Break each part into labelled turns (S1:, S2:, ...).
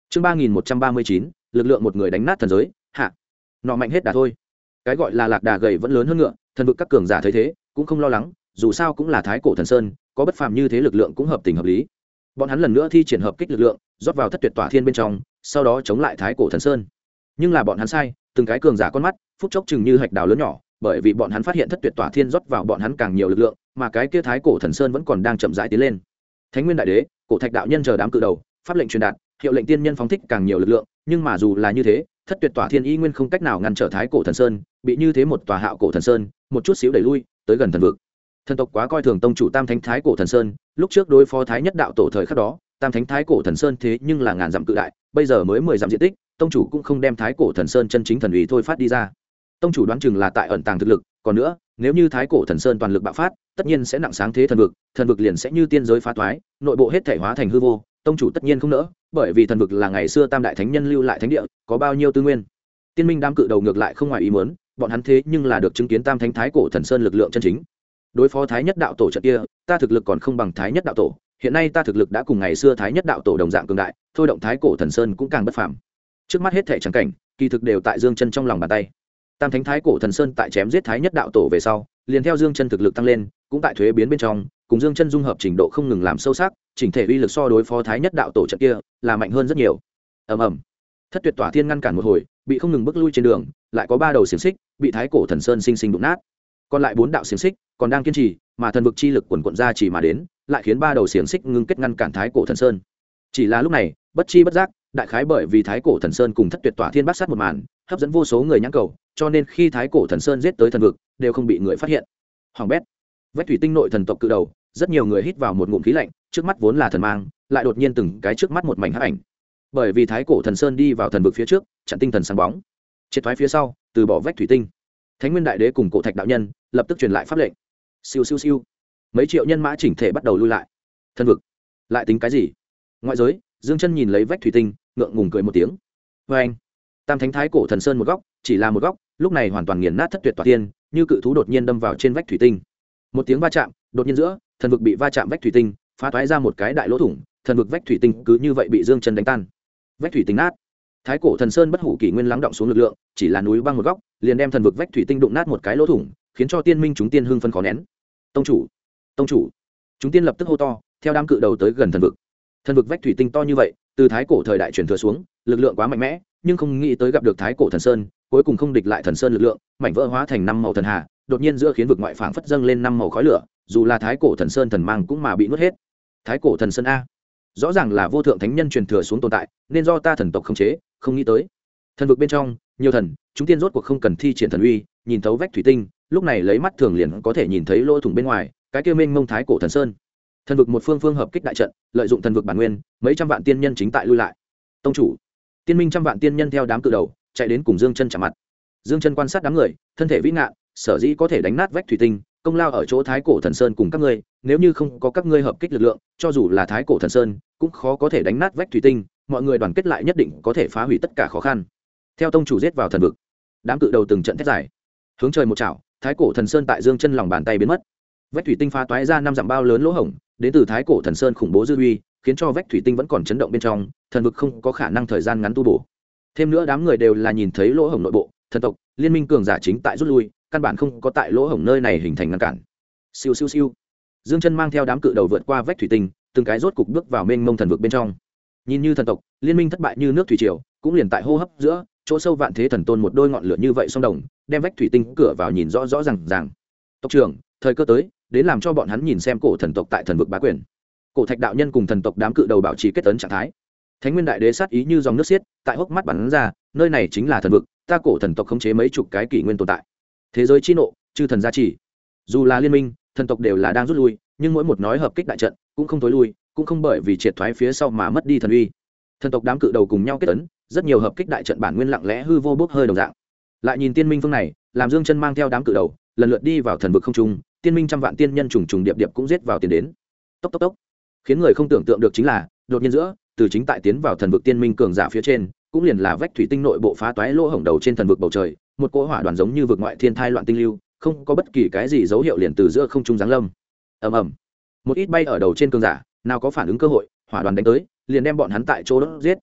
S1: chương 3139, lực lượng một người đánh nát thần giới hạ. Nọ mạnh hết đà thôi. Cái gọi là lạc đà gầy vẫn lớn hơn ngựa, thần vực các cường giả thấy thế cũng không lo lắng, dù sao cũng là thái cổ thần sơn, có bất phàm như thế lực lượng cũng hợp tình hợp lý. Bọn hắn lần nữa thi triển hợp kích lực lượng, rót vào thất tuyệt tỏa thiên bên trong, sau đó chống lại thái cổ thần sơn. Nhưng là bọn hắn sai, từng cái cường giả con mắt phút chốc chừng như hạch đào lớn nhỏ, bởi vì bọn hắn phát hiện thất tuyệt tỏa thiên rót vào bọn hắn càng nhiều lực lượng, mà cái kia thái cổ thần sơn vẫn còn đang chậm rãi tiến lên. Thánh nguyên đại đế, cổ thạch đạo nhân chờ đám cự đầu, pháp lệnh truyền đạt, hiệu lệnh tiên nhân phóng thích càng nhiều lực lượng, nhưng mà dù là như thế, thất tuyệt tỏa thiên y nguyên không cách nào ngăn trở thái cổ thần sơn, bị như thế một tòa hạo cổ thần sơn một chút xíu đẩy lui tới gần thần vực. Thần tộc quá coi thường tông chủ tam thánh thái cổ thần sơn, lúc trước đối phó thái nhất đạo tổ thời khắc đó, tam thánh thái cổ thần sơn thế nhưng là ngàn dặm cự đại, bây giờ mới 10 dặm diện tích, tông chủ cũng không đem thái cổ thần sơn chân chính thần uy thôi phát đi ra. Tông chủ đoán chừng là tại ẩn tàng thực lực, còn nữa, nếu như thái cổ thần sơn toàn lực bạo phát, tất nhiên sẽ nặng sáng thế thần vực liền sẽ như tiên giới phá toái, nội bộ hết thể hóa thành hư vô, tông chủ tất nhiên không nỡ, bởi vì thần vực là ngày xưa tam đại thánh nhân lưu lại thánh địa, có bao nhiêu tư nguyên. Tiên minh đám cự đầu ngược lại không ngoài ý muốn, bọn hắn thế nhưng là được chứng kiến tam thánh thái cổ thần sơn lực lượng chân chính. Đối phó thái nhất đạo tổ trận kia, ta thực lực còn không bằng thái nhất đạo tổ, hiện nay ta thực lực đã cùng ngày xưa thái nhất đạo tổ đồng dạng cường đại, thôi động thái cổ thần sơn cũng càng bất phàm. Trước mắt hết thể trắng cảnh, kỳ thực đều tại Dương Chân trong lòng bàn tay. Tam thánh thái cổ thần sơn tại chém giết thái nhất đạo tổ về sau, liền theo Dương Chân thực lực tăng lên, cũng tại thuế biến bên trong, cùng Dương Chân dung hợp trình độ không ngừng làm sâu sắc, chỉnh thể uy lực so đối phó thái nhất đạo tổ trận kia là mạnh hơn rất nhiều. Ầm ầm. Thất tuyệt tỏa thiên ngăn cản một hồi, bị không ngừng bước lui trên đường, lại có 3 đầu xiềng xích bị thái cổ thần sơn sinh sinh đụng nát. Còn lại 4 đạo xiềng xích còn đang kiên trì, mà thần vực chi lực quần quần ra chỉ mà đến, lại khiến 3 đầu xiềng xích ngưng kết ngăn cản thái cổ thần sơn. Chỉ là lúc này, bất chi bất giác, đại khái bởi vì thái cổ thần sơn cùng thất tuyệt tỏa thiên bát sát một màn, hấp dẫn vô số người nhãn cầu, cho nên khi thái cổ thần sơn giết tới thần vực, đều không bị người phát hiện. Hoàng bét. Vách thủy tinh nội thần tộc cự đầu, rất nhiều người hít vào một ngụm khí lạnh, trước mắt vốn là thần mang, lại đột nhiên từng cái trước mắt một mảnh hắc ảnh. Bởi vì thái cổ thần sơn đi vào thần vực phía trước, chặn tinh thần sáng bóng. Triệt thoái phía sau, từ bỏ vách thủy tinh. Thánh nguyên đại đế cùng cổ thạch đạo nhân lập tức truyền lại pháp lệnh. Siêu siêu siêu. Mấy triệu nhân mã chỉnh thể bắt đầu lui lại. Thần vực, lại tính cái gì? Ngoại giới, Dương Chân nhìn lấy vách thủy tinh, ngượng ngùng cười một tiếng. Và anh, tam thánh thái cổ thần sơn một góc, chỉ là một góc, lúc này hoàn toàn nghiền nát thất tuyệt tỏa thiên, như cự thú đột nhiên đâm vào trên vách thủy tinh. Một tiếng va chạm, đột nhiên giữa, thần vực bị va chạm vách thủy tinh, phá toái ra một cái đại lỗ thủng, thần vực vách thủy tinh cứ như vậy bị Dương Chân đánh tan. Vách thủy tinh nát. Thái cổ thần sơn bất hủ kỷ nguyên lắng động xuống lực lượng, chỉ là núi băng một góc, liền đem thần vực vách thủy tinh đụng nát một cái lỗ thủng, khiến cho tiên minh chúng tiên hưng phân khó nén. Tông chủ, tông chủ. Chúng tiên lập tức hô to, theo đám cự đầu tới gần thần vực. Thần vực vách thủy tinh to như vậy, từ thái cổ thời đại truyền thừa xuống, lực lượng quá mạnh mẽ, nhưng không nghĩ tới gặp được thái cổ thần sơn, cuối cùng không địch lại thần sơn lực lượng, mảnh vỡ hóa thành 5 màu thần hà, đột nhiên giữa khiến vực ngoại phảng phất dâng lên 5 màu khói lửa, dù là thái cổ thần sơn thần mang cũng mà bị nuốt hết. Thái cổ thần sơn a, rõ ràng là vô thượng thánh nhân truyền thừa xuống tồn tại, nên do ta thần tộc khống chế, không nghĩ tới. Thần vực bên trong, nhiều thần, chúng tiên rốt cuộc không cần thi triển thần uy, nhìn thấu vách thủy tinh, lúc này lấy mắt thường liền có thể nhìn thấy lỗ thủng bên ngoài, cái kia mênh mông thái cổ thần sơn. Thần vực một phương hợp kích đại trận, lợi dụng thần vực bản nguyên, mấy trăm vạn tiên nhân chính tại lui lại. Tông chủ, tiên minh trăm vạn tiên nhân theo đám cự đầu chạy đến cùng Dương Chân chạm mặt. Dương Chân quan sát đám người, thân thể vĩ ngạn, sở dĩ có thể đánh nát vách thủy tinh, công lao ở chỗ thái cổ thần sơn cùng các ngươi, nếu như không có các ngươi hợp kích lực lượng, cho dù là thái cổ thần sơn cũng khó có thể đánh nát vách thủy tinh, mọi người đoàn kết lại nhất định có thể phá hủy tất cả khó khăn. Theo tông chủ giết vào thần vực, đám cự đầu từng trận thét dài, hướng trời một chảo, thái cổ thần sơn tại Dương Chân lòng bàn tay biến mất. Vách thủy tinh phá toái ra 5 dặm bao lớn lỗ hổng, đến từ thái cổ thần sơn khủng bố dư uy, khiến cho vách thủy tinh vẫn còn chấn động bên trong, thần vực không có khả năng thời gian ngắn tu bổ. Thêm nữa đám người đều là nhìn thấy lỗ hổng nội bộ, thần tộc, liên minh cường giả chính tại rút lui, căn bản không có tại lỗ hổng nơi này hình thành ngăn cản. Siêu siêu siêu. Dương Chân mang theo đám cự đầu vượt qua vách thủy tinh, từng cái rốt cục bước vào mênh mông thần vực bên trong. Nhìn như thần tộc, liên minh thất bại như nước thủy triều, cũng liền tại hô hấp giữa, chỗ sâu vạn thế thần tôn một đôi ngọn lửa như vậy song đồng, đem vách thủy tinh cửa vào nhìn rõ rõ ràng. Tộc trưởng, thời cơ tới, đến làm cho bọn hắn nhìn xem cổ thần tộc tại thần vực bá quyền. Cổ thạch đạo nhân cùng thần tộc đám cự đầu bảo trì kết ấn trạng thái. Thánh nguyên đại đế sát ý như dòng nước xiết, tại hốc mắt bắn ra, nơi này chính là thần vực, ta cổ thần tộc khống chế mấy chục cái kỷ nguyên tồn tại. Thế giới chi nộ, chư thần gia trì. Dù là liên minh, thần tộc đều là đang rút lui, nhưng mỗi một nói hợp kích đại trận, cũng không tối lui, cũng không bởi vì triệt thoái phía sau mà mất đi thần uy. Thần tộc đám cự đầu cùng nhau kết ấn, rất nhiều hợp kích đại trận bản nguyên lặng lẽ hư vô bốc hơi đồng dạng. Lại nhìn tiên minh phương này, làm Dương Chân mang theo đám cự đầu, lần lượt đi vào thần vực không trung, tiên minh trăm vạn tiên nhân trùng trùng điệp điệp cũng giết vào tiến đến. Tốc tốc tốc. Khiến người không tưởng tượng được chính là, đột nhiên giữa, từ chính tại tiến vào thần vực tiên minh cường giả phía trên, cũng liền là vách thủy tinh nội bộ phá toái lỗ hổng đầu trên thần vực bầu trời, một cỗ hỏa đoàn giống như vực ngoại thiên thai loạn tinh lưu, không có bất kỳ cái gì dấu hiệu liền từ giữa không trung giáng lâm. Ầm ầm. Một ít bay ở đầu trên cường giả, nào có phản ứng cơ hội, hỏa đoàn đánh tới, liền đem bọn hắn tại chỗ đốt giết.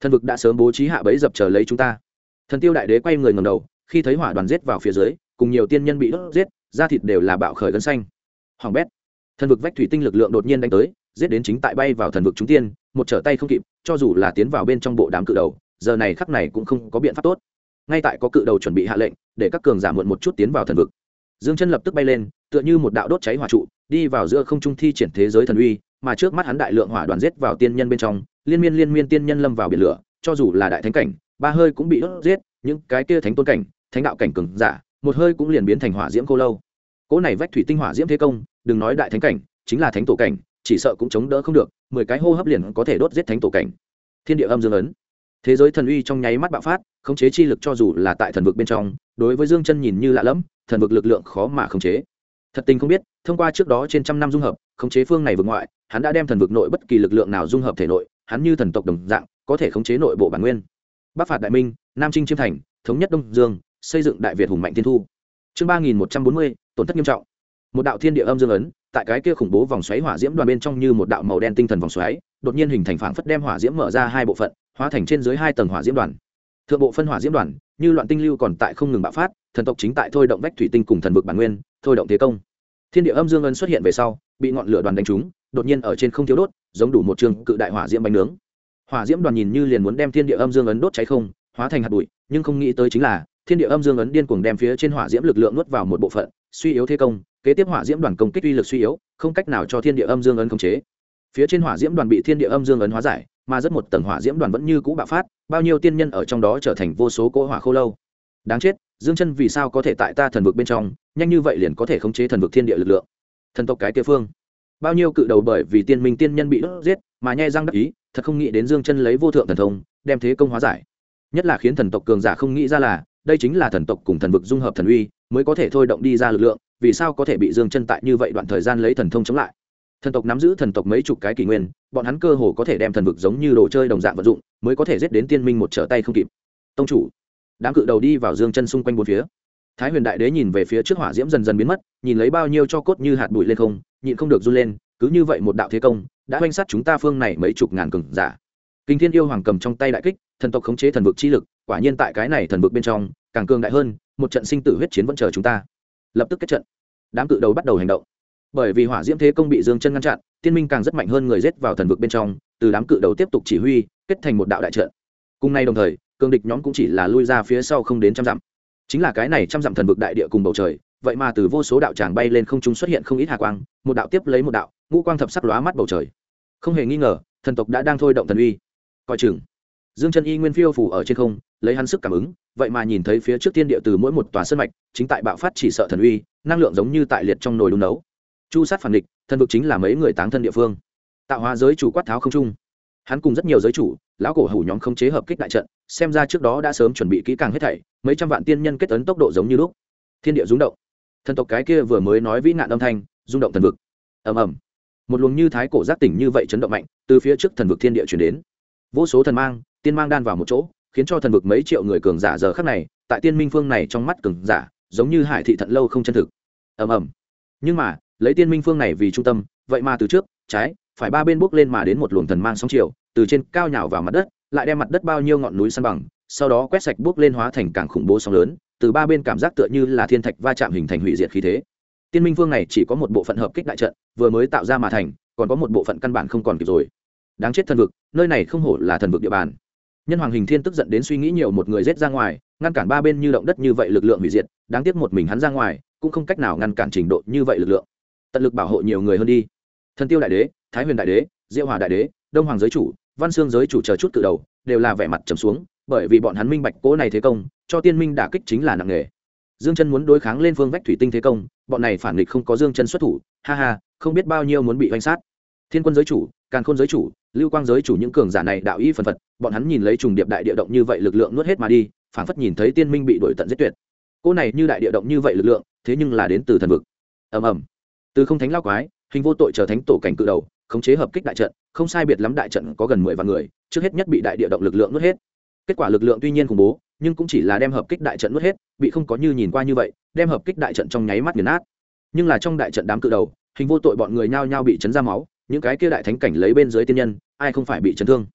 S1: thần vực đã sớm bố trí hạ bẫy dập chờ lấy chúng ta. Thần tiêu đại đế quay người ngầm đầu, khi thấy hỏa đoàn giết vào phía dưới, cùng nhiều tiên nhân bị đốt giết, da thịt đều là bạo khởi gân xanh. Hoàng bét, thần vực vách thủy tinh lực lượng đột nhiên đánh tới, giết đến chính tại bay vào thần vực chúng tiên, một trở tay không kịp, cho dù là tiến vào bên trong bộ đám cự đầu, giờ này khắc này cũng không có biện pháp tốt. Ngay tại có cự đầu chuẩn bị hạ lệnh, để các cường giả muộn một chút tiến vào thần vực. Dương Chân lập tức bay lên, tựa như một đạo đốt cháy hỏa trụ, đi vào giữa không trung thi triển thế giới thần uy, mà trước mắt hắn đại lượng hỏa đoàn giết vào tiên nhân bên trong, liên miên tiên nhân lâm vào biển lửa, cho dù là đại thánh cảnh, ba hơi cũng bị đốt giết, những cái kia thánh tôn cảnh, thánh đạo cảnh cường giả, một hơi cũng liền biến thành hỏa diễm cô lâu. Cỗ này vách thủy tinh hỏa diễm thế công, đừng nói đại thánh cảnh, chính là thánh tổ cảnh, chỉ sợ cũng chống đỡ không được, 10 cái hô hấp liền có thể đốt giết thánh tổ cảnh. Thiên địa âm dương ấn, thế giới thần uy trong nháy mắt bạo phát, khống chế chi lực cho dù là tại thần vực bên trong, đối với Dương Chân nhìn như lạ lẫm, thần vực lực lượng khó mà khống chế. Thật tình không biết, thông qua trước đó trên trăm năm dung hợp, khống chế phương này vực ngoại, hắn đã đem thần vực nội bất kỳ lực lượng nào dung hợp thể nội, hắn như thần tộc đồng dạng, có thể khống chế nội bộ bản nguyên. Bắc phạt đại minh, nam chinh chiêm thành, thống nhất đông dương, xây dựng đại việt hùng mạnh thiên thu. Chương 3140, tổn thất nghiêm trọng. Một đạo thiên địa âm dương ấn, tại cái kia khủng bố vòng xoáy hỏa diễm đoàn bên trong như một đạo màu đen tinh thần vòng xoáy, đột nhiên hình thành phảng phất đem hỏa diễm mở ra hai bộ phận, hóa thành trên dưới hai tầng hỏa diễm đoàn. Thượng bộ phân hỏa diễm đoàn, như loạn tinh lưu còn tại không ngừng bạo phát, thần tộc chính tại thôi động vách thủy tinh cùng thần vực bản nguyên, thôi động thế công. Thiên địa âm dương ấn xuất hiện về sau, bị ngọn lửa đoàn đánh trúng, đột nhiên ở trên không thiếu đốt, giống đủ một trường cự đại hỏa diễm bánh nướng. Hỏa diễm đoàn nhìn như liền muốn đem thiên địa âm dương ấn đốt cháy không, hóa thành hạt bụi, nhưng không nghĩ tới chính là thiên địa âm dương ấn điên cuồng đem phía trên hỏa diễm lực lượng nuốt vào một bộ phận, suy yếu thế công, kế tiếp hỏa diễm đoàn công kích uy lực suy yếu, không cách nào cho thiên địa âm dương ấn khống chế. Phía trên hỏa diễm đoàn bị thiên địa âm dương ấn hóa giải, mà rất một tầng hỏa diễm đoàn vẫn như cũ bạo phát, bao nhiêu tiên nhân ở trong đó trở thành vô số cỗ hỏa khô lâu. Đáng chết, Dương Chân vì sao có thể tại ta thần vực bên trong, nhanh như vậy liền có thể khống chế thần vực thiên địa lực lượng. Thần tộc cái kia phương, bao nhiêu cự đầu bởi vì tiên minh tiên nhân bị đốt giết, mà nhe răng đắc ý, thật không nghĩ đến Dương Chân lấy vô thượng thần thông, đem thế công hóa giải. Nhất là khiến thần tộc cường giả không nghĩ ra là, đây chính là thần tộc cùng thần vực dung hợp thần uy, mới có thể thôi động đi ra lực lượng, vì sao có thể bị Dương Chân tại như vậy đoạn thời gian lấy thần thông chống lại. Thần tộc nắm giữ thần tộc mấy chục cái kỷ nguyên, bọn hắn cơ hồ có thể đem thần vực giống như đồ chơi đồng dạng vận dụng, mới có thể giết đến tiên minh một trở tay không kịp. Tông chủ, đám cự đầu đi vào Dương Chân xung quanh bốn phía. Thái Huyền Đại Đế nhìn về phía trước hỏa diễm dần dần biến mất, nhìn lấy bao nhiêu cho cốt như hạt bụi lên không, nhịn không được run lên, cứ như vậy một đạo thế công, đã oanh sát chúng ta phương này mấy chục ngàn cường giả. Kinh Thiên Yêu Hoàng cầm trong tay đại kích, thần tộc khống chế thần vực chi lực, quả nhiên tại cái này thần vực bên trong, càng cường đại hơn, một trận sinh tử huyết chiến vẫn chờ chúng ta. Lập tức kết trận. Đám cự đầu bắt đầu hành động. Bởi vì hỏa diễm thế công bị Dương Chân ngăn chặn, tiên minh càng rất mạnh hơn người giết vào thần vực bên trong, từ đám cự đầu tiếp tục chỉ huy, kết thành một đạo đại trận. Cùng nay đồng thời, cường địch nhóm cũng chỉ là lui ra phía sau không đến trăm dặm. Chính là cái này trăm dặm thần vực đại địa cùng bầu trời, vậy mà từ vô số đạo tràng bay lên không trung xuất hiện không ít hà quang, một đạo tiếp lấy một đạo, ngũ quang thập sắc lóa mắt bầu trời. Không hề nghi ngờ, thần tộc đã đang thôi động thần uy. Coi chừng. Dương Chân y nguyên phiêu phù ở trên không, lấy hắn sức cảm ứng, vậy mà nhìn thấy phía trước thiên địa từ mỗi một tòa sơn mạch, chính tại bạo phát chỉ sợ thần uy, năng lượng giống như tại liệt trong nồi đun nấu. Chu sát phản địch, thần vực chính là mấy người táng thân địa phương. Tạo hóa giới chủ quát tháo không trung. Hắn cùng rất nhiều giới chủ, lão cổ hủ nhóm khống chế hợp kích đại trận, xem ra trước đó đã sớm chuẩn bị kỹ càng hết thảy, mấy trăm vạn tiên nhân kết ấn tốc độ giống như lúc. Thiên địa rung động. Thần tộc cái kia vừa mới nói vĩ nạn âm thanh, rung động thần vực. Ầm ầm. Một luồng như thái cổ giác tỉnh như vậy chấn động mạnh, từ phía trước thần vực thiên địa truyền đến. Vô số thần mang, tiên mang đan vào một chỗ, khiến cho thần vực mấy triệu người cường giả giờ khắc này, tại tiên minh phương này trong mắt cường giả, giống như hải thị thận lâu không chân thực. Ầm ầm. Nhưng mà, lấy tiên minh phương này vì trung tâm, vậy mà từ trước, trái, phải ba bên bước lên mà đến một luồng thần mang sóng chiều, từ trên cao nhào vào mặt đất, lại đem mặt đất bao nhiêu ngọn núi san bằng, sau đó quét sạch bước lên hóa thành càng khủng bố sóng lớn, từ ba bên cảm giác tựa như là thiên thạch va chạm hình thành hủy diệt khí thế. Tiên minh phương này chỉ có một bộ phận hợp kích đại trận, vừa mới tạo ra mà thành, còn có một bộ phận căn bản không còn kịp rồi. Đáng chết thần vực, nơi này không hổ là thần vực địa bàn. Nhân Hoàng Hình Thiên tức giận đến suy nghĩ nhiều một người giết ra ngoài, ngăn cản ba bên như động đất như vậy lực lượng hủy diệt, đáng tiếc một mình hắn ra ngoài, cũng không cách nào ngăn cản trình độ như vậy lực lượng. Tận lực bảo hộ nhiều người hơn đi. Thần Tiêu đại đế, Thái Huyền đại đế, Diệu Hòa đại đế, Đông Hoàng giới chủ, Văn Xương giới chủ chờ chút cự đầu, đều là vẻ mặt trầm xuống, bởi vì bọn hắn minh bạch cố này thế công, cho tiên minh đả kích chính là nặng nề. Dương Chân muốn đối kháng lên phương vách thủy tinh thế công, bọn này phản nghịch không có Dương Chân xuất thủ, ha ha, không biết bao nhiêu muốn bị oanh sát. Thiên Quân giới chủ, Càn Khôn giới chủ, Lưu Quang giới chủ những cường giả này đạo ý phần phật, bọn hắn nhìn lấy trùng điệp đại địa động như vậy lực lượng nuốt hết mà đi, phảng phất nhìn thấy tiên minh bị đuổi tận giết tuyệt. Cô này như đại địa động như vậy lực lượng, thế nhưng là đến từ thần vực. Ầm ầm. Từ không thánh lao quái, hình vô tội trở thánh tổ cảnh cự đầu, khống chế hợp kích đại trận, không sai biệt lắm đại trận có gần 10 vạn người, trước hết nhất bị đại địa động lực lượng nuốt hết. Kết quả lực lượng tuy nhiên khủng bố, nhưng cũng chỉ là đem hợp kích đại trận nuốt hết, bị không có như nhìn qua như vậy, đem hợp kích đại trận trong nháy mắt nghiền nát. Nhưng là trong đại trận đám cự đầu, hình vô tội bọn người nhao nhao bị chấn ra máu, những cái kia đại thánh cảnh lấy bên dưới tiên nhân, ai không phải bị chấn thương.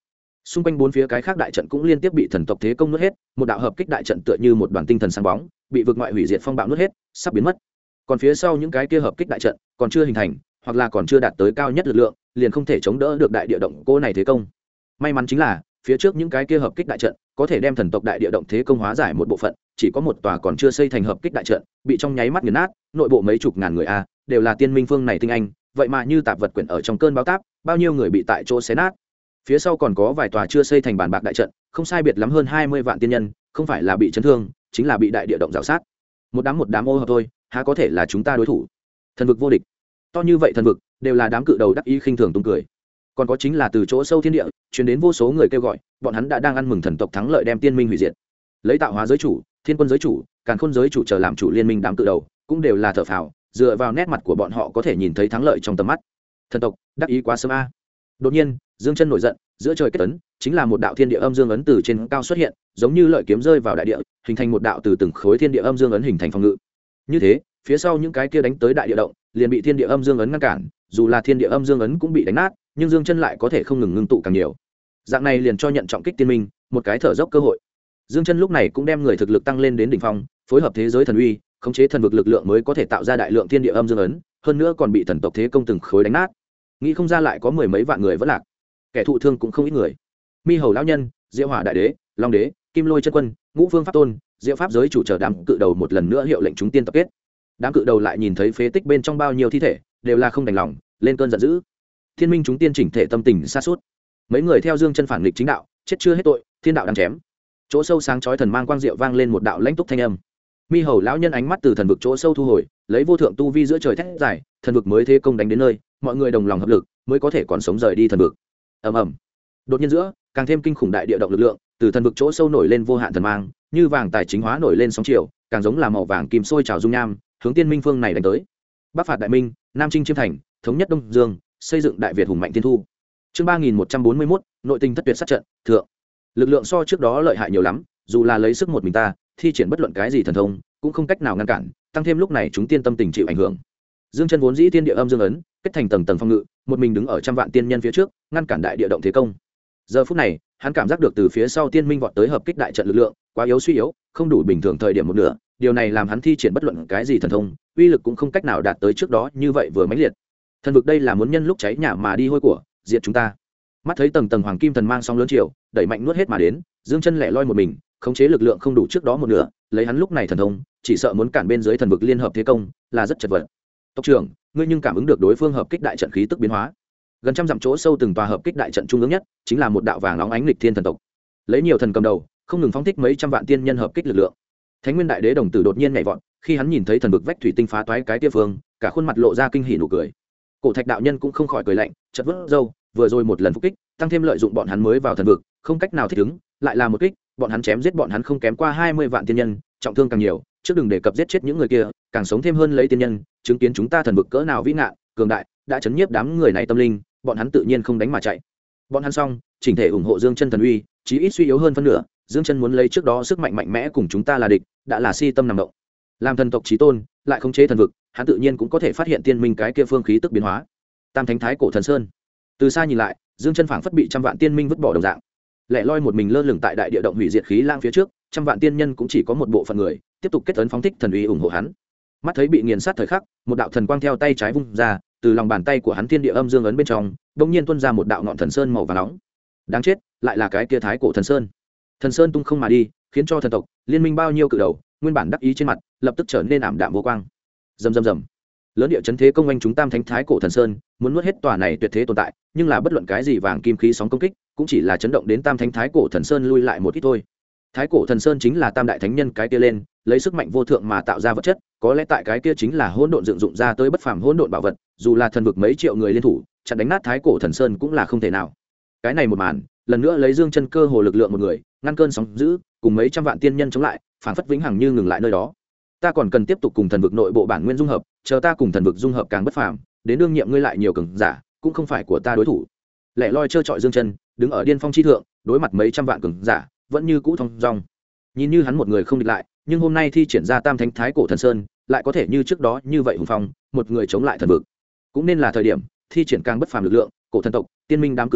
S1: xung quanh bốn phía cái khác đại trận cũng liên tiếp bị thần tộc thế công nuốt hết, một đạo hợp kích đại trận tựa như một đoàn tinh thần sáng bóng bị vực ngoại hủy diệt phong bạo nuốt hết, sắp biến mất. Còn phía sau những cái kia hợp kích đại trận còn chưa hình thành, hoặc là còn chưa đạt tới cao nhất lực lượng, liền không thể chống đỡ được đại địa động cô này thế công. May mắn chính là phía trước những cái kia hợp kích đại trận có thể đem thần tộc đại địa động thế công hóa giải một bộ phận, chỉ có một tòa còn chưa xây thành hợp kích đại trận bị trong nháy mắt nghiền nát, nội bộ mấy chục ngàn người a đều là tiên minh phương này tinh anh, vậy mà như tạp vật quyển ở trong cơn bão táp, bao nhiêu người bị tại chỗ xé nát. Phía sau còn có vài tòa chưa xây thành bàn bạc đại trận, không sai biệt lắm hơn 20 vạn tiên nhân, không phải là bị chấn thương, chính là bị đại địa động rào sát. Một đám ô hợp thôi, há có thể là chúng ta đối thủ? Thần vực vô địch, to như vậy thần vực đều là đám cự đầu đắc ý khinh thường tung cười. Còn có chính là từ chỗ sâu thiên địa truyền đến vô số người kêu gọi, bọn hắn đã đang ăn mừng thần tộc thắng lợi đem tiên minh hủy diệt. Lấy tạo hóa giới chủ, thiên quân giới chủ, càn khôn giới chủ chờ làm chủ liên minh đám cự đầu, cũng đều là thở phào, dựa vào nét mặt của bọn họ có thể nhìn thấy thắng lợi trong tầm mắt. Thần tộc đắc ý quá sớm a. Đột nhiên Dương Chân nổi giận, giữa trời kết ấn chính là một đạo thiên địa âm dương ấn từ trên cao xuất hiện, giống như lợi kiếm rơi vào đại địa, hình thành một đạo từ từng khối thiên địa âm dương ấn hình thành phòng ngự. Như thế phía sau những cái kia đánh tới đại địa động liền bị thiên địa âm dương ấn ngăn cản, dù là thiên địa âm dương ấn cũng bị đánh nát, nhưng Dương Chân lại có thể không ngừng ngưng tụ càng nhiều. Dạng này liền cho nhận trọng kích tiên minh một cái thở dốc cơ hội. Dương Chân lúc này cũng đem người thực lực tăng lên đến đỉnh phong, phối hợp thế giới thần uy, khống chế thần vực lực lượng mới có thể tạo ra đại lượng thiên địa âm dương ấn, hơn nữa còn bị thần tộc thế công từng khối đánh nát. Nghĩ không ra lại có mười mấy vạn người vẫn lạc, kẻ thụ thương cũng không ít người. Mi Hầu lão nhân, Diệu Hỏa đại đế, Long đế, Kim Lôi chân quân, Ngũ Phương pháp tôn, Diệu pháp giới chủ chờ đám cự đầu một lần nữa hiệu lệnh chúng tiên tập kết. Đám cự đầu lại nhìn thấy phế tích bên trong bao nhiêu thi thể, đều là không đành lòng, lên cơn giận dữ. Thiên minh chúng tiên chỉnh thể tâm tình sa sút. Mấy người theo Dương Chân phản nghịch chính đạo, chết chưa hết tội, thiên đạo đang chém. Chỗ sâu sáng chói thần mang quang diệu vang lên một đạo lãnh túc thanh âm. Mi Hầu lão nhân ánh mắt từ thần vực chỗ sâu thu hồi, lấy vô thượng tu vi giữa trời thét dài, thần vực mới thế công đánh đến nơi, mọi người đồng lòng hợp lực, mới có thể còn sống rời đi thần vực. Ầm ầm. Đột nhiên giữa, càng thêm kinh khủng đại địa động lực lượng, từ thần vực chỗ sâu nổi lên vô hạn thần mang, như vàng tài chính hóa nổi lên sóng chiều, càng giống là màu vàng kim sôi trào dung nham, hướng tiên minh phương này đánh tới. Bắc phạt đại minh, nam chinh chiêm thành, thống nhất đông dương, xây dựng đại việt hùng mạnh thiên thu. Chương 3141, nội tình thất tuyệt sát trận, thượng. Lực lượng so trước đó lợi hại nhiều lắm, dù là lấy sức một mình ta, thi triển bất luận cái gì thần thông, cũng không cách nào ngăn cản, tăng thêm lúc này chúng tiên tâm tình chịu ảnh hưởng. Dương Chân vốn dĩ thiên địa âm dương ấn, kết thành tầng tầng phong ngự, một mình đứng ở trăm vạn tiên nhân phía trước, ngăn cản đại địa động thế công. Giờ phút này, hắn cảm giác được từ phía sau tiên minh vọt tới hợp kích đại trận lực lượng, quá yếu suy yếu, không đủ bình thường thời điểm một nửa, điều này làm hắn thi triển bất luận cái gì thần thông, uy lực cũng không cách nào đạt tới trước đó như vậy vừa mãnh liệt. Thần vực đây là muốn nhân lúc cháy nhà mà đi hôi của, diệt chúng ta. Mắt thấy tầng tầng hoàng kim thần mang sóng lớn chiều, đẩy mạnh nuốt hết mà đến, Dương Chân lẻ loi một mình, khống chế lực lượng không đủ trước đó một nửa, lấy hắn lúc này thần thông, chỉ sợ muốn cản bên dưới thần vực liên hợp thế công, là rất chật vật. Tộc trưởng, ngươi nhưng cảm ứng được đối phương hợp kích đại trận khí tức biến hóa. Gần trăm dặm chỗ sâu từng tòa hợp kích đại trận trung ương nhất, chính là một đạo vàng óng ánh lịch thiên thần tộc. Lấy nhiều thần cầm đầu, không ngừng phóng thích mấy trăm vạn tiên nhân hợp kích lực lượng. Thánh Nguyên đại đế đồng tử đột nhiên nhảy vọt, khi hắn nhìn thấy thần vực vách thủy tinh phá toái cái kia phương, cả khuôn mặt lộ ra kinh hỉ nụ cười. Cổ Thạch đạo nhân cũng không khỏi cười lạnh, chợt vớt râu, vừa rồi một lần phục kích, tăng thêm lợi dụng bọn hắn mới vào thần vực, không cách nào thích ứng, lại là một kích, bọn hắn chém giết bọn hắn không kém qua 20 vạn tiên nhân, trọng thương càng nhiều, trước đừng đề cập giết chết những người kia, càng sống thêm hơn lấy tiên nhân, chứng kiến chúng ta thần vực cỡ nào vĩ ngạn, cường đại, đã chấn nhiếp đám người này tâm linh, bọn hắn tự nhiên không đánh mà chạy. Bọn hắn xong, chỉnh thể ủng hộ Dương Chân thần uy, chí ít suy yếu hơn phân nửa, Dương Chân muốn lấy trước đó sức mạnh mạnh mẽ cùng chúng ta là địch, đã là si tâm nằm động. Làm thần tộc chí tôn, lại khống chế thần vực, hắn tự nhiên cũng có thể phát hiện tiên minh cái kia phương khí tức biến hóa. Tam Thánh Thái Cổ Thần Sơn. Từ xa nhìn lại, Dương Chân phảng phất bị trăm vạn tiên minh vứt bỏ đồng dạng. Lẻ loi một mình lơ lửng tại đại địa động hủy diệt khí lang phía trước, trăm vạn tiên nhân cũng chỉ có một bộ phận người, tiếp tục kết ấn phóng thích thần uy ủng hộ hắn. Mắt thấy bị nghiền sát thời khắc, một đạo thần quang theo tay trái vung ra, từ lòng bàn tay của hắn thiên địa âm dương ấn bên trong, đột nhiên tuôn ra một đạo ngọn thần sơn màu vàng nóng. Đáng chết, lại là cái kia Thái Cổ Thần Sơn. Thần sơn tung không mà đi, khiến cho thần tộc, liên minh bao nhiêu cự đầu, nguyên bản đắc ý trên mặt, lập tức trở nên ảm đạm vô quang. Rầm rầm rầm. Lớn địa chấn thế công anh chúng Tam Thánh Thái Cổ Thần Sơn, muốn nuốt hết tòa này tuyệt thế tồn tại, nhưng là bất luận cái gì vàng kim khí sóng công kích, cũng chỉ là chấn động đến Tam Thánh Thái Cổ Thần Sơn lui lại một ít thôi. Thái Cổ Thần Sơn chính là tam đại thánh nhân cái kia lên, lấy sức mạnh vô thượng mà tạo ra vật chất, có lẽ tại cái kia chính là hỗn độn dựng dụng ra tới bất phàm hỗn độn bảo vật, dù là thần vực mấy triệu người liên thủ, chặn đánh nát Thái Cổ Thần Sơn cũng là không thể nào. Cái này một màn, lần nữa lấy Dương Chân cơ hồ lực lượng một người, ngăn cơn sóng dữ, cùng mấy trăm vạn tiên nhân chống lại, phản phất vĩnh hằng như ngừng lại nơi đó. Ta còn cần tiếp tục cùng thần vực nội bộ bản nguyên dung hợp, chờ ta cùng thần vực dung hợp càng bất phàm, đến đương nhiệm ngươi lại nhiều cường giả, cũng không phải của ta đối thủ. Lẻ loi trơ trọi Dương Chân, đứng ở điên phong chi thượng, đối mặt mấy trăm vạn cường giả, vẫn như cũ thong dong. Nhìn như hắn một người không địch lại, nhưng hôm nay thi triển ra Tam Thánh Thái Cổ Thần Sơn, lại có thể như trước đó như vậy hùng phong, một người chống lại thần vực. Cũng nên là thời điểm thi triển càng bất phàm lực lượng, cổ thần tộc, tiên minh đám cự đầu,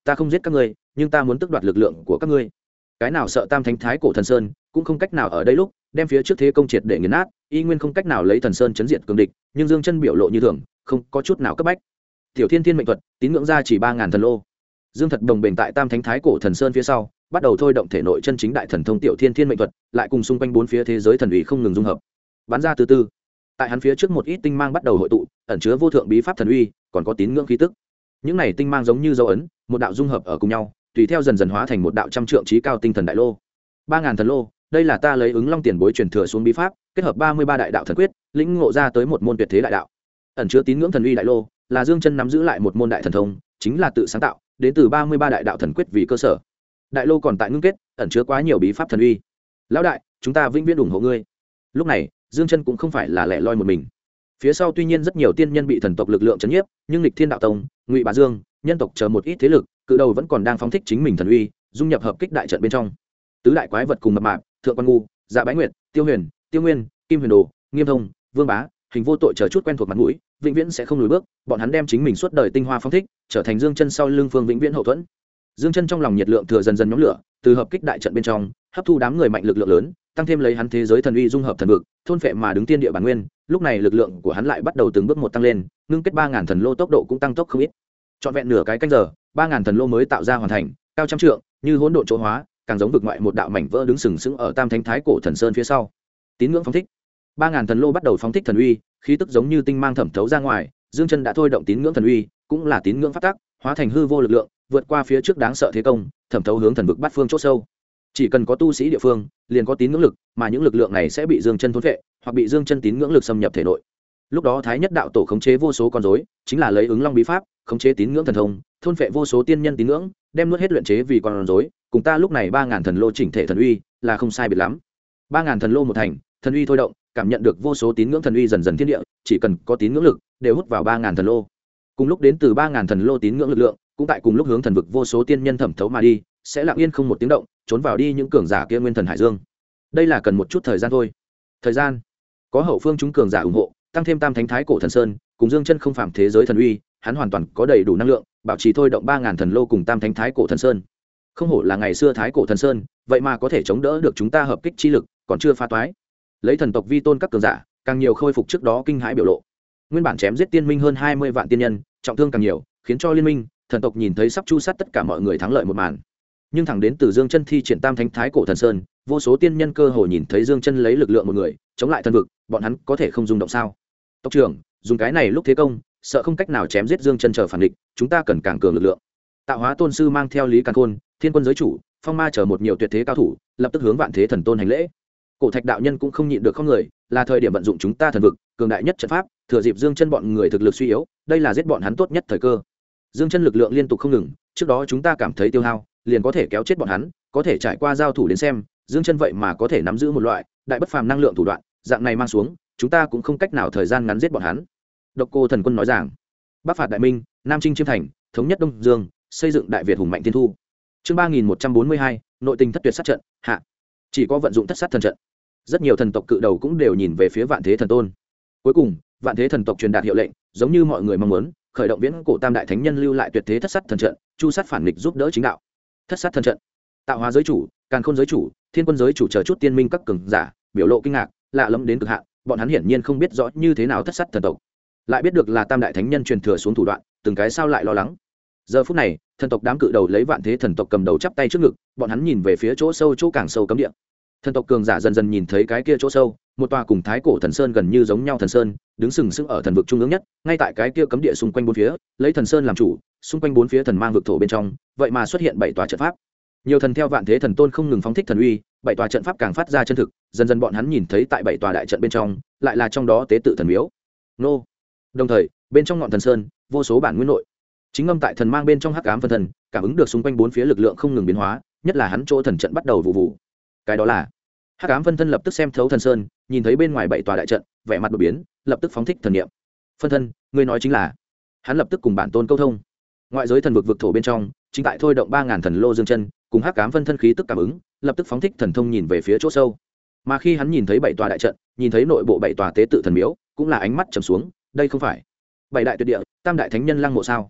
S1: ta không giết các ngươi nhưng ta muốn tước đoạt lực lượng của các ngươi. Cái nào sợ tam thánh thái cổ thần sơn cũng không cách nào ở đây lúc đem phía trước thế công triệt để nghiền nát, y nguyên không cách nào lấy thần sơn chấn diệt cường địch, nhưng Dương Chân biểu lộ như thường, không có chút nào cấp bách. Tiểu Thiên Thiên mệnh thuật, tín ngưỡng ra chỉ 3000 thần lô. Dương Thật đồng bền tại tam thánh thái cổ thần sơn phía sau, bắt đầu thôi động thể nội chân chính đại thần thông Tiểu Thiên Thiên mệnh thuật, lại cùng xung quanh bốn phía thế giới thần uy không ngừng dung hợp. Bắn ra từ từ. Tại hắn phía trước một ít tinh mang bắt đầu hội tụ, ẩn chứa vô thượng bí pháp thần uy, còn có tín ngưỡng khí tức. Những này tinh mang giống như dấu ấn, một đạo dung hợp ở cùng nhau, tùy theo dần dần hóa thành một đạo trăm trượng chí cao tinh thần đại lô. 3000 thần lô, đây là ta lấy ứng long tiền bối truyền thừa xuống bí pháp, kết hợp 33 đại đạo thần quyết, lĩnh ngộ ra tới một môn tuyệt thế đại đạo. Ẩn chứa tín ngưỡng thần uy đại lô, là Dương Chân nắm giữ lại một môn đại thần thông, chính là tự sáng tạo, đến từ 33 đại đạo thần quyết vì cơ sở. Đại lô còn tại ngưng kết, ẩn chứa quá nhiều bí pháp thần uy. Lão đại, chúng ta vĩnh viễn ủng hộ ngươi. Lúc này, Dương Chân cũng không phải là lẻ loi một mình. Phía sau tuy nhiên rất nhiều tiên nhân bị thần tộc lực lượng chấn nhiếp, nhưng Lịch Thiên đạo tông, Ngụy Bá Dương, nhân tộc chờ một ít thế lực, cự đầu vẫn còn đang phóng thích chính mình thần uy, dung nhập hợp kích đại trận bên trong. Tứ đại quái vật cùng mập mạp, Thượng Quan Ngu, Dạ Bái Nguyệt, Tiêu Huyền, Tiêu Nguyên, Kim Huyền Đồ, Nghiêm Thông, Vương Bá, Hình Vô Tội chờ chút quen thuộc mặt mũi, vĩnh viễn sẽ không lùi bước, bọn hắn đem chính mình suốt đời tinh hoa phóng thích, trở thành Dương Chân sau lưng phương vĩnh viễn hậu thuẫn. Dương Chân trong lòng nhiệt lượng thừa dần dần nhóm lửa, từ hợp kích đại trận bên trong, hấp thu đám người mạnh lực lượng lớn, tăng thêm lấy hắn thế giới thần uy dung hợp thần vực, thôn phệ mà đứng tiên địa bản nguyên, lúc này lực lượng của hắn lại bắt đầu từng bước một tăng lên, ngưng kết 3000 thần lô tốc độ cũng tăng tốc không ít. Trọn vẹn nửa cái canh giờ, 3000 thần lô mới tạo ra hoàn thành, cao trăm trượng, như hỗn độn chỗ hóa, càng giống vực ngoại một đạo mảnh vỡ đứng sừng sững ở tam thánh thái cổ thần sơn phía sau. Tín ngưỡng phóng thích, 3000 thần lô bắt đầu phóng thích thần uy, khí tức giống như tinh mang thẩm thấu ra ngoài, Dương Chân đã thôi động tín ngưỡng thần uy, cũng là tín ngưỡng pháp tắc, hóa thành hư vô lực lượng, vượt qua phía trước đáng sợ thế công, thẩm thấu hướng thần vực bát phương chỗ sâu. Chỉ cần có tu sĩ địa phương, liền có tín ngưỡng lực, mà những lực lượng này sẽ bị Dương Chân thôn phệ, hoặc bị Dương Chân tín ngưỡng lực xâm nhập thể nội. Lúc đó Thái Nhất đạo tổ khống chế vô số con rối, chính là lấy ứng long bí pháp, khống chế tín ngưỡng thần thông, thôn phệ vô số tiên nhân tín ngưỡng, đem nuốt hết luyện chế vì con rối, cùng ta lúc này 3000 thần lô chỉnh thể thần uy, là không sai biệt lắm. 3000 thần lô một thành, thần uy thôi động, cảm nhận được vô số tín ngưỡng thần uy dần dần thiên địa, chỉ cần có tín ngưỡng lực, đều hút vào 3000 thần lô. Cùng lúc đến từ 3000 thần lô tín ngưỡng lực lượng, cũng tại cùng lúc hướng thần vực vô số tiên nhân thẩm thấu mà đi, sẽ lặng yên không một tiếng động, trốn vào đi những cường giả kia nguyên thần hải dương. Đây là cần một chút thời gian thôi. Thời gian, có hậu phương chúng cường giả ủng hộ, tăng thêm tam thánh thái cổ thần sơn, cùng Dương Chân không phàm thế giới thần uy, hắn hoàn toàn có đầy đủ năng lượng, bảo trì thôi động 3000 thần lô cùng tam thánh thái cổ thần sơn. Không hổ là ngày xưa thái cổ thần sơn, vậy mà có thể chống đỡ được chúng ta hợp kích chi lực, còn chưa phá toái. Lấy thần tộc vi tôn các cường giả, càng nhiều khôi phục trước đó kinh hãi biểu lộ. Nguyên bản chém giết tiên minh hơn 20 vạn tiên nhân, trọng thương càng nhiều, khiến cho liên minh thần tộc nhìn thấy sắp chu sát tất cả mọi người thắng lợi một màn. Nhưng thẳng đến từ Dương Chân thi triển tam thánh thái cổ thần sơn, vô số tiên nhân cơ hồ nhìn thấy Dương Chân lấy lực lượng một người chống lại thần vực, bọn hắn có thể không rung động sao? Tộc trưởng, dùng cái này lúc thế công, sợ không cách nào chém giết Dương Chân chờ phản địch, chúng ta cần càng cường lực lượng. Tạo Hóa tôn sư mang theo Lý Càn Khôn, Thiên Quân giới chủ, Phong Ma chờ một nhiều tuyệt thế cao thủ, lập tức hướng Vạn Thế Thần Tôn hành lễ. Cổ Thạch đạo nhân cũng không nhịn được không người, là thời điểm vận dụng chúng ta thần vực, cường đại nhất trận pháp, thừa dịp Dương Chân bọn người thực lực suy yếu, đây là giết bọn hắn tốt nhất thời cơ. Dương Chân lực lượng liên tục không ngừng, trước đó chúng ta cảm thấy tiêu hao, liền có thể kéo chết bọn hắn, có thể trải qua giao thủ đến xem, Dương Chân vậy mà có thể nắm giữ một loại đại bất phàm năng lượng thủ đoạn, dạng này mang xuống, chúng ta cũng không cách nào thời gian ngắn giết bọn hắn. Độc Cô Thần Quân nói rằng, Bắc phạt Đại Minh, Nam chinh chiêm thành, thống nhất Đông Dương, xây dựng Đại Việt hùng mạnh thiên thu. Chương 3142, nội tình thất tuyệt sát trận, hạ. Chỉ có vận dụng thất sát thần trận. Rất nhiều thần tộc cự đầu cũng đều nhìn về phía Vạn Thế Thần Tôn. Cuối cùng, Vạn Thế Thần tộc truyền đạt hiệu lệnh, giống như mọi người mong muốn, khởi động viễn cổ tam đại thánh nhân lưu lại tuyệt thế thất sát thần trận, chu sát phản nghịch giúp đỡ chính đạo. Thất sát thần trận, Tạo Hóa giới chủ, Càn Khôn giới chủ, Thiên Quân giới chủ chờ chút tiên minh các cường giả, biểu lộ kinh ngạc, lạ lẫm đến cực hạn, bọn hắn hiển nhiên không biết rõ như thế nào thất sát thần tộc, lại biết được là tam đại thánh nhân truyền thừa xuống thủ đoạn, từng cái sao lại lo lắng. Giờ phút này, thần tộc đám cự đầu lấy Vạn Thế Thần tộc cầm đầu chắp tay trước ngực, bọn hắn nhìn về phía chỗ sâu chỗ càng sâu cấm địa. Thần tộc cường giả dần dần nhìn thấy cái kia chỗ sâu, một tòa cùng thái cổ thần sơn gần như giống nhau thần sơn, đứng sừng sững ở thần vực trung ương nhất, ngay tại cái kia cấm địa xung quanh bốn phía, lấy thần sơn làm chủ, xung quanh bốn phía thần mang vực thổ bên trong, vậy mà xuất hiện 7 tòa trận pháp. Nhiều thần theo Vạn Thế Thần Tôn không ngừng phóng thích thần uy, 7 tòa trận pháp càng phát ra chân thực, dần dần bọn hắn nhìn thấy tại 7 tòa đại trận bên trong, lại là trong đó tế tự thần miếu. Nô. Đồng thời, bên trong ngọn thần sơn, vô số bản nguyên nội chính ngâm tại thần mang bên trong hắc ám phân thần, cảm ứng được xung quanh bốn phía lực lượng không ngừng biến hóa, nhất là hắn chỗ thần trận bắt đầu vụ vụ. Cái đó là hắc ám phân thân lập tức xem thấu thần sơn, nhìn thấy bên ngoài 7 tòa đại trận, vẻ mặt đột biến, lập tức phóng thích thần niệm. Phân thân, ngươi nói chính là? Hắn lập tức cùng bản tôn câu thông. Ngoại giới thần vực vực thổ bên trong, chính tại thôi động 3000 thần lô Dương Chân, cùng hắc ám phân thân khí tức cảm ứng, lập tức phóng thích thần thông nhìn về phía chỗ sâu. Mà khi hắn nhìn thấy 7 tòa đại trận, nhìn thấy nội bộ 7 tòa tế tự thần miếu, cũng là ánh mắt trầm xuống, đây không phải 7 đại tuyệt địa, tam đại thánh nhân lăng mộ sao?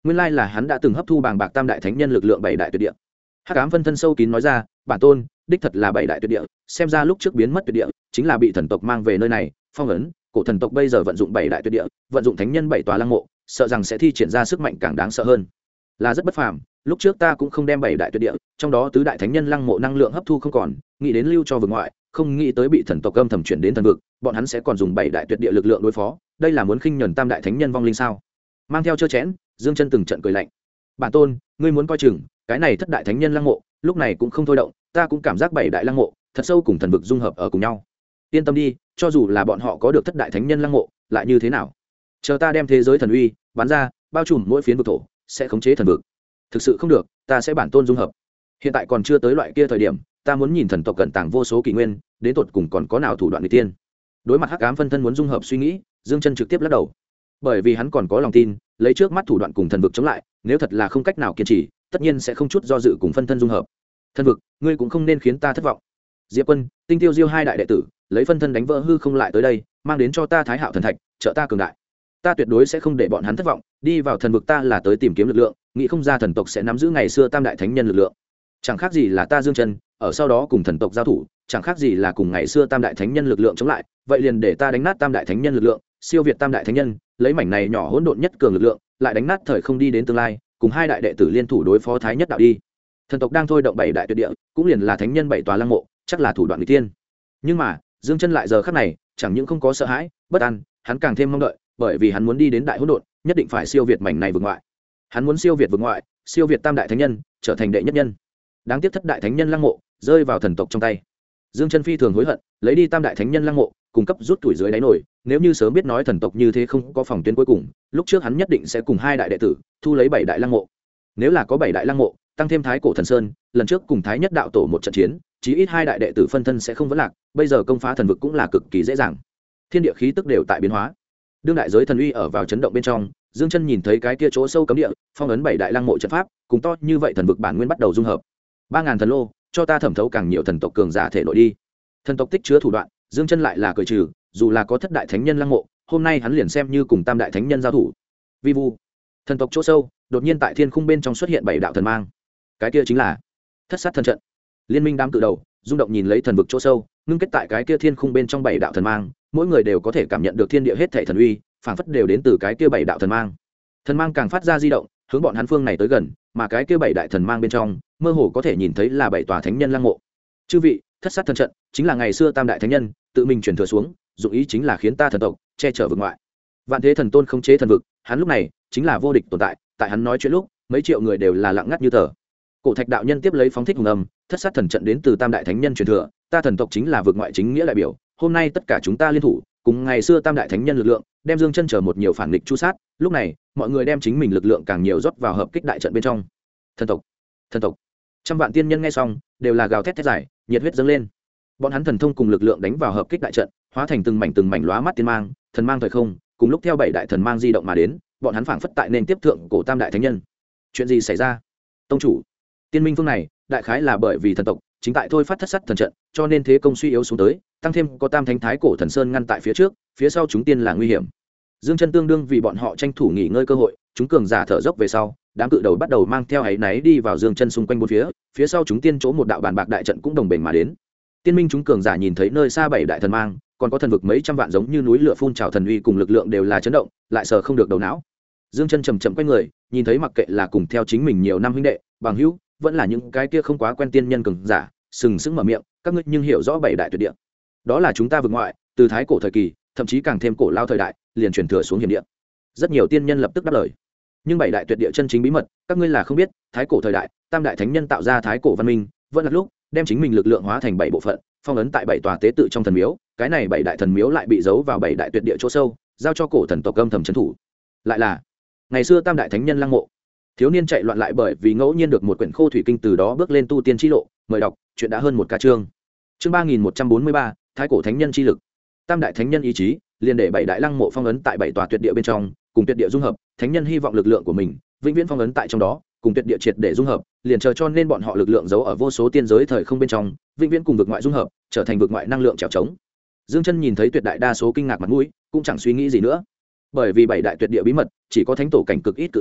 S1: nguyên lai là hắn đã từng hấp thu bàng bạc tam đại thánh nhân lực lượng bảy đại tuyệt địa. Hắc ám phân thân sâu kín nói ra, bản tôn đích thật là bảy đại tuyệt địa, xem ra lúc trước biến mất tuyệt địa chính là bị thần tộc mang về nơi này phong ấn. Cổ thần tộc bây giờ vận dụng bảy đại tuyệt địa, vận dụng thánh nhân bảy tòa lăng mộ, sợ rằng sẽ thi triển ra sức mạnh càng đáng sợ hơn, là rất bất phàm. Lúc trước ta cũng không đem bảy đại tuyệt địa, trong đó tứ đại thánh nhân lăng mộ năng lượng hấp thu không còn, nghĩ đến lưu cho vực ngoại, không nghĩ tới bị thần tộc âm thầm chuyển đến thần vực, bọn hắn sẽ còn dùng bảy đại tuyệt địa lực lượng đối phó, đây là muốn khinh nhẫn tam đại thánh nhân vong linh sao? Mang theo chơ chẽn, Dương Chân từng trận cười lạnh. Bản tôn, ngươi muốn coi chừng, cái này thất đại thánh nhân lăng mộ, lúc này cũng không thôi động, ta cũng cảm giác bảy đại lăng mộ thật sâu cùng thần vực dung hợp ở cùng nhau. Yên tâm đi, cho dù là bọn họ có được thất đại thánh nhân lăng mộ, lại như thế nào? Chờ ta đem thế giới thần uy bắn ra, bao trùm mỗi phiến vực thổ, sẽ khống chế thần vực. Thực sự không được, ta sẽ bản tôn dung hợp. Hiện tại còn chưa tới loại kia thời điểm, ta muốn nhìn thần tộc cận tàng vô số kỷ nguyên, đến tột cùng còn có nào thủ đoạn người tiên. Đối mặt hắc ám phân thân muốn dung hợp suy nghĩ, Dương Chân trực tiếp lắc đầu, bởi vì hắn còn có lòng tin, lấy trước mắt thủ đoạn cùng thần vực chống lại, nếu thật là không cách nào kiên trì, tất nhiên sẽ không chút do dự cùng phân thân dung hợp. Thần vực, ngươi cũng không nên khiến ta thất vọng. Diệp Quân, Tinh Tiêu Diêu hai đại đệ tử, lấy phân thân đánh vỡ hư không lại tới đây, mang đến cho ta Thái Hạo thần thạch, trợ ta cường đại. Ta tuyệt đối sẽ không để bọn hắn thất vọng, đi vào thần vực ta là tới tìm kiếm lực lượng, nghĩ không ra thần tộc sẽ nắm giữ ngày xưa tam đại thánh nhân lực lượng. Chẳng khác gì là ta Dương Chân, ở sau đó cùng thần tộc giao thủ, chẳng khác gì là cùng ngày xưa tam đại thánh nhân lực lượng chống lại, vậy liền để ta đánh nát tam đại thánh nhân lực lượng, siêu việt tam đại thánh nhân, lấy mảnh này nhỏ hỗn độn nhất cường lực lượng, lại đánh nát thời không đi đến tương lai, cùng hai đại đệ tử liên thủ đối phó Thái Nhất đạo đi. Thần tộc đang thôi động bảy đại tuyệt địa, cũng liền là thánh nhân bảy tòa lăng mộ, chắc là thủ đoạn nghịch tiên. Nhưng mà, Dương Chân lại giờ khắc này, chẳng những không có sợ hãi, bất an, hắn càng thêm mong đợi, bởi vì hắn muốn đi đến đại hỗn độn, nhất định phải siêu việt mảnh này vực ngoại. Hắn muốn siêu việt vực ngoại, siêu việt tam đại thánh nhân, trở thành đệ nhất nhân. Đáng tiếc thất đại thánh nhân lăng mộ rơi vào thần tộc trong tay. Dương Chân phi thường hối hận, lấy đi tam đại thánh nhân lăng mộ, cung cấp rút tuổi dưới đáy nổi, nếu như sớm biết nói thần tộc như thế không có phòng tuyến cuối cùng, lúc trước hắn nhất định sẽ cùng hai đại đệ tử thu lấy bảy đại lăng mộ. Nếu là có bảy đại lăng mộ, tăng thêm Thái Cổ Thần Sơn, lần trước cùng Thái Nhất đạo tổ một trận chiến, chí ít hai đại đệ tử phân thân sẽ không vấn lạc, bây giờ công phá thần vực cũng là cực kỳ dễ dàng. Thiên địa khí tức đều tại biến hóa. Đương đại giới thần uy ở vào chấn động bên trong, Dương Chân nhìn thấy cái kia chỗ sâu cấm địa, phong ấn bảy đại lăng mộ trận pháp, cùng to như vậy thần vực bản nguyên bắt đầu dung hợp. 3000 thần lô, cho ta thẩm thấu càng nhiều thần tộc cường giả thể nội đi. Thần tộc tích chứa thủ đoạn, Dương Chân lại là cười trừ, dù là có thất đại thánh nhân lăng mộ, hôm nay hắn liền xem như cùng tam đại thánh nhân giao thủ. Vi vu, thần tộc chỗ sâu, đột nhiên tại thiên khung bên trong xuất hiện bảy đạo thần mang. Cái kia chính là Thất Sát thần trận. Liên minh đám cự đầu, rung động nhìn lấy thần vực chỗ sâu, ngưng kết tại cái kia thiên khung bên trong bảy đạo thần mang, mỗi người đều có thể cảm nhận được thiên địa hết thảy thần uy, phảng phất đều đến từ cái kia bảy đạo thần mang. Thần mang càng phát ra di động, hướng bọn hắn phương này tới gần, mà cái kia bảy đại thần mang bên trong, mơ hồ có thể nhìn thấy là bảy tòa thánh nhân lăng mộ. Chư vị, Thất Sát thần trận chính là ngày xưa tam đại thánh nhân tự mình truyền thừa xuống, dụng ý chính là khiến ta thần tộc che chở vực ngoại. Vạn Thế Thần Tôn khống chế thần vực, hắn lúc này chính là vô địch tồn tại, tại hắn nói chuyện lúc, mấy triệu người đều là lặng ngắt như tờ. Cổ Thạch đạo nhân tiếp lấy phóng thích hùng âm, Thất Sát thần trận đến từ tam đại thánh nhân truyền thừa, ta thần tộc chính là vực ngoại chính nghĩa đại biểu, hôm nay tất cả chúng ta liên thủ, cùng ngày xưa tam đại thánh nhân lực lượng, đem Dương Chân chờ một nhiều phản nghịch chu sát, lúc này, mọi người đem chính mình lực lượng càng nhiều rót vào hợp kích đại trận bên trong. Thần tộc, thần tộc. Trăm vạn tiên nhân nghe xong, đều là gào thét thét giải, nhiệt huyết dâng lên. Bọn hắn thần thông cùng lực lượng đánh vào hợp kích đại trận, hóa thành từng mảnh lóa mắt tiên mang, thần mang thời không, cùng lúc theo bảy đại thần mang di động mà đến, bọn hắn phảng phất tại nên tiếp thượng cổ tam đại thánh nhân. Chuyện gì xảy ra? Tông chủ, tiên minh phương này, đại khái là bởi vì thần tộc chính tại thôi phát thất sát thần trận, cho nên thế công suy yếu xuống tới, tăng thêm có tam thánh thái cổ thần sơn ngăn tại phía trước, phía sau chúng tiên là nguy hiểm. Dương Chân tương đương vì bọn họ tranh thủ nghỉ ngơi cơ hội, chúng cường giả thở dốc về sau, đám cự đầu bắt đầu mang theo áy náy đi vào Dương Chân xung quanh bốn phía, phía sau chúng tiên chỗ một đạo bàn bạc đại trận cũng đồng bền mà đến. Tiên minh chúng cường giả nhìn thấy nơi xa bảy đại thần mang, còn có thần vực mấy trăm vạn giống như núi lửa phun trào thần uy cùng lực lượng đều là chấn động, lại sờ không được đầu não. Dương Chân chậm chậm quay người, nhìn thấy mặc kệ là cùng theo chính mình nhiều năm huynh đệ, bằng hữu, vẫn là những cái kia không quá quen tiên nhân cường giả, sừng sững mở miệng, các ngươi nhưng hiểu rõ bảy đại tuyệt địa. Đó là chúng ta vực ngoại, từ thái cổ thời kỳ, thậm chí càng thêm cổ lao thời đại, liền truyền thừa xuống hiểm địa. Rất nhiều tiên nhân lập tức đáp lời. Nhưng bảy đại tuyệt địa chân chính bí mật, các ngươi là không biết, thái cổ thời đại, tam đại thánh nhân tạo ra thái cổ văn minh, vẫn là lúc đem chính mình lực lượng hóa thành bảy bộ phận, phong ấn tại bảy tòa tế tự trong thần miếu, cái này bảy đại thần miếu lại bị giấu vào bảy đại tuyệt địa chỗ sâu, giao cho cổ thần tộc âm thầm trấn thủ. Lại là ngày xưa tam đại thánh nhân lăng mộ. Thiếu niên chạy loạn lại bởi vì ngẫu nhiên được một quyển khô thủy kinh, từ đó bước lên tu tiên chi lộ. Mời đọc, chuyện đã hơn một ca chương. Chương 3143, thái cổ thánh nhân chi lực. Tam đại thánh nhân ý chí, liền để bảy đại lăng mộ phong ấn tại bảy tòa tuyệt địa bên trong, cùng tuyệt địa dung hợp, thánh nhân hy vọng lực lượng của mình vĩnh viễn phong ấn tại trong đó, cùng tuyệt địa triệt để dung hợp, liền chờ cho nên bọn họ lực lượng giấu ở vô số tiên giới thời không bên trong, vĩnh viễn cùng vực ngoại dung hợp, trở thành vực ngoại năng lượng trèo trống. Dương Chân nhìn thấy tuyệt đại đa số kinh ngạc mặt mũi, cũng chẳng suy nghĩ gì nữa, bởi vì bảy đại tuyệt địa bí mật chỉ có thánh tổ cảnh cực ít cự đầu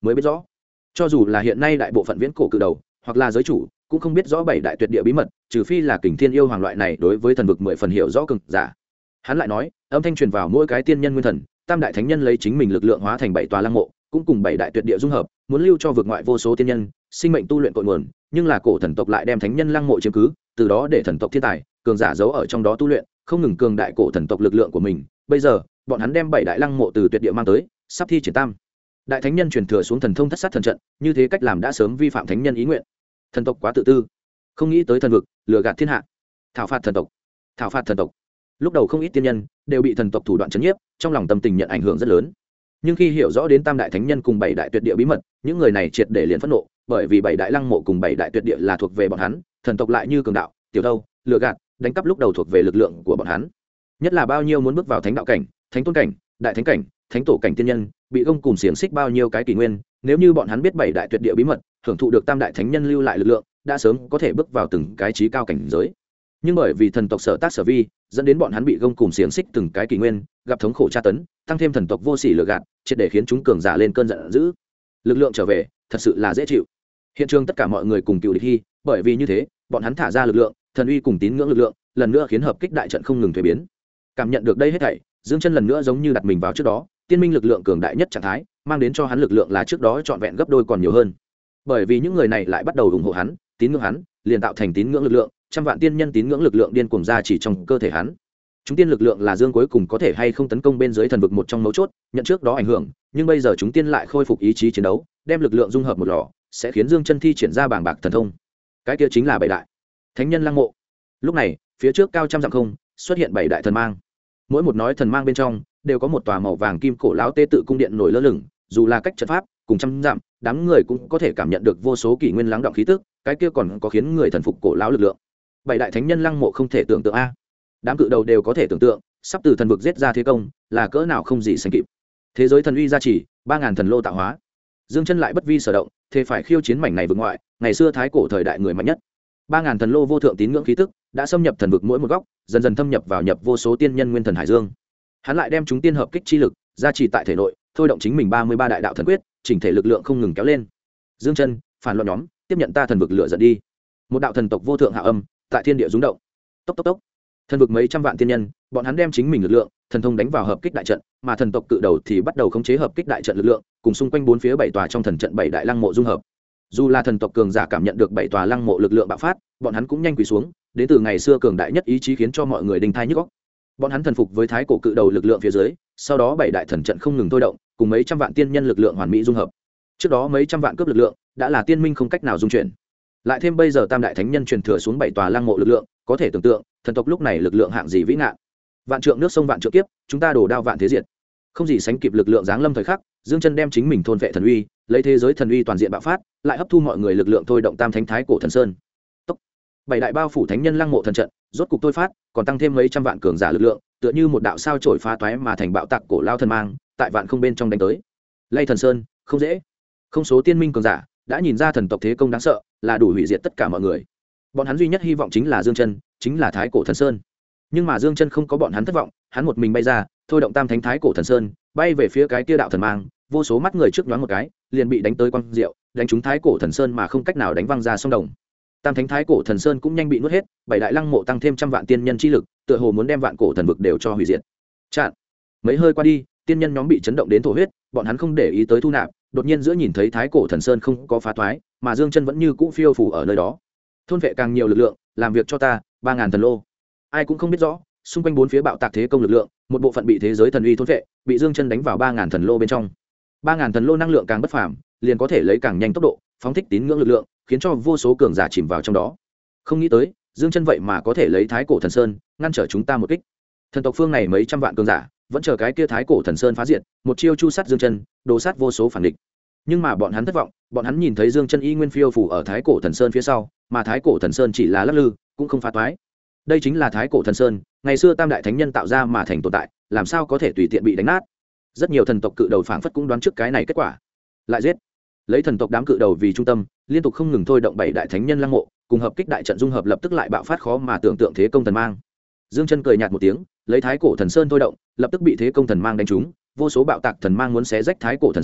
S1: mới biết rõ. Cho dù là hiện nay đại bộ phận viễn cổ cự đầu hoặc là giới chủ cũng không biết rõ bảy đại tuyệt địa bí mật, trừ phi là Kình Thiên yêu hoàng loại này đối với thần vực 10 phần hiểu rõ cường giả. Hắn lại nói, âm thanh truyền vào mỗi cái tiên nhân nguyên thần, tam đại thánh nhân lấy chính mình lực lượng hóa thành bảy tòa lăng mộ, cũng cùng bảy đại tuyệt địa dung hợp, muốn lưu cho vực ngoại vô số tiên nhân sinh mệnh tu luyện cội nguồn, nhưng là cổ thần tộc lại đem thánh nhân lăng mộ chiếm cứ, từ đó để thần tộc thiên tài cường giả giấu ở trong đó tu luyện, không ngừng cường đại cổ thần tộc lực lượng của mình. Bây giờ bọn hắn đem bảy đại lăng mộ từ tuyệt địa mang tới, sắp thi triển tam đại thánh nhân truyền thừa xuống thần thông thất sát thần trận, như thế cách làm đã sớm vi phạm thánh nhân ý nguyện. Thần tộc quá tự tư, không nghĩ tới thần vực, lừa gạt thiên hạ, thảo phạt thần tộc, thảo phạt thần tộc. Lúc đầu không ít tiên nhân đều bị thần tộc thủ đoạn chấn nhiếp, trong lòng tâm tình nhận ảnh hưởng rất lớn. Nhưng khi hiểu rõ đến tam đại thánh nhân cùng bảy đại tuyệt địa bí mật, những người này triệt để liền phẫn nộ, bởi vì bảy đại lăng mộ cùng bảy đại tuyệt địa là thuộc về bọn hắn, thần tộc lại như cường đạo, tiểu đâu, lừa gạt, đánh cắp lúc đầu thuộc về lực lượng của bọn hắn. Nhất là bao nhiêu muốn bước vào thánh đạo cảnh, thánh tôn cảnh, đại thánh cảnh, thánh tổ cảnh tiên nhân, bị gông cùng xiềng xích bao nhiêu cái kỷ nguyên, nếu như bọn hắn biết bảy đại tuyệt địa bí mật, hưởng thụ được tam đại thánh nhân lưu lại lực lượng, đã sớm có thể bước vào từng cái trí cao cảnh giới. Nhưng bởi vì thần tộc sở tác sở vi, dẫn đến bọn hắn bị gông cùng xiềng xích từng cái kỷ nguyên, gặp thống khổ tra tấn, tăng thêm thần tộc vô sỉ lừa gạt, triệt để khiến chúng cường giả lên cơn giận dữ. Lực lượng trở về, thật sự là dễ chịu. Hiện trường tất cả mọi người cùng cựu địch hy, bởi vì như thế, bọn hắn thả ra lực lượng, thần uy cùng tín ngưỡng lực lượng, lần nữa khiến hợp kích đại trận không ngừng thay biến. Cảm nhận được đây hết thảy, Dương Chân lần nữa giống như đặt mình vào trước đó, tiên minh lực lượng cường đại nhất trạng thái, mang đến cho hắn lực lượng là trước đó trọn vẹn gấp đôi còn nhiều hơn. Bởi vì những người này lại bắt đầu ủng hộ hắn, tín ngưỡng hắn, liền tạo thành tín ngưỡng lực lượng, trăm vạn tiên nhân tín ngưỡng lực lượng điên cuồng ra chỉ trong cơ thể hắn. Chúng tiên lực lượng là Dương cuối cùng có thể hay không tấn công bên dưới thần vực một trong mấu chốt, nhận trước đó ảnh hưởng, nhưng bây giờ chúng tiên lại khôi phục ý chí chiến đấu, đem lực lượng dung hợp một lò, sẽ khiến Dương Chân thi triển ra bảng bạc thần thông. Cái kia chính là bảy đại thánh nhân lăng mộ. Lúc này, phía trước cao trăm dặm không, xuất hiện bảy đại thần mang. Mỗi một nói thần mang bên trong đều có một tòa màu vàng kim cổ lão tê tự cung điện nổi lơ lửng, dù là cách trận pháp cùng trăm dặm, đám người cũng có thể cảm nhận được vô số kỷ nguyên lắng đọng khí tức, cái kia còn có khiến người thần phục cổ lão lực lượng. Bảy đại thánh nhân lăng mộ không thể tưởng tượng a. Đám cự đầu đều có thể tưởng tượng, sắp từ thần vực giết ra thế công, là cỡ nào không gì sánh kịp. Thế giới thần uy gia trì, 3000 thần lô tạo hóa. Dương Chân lại bất vi sở động, thế phải khiêu chiến mảnh này vực ngoại, ngày xưa thái cổ thời đại người mạnh nhất. 3000 thần lô vô thượng tín ngưỡng khí tức, đã xâm nhập thần vực mỗi một góc, dần dần thâm nhập vào nhập vô số tiên nhân nguyên thần hải dương. Hắn lại đem chúng tiên hợp kích chi lực, gia trì tại thể nội, thôi động chính mình 33 đại đạo thần quyết, chỉnh thể lực lượng không ngừng kéo lên. Dương Chân, phản loạn nhóm, tiếp nhận ta thần vực lửa giận đi. Một đạo thần tộc vô thượng hạ âm, tại thiên địa rung động. Tốc tốc tốc. Thần vực mấy trăm vạn tiên nhân, bọn hắn đem chính mình lực lượng, thần thông đánh vào hợp kích đại trận, mà thần tộc cự đầu thì bắt đầu khống chế hợp kích đại trận lực lượng, cùng xung quanh bốn phía bảy tòa trong thần trận bảy đại lăng mộ dung hợp. Dù là thần tộc cường giả cảm nhận được bảy tòa lăng mộ lực lượng bạo phát, bọn hắn cũng nhanh quỳ xuống, đến từ ngày xưa cường đại nhất ý chí khiến cho mọi người đinh thai nhức óc. Bọn hắn thần phục với thái cổ cự đầu lực lượng phía dưới, sau đó bảy đại thần trận không ngừng thôi động, cùng mấy trăm vạn tiên nhân lực lượng hoàn mỹ dung hợp. Trước đó mấy trăm vạn cướp lực lượng, đã là tiên minh không cách nào dung chuyển. Lại thêm bây giờ tam đại thánh nhân truyền thừa xuống bảy tòa lăng mộ lực lượng, có thể tưởng tượng, thần tộc lúc này lực lượng hạng gì vĩ ngạn. Vạn trượng nước sông vạn trượng kiếp, chúng ta đổ đao vạn thế diệt. Không gì sánh kịp lực lượng giáng lâm thời khắc, Dương Chân đem chính mình thôn vệ thần uy, lấy thế giới thần uy toàn diện bạo phát, lại hấp thu mọi người lực lượng thôi động tam thánh thái cổ thần sơn. Tốc. Bảy đại bao phủ thánh nhân lăng mộ thần trận, rốt cục tôi phát, còn tăng thêm mấy trăm vạn cường giả lực lượng, tựa như một đạo sao chổi phá toái mà thành bạo tạc cổ lao thần mang, tại vạn không bên trong đánh tới. Lay thần sơn, không dễ. Không số tiên minh cường giả đã nhìn ra thần tộc thế công đáng sợ, là đủ hủy diệt tất cả mọi người. Bọn hắn duy nhất hy vọng chính là Dương Chân, chính là thái cổ thần sơn. Nhưng mà Dương Chân không có bọn hắn thất vọng, hắn một mình bay ra, thôi động tam thánh thái cổ thần sơn, bay về phía cái kia đạo thần mang, vô số mắt người trước nhoáng một cái, liền bị đánh tới quang diệu, đánh trúng thái cổ thần sơn mà không cách nào đánh văng ra sông đồng. Tam thánh thái cổ thần sơn cũng nhanh bị nuốt hết, bảy đại lăng mộ tăng thêm trăm vạn tiên nhân chi lực, tựa hồ muốn đem vạn cổ thần vực đều cho hủy diệt. Chặn. Mấy hơi qua đi, tiên nhân nhóm bị chấn động đến thổ huyết, bọn hắn không để ý tới thu nạp, đột nhiên giữa nhìn thấy thái cổ thần sơn không có phá toái, mà Dương Chân vẫn như cũ phiêu phù ở nơi đó. Thôn vệ càng nhiều lực lượng, làm việc cho ta, 3000 thần lô. Ai cũng không biết rõ, xung quanh bốn phía bạo tạc thế công lực lượng, một bộ phận bị thế giới thần uy thôn vệ, bị Dương Chân đánh vào 3000 thần lô bên trong. 3000 thần lô năng lượng càng bất phàm, liền có thể lấy càng nhanh tốc độ, phóng thích tín ngưỡng lực lượng, khiến cho vô số cường giả chìm vào trong đó. Không nghĩ tới, Dương Chân vậy mà có thể lấy thái cổ thần sơn ngăn trở chúng ta một kích. Thần tộc phương này mấy trăm vạn cường giả, vẫn chờ cái kia thái cổ thần sơn phá diệt, một chiêu chu sát Dương Chân, đồ sát vô số phản địch. Nhưng mà bọn hắn thất vọng, bọn hắn nhìn thấy Dương Chân y nguyên phiêu phù ở thái cổ thần sơn phía sau, mà thái cổ thần sơn chỉ là lắc lư, cũng không phá toái. Đây chính là thái cổ thần sơn, ngày xưa tam đại thánh nhân tạo ra mà thành tồn tại, làm sao có thể tùy tiện bị đánh nát. Rất nhiều thần tộc cự đầu phảng phất cũng đoán trước cái này kết quả, lại giết. Lấy thần tộc đám cự đầu vì trung tâm, liên tục không ngừng thôi động bảy đại thánh nhân lăng mộ, cùng hợp kích đại trận dung hợp lập tức lại bạo phát khó mà tưởng tượng thế công thần mang. Dương Chân cười nhạt một tiếng, lấy thái cổ thần sơn thôi động, lập tức bị thế công thần mang đánh trúng, vô số bạo tạc thần mang muốn xé rách thái cổ thần sơn,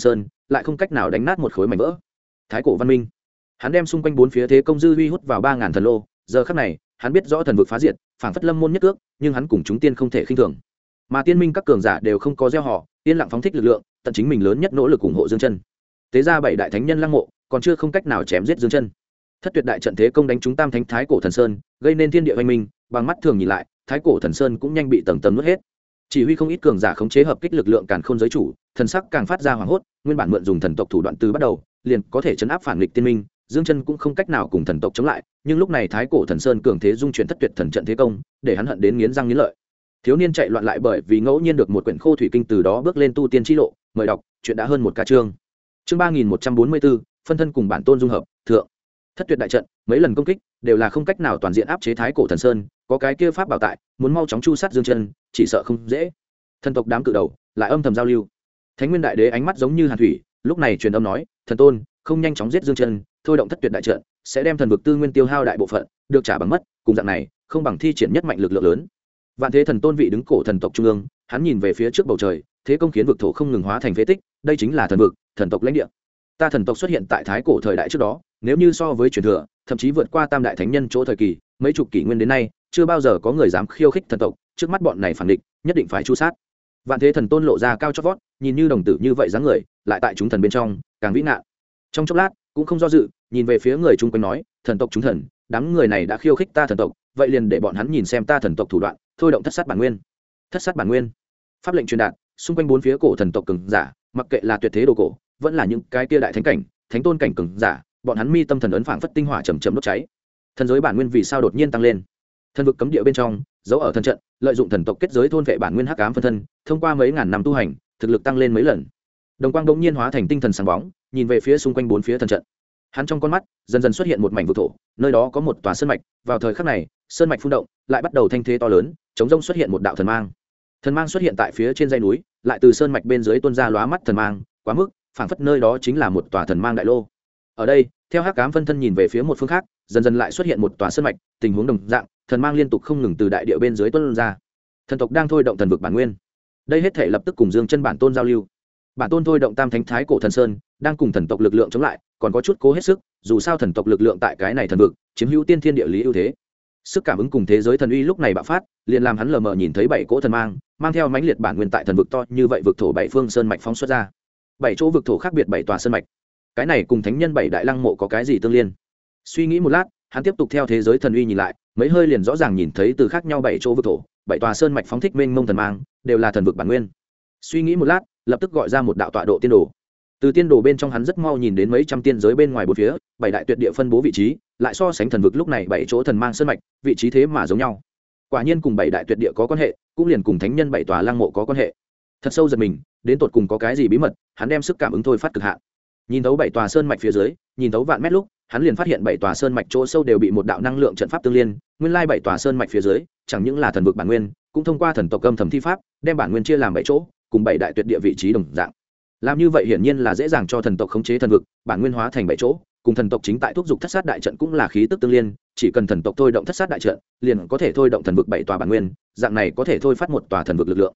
S1: lại không cách nào đánh nát một khối mảnh vỡ. Thái cổ văn minh, hắn đem xung quanh bốn phía thế công dư huy hút vào 3000 thần lô. Giờ khắc này hắn biết rõ thần vực phá diệt, phảng phất lâm môn nhất ước, nhưng hắn cùng chúng tiên không thể khinh thường. Mà tiên minh các cường giả đều không có gieo họ, yên lặng phóng thích lực lượng, tận chính mình lớn nhất nỗ lực ủng hộ Dương Chân. Tế ra 7 đại thánh nhân lăng mộ, còn chưa không cách nào chém giết Dương Chân. Thất tuyệt đại trận thế công đánh trúng Tam Thánh Thái cổ thần sơn, gây nên thiên địa hoành minh, bằng mắt thường nhìn lại, Thái cổ thần sơn cũng nhanh bị tầng tầng nuốt hết. Chỉ huy không ít cường giả khống chế hợp kích lực lượng càn khôn giới chủ, thần sắc càng phát ra hoảng hốt, nguyên bản mượn dùng thần tộc thủ đoạn từ bắt đầu, liền có thể chấn áp phản nghịch tiên minh, Dương Chân cũng không cách nào cùng thần tộc chống lại, nhưng lúc này Thái cổ thần sơn cường thế dung chuyển thất tuyệt thần trận thế công, để hắn hận đến nghiến răng nghiến lợi. Thiếu niên chạy loạn lại bởi vì ngẫu nhiên được một quyển khô thủy kinh, từ đó bước lên tu tiên chi lộ, mời đọc, chuyện đã hơn một ca chương. Chương 3144, phân thân cùng bản tôn dung hợp, thượng. Thất tuyệt đại trận, mấy lần công kích đều là không cách nào toàn diện áp chế Thái cổ thần sơn, có cái kia pháp bảo tại, muốn mau chóng chu sát Dương Chân, chỉ sợ không dễ. Thần tộc đám cự đầu lại âm thầm giao lưu. Thánh Nguyên đại đế ánh mắt giống như hàn thủy, lúc này truyền âm nói, thần tôn không nhanh chóng giết Dương Chân, thôi động thất tuyệt đại trận sẽ đem thần vực tư nguyên tiêu hao đại bộ phận, được trả bằng mất, cùng dạng này không bằng thi triển nhất mạnh lực lượng lớn. Vạn thế thần tôn vị đứng cổ thần tộc trung ương, hắn nhìn về phía trước bầu trời, thế công khiến vực thổ không ngừng hóa thành phế tích, đây chính là thần vực, thần tộc lãnh địa. Ta thần tộc xuất hiện tại thái cổ thời đại trước đó, nếu như so với truyền thừa, thậm chí vượt qua tam đại thánh nhân chỗ thời kỳ, mấy chục kỷ nguyên đến nay, chưa bao giờ có người dám khiêu khích thần tộc, trước mắt bọn này phản địch, nhất định phải chu sát. Vạn thế thần tôn lộ ra cao chót vót, nhìn như đồng tử như vậy dáng người, lại tại chúng thần bên trong càng vĩ ngạn. Trong chốc lát cũng không do dự, nhìn về phía người chung quanh nói, thần tộc chúng thần, đám người này đã khiêu khích ta thần tộc, vậy liền để bọn hắn nhìn xem ta thần tộc thủ đoạn, thôi động thất sát bản nguyên. Thất sát bản nguyên, pháp lệnh truyền đạt, xung quanh bốn phía cổ thần tộc cường giả, mặc kệ là tuyệt thế đồ cổ, vẫn là những cái kia đại thánh cảnh, thánh tôn cảnh cường giả, bọn hắn mi tâm thần ấn phảng phất tinh hỏa chầm chậm đốt cháy. Thần giới bản nguyên vì sao đột nhiên tăng lên? Thần vực cấm địa bên trong, giấu ở thần trận, lợi dụng thần tộc kết giới thôn vệ bản nguyên hắc ám phân thân, thông qua mấy ngàn năm tu hành, thực lực tăng lên mấy lần. Đồng quang đống nhiên hóa thành tinh thần sáng bóng, nhìn về phía xung quanh bốn phía thần trận. Hắn trong con mắt dần dần xuất hiện một mảnh vực thổ, nơi đó có một tòa sơn mạch, vào thời khắc này, sơn mạch phun động, lại bắt đầu thanh thế to lớn, chống rông xuất hiện một đạo thần mang. Thần mang xuất hiện tại phía trên dãy núi, lại từ sơn mạch bên dưới tuôn ra lóa mắt thần mang, quá mức, phảng phất nơi đó chính là một tòa thần mang đại lô. Ở đây, theo hắc ám phân thân nhìn về phía một phương khác, dần dần lại xuất hiện một tòa sơn mạch, tình huống đồng dạng, thần mang liên tục không ngừng từ đại địa bên dưới tuôn ra. Thần tộc đang thôi động thần vực bản nguyên. Đây hết thể lập tức cùng Dương Chân bản tôn giao lưu. Bản tôn thôi động tam thánh thái cổ thần sơn, đang cùng thần tộc lực lượng chống lại, còn có chút cố hết sức, dù sao thần tộc lực lượng tại cái này thần vực chiếm hữu tiên thiên địa lý ưu thế. Sức cảm ứng cùng thế giới thần uy lúc này bạo phát, liền làm hắn lờ mờ nhìn thấy bảy cỗ thần mang theo mãnh liệt bản nguyên tại thần vực to như vậy, vực thổ bảy phương sơn mạch phóng xuất ra. Bảy chỗ vực thổ khác biệt, bảy tòa sơn mạch. Cái này cùng thánh nhân bảy đại lăng mộ có cái gì tương liên? Suy nghĩ một lát, hắn tiếp tục theo thế giới thần uy nhìn lại, mấy hơi liền rõ ràng nhìn thấy từ khác nhau bảy chỗ vực thổ, bảy tòa sơn mạch phóng thích mênh mông thần mang, đều là thần vực bản nguyên. Suy nghĩ một lát, lập tức gọi ra một đạo tọa độ tiên đồ. Từ tiên đồ bên trong hắn rất mau nhìn đến mấy trăm tiên giới bên ngoài bốn phía, bảy đại tuyệt địa phân bố vị trí, lại so sánh thần vực lúc này bảy chỗ thần mang sơn mạch, vị trí thế mà giống nhau. Quả nhiên cùng bảy đại tuyệt địa có quan hệ, cũng liền cùng thánh nhân bảy tòa lăng mộ có quan hệ. Thật sâu giật mình, đến tột cùng có cái gì bí mật, hắn đem sức cảm ứng thôi phát cực hạn. Nhìn thấu bảy tòa sơn mạch phía dưới, nhìn thấu vạn mét lúc, hắn liền phát hiện bảy tòa sơn mạch chỗ sâu đều bị một đạo năng lượng trận pháp tương liên, nguyên lai bảy tòa sơn mạch phía dưới, chẳng những là thần vực bản nguyên, cũng thông qua thần tộc âm thầm thi pháp, đem bản nguyên chia làm bảy chỗ, cùng bảy đại tuyệt địa vị trí đồng dạng. Làm như vậy hiển nhiên là dễ dàng cho thần tộc khống chế thần vực, bản nguyên hóa thành bảy chỗ, cùng thần tộc chính tại thúc dục thất sát đại trận cũng là khí tức tương liên, chỉ cần thần tộc thôi động thất sát đại trận, liền có thể thôi động thần vực bảy tòa bản nguyên, dạng này có thể thôi phát một tòa thần vực lực lượng.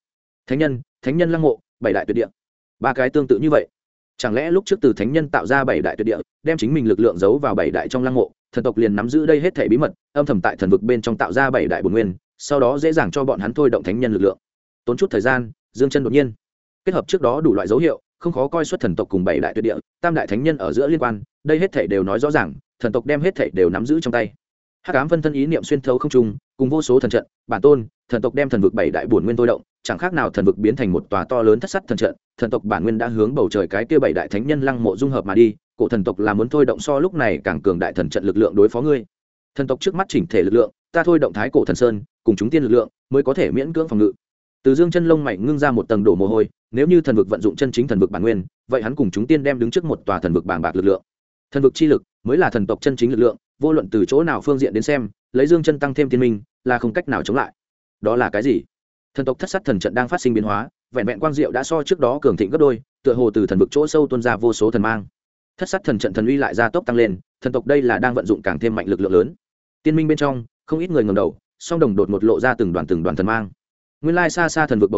S1: Thánh nhân lăng mộ, bảy đại tuyệt địa, ba cái tương tự như vậy. Chẳng lẽ lúc trước từ thánh nhân tạo ra bảy đại tuyệt địa, đem chính mình lực lượng giấu vào bảy đại trong lăng mộ, thần tộc liền nắm giữ đây hết thảy bí mật, âm thầm tại thần vực bên trong tạo ra bảy đại bổn nguyên, sau đó dễ dàng cho bọn hắn thôi động thánh nhân lực lượng. Tốn chút thời gian, Dương Chân đột nhiên kết hợp trước đó đủ loại dấu hiệu, không khó coi xuất thần tộc cùng bảy đại tuyệt địa, tam đại thánh nhân ở giữa liên quan, đây hết thảy đều nói rõ ràng, thần tộc đem hết thảy đều nắm giữ trong tay. Hắc ám phân thân ý niệm xuyên thấu không trung, cùng vô số thần trận, bản tôn, thần tộc đem thần vực bảy đại bổn nguyên thôi động, chẳng khác nào thần vực biến thành một tòa to lớn thất sát thần trận, thần tộc bản nguyên đã hướng bầu trời cái kia bảy đại thánh nhân lăng mộ dung hợp mà đi, cổ thần tộc là muốn thôi động so lúc này càng cường đại thần trận lực lượng đối phó ngươi. Thần tộc trước mắt chỉnh thể lực lượng, ta thôi động thái cổ thần sơn, cùng chúng tiên lực lượng, mới có thể miễn cưỡng phòng ngự. Từ Dương Chân lông mày ngưng ra một tầng đổ mồ hôi, nếu như thần vực vận dụng chân chính thần vực bản nguyên, vậy hắn cùng chúng tiên đem đứng trước một tòa thần vực bàng bạc lực lượng. Thần vực chi lực mới là thần tộc chân chính lực lượng, vô luận từ chỗ nào phương diện đến xem, lấy Dương Chân tăng thêm tiên minh, là không cách nào chống lại. Đó là cái gì? Thần tộc thất sát thần trận đang phát sinh biến hóa, vẹn vẹn quang diệu đã so trước đó cường thịnh gấp đôi, tựa hồ từ thần vực chỗ sâu tuôn ra vô số thần mang. Thất sát thần trận thần uy lại gia tốc tăng lên, thần tộc đây là đang vận dụng càng thêm mạnh lực lượng lớn. Tiên minh bên trong, không ít người ngẩng đầu, song đồng đột một lộ ra từng đoàn thần mang. Nguyên lai xa xa thần vực bầu trời,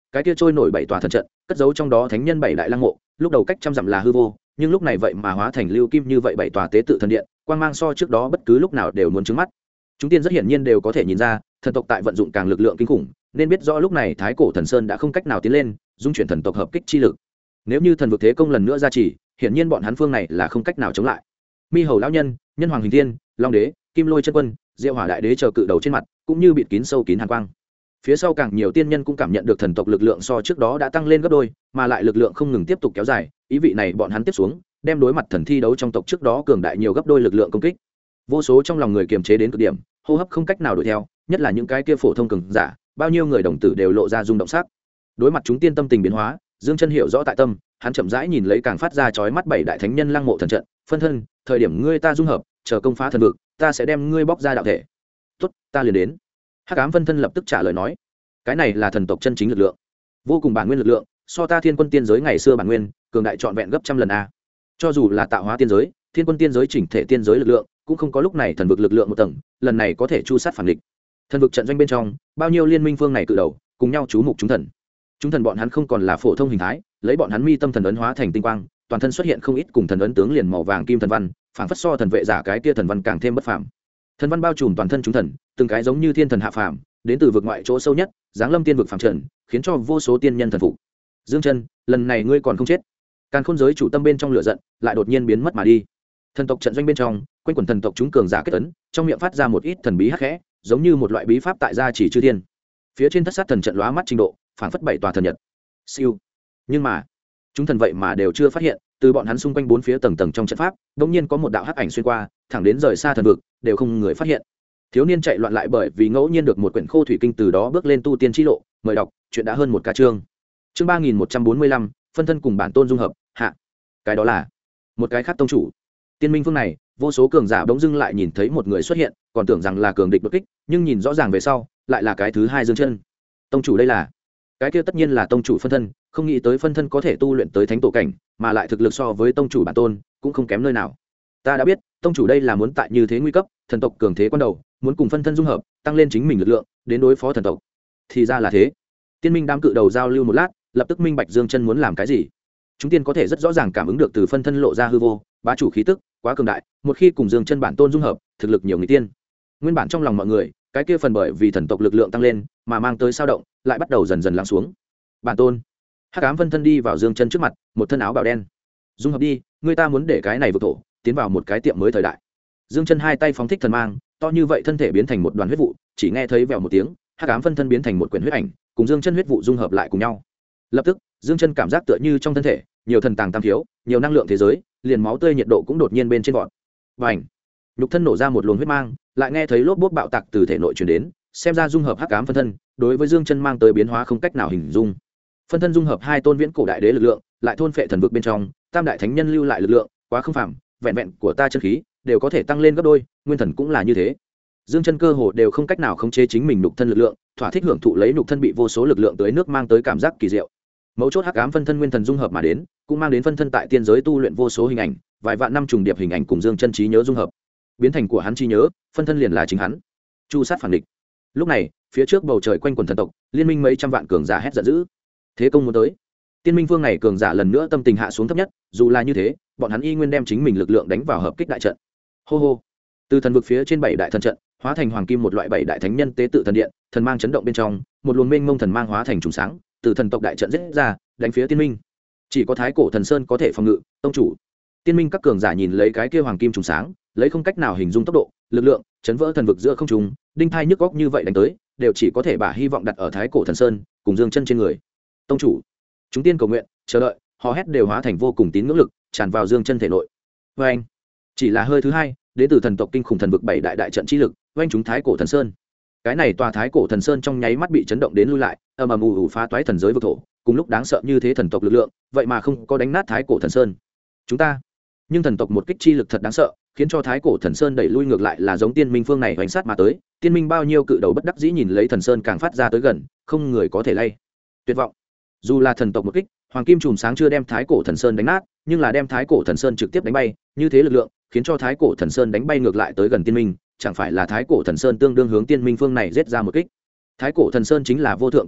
S1: cái kia trôi nổi 7 tòa thần trận, cất giấu trong đó thánh nhân 7 đại lăng mộ, lúc đầu cách trăm dặm là hư vô, nhưng lúc này vậy mà hóa thành lưu kim như vậy 7 tòa tế tự thần điện, quang mang so trước đó bất cứ lúc nào đều muốn trứng mắt. Chúng tiên rất hiển nhiên đều có thể nhìn ra, thần tộc tại vận dụng càng lực lượng kinh khủng, nên biết rõ lúc này Thái Cổ Thần Sơn đã không cách nào tiến lên, dung chuyển thần tộc hợp kích chi lực. Nếu như thần vực thế công lần nữa ra chỉ, hiển nhiên bọn hắn phương này là không cách nào chống lại. Mi Hầu lão nhân, Nhân Hoàng Hình Thiên, Long Đế, Kim Lôi chân quân, Diệu Hỏa đại đế chờ cự đầu trên mặt, cũng như bịt kín sâu kín hàn quang. Phía sau càng nhiều tiên nhân cũng cảm nhận được thần tộc lực lượng so trước đó đã tăng lên gấp đôi, mà lại lực lượng không ngừng tiếp tục kéo dài, ý vị này bọn hắn tiếp xuống, đem đối mặt thần thi đấu trong tộc trước đó cường đại nhiều gấp đôi lực lượng công kích. Vô số trong lòng người kiềm chế đến cực điểm, hô hấp không cách nào đuổi theo, nhất là những cái kia phổ thông cường giả, bao nhiêu người đồng tử đều lộ ra rung động sắc. Đối mặt chúng tiên tâm tình biến hóa, Dương Chân hiểu rõ tại tâm, hắn chậm rãi nhìn lấy càng phát ra chói mắt 7 đại thánh nhân lăng mộ thần trận, phân thân, thời điểm ngươi ta dung hợp, chờ công phá thần vực, ta sẽ đem ngươi bóc ra đạo thể. Tốt, ta liền đến. Hắc Ám phân thân lập tức trả lời nói, cái này là thần tộc chân chính lực lượng, vô cùng bản nguyên lực lượng, so ta Thiên Quân tiên giới ngày xưa bản nguyên, cường đại trọn vẹn gấp trăm lần a. Cho dù là tạo hóa tiên giới, Thiên Quân tiên giới chỉnh thể tiên giới lực lượng, cũng không có lúc này thần vực lực lượng một tầng, lần này có thể chu sát phản địch. Thần vực trận doanh bên trong, bao nhiêu liên minh phương này cự đầu, cùng nhau chú mục chúng thần. Chúng thần bọn hắn không còn là phổ thông hình thái, lấy bọn hắn mi tâm thần ấn hóa thành tinh quang, toàn thân xuất hiện không ít cùng thần ấn tướng liền màu vàng kim thần văn, phảng phất so thần vệ giả cái kia thần văn càng thêm bất phàm. Thần văn bao trùm toàn thân chúng thần, từng cái giống như thiên thần hạ phàm, đến từ vực ngoại chỗ sâu nhất, giáng lâm tiên vực phàm trần, khiến cho vô số tiên nhân thần phục. Dương Chân, lần này ngươi còn không chết. Càn Khôn giới chủ tâm bên trong lửa giận, lại đột nhiên biến mất mà đi. Thần tộc trận doanh bên trong, quanh quần thần tộc chúng cường giả kết ấn, trong miệng phát ra một ít thần bí hắc khẽ, giống như một loại bí pháp tại gia chỉ chư thiên. Phía trên thất sát thần trận lóa mắt trình độ, phảng phất 7 tòa thần nhật. Siêu. Nhưng mà, chúng thần vậy mà đều chưa phát hiện, từ bọn hắn xung quanh bốn phía tầng tầng trong trận pháp, đột nhiên có một đạo hắc ảnh xuyên qua, thẳng đến rời xa thần vực, đều không người phát hiện. Thiếu niên chạy loạn lại bởi vì ngẫu nhiên được một quyển khô thủy kinh từ đó bước lên tu tiên chi lộ, mời đọc, chuyện đã hơn một ca chương. Chương 3145, phân thân cùng bản tôn dung hợp, hạ. Cái đó là một cái khác tông chủ. Tiên minh phương này, vô số cường giả bỗng dưng lại nhìn thấy một người xuất hiện, còn tưởng rằng là cường địch đột kích, nhưng nhìn rõ ràng về sau, lại là cái thứ hai Dương Chân. Tông chủ đây là? Cái kia tất nhiên là tông chủ phân thân, không nghĩ tới phân thân có thể tu luyện tới thánh tổ cảnh, mà lại thực lực so với tông chủ bản tôn cũng không kém nơi nào. Ta đã biết, tông chủ đây là muốn tại như thế nguy cấp, thần tộc cường thế quan đầu, muốn cùng phân thân dung hợp, tăng lên chính mình lực lượng, đến đối phó thần tộc. Thì ra là thế. Tiên minh đám cự đầu giao lưu một lát, lập tức minh bạch Dương Chân muốn làm cái gì. Chúng tiên có thể rất rõ ràng cảm ứng được từ phân thân lộ ra hư vô, bá chủ khí tức quá cường đại, một khi cùng Dương Chân bản tôn dung hợp, thực lực nhiều người tiên. Nguyên bản trong lòng mọi người, cái kia phần bởi vì thần tộc lực lượng tăng lên, mà mang tới sao động, lại bắt đầu dần dần lắng xuống. Bản tôn. Hắc Ám phân thân đi vào Dương Chân trước mặt, một thân áo bào đen. Dung hợp đi, người ta muốn để cái này vực thổ tiến vào một cái tiệm mới thời đại. Dương Chân hai tay phóng thích thần mang, to như vậy thân thể biến thành một đoàn huyết vụ, chỉ nghe thấy vèo một tiếng, Hắc Ám phân thân biến thành một quyển huyết ảnh, cùng Dương Chân huyết vụ dung hợp lại cùng nhau. Lập tức, Dương Chân cảm giác tựa như trong thân thể, nhiều thần tàng tam thiếu, nhiều năng lượng thế giới, liền máu tươi nhiệt độ cũng đột nhiên bên trên vọt. Bành! Nhục thân nổ ra một luồng huyết mang, lại nghe thấy lốp bốp bạo tạc từ thể nội truyền đến, xem ra dung hợp Hắc Ám phân thân, đối với Dương Chân mang tới biến hóa không cách nào hình dung. Phân thân dung hợp hai tôn viễn cổ đại đế lực lượng, lại thôn phệ thần vực bên trong, tam đại thánh nhân lưu lại lực lượng, quá không phàm, vẹn vẹn của ta chân khí đều có thể tăng lên gấp đôi, nguyên thần cũng là như thế. Dương Chân cơ hồ đều không cách nào khống chế chính mình nhục thân lực lượng, thỏa thích hưởng thụ lấy nhục thân bị vô số lực lượng tưới nước mang tới cảm giác kỳ diệu. Mấu chốt Hắc Ám phân thân nguyên thần dung hợp mà đến, cũng mang đến phân thân tại tiên giới tu luyện vô số hình ảnh, vài vạn năm trùng điệp hình ảnh cùng Dương Chân trí nhớ dung hợp, biến thành của hắn trí nhớ, phân thân liền là chính hắn. Chu sát phản địch. Lúc này, phía trước bầu trời quanh quần thần tộc, liên minh mấy trăm vạn cường giả hét giận dữ. Thế công muốn tới. Tiên minh vương này cường giả lần nữa tâm tình hạ xuống thấp nhất, dù là như thế, bọn hắn y nguyên đem chính mình lực lượng đánh vào hợp kích đại trận. Hô hô. Từ thần vực phía trên 7 đại thần trận, hóa thành hoàng kim một loại 7 đại thánh nhân tế tự thần điện, thần mang chấn động bên trong, một luồng mênh mông thần mang hóa thành trùng sáng, từ thần tộc đại trận giết ra, đánh phía tiên minh. Chỉ có thái cổ thần sơn có thể phòng ngự, tông chủ. Tiên minh các cường giả nhìn lấy cái kia hoàng kim trùng sáng, lấy không cách nào hình dung tốc độ, lực lượng, chấn vỡ thần vực giữa không trung, đinh thai nhức góc như vậy đánh tới, đều chỉ có thể bả hy vọng đặt ở thái cổ thần sơn, cùng Dương Chân trên người. Tông chủ. Chúng tiên cầu nguyện, chờ đợi, hò hét đều hóa thành vô cùng tín ngưỡng lực, tràn vào Dương Chân thể nội. Oeng. Chỉ là hơi thứ hai, đến từ thần tộc kinh khủng thần vực 7 đại đại trận chi lực, oanh chúng thái cổ thần sơn. Cái này tòa thái cổ thần sơn trong nháy mắt bị chấn động đến lui lại, ầm ầm ù ù phá toái thần giới vực thổ, cùng lúc đáng sợ như thế thần tộc lực lượng, vậy mà không có đánh nát thái cổ thần sơn. Chúng ta, nhưng thần tộc một kích chi lực thật đáng sợ, khiến cho thái cổ thần sơn đẩy lui ngược lại là giống tiên minh phương này hoành sát mà tới, tiên minh bao nhiêu cự đầu bất đắc dĩ nhìn lấy thần sơn càng phát ra tới gần, không người có thể lay. Tuyệt vọng. Dù là thần tộc một kích, hoàng kim chùm sáng chưa đem thái cổ thần sơn đánh nát, nhưng là đem thái cổ thần sơn trực tiếp đánh bay, như thế lực lượng khiến cho thái cổ thần sơn đánh bay ngược lại tới gần tiên minh, chẳng phải là thái cổ thần sơn tương đương hướng tiên minh phương này giết ra một kích. Thái cổ thần sơn chính là vô thượng tối bảo,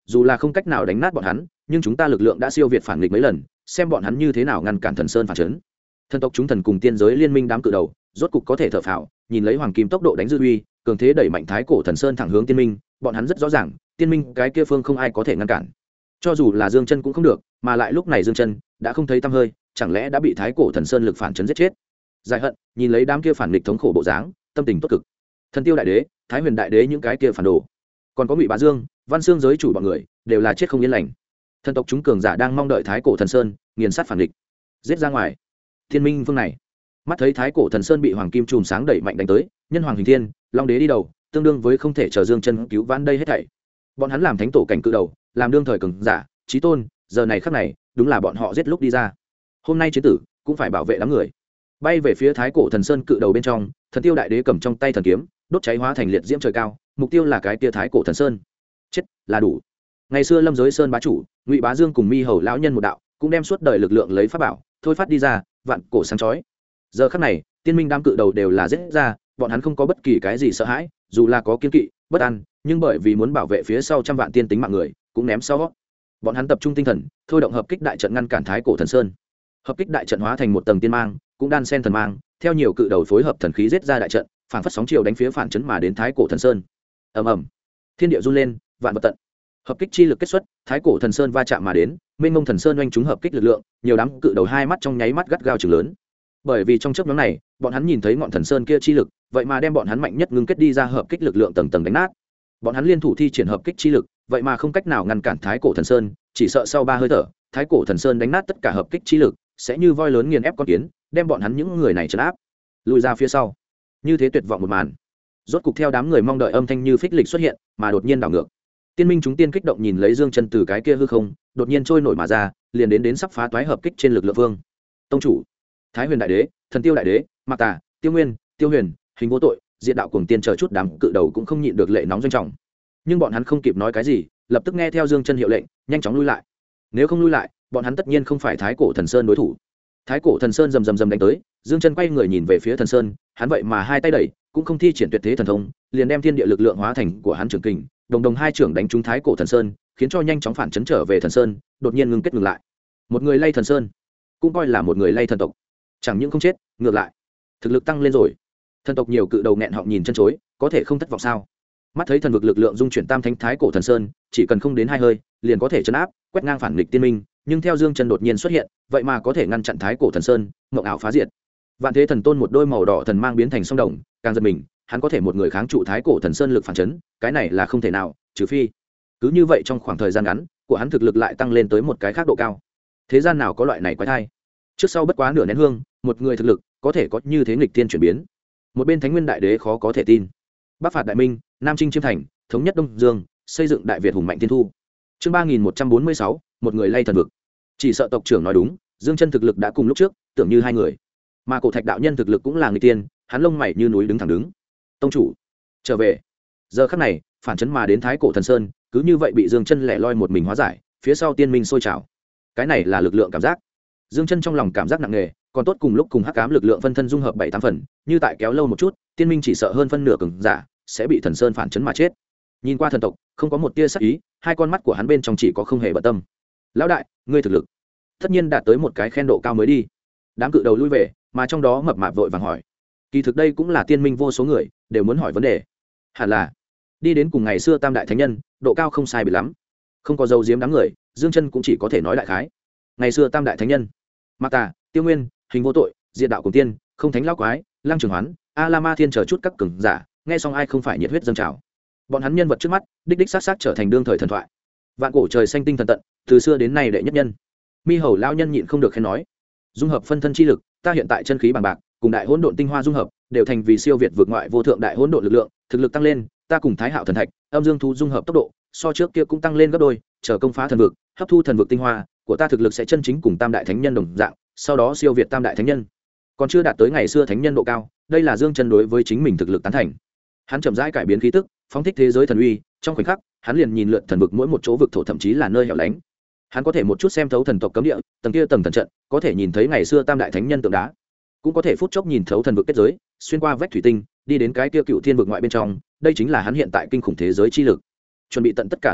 S1: dù là không cách nào đánh nát bọn hắn nhưng chúng ta lực lượng đã siêu việt phản nghịch mấy lần, xem bọn hắn như thế nào ngăn cản thần sơn phản chấn. Thần tộc chúng thần cùng tiên giới liên minh đám cự đầu rốt cục có thể thở phào, nhìn lấy hoàng kim tốc độ đánh dư uy, cường thế đẩy mạnh thái cổ thần sơn thẳng hướng tiên minh. Bọn hắn rất rõ ràng tiên minh cái kia phương không ai có thể ngăn cản, cho dù là Dương Chân cũng không được, mà lại lúc này Dương Chân đã không thấy tăm hơi, chẳng lẽ đã bị thái cổ thần sơn lực phản chấn giết chết. Giải hận nhìn lấy đám kia phản nghịch thống khổ bộ dáng, tâm tình tốt cực. Thần Tiêu đại đế, Thái Huyền đại đế những cái kia phản đồ, còn có Ngụy Bá Dương, Văn Xương giới chủ bọn người đều là chết không yên lành. Thần tộc chúng cường giả đang mong đợi thái cổ thần sơn nghiền sát phản địch, giết ra ngoài. Thiên minh phương này mắt thấy thái cổ thần sơn bị hoàng kim chùm sáng đẩy mạnh đánh tới, nhân hoàng hình thiên, long đế đi đầu, tương đương với không thể chờ Dương Chân cứu vãn đây hết thảy. Bọn hắn làm thánh tổ cảnh cự đầu, làm đương thời cường giả chí tôn, giờ này khắc này đúng là bọn họ giết lúc đi ra. Hôm nay chiến tử cũng phải bảo vệ đám người. Bay về phía thái cổ thần sơn cự đầu bên trong, Thần Tiêu đại đế cầm trong tay thần kiếm, đốt cháy hóa thành liệt diễm trời cao, mục tiêu là cái kia thái cổ thần sơn. Chết là đủ. Ngày xưa lâm giới sơn bá chủ Ngụy Bá Dương cùng Mi Hầu lão nhân một đạo cũng đem suốt đời lực lượng lấy pháp bảo thôi phát đi ra, vạn cổ sáng chói. Giờ khắc này tiên minh đám cự đầu đều là giết ra, bọn hắn không có bất kỳ cái gì sợ hãi, dù là có kiên kỵ bất an, nhưng bởi vì muốn bảo vệ phía sau trăm vạn tiên tính mạng người cũng ném sau. Bọn hắn tập trung tinh thần thôi động hợp kích đại trận ngăn cản thái cổ thần sơn. Hợp kích đại trận hóa thành một tầng tiên mang, cũng đan sen thần mang, theo nhiều cự đầu phối hợp thần khí giết ra đại trận, phản phất sóng chiều đánh phía phản chấn mà đến thái cổ thần sơn. Ầm ầm, thiên địa run lên, vạn vật tận. Hợp kích chi lực kết xuất, thái cổ thần sơn va chạm mà đến, mênh mông thần sơn oanh chúng hợp kích lực lượng, nhiều đám cự đầu hai mắt trong nháy mắt gắt gao trừng lớn. Bởi vì trong chớp nhoáng này, bọn hắn nhìn thấy ngọn thần sơn kia chi lực, vậy mà đem bọn hắn mạnh nhất ngưng kết đi ra hợp kích lực lượng tầng tầng đánh nát. Bọn hắn liên thủ thi triển hợp kích chi lực, vậy mà không cách nào ngăn cản thái cổ thần sơn, chỉ sợ sau 3 hơi thở, thái cổ thần sơn đánh nát tất cả hợp kích chi lực, sẽ như voi lớn nghiền ép con kiến, đem bọn hắn những người này trấn áp, lùi ra phía sau. Như thế tuyệt vọng một màn, rốt cục theo đám người mong đợi âm thanh như phích lịch xuất hiện, mà đột nhiên đảo ngược. Tiên minh chúng tiên kích động nhìn lấy Dương Chân từ cái kia hư không đột nhiên trôi nổi mà ra, liền đến sắp phá toái hợp kích trên lực lượng vương. Tông chủ, Thái Huyền đại đế, Thần Tiêu đại đế, Mạc Tà, Tiêu Nguyên, Tiêu Huyền, Hình Vô Tội, Diệt Đạo Cuồng Tiên chờ chút đám cự đầu cũng không nhịn được lệ nóng doanh trọng. Nhưng bọn hắn không kịp nói cái gì, lập tức nghe theo Dương Chân hiệu lệnh, nhanh chóng lui lại. Nếu không lui lại, bọn hắn tất nhiên không phải thái cổ thần sơn đối thủ. Thái cổ thần sơn rầm rầm rầm đánh tới, Dương Chân quay người nhìn về phía thần sơn, hắn vậy mà hai tay đẩy, cũng không thi triển tuyệt thế thần thông, liền đem thiên địa lực lượng hóa thành của hắn trường kình, đồng đồng hai trưởng đánh trúng thái cổ thần sơn, khiến cho nhanh chóng phản chấn trở về thần sơn, đột nhiên ngưng kết ngừng lại. Một người lay thần sơn, cũng coi là một người lay thần tộc, chẳng những không chết, ngược lại thực lực tăng lên rồi. Thần tộc nhiều cự đầu nghẹn họng nhìn chân chối, có thể không thất vọng sao? Mắt thấy thần vực lực lượng dung chuyển tam thánh thái cổ thần sơn, chỉ cần không đến 2 hơi, liền có thể chấn áp, quét ngang phản nghịch tiên minh, nhưng theo Dương Chân đột nhiên xuất hiện, vậy mà có thể ngăn chặn thái cổ thần sơn, mộng ảo phá diệt. Vạn Thế Thần Tôn một đôi màu đỏ thần mang biến thành song đồng, càng giật mình, hắn có thể một người kháng trụ thái cổ thần sơn lực phản chấn, cái này là không thể nào, trừ phi cứ như vậy trong khoảng thời gian ngắn, của hắn thực lực lại tăng lên tới một cái khác độ cao. Thế gian nào có loại này quái thai? Trước sau bất quá nửa nén hương, một người thực lực có thể có như thế nghịch thiên chuyển biến. Một bên Thánh Nguyên đại đế khó có thể tin. Bắc phạt đại minh, Nam chinh chiêm thành, thống nhất Đông Dương, xây dựng đại Việt hùng mạnh thiên thu. Chương 3146, một người lay thần vực. Chỉ sợ tộc trưởng nói đúng, Dương Chân thực lực đã cùng lúc trước, tưởng như hai người. Mà Cổ Thạch đạo nhân thực lực cũng là người tiên, hắn lông mày như núi đứng thẳng đứng. Tông chủ, trở về. Giờ khắc này, phản chấn mà đến thái cổ thần sơn, cứ như vậy bị Dương Chân lẻ loi một mình hóa giải, phía sau tiên minh sôi trào. Cái này là lực lượng cảm giác. Dương Chân trong lòng cảm giác nặng nề, còn tốt cùng lúc cùng hắc ám lực lượng phân thân dung hợp 7-8 phần, như tại kéo lâu một chút, tiên minh chỉ sợ hơn phân nửa cường giả sẽ bị thần sơn phản chấn mà chết. Nhìn qua thần tộc, không có một tia sắc ý, hai con mắt của hắn bên trong chỉ có không hề bận tâm. Lão đại, ngươi thực lực tất nhiên đạt tới một cái khen độ cao mới đi. Đám cự đầu lui về, mà trong đó mập mạp vội vàng hỏi. Kỳ thực đây cũng là tiên minh vô số người đều muốn hỏi vấn đề. Hẳn là đi đến cùng ngày xưa tam đại thánh nhân, độ cao không sai biệt lắm. Không có dấu giếm đám người, Dương Chân cũng chỉ có thể nói đại khái. Ngày xưa tam đại thánh nhân, Mạc Tà, Tiêu Nguyên, Hình Vô Tội, Diệt Đạo Cuồng Tiên, Không Thánh Lão Quái, Lăng Trường Hoán, A La Ma Thiên chờ chút các cường giả, nghe xong ai không phải nhiệt huyết dâng trào. Bọn hắn nhân vật trước mắt, đích xác xác trở thành đương thời thần thoại. Vạn cổ trời xanh tinh thần tận, từ xưa đến nay đệ nhất nhân. Mi Hầu lão nhân nhịn không được khen nói, dung hợp phân thân chi lực, ta hiện tại chân khí bằng bạc, cùng đại hỗn độn tinh hoa dung hợp, đều thành vì siêu việt vượt ngoại vô thượng đại hỗn độn lực lượng, thực lực tăng lên, ta cùng Thái Hạo thần thạch, âm dương thú dung hợp tốc độ, so trước kia cũng tăng lên gấp đôi, chờ công phá thần vực, hấp thu thần vực tinh hoa, của ta thực lực sẽ chân chính cùng tam đại thánh nhân đồng dạng, sau đó siêu việt tam đại thánh nhân. Còn chưa đạt tới ngày xưa thánh nhân độ cao, đây là Dương Chân đối với chính mình thực lực tán thành. Hắn chậm rãi cải biến khí tức, phóng thích thế giới thần uy, trong khoảnh khắc, hắn liền nhìn lượn thần vực mỗi một chỗ vực thổ thậm chí là nơi hẻo lánh. Hắn có thể một chút xem thấu thần tộc cấm địa, tầng kia tầng thần trận, có thể nhìn thấy ngày xưa tam đại thánh nhân tượng đá, cũng có thể phút chốc nhìn thấu thần vực kết giới, xuyên qua vách thủy tinh, đi đến cái kia cựu thiên vực ngoại bên trong, đây chính là hắn hiện tại kinh khủng thế giới chi lực. Chuẩn bị tận tất cả lực lượng,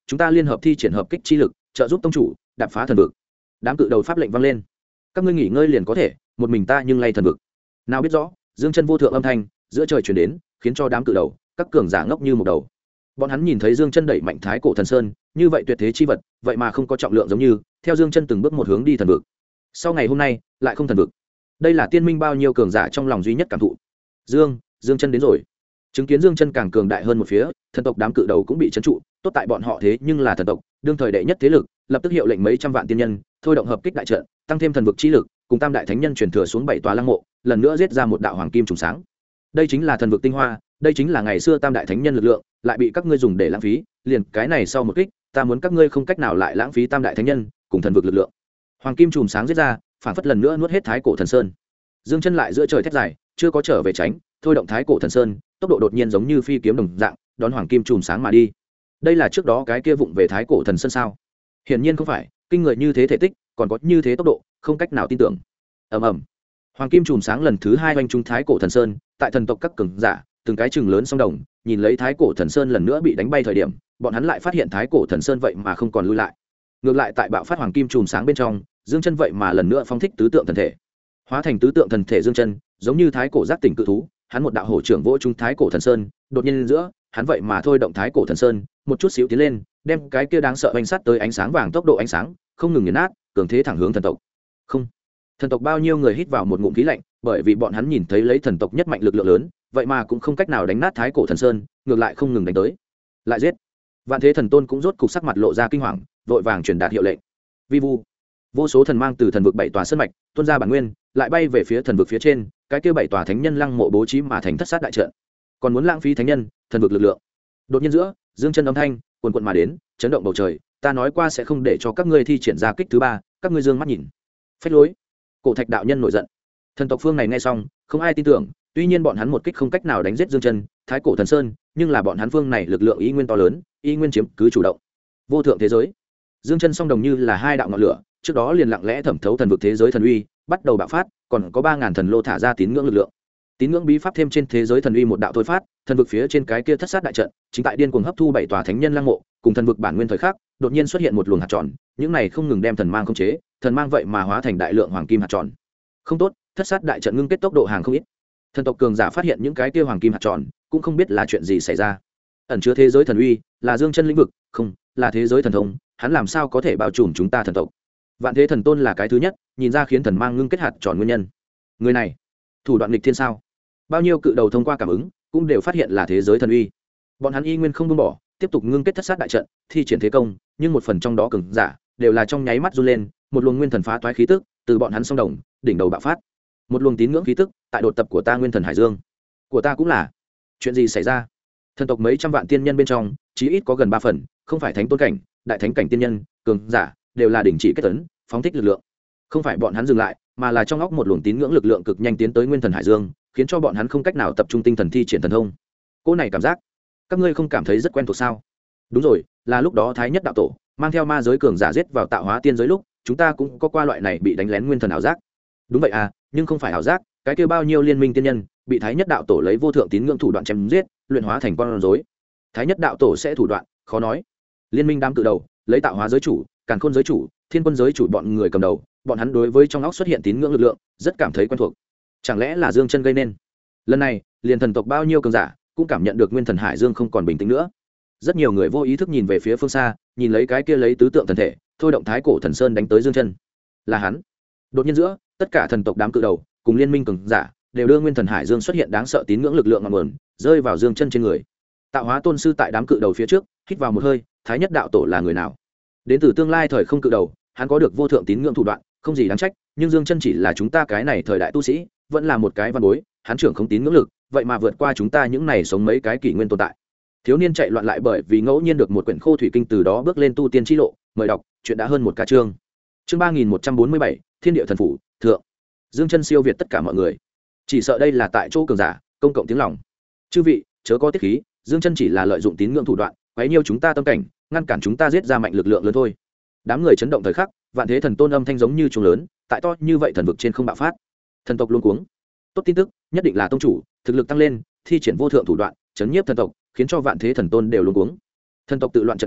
S1: chúng ta liên hợp thi triển hợp kích chi lực trợ giúp tông chủ đạp phá thần vực. Đám cự đầu pháp lệnh vang lên. Các ngươi nghỉ ngơi liền có thể, một mình ta nhưng lay thần vực. Nào biết rõ dương chân vô thượng âm thanh giữa trời chuyển đến, khiến cho đám cự đầu các cường giả ngốc như một đầu. Bọn hắn nhìn thấy dương chân đẩy mạnh thái cổ thần sơn như vậy tuyệt thế chi vật, vậy mà không có trọng lượng giống như theo dương chân từng bước một hướng đi thần vực. Sau ngày hôm nay lại không thần vực, đây là tiên minh bao nhiêu cường giả trong lòng duy nhất cảm thụ. Dương chân đến rồi. Chứng kiến dương chân càng cường đại hơn một phía, thần tộc đám cự đầu cũng bị trấn trụ. Tốt tại bọn họ thế nhưng là thần tộc đương thời đệ nhất thế lực, lập tức hiệu lệnh mấy trăm vạn tiên nhân thôi động hợp kích đại trận, tăng thêm thần vực chi lực, cùng tam đại thánh nhân truyền thừa xuống 7 tòa lăng mộ, lần nữa giết ra một đạo hoàng kim trùng sáng. Đây chính là thần vực tinh hoa, đây chính là ngày xưa tam đại thánh nhân lực lượng, lại bị các ngươi dùng để lãng phí, liền cái này sau một kích, ta muốn các ngươi không cách nào lại lãng phí tam đại thánh nhân cùng thần vực lực lượng. Hoàng kim trùng sáng giết ra, phản phất lần nữa nuốt hết thái cổ thần sơn. Dương chân lại giữa trời thét dài, chưa có trở về tránh, thôi động thái cổ thần sơn, tốc độ đột nhiên giống như phi kiếm đồng dạng, đón hoàng kim trùng sáng mà đi. Đây là trước đó cái kia vụng về thái cổ thần sơn sao? Hiển nhiên không phải, kinh người như thế thể tích, còn có như thế tốc độ, không cách nào tin tưởng. Ầm ầm. Hoàng kim trùng sáng lần thứ 2 oanh trung thái cổ thần sơn, tại thần tộc các cường giả, từng cái chừng lớn song đồng, nhìn lấy thái cổ thần sơn lần nữa bị đánh bay thời điểm, bọn hắn lại phát hiện thái cổ thần sơn vậy mà không còn lui lại. Ngược lại tại bạo phát hoàng kim trùng sáng bên trong, dương chân vậy mà lần nữa phóng thích tứ tượng thần thể. Hóa thành tứ tượng thần thể dương chân, giống như thái cổ giác tỉnh cự thú, hắn một đạo hổ trưởng vỗ trung thái cổ thần sơn, đột nhiên giữa, hắn vậy mà thôi động thái cổ thần sơn, một chút xíu tiến lên, đem cái kia đáng sợ oanh sát tới ánh sáng vàng tốc độ ánh sáng, không ngừng nghiền nát, cường thế thẳng hướng thần tộc. Không. Thần tộc bao nhiêu người hít vào một ngụm khí lạnh, bởi vì bọn hắn nhìn thấy lấy thần tộc nhất mạnh lực lượng lớn, vậy mà cũng không cách nào đánh nát thái cổ thần sơn, ngược lại không ngừng đánh tới. Lại giết. Vạn Thế Thần Tôn cũng rốt cục sắc mặt lộ ra kinh hoàng, vội vàng truyền đạt hiệu lệnh. Vi vu. Vô số thần mang từ thần vực 7 tòa sơn mạch tuôn ra bản nguyên, lại bay về phía thần vực phía trên, cái kia 7 tòa thánh nhân lăng mộ bố trí mà thành thất sát đại trận. Còn muốn lãng phí thánh nhân, thần vực lực lượng. Đột nhiên giữa, dương chân âm thanh cuồn cuộn mà đến, chấn động bầu trời, ta nói qua sẽ không để cho các ngươi thi triển ra kích thứ 3, các ngươi dương mắt nhìn. Phách lối. Cổ Thạch đạo nhân nổi giận. Thần tộc phương này nghe xong, không ai tin tưởng, tuy nhiên bọn hắn một kích không cách nào đánh giết dương chân, thái cổ thần sơn, nhưng là bọn hắn phương này lực lượng ý nguyên to lớn, ý nguyên chiếm cứ chủ động. Vô thượng thế giới. Dương chân song đồng như là hai đạo ngọn lửa, trước đó liền lặng lẽ thẩm thấu thần vực thế giới thần uy, bắt đầu bạo phát, còn có 3000 thần lô thả ra tín ngưỡng lực lượng. Tín ngưỡng bí pháp thêm trên thế giới thần uy một đạo thôi phát, thần vực phía trên cái kia thất sát đại trận, chính tại điên cuồng hấp thu 7 tòa thánh nhân lăng mộ, cùng thần vực bản nguyên thời khắc, đột nhiên xuất hiện một luồng hạt tròn, những này không ngừng đem thần mang khống chế, thần mang vậy mà hóa thành đại lượng hoàng kim hạt tròn. Không tốt, thất sát đại trận ngưng kết tốc độ hàng không ít. Thần tộc cường giả phát hiện những cái kia hoàng kim hạt tròn, cũng không biết là chuyện gì xảy ra. Ẩn chứa thế giới thần uy, là dương chân lĩnh vực, không, là thế giới thần thông, hắn làm sao có thể bao trùm chúng ta thần tộc? Vạn Thế Thần Tôn là cái thứ nhất nhìn ra khiến thần mang ngưng kết hạt tròn nguyên nhân. Người này thủ đoạn nghịch thiên sao? Bao nhiêu cự đầu thông qua cảm ứng cũng đều phát hiện là thế giới thần uy. Bọn hắn y nguyên không buông bỏ, tiếp tục ngưng kết thất sát đại trận, thi triển thế công, nhưng một phần trong đó cường giả đều là trong nháy mắt run lên, một luồng nguyên thần phá toái khí tức từ bọn hắn song đồng đỉnh đầu bạo phát, một luồng tín ngưỡng khí tức tại đột tập của ta nguyên thần hải dương. Của ta cũng là. Chuyện gì xảy ra? Thần tộc mấy trăm vạn tiên nhân bên trong, chí ít có gần 3 phần không phải thánh tôn cảnh, đại thánh cảnh tiên nhân, cường giả đều là đỉnh chỉ kết tấn, phóng thích lực lượng. Không phải bọn hắn dừng lại, mà là trong óc một luồng tín ngưỡng lực lượng cực nhanh tiến tới nguyên thần hải dương, khiến cho bọn hắn không cách nào tập trung tinh thần thi triển thần thông. Cô này cảm giác, các ngươi không cảm thấy rất quen thuộc sao? Đúng rồi, là lúc đó Thái Nhất đạo tổ mang theo ma giới cường giả giết vào tạo hóa tiên giới lúc, chúng ta cũng có qua loại này bị đánh lén nguyên thần ảo giác. Đúng vậy à, nhưng không phải ảo giác, cái kia bao nhiêu liên minh tiên nhân bị Thái Nhất đạo tổ lấy vô thượng tín ngưỡng thủ đoạn chém giết, luyện hóa thành con rối. Thái Nhất đạo tổ sẽ thủ đoạn, khó nói. Liên minh đám cự đầu, lấy tạo hóa giới chủ, càn khôn giới chủ, thiên quân giới chủ bọn người cầm đầu, bọn hắn đối với trong óc xuất hiện tín ngưỡng lực lượng rất cảm thấy quen thuộc. Chẳng lẽ là dương chân gây nên? Lần này liền thần tộc bao nhiêu cường giả cũng cảm nhận được nguyên thần hải dương không còn bình tĩnh nữa. Rất nhiều người vô ý thức nhìn về phía phương xa, nhìn lấy cái kia lấy tứ tượng thần thể thôi động thái cổ thần sơn đánh tới dương chân. Là hắn. Đột nhiên giữa, tất cả thần tộc đám cự đầu cùng liên minh cường giả đều đưa nguyên thần hải dương xuất hiện đáng sợ tín ngưỡng lực lượng ngọn nguồn rơi vào dương chân trên người. Tạo hóa tôn sư tại đám cự đầu phía trước hít vào một hơi, Thái Nhất đạo tổ là người nào? Đến từ tương lai thời không cự đầu, hắn có được vô thượng tín ngưỡng thủ đoạn, không gì đáng trách, nhưng dương chân chỉ là chúng ta cái này thời đại tu sĩ, vẫn là một cái văn bối, hắn trưởng không tín ngưỡng lực, vậy mà vượt qua chúng ta những này sống mấy cái kỷ nguyên tồn tại. Thiếu niên chạy loạn lại bởi vì ngẫu nhiên được một quyển khô thủy kinh, từ đó bước lên tu tiên chi lộ. Mời đọc, chuyện đã hơn một ca chương. Chương 3147, Thiên địa thần phủ, thượng. Dương chân siêu việt tất cả mọi người. Chỉ sợ đây là tại chỗ cường giả, công cộng tiếng lòng. Chư vị, chớ có tiết khí, Dương chân chỉ là lợi dụng tín ngưỡng thủ đoạn, quấy nhiêu chúng ta tâm cảnh, ngăn cản chúng ta giết ra mạnh lực lượng lớn thôi. Đám người chấn động thời khắc, Vạn Thế Thần Tôn âm thanh giống như chuông lớn, tại to như vậy thần vực trên không bạo phát. Thần tộc luống cuống. Tốt tin tức, nhất định là tông chủ thực lực tăng lên, thi triển vô thượng thủ đoạn, chấn nhiếp thần tộc, khiến cho Vạn Thế Thần Tôn đều luống cuống. Thần tộc tự loạn trận cước,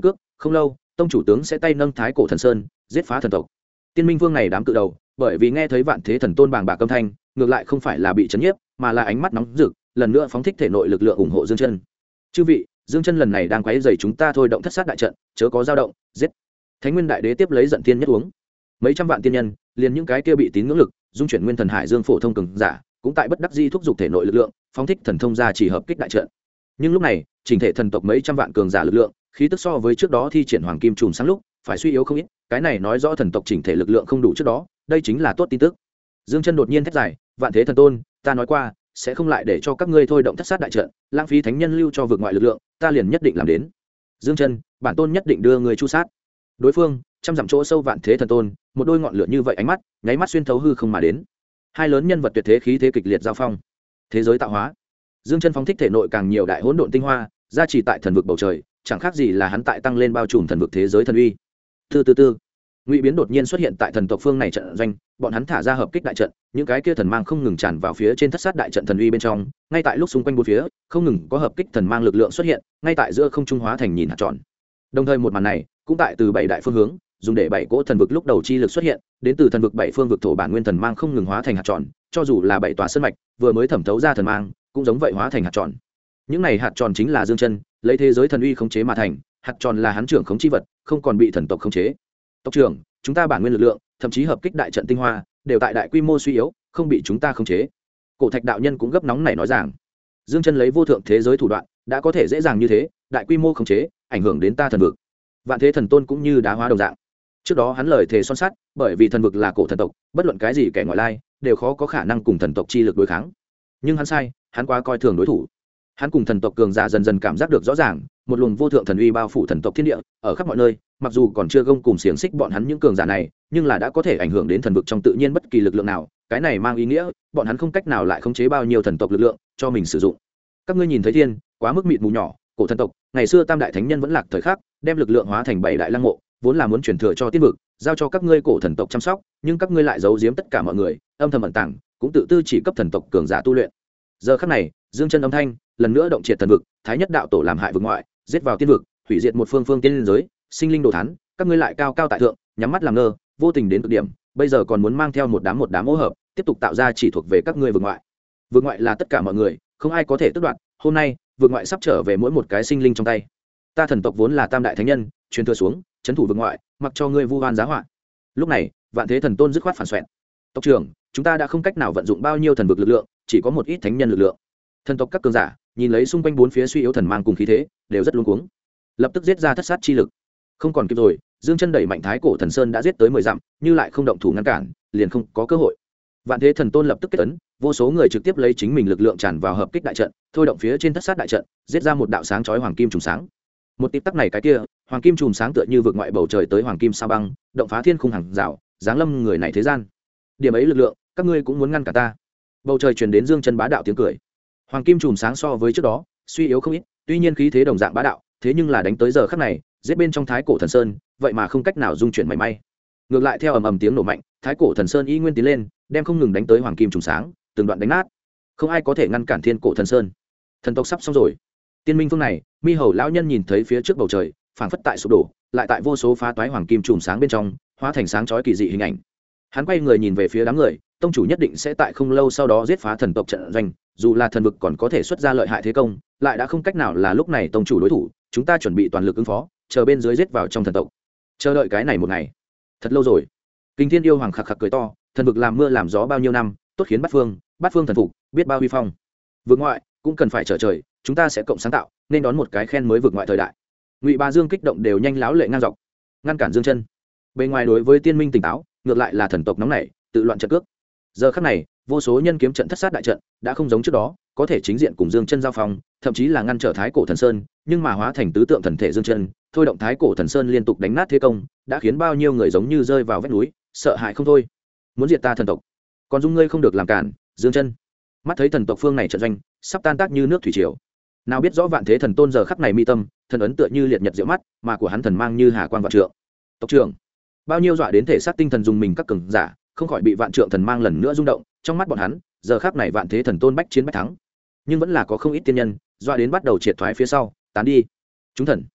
S1: không lâu tông chủ tướng sẽ tay nâng thái cổ thần sơn giết phá thần tộc. Tiên Minh Vương này đám cự đầu bởi vì nghe thấy vạn thế thần tôn bàng bạc âm thanh, ngược lại không phải là bị chấn nhiếp mà là ánh mắt nóng rực, lần nữa phóng thích thể nội lực lượng ủng hộ Dương Chân. Chư vị, Dương Chân lần này đang quấy rầy chúng ta thôi động thất sát đại trận, chớ có dao động, giết. Thánh Nguyên Đại Đế tiếp lấy giận tiên nhất uống. Mấy trăm vạn tiên nhân, liền những cái kia bị tín ngưỡng lực dung chuyển nguyên thần hải dương phổ thông cường giả, cũng tại bất đắc dĩ thúc giục thể nội lực lượng, phóng thích thần thông ra chỉ hợp kích đại trận. Nhưng lúc này, chỉnh thể thần tộc mấy trăm vạn cường giả lực lượng, khí tức so với trước đó thi triển hoàng kim trùm sáng lúc, phải suy yếu không ít, cái này nói rõ thần tộc chỉnh thể lực lượng không đủ trước đó, đây chính là tốt tin tức. Dương Chân đột nhiên thét dài, vạn thế thần tôn, ta nói qua, sẽ không lại để cho các ngươi thôi động thất sát đại trận, lãng phí thánh nhân lưu cho vực ngoại lực lượng, ta liền nhất định làm đến. Dương Chân, bản tôn nhất định đưa người chu sát. Đối phương, trăm dặm chỗ sâu vạn thế thần tôn, một đôi ngọn lửa như vậy ánh mắt, nháy mắt xuyên thấu hư không mà đến. Hai lớn nhân vật tuyệt thế khí thế kịch liệt giao phong. Thế giới tạo hóa. Dương Chân phóng thích thể nội càng nhiều đại hỗn độn tinh hoa, gia trì tại thần vực bầu trời, chẳng khác gì là hắn tại tăng lên bao trùm thần vực thế giới thần uy. Tư. Ngụy biến đột nhiên xuất hiện tại thần tộc phương này trận doanh, bọn hắn thả ra hợp kích đại trận, những cái kia thần mang không ngừng tràn vào phía trên thất sát đại trận thần uy bên trong, ngay tại lúc xung quanh bốn phía, không ngừng có hợp kích thần mang lực lượng xuất hiện, ngay tại giữa không trung hóa thành nhìn hạt tròn. Đồng thời một màn này, cũng tại từ bảy đại phương hướng, dùng để bảy cỗ thần vực lúc đầu chi lực xuất hiện, đến từ thần vực bảy phương vực thổ bản nguyên thần mang không ngừng hóa thành hạt tròn, cho dù là bảy tòa sơn mạch, vừa mới thẩm thấu ra thần mang, cũng giống vậy hóa thành hạt tròn. Những này hạt tròn chính là Dương Chân, lấy thế giới thần uy khống chế mà thành, hạt tròn là hắn trưởng khống chi vật, không còn bị thần tộc khống chế. Tộc trưởng, chúng ta bản nguyên lực lượng, thậm chí hợp kích đại trận tinh hoa, đều tại đại quy mô suy yếu, không bị chúng ta khống chế. Cổ Thạch đạo nhân cũng gấp nóng này nói rằng, Dương Chân lấy vô thượng thế giới thủ đoạn, đã có thể dễ dàng như thế, đại quy mô khống chế, ảnh hưởng đến ta thần vực. Vạn thế thần tôn cũng như đá hóa đồng dạng. Trước đó hắn lời thề son sắt, bởi vì thần vực là cổ thần tộc, bất luận cái gì kẻ ngoại lai, đều khó có khả năng cùng thần tộc chi lực đối kháng. Nhưng hắn sai, hắn quá coi thường đối thủ. Hắn cùng thần tộc cường giả dần dần cảm giác được rõ ràng, một luồng vô thượng thần uy bao phủ thần tộc thiên địa, ở khắp mọi nơi, mặc dù còn chưa gông cùng xiềng xích bọn hắn những cường giả này, nhưng là đã có thể ảnh hưởng đến thần vực trong tự nhiên bất kỳ lực lượng nào, cái này mang ý nghĩa, bọn hắn không cách nào lại khống chế bao nhiêu thần tộc lực lượng cho mình sử dụng. Các ngươi nhìn thấy thiên, quá mức mịt mù nhỏ, cổ thần tộc, ngày xưa tam đại thánh nhân vẫn lạc thời khắc, đem lực lượng hóa thành bảy đại lăng mộ, vốn là muốn truyền thừa cho tiên vực, giao cho các ngươi cổ thần tộc chăm sóc, nhưng các ngươi lại giấu giếm tất cả mọi người, âm thầm ẩn tàng, cũng tự tư chỉ cấp thần tộc cường giả tu luyện. Giờ khắc này, Dương Chân âm thanh lần nữa động triệt thần vực, thái nhất đạo tổ làm hại vực ngoại, giết vào tiên vực, hủy diệt một phương tiên giới, sinh linh đồ thán, các ngươi lại cao cao tại thượng, nhắm mắt làm ngơ, vô tình đến cực điểm, bây giờ còn muốn mang theo một đám ô hợp, tiếp tục tạo ra chỉ thuộc về các ngươi vực ngoại. Vực ngoại là tất cả mọi người, không ai có thể tước đoạt, hôm nay, vực ngoại sắp trở về mỗi một cái sinh linh trong tay. Ta thần tộc vốn là tam đại thánh nhân, truyền thừa xuống, trấn thủ vực ngoại, mặc cho ngươi vu oan giá họa. Lúc này, vạn thế thần tôn dứt khoát phản xoẹn. Tộc trưởng, chúng ta đã không cách nào vận dụng bao nhiêu thần vực lực lượng, chỉ có một ít thánh nhân lực lượng. Thần tộc các cường giả nhìn lấy xung quanh bốn phía suy yếu thần mang cùng khí thế, đều rất luống cuống, lập tức giết ra thất sát chi lực. Không còn kịp rồi, Dương Chân đẩy mạnh thái cổ thần sơn đã giết tới 10 dặm, như lại không động thủ ngăn cản, liền không có cơ hội. Vạn thế thần tôn lập tức kết ấn, vô số người trực tiếp lấy chính mình lực lượng tràn vào hợp kích đại trận, thôi động phía trên thất sát đại trận, giết ra một đạo sáng chói hoàng kim trùng sáng. Một tít tắc này cái kia, hoàng kim trùng sáng tựa như vượt ngoại bầu trời tới hoàng kim sao băng, động phá thiên khung hàng rào, giáng lâm người này thế gian. Điểm ấy lực lượng, các ngươi cũng muốn ngăn cả ta. Bầu trời truyền đến Dương Chân bá đạo tiếng cười. Hoàng kim trùng sáng so với trước đó suy yếu không ít, tuy nhiên khí thế đồng dạng bá đạo, thế nhưng là đánh tới giờ khắc này, giết bên trong thái cổ thần sơn, vậy mà không cách nào dung chuyển mảy may. Ngược lại theo ầm ầm tiếng nổ mạnh, thái cổ thần sơn y nguyên tiến lên, đem không ngừng đánh tới hoàng kim trùng sáng, từng đoạn đánh nát. Không ai có thể ngăn cản thiên cổ thần sơn. Thần tộc sắp xong rồi. Tiên Minh phương này, Mi Hầu lão nhân nhìn thấy phía trước bầu trời, phảng phất tại sụp đổ, lại tại vô số phá toái hoàng kim trùng sáng bên trong, hóa thành sáng chói kỳ dị hình ảnh. Hắn quay người nhìn về phía đám người, tông chủ nhất định sẽ tại không lâu sau đó giết phá thần tộc trận doanh, dù là thần vực còn có thể xuất ra lợi hại thế công, lại đã không cách nào là lúc này tông chủ đối thủ, chúng ta chuẩn bị toàn lực ứng phó, chờ bên dưới giết vào trong thần tộc. Chờ đợi cái này một ngày, thật lâu rồi. Kinh Thiên yêu hoàng khạc khạc cười to, thần vực làm mưa làm gió bao nhiêu năm, tốt khiến bát phương thần phục, biết bao uy phong. Vực ngoại cũng cần phải trở trời, chúng ta sẽ cộng sáng tạo, nên đón một cái khen mới vực ngoại thời đại. Ngụy Bá Dương kích động đều nhanh láo lệ ngang dọc, ngăn cản Dương Chân. Bên ngoài đối với Tiên Minh tỉnh táo, ngược lại là thần tộc nóng nảy, tự loạn trận cước. Giờ khắc này, vô số nhân kiếm trận thất sát đại trận đã không giống trước đó, có thể chính diện cùng Dương Chân giao phong, thậm chí là ngăn trở thái cổ thần sơn, nhưng mà hóa thành tứ tượng thần thể Dương Chân, thôi động thái cổ thần sơn liên tục đánh nát thế công, đã khiến bao nhiêu người giống như rơi vào vách núi, sợ hãi không thôi. Muốn diệt ta thần tộc, còn dung ngươi không được làm cản. Dương Chân mắt thấy thần tộc phương này trận doanh sắp tan tác như nước thủy triều, nào biết rõ vạn thế thần tôn giờ khắc này mi tâm, thần ấn tựa như liệt nhật diệu mắt, mà của hắn thần mang như hà quang vạn trượng. Tộc trưởng, bao nhiêu dọa đến thể xác tinh thần dùng mình các cường giả, không khỏi bị vạn trượng thần mang lần nữa rung động, trong mắt bọn hắn, giờ khắc này vạn thế thần tôn bách chiến bách thắng, nhưng vẫn là có không ít tiên nhân dọa đến bắt đầu triệt thoái phía sau, tán đi. Chúng thần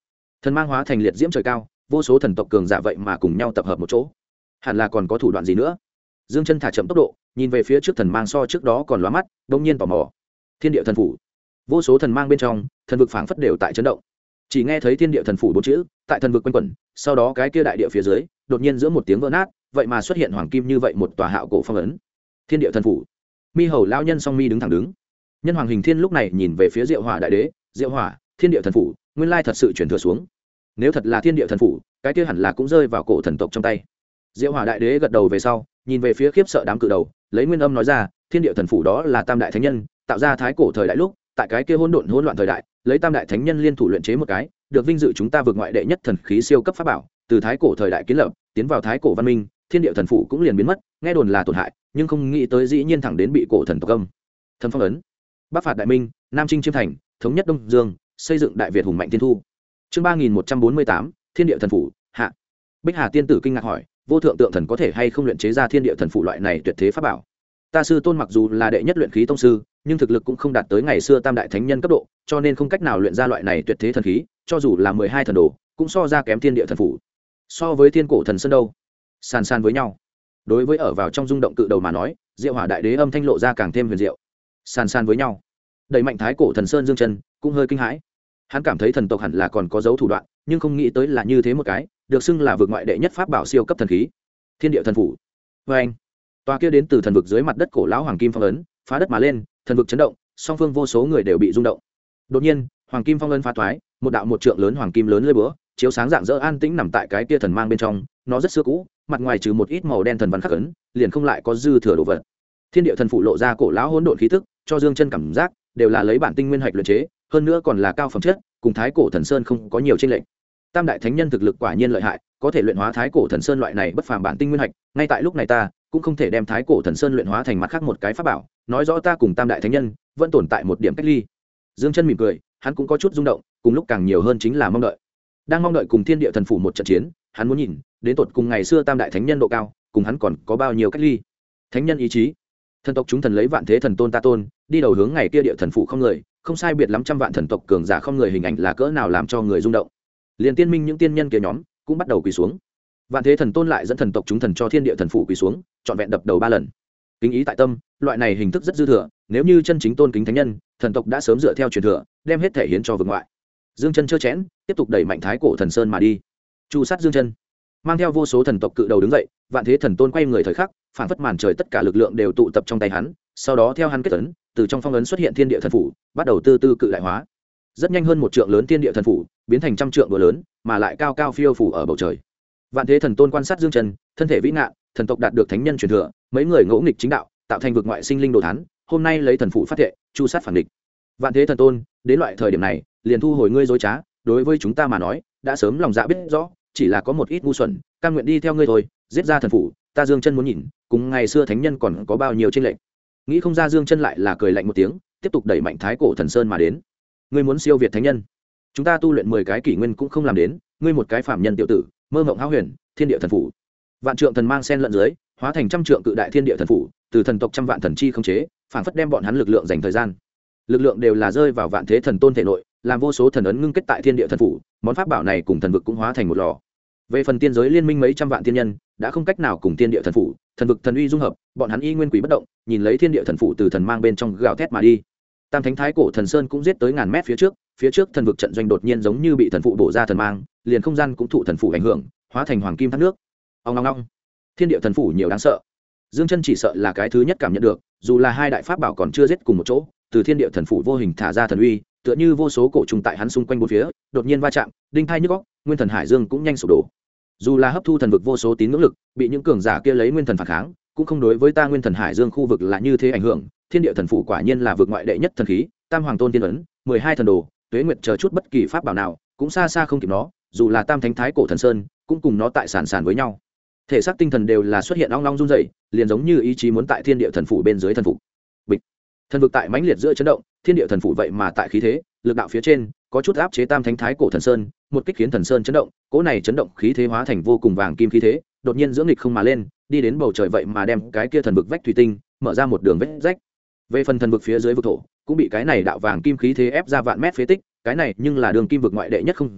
S1: thần mang hóa thành liệt diễm trời cao, vô số thần tộc cường giả vậy mà cùng nhau tập hợp một chỗ, hẳn là còn có thủ đoạn gì nữa. Dương Chân thả chậm tốc độ, nhìn về phía trước thần mang so trước đó còn lóa mắt, đột nhiên tò mò. Thiên địa thần phủ, vô số thần mang bên trong, thần vực phảng phất đều tại chấn động. Chỉ nghe thấy thiên địa thần phủ bốn chữ tại thần vực quanh quẩn, sau đó cái kia đại địa phía dưới, đột nhiên giữa một tiếng vỡ nát, vậy mà xuất hiện hoàng kim như vậy một tòa hạo cổ phong ấn. Thiên địa thần phủ. Mi hầu lão nhân song mi đứng thẳng đứng. Nhân hoàng hình thiên lúc này nhìn về phía Diệu Hỏa đại đế, Diệu Hỏa, thiên địa thần phủ, nguyên lai thật sự chuyển thừa xuống. Nếu thật là thiên địa thần phủ, cái kia hẳn là cũng rơi vào cổ thần tộc trong tay. Diệu Hỏa đại đế gật đầu về sau, nhìn về phía khiếp sợ đám cự đầu, lấy nguyên âm nói ra, thiên địa thần phủ đó là tam đại thánh nhân tạo ra thái cổ thời đại lúc, tại cái kia hỗn loạn thời đại, lấy tam đại thánh nhân liên thủ luyện chế một cái, được vinh dự chúng ta vượt ngoại đệ nhất thần khí siêu cấp pháp bảo, từ thái cổ thời đại kiến lập, tiến vào thái cổ văn minh, thiên địa thần phủ cũng liền biến mất, nghe đồn là tổn hại, nhưng không nghĩ tới dĩ nhiên thẳng đến bị cổ thần tộc âm thâm phong ấn. Bắc phạt đại minh, nam chinh chiêm thành, thống nhất đông dương, xây dựng đại việt hùng mạnh thiên thu. Chương 3148, thiên địa thần phủ hạ. Bích Hà tiên tử kinh ngạc hỏi, vô thượng tượng thần có thể hay không luyện chế ra thiên địa thần phủ loại này tuyệt thế pháp bảo? Ta sư tôn mặc dù là đệ nhất luyện khí tông sư, nhưng thực lực cũng không đạt tới ngày xưa tam đại thánh nhân cấp độ, cho nên không cách nào luyện ra loại này tuyệt thế thần khí, cho dù là 12 thần đồ, cũng so ra kém thiên địa thần phủ. So với thiên cổ thần sơn đâu? Sàn san với nhau. Đối với ở vào trong rung động cự đầu mà nói, Diệu Hỏa đại đế âm thanh lộ ra càng thêm huyền diệu. Sàn san với nhau. Đẩy mạnh thái cổ thần sơn Dương Chân cũng hơi kinh hãi. Hắn cảm thấy thần tộc hẳn là còn có dấu thủ đoạn, nhưng không nghĩ tới là như thế một cái, được xưng là vượt ngoại đệ nhất pháp bảo siêu cấp thần khí. Thiên địa thần phủ. Và anh, tòa kia đến từ thần vực dưới mặt đất cổ lão hoàng kim phong ấn, phá đất mà lên, thần vực chấn động, song phương vô số người đều bị rung động. Đột nhiên, hoàng kim phong ấn phá toái, một đạo một trượng lớn hoàng kim lớn lưỡi búa, chiếu sáng rạng rỡ an tĩnh nằm tại cái kia thần mang bên trong, nó rất xưa cũ, mặt ngoài trừ một ít màu đen thần văn khắc ấn, liền không lại có dư thừa đồ vật. Thiên địa thần phủ lộ ra cổ lão hỗn độn khí tức, cho Dương Chân cảm giác đều là lấy bản tinh nguyên hạch luyện chế, hơn nữa còn là cao phẩm chất, cùng thái cổ thần sơn không có nhiều chênh lệch. Tam đại thánh nhân thực lực quả nhiên lợi hại, có thể luyện hóa thái cổ thần sơn loại này bất phàm bản tinh nguyên hạch, ngay tại lúc này ta cũng không thể đem thái cổ thần sơn luyện hóa thành mặt khác một cái pháp bảo, nói rõ ta cùng tam đại thánh nhân vẫn tồn tại một điểm cách ly. Dương Chân mỉm cười, hắn cũng có chút rung động, cùng lúc càng nhiều hơn chính là mong đợi. Đang mong đợi cùng thiên địa thần phủ một trận chiến, hắn muốn nhìn đến tột cùng ngày xưa tam đại thánh nhân độ cao, cùng hắn còn có bao nhiêu cách ly. Thánh nhân ý chí, thần tộc chúng thần lấy vạn thế thần tôn ta tôn, đi đầu hướng ngày kia địa thần phủ không người, không sai biệt lắm trăm vạn thần tộc cường giả không người, hình ảnh là cỡ nào làm cho người rung động. Liên tiên minh những tiên nhân kia nhóm cũng bắt đầu quỳ xuống. Vạn thế thần tôn lại dẫn thần tộc chúng thần cho thiên địa thần phủ quỳ xuống, trọn vẹn đập đầu 3 lần. Kính ý tại tâm, loại này hình thức rất dư thừa, nếu như chân chính tôn kính thánh nhân, thần tộc đã sớm dựa theo truyền thừa, đem hết thể hiến cho vực ngoại. Dương Chân chơ chẽn, tiếp tục đẩy mạnh thái cổ thần sơn mà đi. Chu sát Dương Chân, mang theo vô số thần tộc cự đầu đứng dậy, vạn thế thần tôn quay người thời khắc, phản phất màn trời tất cả lực lượng đều tụ tập trong tay hắn, sau đó theo hắn kết ấn, từ trong phong ấn xuất hiện thiên địa thần phủ, bắt đầu từ từ cự đại hóa. Rất nhanh hơn một trượng lớn thiên địa thần phủ, biến thành trăm trượng đùa lớn, mà lại cao cao phiêu phủ ở bầu trời. Vạn thế thần tôn quan sát Dương Chân, thân thể vĩ ngạn, thần tộc đạt được thánh nhân truyền thừa, mấy người ngỗ nghịch chính đạo, tạo thành vực ngoại sinh linh đồ thán, hôm nay lấy thần phủ phát thệ, chu sát phản địch. Vạn thế thần tôn, đến loại thời điểm này, liền thu hồi ngươi dối trá, đối với chúng ta mà nói, đã sớm lòng dạ biết rõ, chỉ là có một ít ngu xuẩn, cam nguyện đi theo ngươi thôi, giết ra thần phủ, ta Dương Chân muốn nhìn, cùng ngày xưa thánh nhân còn có bao nhiêu chênh lệch. Nghĩ không ra Dương Chân lại là cười lạnh một tiếng, tiếp tục đẩy mạnh thái cổ thần sơn mà đến. Ngươi muốn siêu việt thánh nhân, chúng ta tu luyện 10 cái kỷ nguyên cũng không làm đến, ngươi một cái phàm nhân tiểu tử, mơ mộng hão huyền, thiên địa thần phủ. Vạn trượng thần mang sen lẫn dưới, hóa thành trăm trượng cự đại thiên địa thần phủ, từ thần tộc trăm vạn thần chi không chế, phảng phất đem bọn hắn lực lượng dành thời gian. Lực lượng đều là rơi vào vạn thế thần tôn thể nội, làm vô số thần ấn ngưng kết tại thiên địa thần phủ, món pháp bảo này cùng thần vực cũng hóa thành một lò. Về phần tiên giới liên minh mấy trăm vạn tiên nhân, đã không cách nào cùng thiên địa thần phủ, thần vực thần uy dung hợp, bọn hắn y nguyên quỷ bất động, nhìn lấy thiên địa thần phủ từ thần mang bên trong gào thét mà đi. Tam thánh thái cổ thần sơn cũng giết tới ngàn mét phía trước thần vực trận doanh đột nhiên giống như bị thần phụ bổ ra thần mang, liền không gian cũng thụ thần phủ ảnh hưởng, hóa thành hoàng kim thác nước. Ong ong ong. Thiên địa thần phủ nhiều đáng sợ. Dương Chân chỉ sợ là cái thứ nhất cảm nhận được, dù là hai đại pháp bảo còn chưa giết cùng một chỗ, từ thiên địa thần phủ vô hình thả ra thần uy, tựa như vô số cổ trùng tại hắn xung quanh bốn phía, đột nhiên va chạm, đinh thai nhức óc, nguyên thần hải dương cũng nhanh sụp đổ. Dù là hấp thu thần vực vô số tín ngưỡng lực, bị những cường giả kia lấy nguyên thần phản kháng, cũng không đối với ta nguyên thần hải dương khu vực là như thế ảnh hưởng. Thiên địa thần phủ quả nhiên là vực ngoại đệ nhất thần khí, tam hoàng tôn tiên ấn, 12 thần đồ, tuế nguyệt chờ chút bất kỳ pháp bảo nào, cũng xa xa không kịp nó, dù là tam thánh thái cổ thần sơn, cũng cùng nó tại sàn với nhau. Thể xác tinh thần đều là xuất hiện ong ong run rẩy, liền giống như ý chí muốn tại thiên địa thần phủ bên dưới thần phục. Bịch. Thần vực tại mãnh liệt giữa chấn động, thiên địa thần phủ vậy mà tại khí thế, lực đạo phía trên, có chút áp chế tam thánh thái cổ thần sơn, một kích khiến thần sơn chấn động, cỗ này chấn động khí thế hóa thành vô cùng vàng kim khí thế, đột nhiên dưỡng nghịch không mà lên, đi đến bầu trời vậy mà đem cái kia thần vực vách thủy tinh, mở ra một đường vết rách. Về phần thần vực phía dưới vực thổ, cũng bị cái này đạo vàng kim khí thế ép ra vạn mét phế tích, cái này nhưng là đường kim vực ngoại đệ nhất không gian,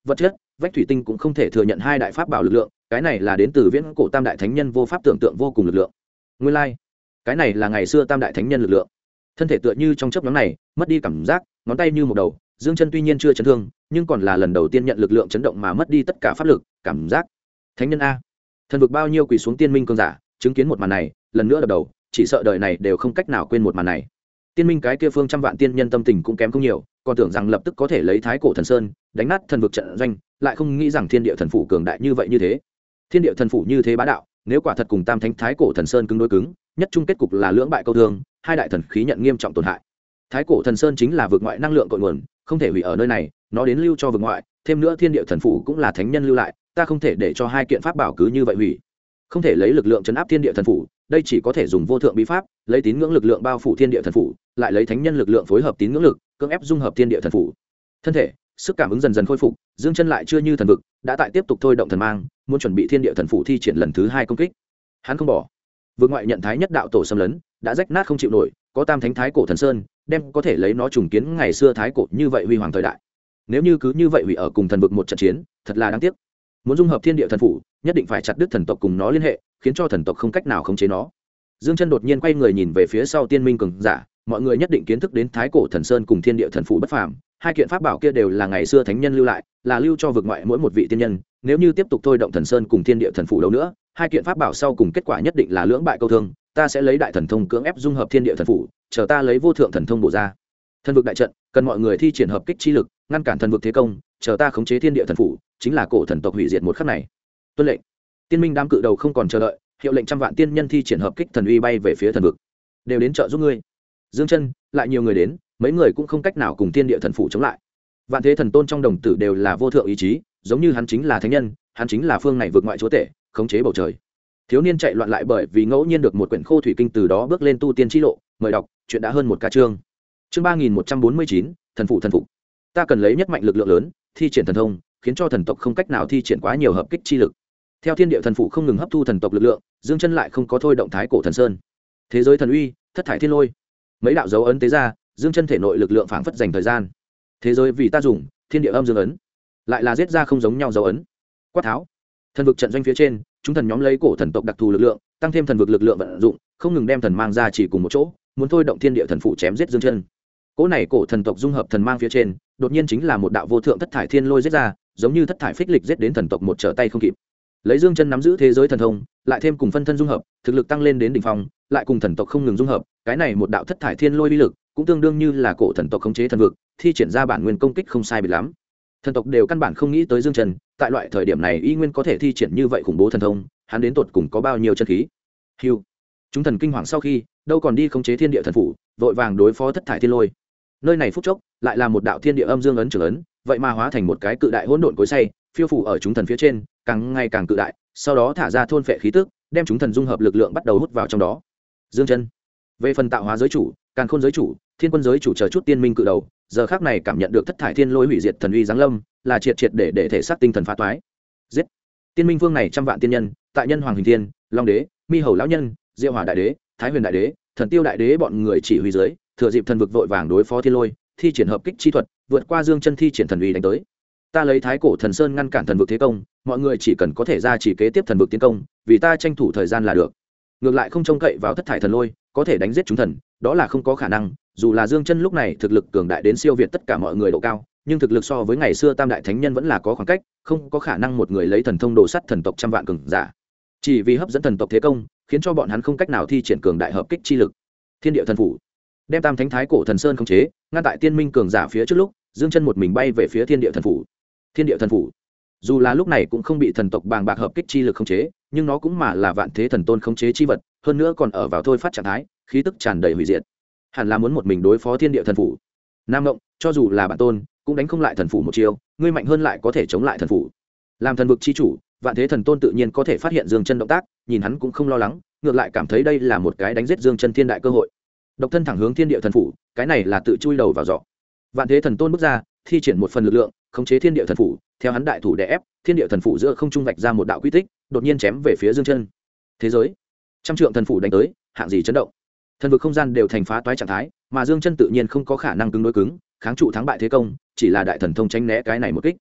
S1: vật chất vách thủy tinh cũng không thể thừa nhận hai đại pháp bảo lực lượng, cái này là đến từ viễn cổ tam đại thánh nhân vô pháp tưởng tượng vô cùng lực lượng. Nguyên lai cái này là ngày xưa tam đại thánh nhân lực lượng. Thân thể tựa như trong chớp nhoáng này mất đi cảm giác, ngón tay như một đầu, Dương Chân tuy nhiên chưa chấn thương, nhưng còn là lần đầu tiên nhận lực lượng chấn động mà mất đi tất cả pháp lực, cảm giác. Thánh nhân a. Thần vực bao nhiêu quỳ xuống tiên minh cường giả, chứng kiến một màn này, lần nữa đập đầu, chỉ sợ đời này đều không cách nào quên một màn này. Tiên minh cái kia phương trăm vạn tiên nhân tâm tình cũng kém không nhiều, còn tưởng rằng lập tức có thể lấy Thái Cổ Thần Sơn đánh nát thần vực trận doanh, lại không nghĩ rằng Thiên Địa Thần Phủ cường đại như vậy như thế. Thiên Địa Thần Phủ như thế bá đạo, nếu quả thật cùng Tam Thánh Thái Cổ Thần Sơn cứng đối cứng, nhất chung kết cục là lưỡng bại câu thương, hai đại thần khí nhận nghiêm trọng tổn hại. Thái Cổ Thần Sơn chính là vực ngoại năng lượng cội nguồn, không thể hủy ở nơi này, nó đến lưu cho vực ngoại, thêm nữa Thiên Địa Thần Phủ cũng là thánh nhân lưu lại, ta không thể để cho hai kiện pháp bảo cứ như vậy hủy. Không thể lấy lực lượng chấn áp Thiên Địa Thần Phủ, đây chỉ có thể dùng vô thượng bí pháp, lấy tín ngưỡng lực lượng bao phủ Thiên Địa Thần Phủ, lại lấy thánh nhân lực lượng phối hợp tín ngưỡng lực, cưỡng ép dung hợp Thiên Địa Thần Phủ. Thân thể, sức cảm ứng dần dần khôi phục, Dương Chân lại chưa như thần vực, đã tại tiếp tục thôi động thần mang, muốn chuẩn bị Thiên Địa Thần Phủ thi triển lần thứ 2 công kích. Hắn không bỏ. Vực ngoại nhận thái nhất đạo tổ xâm lấn, đã rách nát không chịu nổi, có Tam Thánh Thái Cổ Thần Sơn, đem có thể lấy nó trùng kiến ngày xưa thái cổ như vậy huy hoàng thời đại. Nếu như cứ như vậy hủy ở cùng thần vực một trận chiến, thật là đáng tiếc. Muốn dung hợp Thiên Địa Thần Phủ, nhất định phải chặt đứt thần tộc cùng nó liên hệ, khiến cho thần tộc không cách nào khống chế nó. Dương Chân đột nhiên quay người nhìn về phía sau tiên minh cường giả, mọi người nhất định kiến thức đến Thái Cổ Thần Sơn cùng Thiên Địa Thần Phủ bất phàm, hai kiện pháp bảo kia đều là ngày xưa thánh nhân lưu lại, là lưu cho vực ngoại mỗi một vị tiên nhân, nếu như tiếp tục thôi động Thần Sơn cùng Thiên Địa Thần Phủ đâu nữa, hai kiện pháp bảo sau cùng kết quả nhất định là lưỡng bại câu thương, ta sẽ lấy đại thần thông cưỡng ép dung hợp Thiên Địa Thần Phủ, chờ ta lấy vô thượng thần thông bổ ra. Thần vực đại trận, cần mọi người thi triển hợp kích chi lực, ngăn cản thần vực thế công, chờ ta khống chế Thiên Địa Thần Phủ, chính là cổ thần tộc hủy diệt một khắc này. Tuân lệnh. Tiên minh đám cự đầu không còn chờ đợi, hiệu lệnh trăm vạn tiên nhân thi triển hợp kích thần uy bay về phía thần vực, đều đến trợ giúp ngươi. Dương Chân, lại nhiều người đến, mấy người cũng không cách nào cùng Thiên Địa Thần Phủ chống lại. Vạn thế thần tôn trong đồng tử đều là vô thượng ý chí, giống như hắn chính là thánh nhân, hắn chính là phương này vượt ngoại chúa tể, khống chế bầu trời. Thiếu niên chạy loạn lại bởi vì ngẫu nhiên được một quyển khô thủy kinh, từ đó bước lên tu tiên chi lộ. Mời đọc, chuyện đã hơn một ca chương. Chương 3149, thần phụ thần phục. Ta cần lấy nhất mạnh lực lượng lớn, thi triển thần thông, khiến cho thần tộc không cách nào thi triển quá nhiều hợp kích chi lực. Theo Thiên Địa Thần Phụ không ngừng hấp thu thần tộc lực lượng, Dương Chân lại không có thôi động Thái Cổ Thần Sơn. Thế giới thần uy, thất thải thiên lôi, mấy đạo dấu ấn tế ra, Dương Chân thể nội lực lượng phảng phất dành thời gian. Thế giới vì ta dùng, thiên địa âm dương ấn, lại là giết ra không giống nhau dấu ấn. Quát tháo. Thần vực trận doanh phía trên, chúng thần nhóm lấy cổ thần tộc đặc thù lực lượng, tăng thêm thần vực lực lượng vận dụng, không ngừng đem thần mang ra chỉ cùng một chỗ, muốn thôi động Thiên Địa Thần Phụ chém giết Dương Chân. Cỗ này cổ thần tộc dung hợp thần mang phía trên, đột nhiên chính là một đạo vô thượng thất thải thiên lôi giết ra, giống như thất thải phích lịch giết đến thần tộc một trở tay không kịp. Lấy Dương Chân nắm giữ thế giới thần thông, lại thêm cùng phân thân dung hợp, thực lực tăng lên đến đỉnh phong, lại cùng thần tộc không ngừng dung hợp, cái này một đạo thất thải thiên lôi uy lực, cũng tương đương như là cổ thần tộc khống chế thần vực, thi triển ra bản nguyên công kích không sai biệt lắm. Thần tộc đều căn bản không nghĩ tới Dương Chân, tại loại thời điểm này y nguyên có thể thi triển như vậy khủng bố thần thông, hắn đến tột cùng có bao nhiêu chân khí. Hưu. Chúng thần kinh hoàng sau khi, đâu còn đi khống chế Thiên Địa Thần Phủ, vội vàng đối phó thất thải thiên lôi. Nơi này phút chốc, lại là một đạo thiên địa âm dương ấn trưởng ấn, vậy mà hóa thành một cái cự đại hỗn độn cối xay, phiêu phủ ở chúng thần phía trên, càng ngày càng cự đại, sau đó thả ra thôn phệ khí tức, đem chúng thần dung hợp lực lượng bắt đầu hút vào trong đó. Dương Chân, về phần tạo hóa giới chủ, càn khôn giới chủ, thiên quân giới chủ chờ chút tiên minh cự đầu, giờ khắc này cảm nhận được thất thải thiên lôi hủy diệt thần uy giáng lâm, là triệt triệt để thể xác tinh thần phá toái. Giết! Tiên minh vương này trăm vạn tiên nhân, tại nhân hoàng hình thiên, long đế, mi hầu lão nhân, diệu hỏa đại đế, thái huyền đại đế, thần tiêu đại đế bọn người chỉ huy dưới, thừa dịp thần vực vội vàng đối phó thiên lôi, thi triển hợp kích chi thuật, vượt qua Dương Chân thi triển thần uy đánh tới. Ta lấy Thái Cổ Thần Sơn ngăn cản thần vực thế công, mọi người chỉ cần có thể ra chỉ kế tiếp thần vực tiến công, vì ta tranh thủ thời gian là được. Ngược lại không trông cậy vào thất thải thần lôi có thể đánh giết chúng thần, đó là không có khả năng. Dù là Dương Chân lúc này thực lực cường đại đến siêu việt tất cả mọi người độ cao, nhưng thực lực so với ngày xưa tam đại thánh nhân vẫn là có khoảng cách, không có khả năng một người lấy thần thông đồ sắt thần tộc trăm vạn cường giả. Chỉ vì hấp dẫn thần tộc thế công, khiến cho bọn hắn không cách nào thi triển cường đại hợp kích chi lực. Thiên Địa Thần Phủ đem Tam Thánh Thái Cổ Thần Sơn khống chế, ngăn tại tiên minh cường giả phía trước lúc, Dương Chân một mình bay về phía Thiên Địa Thần Phủ. Thiên Địa Thần Phủ dù là lúc này cũng không bị thần tộc bàng bạc hợp kích chi lực khống chế, nhưng nó cũng mà là vạn thế thần tôn khống chế chi vật, hơn nữa còn ở vào thôi phát trạng thái, khí tức tràn đầy hủy diệt, hẳn là muốn một mình đối phó Thiên Địa Thần Phủ. Nam Ngộng, cho dù là bản tôn cũng đánh không lại thần phủ một chiêu, ngươi mạnh hơn lại có thể chống lại thần phủ. Làm thần vực chi chủ, vạn thế thần tôn tự nhiên có thể phát hiện Dương Chân động tác, nhìn hắn cũng không lo lắng, ngược lại cảm thấy đây là một cái đánh giết Dương Chân thiên đại cơ hội. Độc thân thẳng hướng Thiên Địa Thần Phủ, cái này là tự chui đầu vào giỏ. Vạn thế thần tôn bước ra, thi triển một phần lực lượng, khống chế Thiên Địa Thần Phủ, theo hắn đại thủ đè ép, Thiên Địa Thần Phủ giữa không trung vạch ra một đạo quy tích, đột nhiên chém về phía Dương Chân. Thế giới, trăm trượng thần phủ đánh tới, hạng gì chấn động. Thần vực không gian đều thành phá toái trạng thái, mà Dương Chân tự nhiên không có khả năng cứng đối cứng, kháng trụ thắng bại thế công, chỉ là đại thần thông tránh né cái này một kích.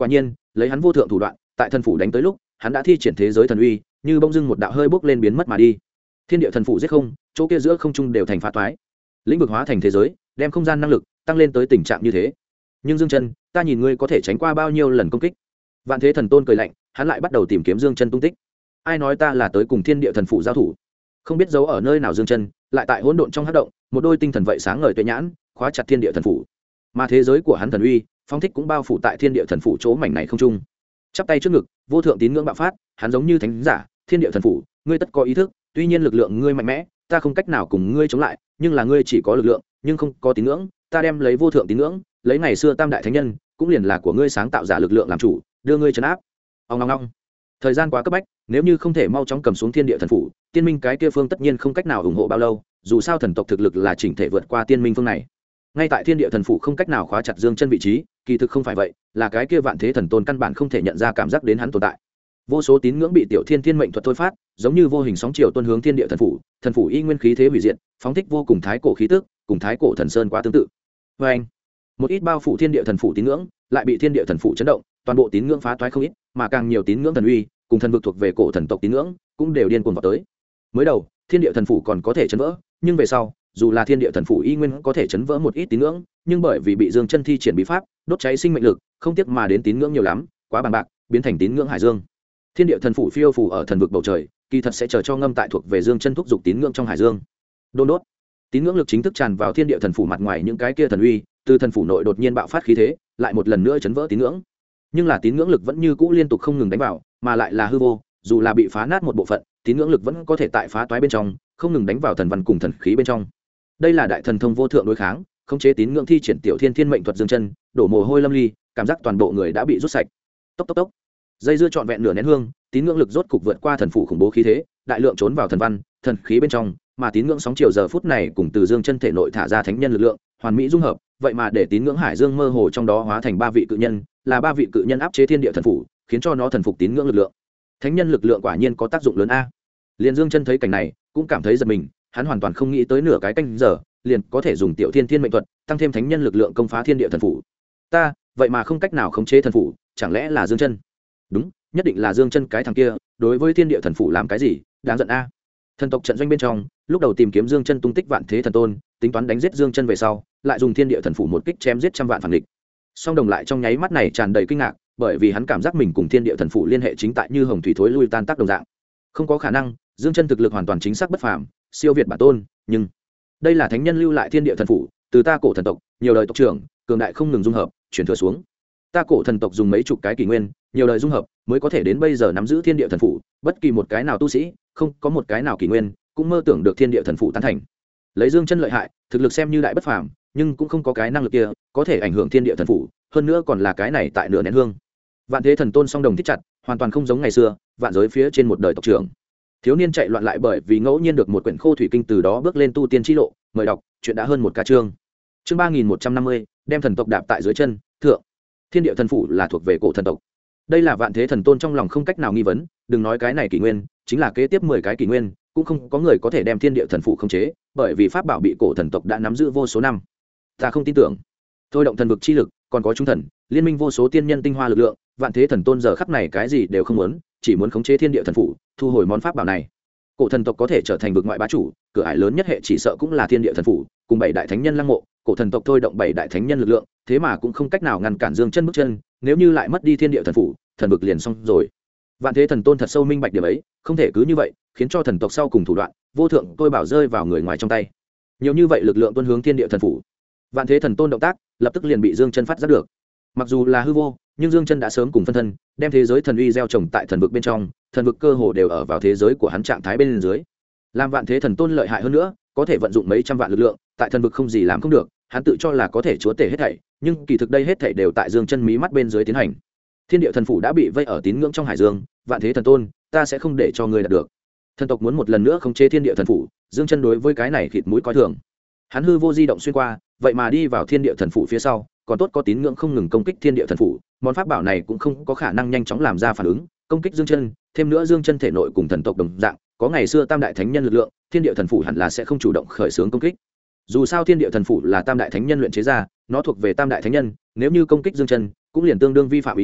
S1: Quả nhiên lấy hắn vô thượng thủ đoạn, tại thần phủ đánh tới lúc hắn đã thi triển thế giới thần uy, như bông dưng một đạo hơi bốc lên biến mất mà đi. Thiên địa thần phủ giết không, chỗ kia giữa không trung đều thành phá toái, lĩnh vực hóa thành thế giới, đem không gian năng lực tăng lên tới tình trạng như thế. Nhưng Dương Chân, ta nhìn ngươi có thể tránh qua bao nhiêu lần công kích? Vạn Thế Thần Tôn cười lạnh, hắn lại bắt đầu tìm kiếm Dương Chân tung tích. Ai nói ta là tới cùng thiên địa thần phủ giao thủ? Không biết giấu ở nơi nào Dương Chân, lại tại hỗn độn trong hắc động, một đôi tinh thần vậy sáng ngời tuệ nhãn, khóa chặt thiên địa thần phủ. Mà thế giới của hắn thần uy, phong thích cũng bao phủ tại thiên địa thần phủ chỗ mảnh này không trung. Chắp tay trước ngực, vô thượng tín ngưỡng bạo phát, hắn giống như thánh giả, thiên địa thần phủ, ngươi tất có ý thức, tuy nhiên lực lượng ngươi mạnh mẽ, ta không cách nào cùng ngươi chống lại, nhưng là ngươi chỉ có lực lượng, nhưng không có tín ngưỡng, ta đem lấy vô thượng tín ngưỡng, lấy ngày xưa tam đại thánh nhân, cũng liền là của ngươi sáng tạo giả lực lượng làm chủ, đưa ngươi trấn áp. Ong ong ong. Thời gian quá cấp bách, nếu như không thể mau chóng cầm xuống thiên địa thần phủ, tiên minh cái kia phương tất nhiên không cách nào ủng hộ bao lâu, dù sao thần tộc thực lực là chỉnh thể vượt qua tiên minh phương này. Ngay tại thiên địa thần phủ không cách nào khóa chặt Dương Chân vị trí, kỳ thực không phải vậy, là cái kia Vạn Thế Thần Tôn căn bản không thể nhận ra cảm giác đến hắn tồn tại. Vô số tín ngưỡng bị tiểu thiên thiên mệnh thuật thôi phát, giống như vô hình sóng chiều tuôn hướng thiên địa thần phủ y nguyên khí thế hủy diệt, phóng thích vô cùng thái cổ khí tức, cùng thái cổ thần sơn quá tương tự. Và anh, một ít bao phủ thiên địa thần phủ tín ngưỡng, lại bị thiên địa thần phủ chấn động, toàn bộ tín ngưỡng phá toái không ít, mà càng nhiều tín ngưỡng thần uy, cùng thần vực thuộc về cổ thần tộc tín ngưỡng, cũng đều điên cuồng vào tới. Mới đầu, thiên địa thần phủ còn có thể chấn vỡ, nhưng về sau, dù là thiên địa thần phủ y nguyên có thể chấn vỡ một ít tín ngưỡng, nhưng bởi vì bị Dương Chân thi triển bí pháp, đốt cháy sinh mệnh lực, không tiếc mà đến tín ngưỡng nhiều lắm, quá bằng bạc, biến thành tín ngưỡng hải dương. Thiên địa thần phủ phiêu phù ở thần vực bầu trời, kỳ thật sẽ chờ cho ngâm tại thuộc về Dương Chân thúc dục tín ngưỡng trong hải dương. Đôn đốt, tín ngưỡng lực chính thức tràn vào thiên địa thần phủ mặt ngoài những cái kia thần uy, từ thần phủ nội đột nhiên bạo phát khí thế, lại một lần nữa chấn vỡ tín ngưỡng. Nhưng là tín ngưỡng lực vẫn như cũ liên tục không ngừng đánh vào, mà lại là hư vô, dù là bị phá nát một bộ phận, tín ngưỡng lực vẫn có thể tại phá toái bên trong, không ngừng đánh vào thần văn cùng thần khí bên trong. Đây là đại thần thông vô thượng đối kháng, khống chế tín ngưỡng thi triển tiểu thiên thiên mệnh thuật Dương Chân, đổ mồ hôi lâm ly, cảm giác toàn bộ người đã bị rút sạch. Tốc tốc tốc. Dây dưa trọn vẹn nửa nén hương, tín ngưỡng lực rốt cục vượt qua thần phủ khủng bố khí thế, đại lượng trốn vào thần văn, thần khí bên trong, mà tín ngưỡng sóng chiều giờ phút này cùng từ Dương Chân thể nội thả ra thánh nhân lực lượng, hoàn mỹ dung hợp, vậy mà để tín ngưỡng hải dương mơ hồ trong đó hóa thành ba vị cự nhân, là ba vị cự nhân áp chế thiên địa thần phủ, khiến cho nó thần phục tín ngưỡng lực lượng. Thánh nhân lực lượng quả nhiên có tác dụng lớn a. Liên Dương Chân thấy cảnh này, cũng cảm thấy giật mình, hắn hoàn toàn không nghĩ tới nửa cái canh giờ, liền có thể dùng tiểu thiên thiên mệnh thuật, tăng thêm thánh nhân lực lượng công phá thiên địa thần phủ. Ta, vậy mà không cách nào khống chế thần phủ, chẳng lẽ là Dương Chân? Đúng, nhất định là Dương Chân cái thằng kia, đối với thiên địa thần phủ làm cái gì, đáng giận a. Thần tộc trận doanh bên trong, lúc đầu tìm kiếm Dương Chân tung tích Vạn Thế Thần Tôn, tính toán đánh giết Dương Chân về sau, lại dùng thiên địa thần phủ một kích chém giết trăm vạn phản địch. Song Đồng lại trong nháy mắt này tràn đầy kinh ngạc, bởi vì hắn cảm giác mình cùng thiên địa thần phủ liên hệ chính tại như hồng thủy thối lui tan tác đồng dạng. Không có khả năng, Dương Chân thực lực hoàn toàn chính xác bất phàm, siêu việt bản tôn, nhưng đây là thánh nhân lưu lại thiên địa thần phủ, từ ta cổ thần tộc, nhiều đời tộc trưởng, cường đại không ngừng dung hợp, truyền thừa xuống. Ta cổ thần tộc dùng mấy chục cái kỷ nguyên, nhiều đời dung hợp, mới có thể đến bây giờ nắm giữ thiên địa thần phủ, bất kỳ một cái nào tu sĩ, không có một cái nào kỷ nguyên, cũng mơ tưởng được thiên địa thần phủ tán thành. Lấy Dương Chân lợi hại, thực lực xem như đại bất phàm, nhưng cũng không có cái năng lực kia, có thể ảnh hưởng thiên địa thần phủ, hơn nữa còn là cái này tại nửa nén hương. Vạn Thế Thần Tôn Song Đồng thích chặt, hoàn toàn không giống ngày xưa, vạn giới phía trên một đời tộc trưởng. Thiếu niên chạy loạn lại bởi vì ngẫu nhiên được một quyển khô thủy kinh, từ đó bước lên tu tiên chi lộ, mời đọc, chuyện đã hơn một ca chương. Chương 3150, đem thần tộc đạp tại dưới chân, thượng. Thiên địa thần phủ là thuộc về cổ thần tộc. Đây là Vạn Thế Thần Tôn trong lòng không cách nào nghi vấn, đừng nói cái này kỷ nguyên, chính là kế tiếp 10 cái kỷ nguyên, cũng không có người có thể đem thiên địa thần phủ khống chế, bởi vì pháp bảo bị cổ thần tộc đã nắm giữ vô số năm. Ta không tin tưởng. Thôi động thần vực chi lực, còn có chúng thần, liên minh vô số tiên nhân tinh hoa lực lượng, Vạn Thế Thần Tôn giờ khắc này cái gì đều không muốn, chỉ muốn khống chế thiên địa thần phủ, thu hồi món pháp bảo này. Cổ thần tộc có thể trở thành vực ngoại bá chủ, cửa ải lớn nhất hệ chỉ sợ cũng là thiên địa thần phủ, cùng bảy đại thánh nhân lăng mộ, cổ thần tộc thôi động bảy đại thánh nhân lực lượng, thế mà cũng không cách nào ngăn cản Dương Chân bước chân, nếu như lại mất đi thiên địa thần phủ, thần vực liền xong rồi. Vạn Thế Thần Tôn thật sâu minh bạch điểm ấy, không thể cứ như vậy, khiến cho thần tộc sau cùng thủ đoạn, vô thượng tôi bảo rơi vào người ngoài trong tay. Nhiều như vậy lực lượng tuôn hướng thiên địa thần phủ. Vạn Thế Thần Tôn động tác, lập tức liền bị Dương Chân phát giác được. Mặc dù là hư vô, nhưng Dương Chân đã sớm cùng phân thân, đem thế giới thần uy gieo trồng tại thần vực bên trong, thần vực cơ hồ đều ở vào thế giới của hắn trạng thái bên dưới. Làm Vạn Thế Thần Tôn lợi hại hơn nữa, có thể vận dụng mấy trăm vạn lực lượng, tại thần vực không gì làm không được, hắn tự cho là có thể chúa tể hết thảy, nhưng kỳ thực đây hết thảy đều tại Dương Chân mí mắt bên dưới tiến hành. Thiên địa thần phủ đã bị vây ở tín ngưỡng trong hải dương, Vạn Thế Thần Tôn, ta sẽ không để cho ngươi đạt được. Thần tộc muốn một lần nữa khống chế thiên địa thần phủ, Dương Chân đối với cái này khịt mũi coi thường. Hắn hư vô di động xuyên qua, vậy mà đi vào thiên địa thần phủ phía sau, còn tốt có tín ngưỡng không ngừng công kích thiên địa thần phủ, món pháp bảo này cũng không có khả năng nhanh chóng làm ra phản ứng, công kích Dương Chân, thêm nữa Dương Chân thể nội cùng thần tộc đồng dạng, có ngày xưa tam đại thánh nhân lực lượng, thiên địa thần phủ hẳn là sẽ không chủ động khởi xướng công kích. Dù sao thiên địa thần phủ là tam đại thánh nhân luyện chế ra, nó thuộc về tam đại thánh nhân, nếu như công kích Dương Chân, cũng liền tương đương vi phạm ý chí,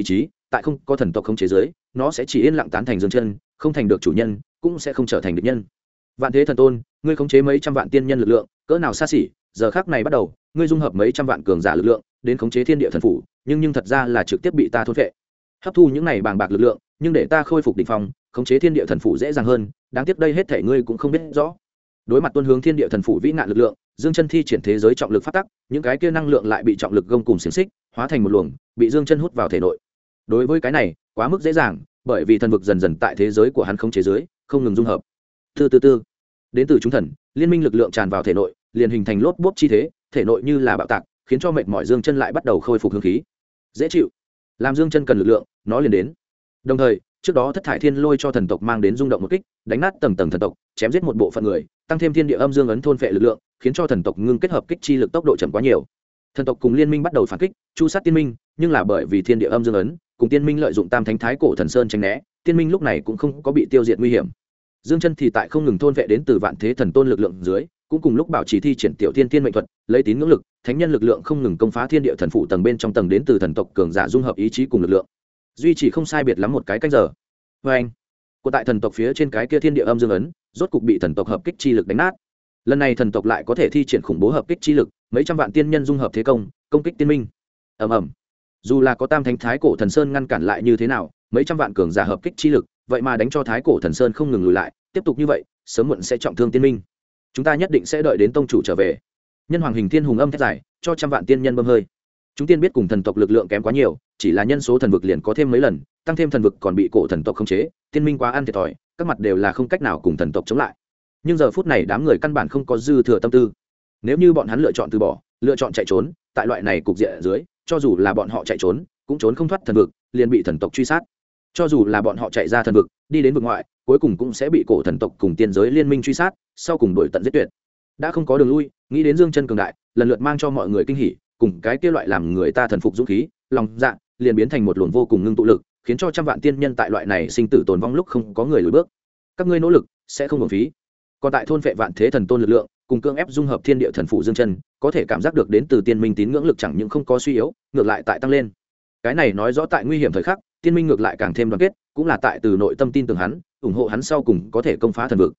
S1: tại không có thần tộc không chế giới nó sẽ chỉ yên lặng tán thành dương chân, không thành được chủ nhân cũng sẽ không trở thành địch nhân. Vạn thế thần tôn, ngươi khống chế mấy trăm vạn tiên nhân lực lượng cỡ nào xa xỉ, giờ khác này bắt đầu ngươi dung hợp mấy trăm vạn cường giả lực lượng đến khống chế thiên địa thần phủ, nhưng thật ra là trực tiếp bị ta thôn vệ hấp thu những này bàng bạc lực lượng, nhưng để ta khôi phục đỉnh phong khống chế thiên địa thần phủ dễ dàng hơn, đáng tiếc đây hết thể ngươi cũng không biết rõ. Đối mặt tuân hướng thiên địa thần phủ vĩ nạn lực lượng, dương chân thi triển thế giới trọng lực phát tắc, những cái kia năng lượng lại bị trọng lực gông cùng xiềng xích hóa thành một luồng, bị dương chân hút vào thể nội. Đối với cái này quá mức dễ dàng, bởi vì thần vực dần dần tại thế giới của hắn không chế giới không ngừng dung hợp. Từ từ đến từ chúng thần liên minh lực lượng tràn vào thể nội, liền hình thành lốp bốp chi thế, thể nội như là bạo tạc, khiến cho mệt mỏi dương chân lại bắt đầu khôi phục hương khí dễ chịu. Làm dương chân cần lực lượng nó liền đến. Đồng thời trước đó thất thải thiên lôi cho thần tộc mang đến rung động một kích, đánh nát tầng tầng thần tộc, chém giết một bộ phận người, tăng thêm thiên địa âm dương ấn thôn phệ lực lượng, khiến cho thần tộc ngưng kết hợp kích chi lực tốc độ chậm quá nhiều. Thần tộc cùng liên minh bắt đầu phản kích, chu sát tiên minh, nhưng là bởi vì thiên địa âm dương ấn cùng tiên minh lợi dụng tam thánh thái cổ thần sơn tránh né, tiên minh lúc này cũng không có bị tiêu diệt nguy hiểm. Dương chân thì tại không ngừng thôn phệ đến từ vạn thế thần tôn lực lượng dưới, cũng cùng lúc bảo trì thi triển tiểu thiên tiên mệnh thuật, lấy tín ngưỡng lực, thánh nhân lực lượng không ngừng công phá thiên địa thần phủ tầng bên trong tầng đến từ thần tộc cường giả dung hợp ý chí cùng lực lượng, duy trì không sai biệt lắm một cái canh giờ. Vê anh, của tại thần tộc phía trên cái kia thiên địa âm dương ấn rốt cục bị thần tộc hợp kích chi lực đánh nát. Lần này thần tộc lại có thể thi triển khủng bố hợp kích chi lực, mấy trăm vạn tiên nhân dung hợp thế công kích tiên minh. ầm ầm, dù là có tam thánh thái cổ thần sơn ngăn cản lại như thế nào, mấy trăm vạn cường giả hợp kích chi lực vậy mà đánh cho thái cổ thần sơn không ngừng lùi lại, tiếp tục như vậy sớm muộn sẽ trọng thương tiên minh. Chúng ta nhất định sẽ đợi đến tông chủ trở về. Nhân hoàng hình thiên hùng âm thét dài, cho trăm vạn tiên nhân bơm hơi. Chúng tiên biết cùng thần tộc lực lượng kém quá nhiều, chỉ là nhân số thần vực liền có thêm mấy lần, tăng thêm thần vực còn bị cổ thần tộc khống chế, tiên minh quá ăn thiệt thòi, các mặt đều là không cách nào cùng thần tộc chống lại. Nhưng giờ phút này đám người căn bản không có dư thừa tâm tư. Nếu như bọn hắn lựa chọn từ bỏ, lựa chọn chạy trốn, tại loại này cục diện ở dưới, cho dù là bọn họ chạy trốn, cũng trốn không thoát thần vực, liền bị thần tộc truy sát. Cho dù là bọn họ chạy ra thần vực, đi đến vực ngoại, cuối cùng cũng sẽ bị cổ thần tộc cùng tiên giới liên minh truy sát, sau cùng đuổi tận giết tuyệt. Đã không có đường lui, nghĩ đến Dương chân cường đại, lần lượt mang cho mọi người kinh hỉ, cùng cái kia loại làm người ta thần phục dũng khí, lòng dạ, liền biến thành một luồng vô cùng ngưng tụ lực, khiến cho trăm vạn tiên nhân tại loại này sinh tử tồn vong lúc không có người lùi bước. Các ngươi nỗ lực sẽ không uổng phí. Còn tại thôn phệ vạn thế thần tôn lực lượng, cùng cương ép dung hợp thiên địa thần phụ Dương chân, có thể cảm giác được đến từ tiên minh tín ngưỡng lực chẳng những không có suy yếu, ngược lại tại tăng lên. Cái này nói rõ tại nguy hiểm thời khắc, tiên minh ngược lại càng thêm đoàn kết, cũng là tại từ nội tâm tin tưởng hắn, ủng hộ hắn sau cùng có thể công phá thần vực.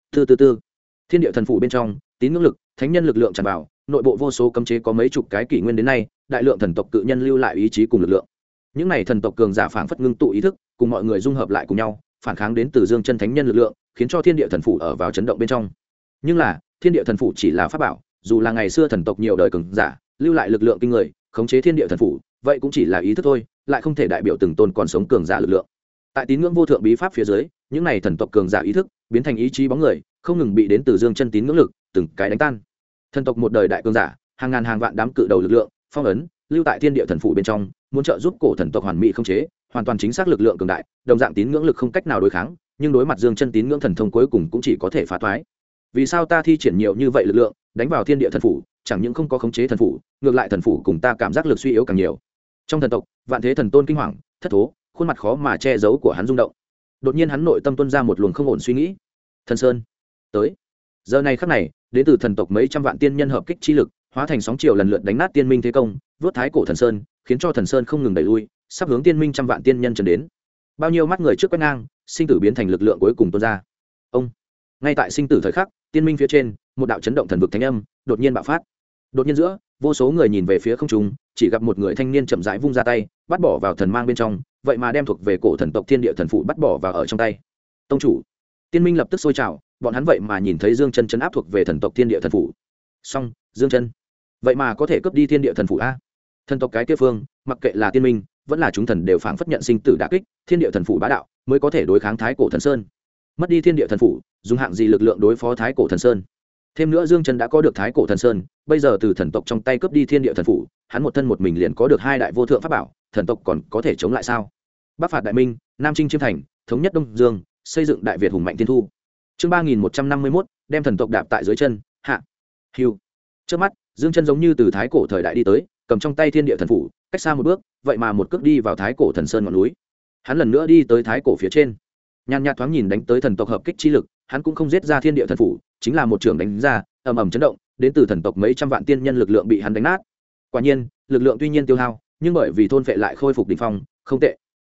S1: Từ thiên địa thần phụ bên trong, tín ngưỡng lực, thánh nhân lực lượng tràn vào, nội bộ vô số cấm chế có mấy chục cái kỷ nguyên đến nay, đại lượng thần tộc cự nhân lưu lại ý chí cùng lực lượng. Những này thần tộc cường giả phảng phất ngưng tụ ý thức, cùng mọi người dung hợp lại cùng nhau, phản kháng đến từ Dương chân thánh nhân lực lượng, khiến cho thiên địa thần phủ ở vào chấn động bên trong. Nhưng là, thiên địa thần phủ chỉ là pháp bảo, dù là ngày xưa thần tộc nhiều đời cường giả, lưu lại lực lượng kinh người, khống chế thiên địa thần phủ, vậy cũng chỉ là ý thức thôi, lại không thể đại biểu từng tôn còn sống cường giả lực lượng. Tại tín ngưỡng vô thượng bí pháp phía dưới, những này thần tộc cường giả ý thức biến thành ý chí bóng người, không ngừng bị đến từ Dương chân tín ngưỡng lực từng cái đánh tan. Thần tộc một đời đại cường giả, hàng ngàn hàng vạn đám cự đầu lực lượng, phong ấn lưu tại thiên địa thần phủ bên trong, muốn trợ giúp cổ thần tộc hoàn mỹ khống chế, hoàn toàn chính xác lực lượng cường đại, đồng dạng tín ngưỡng lực không cách nào đối kháng, nhưng đối mặt Dương chân tín ngưỡng thần thông cuối cùng cũng chỉ có thể phá toái. Vì sao ta thi triển nhiều như vậy lực lượng, đánh vào thiên địa thần phủ, chẳng những không có khống chế thần phủ, ngược lại thần phủ cùng ta cảm giác lực suy yếu càng nhiều. Trong thần tộc, vạn thế thần tôn kinh hoàng, thất thố, khuôn mặt khó mà che giấu của hắn rung động. Đột nhiên hắn nội tâm tuôn ra một luồng không ổn suy nghĩ. Thần Sơn, tới. Giờ này khắc này, đến từ thần tộc mấy trăm vạn tiên nhân hợp kích chi lực, hóa thành sóng chiều lần lượt đánh nát tiên minh thế công, vớt thái cổ thần sơn, khiến cho thần sơn không ngừng đẩy lui, sắp hướng tiên minh trăm vạn tiên nhân trần đến. Bao nhiêu mắt người trước quét ngang, sinh tử biến thành lực lượng cuối cùng tuôn ra. Ông, ngay tại sinh tử thời khắc, tiên minh phía trên, một đạo chấn động thần vực thánh âm đột nhiên bạo phát. Đột nhiên giữa, vô số người nhìn về phía không trung, chỉ gặp một người thanh niên chậm rãi vung ra tay, bắt bỏ vào thần mang bên trong, vậy mà đem thuộc về cổ thần tộc thiên địa thần phụ bắt bỏ vào ở trong tay. Tông chủ, tiên minh lập tức sôi trào, bọn hắn vậy mà nhìn thấy Dương chân chấn áp thuộc về thần tộc thiên địa thần phụ. Song, Dương chân vậy mà có thể cướp đi thiên địa thần phụ a. Thần tộc cái kia phương, mặc kệ là tiên minh vẫn là chúng thần đều phảng phất nhận sinh tử đả kích, thiên địa thần phụ bá đạo mới có thể đối kháng thái cổ thần sơn. Mất đi thiên địa thần phụ, dùng hạng gì lực lượng đối phó thái cổ thần sơn? Thêm nữa Dương chân đã có được thái cổ thần sơn, bây giờ từ thần tộc trong tay cướp đi thiên địa thần phụ, hắn một thân một mình liền có được hai đại vô thượng pháp bảo, thần tộc còn có thể chống lại sao? Bắc phạt đại minh, nam chinh chiêm thành, thống nhất đông dương, xây dựng đại việt hùng mạnh thiên thu. Chương 3151, đem thần tộc đạp tại dưới chân, hạ. Hưu. Trước mắt, Dương chân giống như từ thái cổ thời đại đi tới, cầm trong tay thiên địa thần phủ, cách xa một bước, vậy mà một cước đi vào thái cổ thần sơn ngọn núi. Hắn lần nữa đi tới thái cổ phía trên, nhàn nhạt thoáng nhìn đánh tới thần tộc hợp kích chi lực, hắn cũng không giết ra thiên địa thần phủ, chính là một trường đánh ra, ầm ầm chấn động, đến từ thần tộc mấy trăm vạn tiên nhân lực lượng bị hắn đánh nát. Quả nhiên, lực lượng tuy nhiên tiêu hao, nhưng bởi vì thôn phệ lại khôi phục đỉnh phong, không tệ.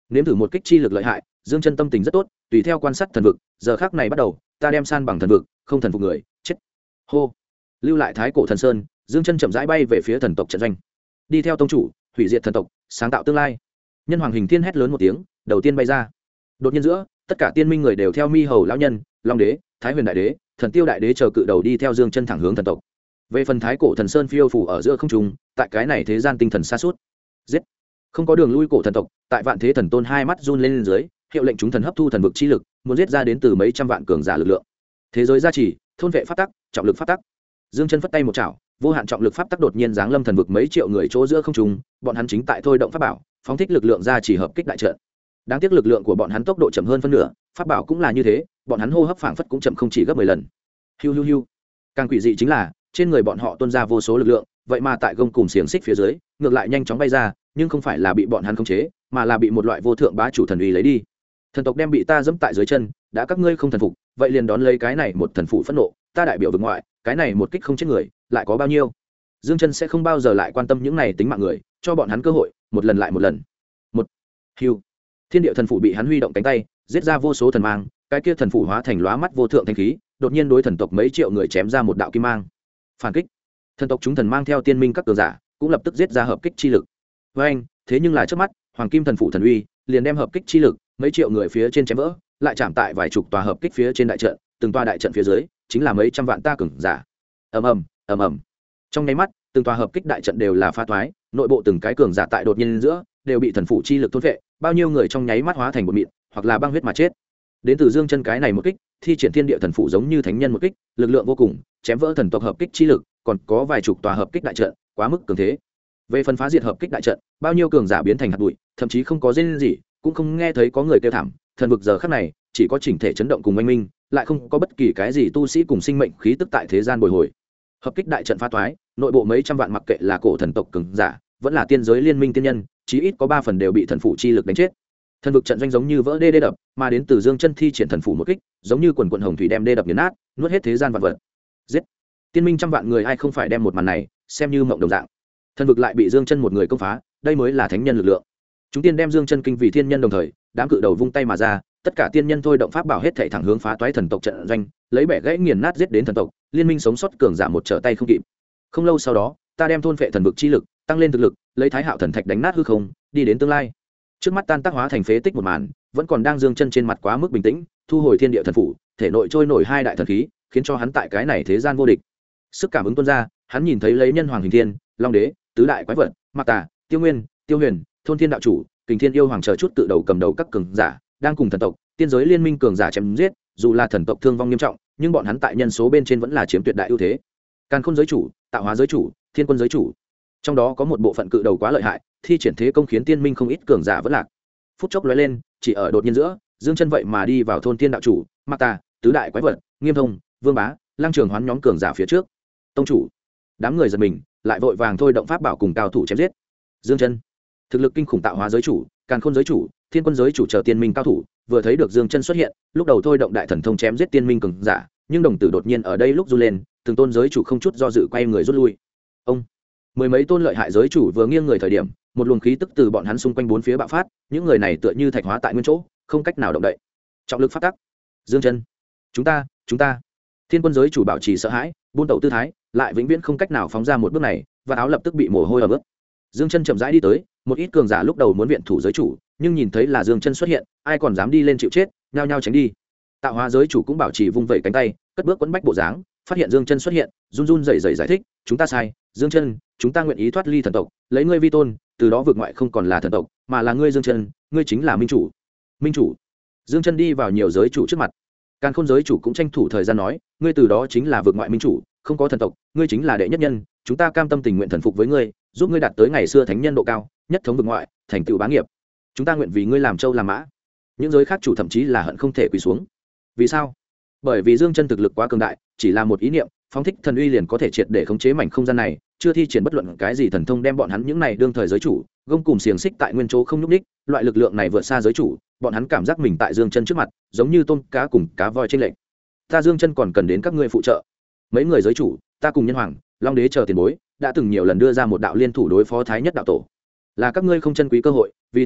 S1: nếm thử một kích chi lực lợi hại, Dương Chân tâm tình rất tốt, tùy theo quan sát thần vực, giờ khắc này bắt đầu, ta đem san bằng thần vực, không thần phục người, chết. Hô. Lưu lại Thái Cổ Thần Sơn, Dương Chân chậm rãi bay về phía thần tộc trận doanh. Đi theo tông chủ, hủy diệt thần tộc, sáng tạo tương lai. Nhân Hoàng Hình Thiên hét lớn một tiếng, đầu tiên bay ra. Đột nhiên giữa, tất cả tiên minh người đều theo Mi Hầu lão nhân, Long đế, Thái Huyền đại đế, Thần Tiêu đại đế chờ cự đầu đi theo Dương Chân thẳng hướng thần tộc. Về phần Thái Cổ Thần Sơn phiêu phù ở giữa không trung, tại cái này thế gian tinh thần xa suốt. Giết. Không có đường lui cổ thần tộc, tại Vạn Thế Thần Tôn hai mắt run lên dưới, hiệu lệnh chúng thần hấp thu thần vực chi lực, muốn giết ra đến từ mấy trăm vạn cường giả lực lượng. Thế giới gia trì, thôn vệ pháp tắc, trọng lực pháp tắc. Dương Chân phất tay một chảo, vô hạn trọng lực pháp tắc đột nhiên giáng lâm thần vực mấy triệu người chỗ giữa không trung, bọn hắn chính tại thôi động pháp bảo, phóng thích lực lượng gia trì hợp kích đại trận. Đáng tiếc lực lượng của bọn hắn tốc độ chậm hơn phân nửa, pháp bảo cũng là như thế, bọn hắn hô hấp phảng phất cũng chậm không chỉ gấp 10 lần. Hiu hiu hiu. Càng quỷ dị chính là, trên người bọn họ tuôn ra vô số lực lượng, vậy mà tại gông cùng xiềng xích phía dưới, ngược lại nhanh chóng bay ra, nhưng không phải là bị bọn hắn khống chế, mà là bị một loại vô thượng bá chủ thần uy lấy đi. Thần tộc đem bị ta giẫm tại dưới chân, đã các ngươi không thần phục, vậy liền đón lấy cái này một thần phụ phẫn nộ, ta đại biểu vực ngoại, cái này một kích không chết người, lại có bao nhiêu? Dương Chân sẽ không bao giờ lại quan tâm những này tính mạng người, cho bọn hắn cơ hội, một lần lại một lần. Một. Hiu. Thiên địa thần phụ bị hắn huy động cánh tay, giết ra vô số thần mang, cái kia thần phụ hóa thành lóa mắt vô thượng thanh khí, đột nhiên đối thần tộc mấy triệu người chém ra một đạo kim mang. Phản kích. Thần tộc chúng thần mang theo tiên minh các cường giả, cũng lập tức giết ra hợp kích chi lực. Với anh, thế nhưng là trước mắt, Hoàng Kim thần phụ thần uy, liền đem hợp kích chi lực, mấy triệu người phía trên chém vỡ, lại chạm tại vài chục tòa hợp kích phía trên đại trận, từng tòa đại trận phía dưới, chính là mấy trăm vạn ta cường giả. Ầm ầm, ầm ầm. Trong nháy mắt, từng tòa hợp kích đại trận đều là phá toái, nội bộ từng cái cường giả tại đột nhiên giữa, đều bị thần phụ chi lực thôn phệ, bao nhiêu người trong nháy mắt hóa thành bột mịn, hoặc là băng huyết mà chết. Đến từ Dương Chân cái này một kích, thi triển thiên địa thần phụ giống như thánh nhân một kích, lực lượng vô cùng, chém vỡ thần tộc hợp kích chi lực, còn có vài chục tòa hợp kích đại trận, quá mức cường thế. Về phần phá diệt hợp kích đại trận, bao nhiêu cường giả biến thành hạt bụi, thậm chí không có rên gì, cũng không nghe thấy có người kêu thảm. Thần vực giờ khắc này, chỉ có chỉnh thể chấn động cùng oanh minh, lại không có bất kỳ cái gì tu sĩ cùng sinh mệnh khí tức tại thế gian bồi hồi. Hợp kích đại trận phá toái, nội bộ mấy trăm vạn mặc kệ là cổ thần tộc cường giả, vẫn là tiên giới liên minh tiên nhân, chí ít có 3 phần đều bị thần phụ chi lực đánh chết. Thần vực trận doanh giống như vỡ đê đập, mà đến từ Dương Chân thi triển thần phụ một kích, giống như quần quần hồng thủy đem đê đập nghiền nát, nuốt hết thế gian vạn vật. Giết! Tiên minh trăm vạn người ai không phải đem một màn này xem như mộng đồng dạng. Thần vực lại bị Dương Chân một người công phá, đây mới là thánh nhân lực lượng. Chúng tiên đem Dương Chân kinh vì thiên nhân đồng thời, đám cự đầu vung tay mà ra, tất cả tiên nhân thôi động pháp bảo hết thảy thẳng hướng phá toái thần tộc trận doanh, lấy bẻ gãy nghiền nát giết đến thần tộc, liên minh sống sót cường giả một trở tay không kịp. Không lâu sau đó, ta đem thôn phệ thần vực chi lực, tăng lên thực lực, lấy Thái Hạo thần thạch đánh nát hư không, đi đến tương lai. Trước mắt tan tác hóa thành phế tích một màn, vẫn còn đang Dương Chân trên mặt quá mức bình tĩnh, thu hồi thiên địa thần phủ, thể nội trôi nổi 2 đại thần khí, khiến cho hắn tại cái này thế gian vô địch. Sức cảm ứng tuôn ra, hắn nhìn thấy lấy Nhân Hoàng Hình Thiên, Long đế, tứ đại quái vật, Mạc Tà, Tiêu Nguyên, Tiêu Huyền, Thôn Thiên đạo chủ, Kình Thiên yêu hoàng chờ chút tự đầu cầm đầu các cường giả, đang cùng thần tộc, tiên giới liên minh cường giả chém giết, dù là thần tộc thương vong nghiêm trọng, nhưng bọn hắn tại nhân số bên trên vẫn là chiếm tuyệt đại ưu thế. Càn Khôn giới chủ, Tạo Hóa giới chủ, Thiên Quân giới chủ, trong đó có một bộ phận cự đầu quá lợi hại, thi triển thế công khiến tiên minh không ít cường giả vẫn lạc. Phút chốc lóe lên, chỉ ở đột nhiên giữa, Dương Chân vậy mà đi vào Thôn Thiên đạo chủ, Mạc Tà, tứ đại quái vật, Nghiêm Thông, Vương Bá, Lăng Trường Hoán nhóm cường giả phía trước. Tông chủ, đám người giật mình, lại vội vàng thôi động pháp bảo cùng cao thủ chém giết. Dương Chân, thực lực kinh khủng Tạo Hóa giới chủ, Càn Khôn giới chủ, Thiên Quân giới chủ chờ tiên minh cao thủ, vừa thấy được Dương Chân xuất hiện, lúc đầu thôi động đại thần thông chém giết tiên minh cường giả, nhưng đồng tử đột nhiên ở đây lúc du lên, từng tôn giới chủ không chút do dự quay người rút lui. Ông, mười mấy tôn lợi hại giới chủ vừa nghiêng người thời điểm, một luồng khí tức từ bọn hắn xung quanh bốn phía bạo phát, những người này tựa như thạch hóa tại nguyên chỗ, không cách nào động đậy. Trọng lực phát tắc. Dương Chân, chúng ta. Thiên Quân giới chủ bảo trì sợ hãi, buôn tẩu tư thái, lại vĩnh viễn không cách nào phóng ra một bước này, và áo lập tức bị mồ hôi ẩm ướt. Dương Chân chậm rãi đi tới, một ít cường giả lúc đầu muốn viện thủ giới chủ, nhưng nhìn thấy là Dương Chân xuất hiện, ai còn dám đi lên chịu chết, nhao nhao tránh đi. Tạo Hóa giới chủ cũng bảo trì vung vẩy cánh tay, cất bước quấn bách bộ dáng, phát hiện Dương Chân xuất hiện, run run rẩy rẩy giải thích, chúng ta sai, Dương Chân, chúng ta nguyện ý thoát ly thần tộc, lấy ngươi vi tôn, từ đó vượt ngoại không còn là thần tộc, mà là ngươi Dương Chân, ngươi chính là minh chủ. Minh chủ. Dương Chân đi vào nhiều giới chủ trước mặt. Càn Khôn giới chủ cũng tranh thủ thời gian nói, ngươi từ đó chính là vượt ngoại minh chủ, không có thần tộc, ngươi chính là đệ nhất nhân, chúng ta cam tâm tình nguyện thần phục với ngươi, giúp ngươi đạt tới ngày xưa thánh nhân độ cao, nhất thống vượt ngoại, thành tựu bá nghiệp. Chúng ta nguyện vì ngươi làm trâu làm mã. Những giới khác chủ thậm chí là hận không thể quỳ xuống. Vì sao? Bởi vì Dương Chân thực lực quá cường đại, chỉ là một ý niệm, phóng thích thần uy liền có thể triệt để khống chế mảnh không gian này, chưa thi triển bất luận cái gì thần thông đem bọn hắn những này đương thời giới chủ gông cùng xiềng xích tại nguyên chỗ không nhúc ních, loại lực lượng này vượt xa giới chủ, bọn hắn cảm giác mình tại Dương Chân trước mặt, giống như tôm cá cùng cá voi trên lệnh. Ta Dương Chân còn cần đến các ngươi phụ trợ. Mấy người giới chủ, ta cùng Nhân Hoàng, Long đế chờ tiền bối, đã từng nhiều lần đưa ra một đạo liên thủ đối phó Thái Nhất đạo tổ. Là các ngươi không chân quý cơ hội, vì tư lợi,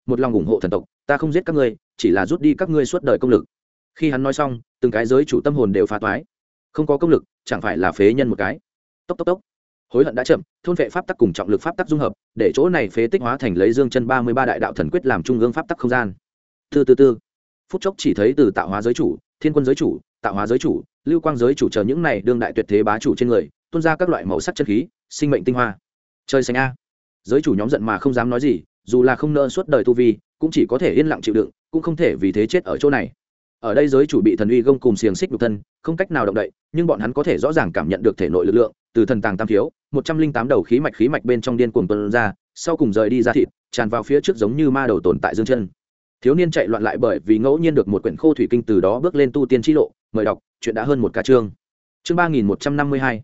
S1: một lòng ủng hộ thần tộc, ta không giết các ngươi, chỉ là rút đi các ngươi suốt đời công lực. Khi hắn nói xong, từng cái giới chủ tâm hồn đều phá toái. Không có công lực, chẳng phải là phế nhân một cái. Tốc tốc tốc. Hối hận đã chậm, thôn vệ pháp tắc cùng trọng lực pháp tắc dung hợp, để chỗ này phế tích hóa thành lấy Dương Chân 33 đại đạo thần quyết làm trung ương pháp tắc không gian. Từ phút chốc chỉ thấy từ tạo hóa giới chủ, thiên quân giới chủ, tạo hóa giới chủ, lưu quang giới chủ chờ những này đương đại tuyệt thế bá chủ trên người, tuôn ra các loại màu sắc chân khí, sinh mệnh tinh hoa. Trời xanh a. Giới chủ nhóm giận mà không dám nói gì, dù là không nỡ suốt đời tu vi, cũng chỉ có thể yên lặng chịu đựng, cũng không thể vì thế chết ở chỗ này. Ở đây giới chủ bị thần uy gông cùng xiềng xích nhục thân, không cách nào động đậy, nhưng bọn hắn có thể rõ ràng cảm nhận được thể nội lực lượng, từ thần tàng tam thiếu, 108 đầu khí mạch bên trong điên cuồng tuôn ra, sau cùng rời đi ra thịt, tràn vào phía trước giống như ma đầu tồn tại Dương Chân. Thiếu niên chạy loạn lại bởi vì ngẫu nhiên được một quyển khô thủy kinh, từ đó bước lên tu tiên chi lộ, mời đọc, chuyện đã hơn một ca chương. Chương 3152,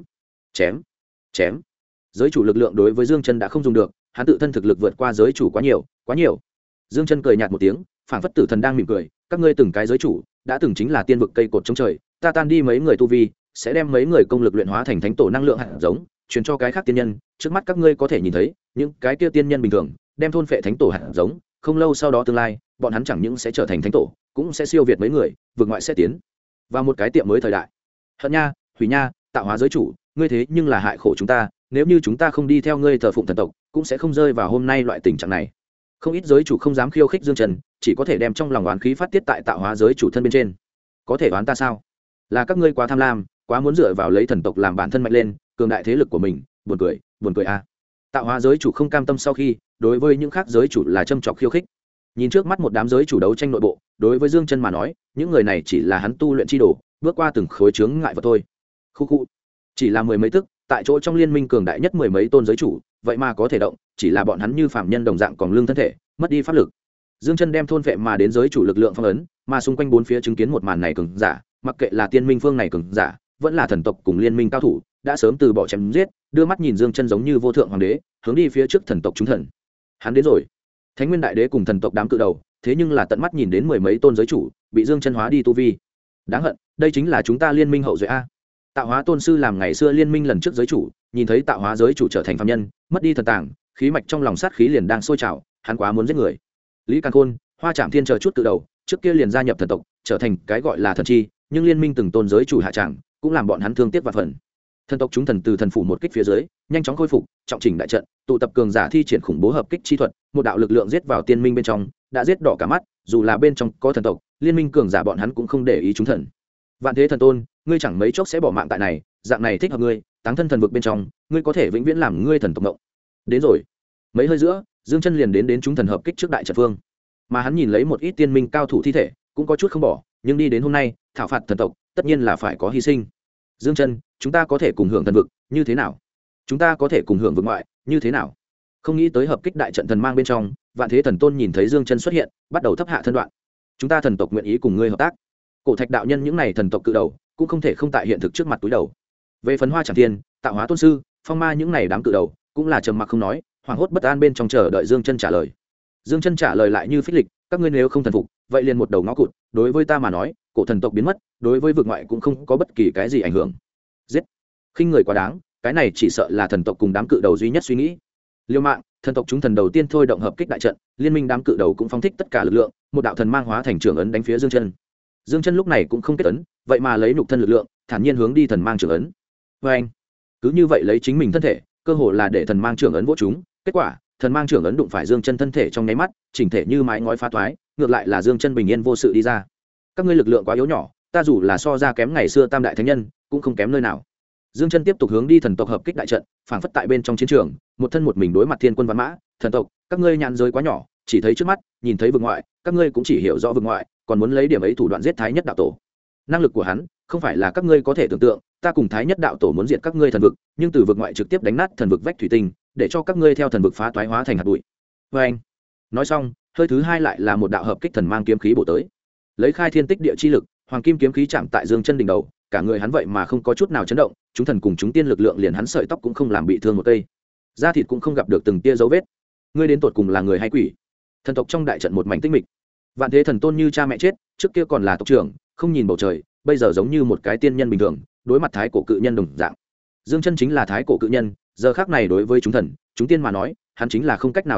S1: chém. Giới chủ lực lượng đối với Dương Chân đã không dùng được, hắn tự thân thực lực vượt qua giới chủ quá nhiều. Dương Chân cười nhạt một tiếng, phảng phất tử thần đang mỉm cười, các ngươi từng cái giới chủ, đã từng chính là tiên vực cây cột chống trời, ta tan đi mấy người tu vi, sẽ đem mấy người công lực luyện hóa thành thánh tổ năng lượng hạt giống, truyền cho cái khác tiên nhân, trước mắt các ngươi có thể nhìn thấy, những cái kia tiên nhân bình thường, đem thôn phệ thánh tổ hạt giống, không lâu sau đó tương lai, bọn hắn chẳng những sẽ trở thành thánh tổ, cũng sẽ siêu việt mấy người, vượt ngoại sẽ tiến vào một cái tiệm mới thời đại. Hận nha, hủy nha, tạo hóa giới chủ, ngươi thế nhưng là hại khổ chúng ta, nếu như chúng ta không đi theo ngươi thờ phụng thần tộc, cũng sẽ không rơi vào hôm nay loại tình trạng này. Không ít giới chủ không dám khiêu khích Dương Trần, chỉ có thể đem trong lòng oán khí phát tiết tại tạo hóa giới chủ thân bên trên. Có thể oán ta sao? Là các ngươi quá tham lam, quá muốn dựa vào lấy thần tộc làm bản thân mạnh lên, cường đại thế lực của mình. Buồn cười a. Tạo hóa giới chủ không cam tâm sau khi, đối với những khác giới chủ là châm chọc khiêu khích. Nhìn trước mắt một đám giới chủ đấu tranh nội bộ, đối với Dương Chân mà nói, những người này chỉ là hắn tu luyện chi đồ, bước qua từng khối chướng ngại vật thôi. Khu chỉ là mười mấy tức, tại chỗ trong liên minh cường đại nhất mười mấy tôn giới chủ, vậy mà có thể động, chỉ là bọn hắn như phàm nhân đồng dạng còn lương thân thể, mất đi pháp lực. Dương Chân đem thôn vệ mà đến giới chủ lực lượng phong ấn, mà xung quanh bốn phía chứng kiến một màn này cường giả, mặc kệ là tiên minh phương này cường giả, vẫn là thần tộc cùng liên minh cao thủ, đã sớm từ bỏ chém giết, đưa mắt nhìn Dương Chân giống như vô thượng hoàng đế, hướng đi phía trước thần tộc chúng thần. Hắn đến rồi. Thánh Nguyên Đại Đế cùng thần tộc đám cự đầu, thế nhưng là tận mắt nhìn đến mười mấy tôn giới chủ bị Dương Chân hóa đi tu vi. Đáng hận, đây chính là chúng ta liên minh hậu duệ a. Tạo hóa tôn sư làm ngày xưa liên minh lần trước giới chủ, nhìn thấy tạo hóa giới chủ trở thành phàm nhân, mất đi thần tàng, khí mạch trong lòng sát khí liền đang sôi trào, hắn quá muốn giết người. Lý Càn Khôn, Hoa Trảm Thiên chờ chút cự đầu, trước kia liền gia nhập thần tộc, trở thành cái gọi là thần chi, nhưng liên minh từng tôn giới chủ hạ tràng, cũng làm bọn hắn thương tiếc vạn phần. Thần tộc chúng thần từ thần phủ một kích phía dưới, nhanh chóng khôi phục, trọng chỉnh đại trận, tụ tập cường giả thi triển khủng bố hợp kích chi thuật, một đạo lực lượng giết vào tiên minh bên trong, đã giết đỏ cả mắt, dù là bên trong có thần tộc, liên minh cường giả bọn hắn cũng không để ý chúng thần. Vạn Thế Thần Tôn, ngươi chẳng mấy chốc sẽ bỏ mạng tại này, dạng này thích hợp ngươi, táng thân thần vực bên trong, ngươi có thể vĩnh viễn làm ngươi thần tộc động. Đến rồi. Mấy hơi giữa, Dương Chân liền đến chúng thần hợp kích trước đại trận phương. Mà hắn nhìn lấy một ít tiên minh cao thủ thi thể, cũng có chút không bỏ, nhưng đi đến hôm nay, thảo phạt thần tộc, tất nhiên là phải có hy sinh. Dương Chân, chúng ta có thể cùng hưởng thần vực, như thế nào? Chúng ta có thể cùng hưởng vực ngoại, như thế nào? Không nghĩ tới hợp kích đại trận thần mang bên trong, Vạn Thế Thần Tôn nhìn thấy Dương Chân xuất hiện, bắt đầu thấp hạ thân đoạn. Chúng ta thần tộc nguyện ý cùng ngươi hợp tác. Cổ Thạch đạo nhân những này thần tộc cự đầu, cũng không thể không tại hiện thực trước mặt túi đầu. Về phần Hoa Trảm Thiên, Tạo Hóa Tôn sư, Phong Ma những này đám cự đầu, cũng là trầm mặc không nói, hoảng hốt bất an bên trong chờ đợi Dương Chân trả lời. Dương Chân trả lời lại như phích lịch, các ngươi nếu không thần phục, vậy liền một đầu ngõ cụt, đối với ta mà nói, cổ thần tộc biến mất, đối với vực ngoại cũng không có bất kỳ cái gì ảnh hưởng. Giết. Khinh người quá đáng, cái này chỉ sợ là thần tộc cùng đám cự đầu duy nhất suy nghĩ. Liêu mạng, thần tộc chúng thần đầu tiên thôi động hợp kích đại trận, liên minh đám cự đầu cũng phóng thích tất cả lực lượng, một đạo thần mang hóa thành trưởng ấn đánh phía Dương Chân. Dương Chân lúc này cũng không kết ấn, vậy mà lấy nhục thân lực lượng, thản nhiên hướng đi thần mang trưởng ấn. Và anh, cứ như vậy lấy chính mình thân thể, cơ hồ là để thần mang trưởng ấn vỗ chúng, kết quả, thần mang trưởng ấn đụng phải Dương Chân thân thể trong nháy mắt, chỉnh thể như mái ngói phá toái, ngược lại là Dương Chân bình yên vô sự đi ra. Các ngươi lực lượng quá yếu nhỏ, ta dù là so ra kém ngày xưa Tam đại thánh nhân, cũng không kém nơi nào. Dương Chân tiếp tục hướng đi thần tộc hợp kích đại trận, phảng phất tại bên trong chiến trường, một thân một mình đối mặt thiên quân vạn mã, thần tộc, các ngươi nhãn giới quá nhỏ, chỉ thấy trước mắt, nhìn thấy vực ngoại, các ngươi cũng chỉ hiểu rõ vực ngoại, còn muốn lấy điểm ấy thủ đoạn giết Thái Nhất đạo tổ. Năng lực của hắn, không phải là các ngươi có thể tưởng tượng, ta cùng Thái Nhất đạo tổ muốn diệt các ngươi thần vực, nhưng từ vực ngoại trực tiếp đánh nát thần vực vách thủy tinh, để cho các ngươi theo thần vực phá toái hóa thành hạt bụi. Và anh, nói xong, hơi thứ hai lại là một đạo hợp kích thần mang kiếm khí bổ tới, lấy khai thiên tích địa chi lực, hoàng kim kiếm khí chạm tại Dương Chân đỉnh đầu, cả người hắn vậy mà không có chút nào chấn động, chúng thần cùng chúng tiên lực lượng liền hắn sợi tóc cũng không làm bị thương một cây, da thịt cũng không gặp được từng tia dấu vết. Ngươi đến tột cùng là người hay quỷ? Thần tộc trong đại trận một mảnh tinh mịch. Vạn Thế Thần Tôn như cha mẹ chết, trước kia còn là tộc trưởng, không nhìn bầu trời, bây giờ giống như một cái tiên nhân bình thường, đối mặt thái cổ cự nhân đồng dạng. Dương Chân chính là thái cổ cự nhân, giờ khắc này đối với chúng thần, chúng tiên mà nói, hắn chính là không cách nào thắng lợi,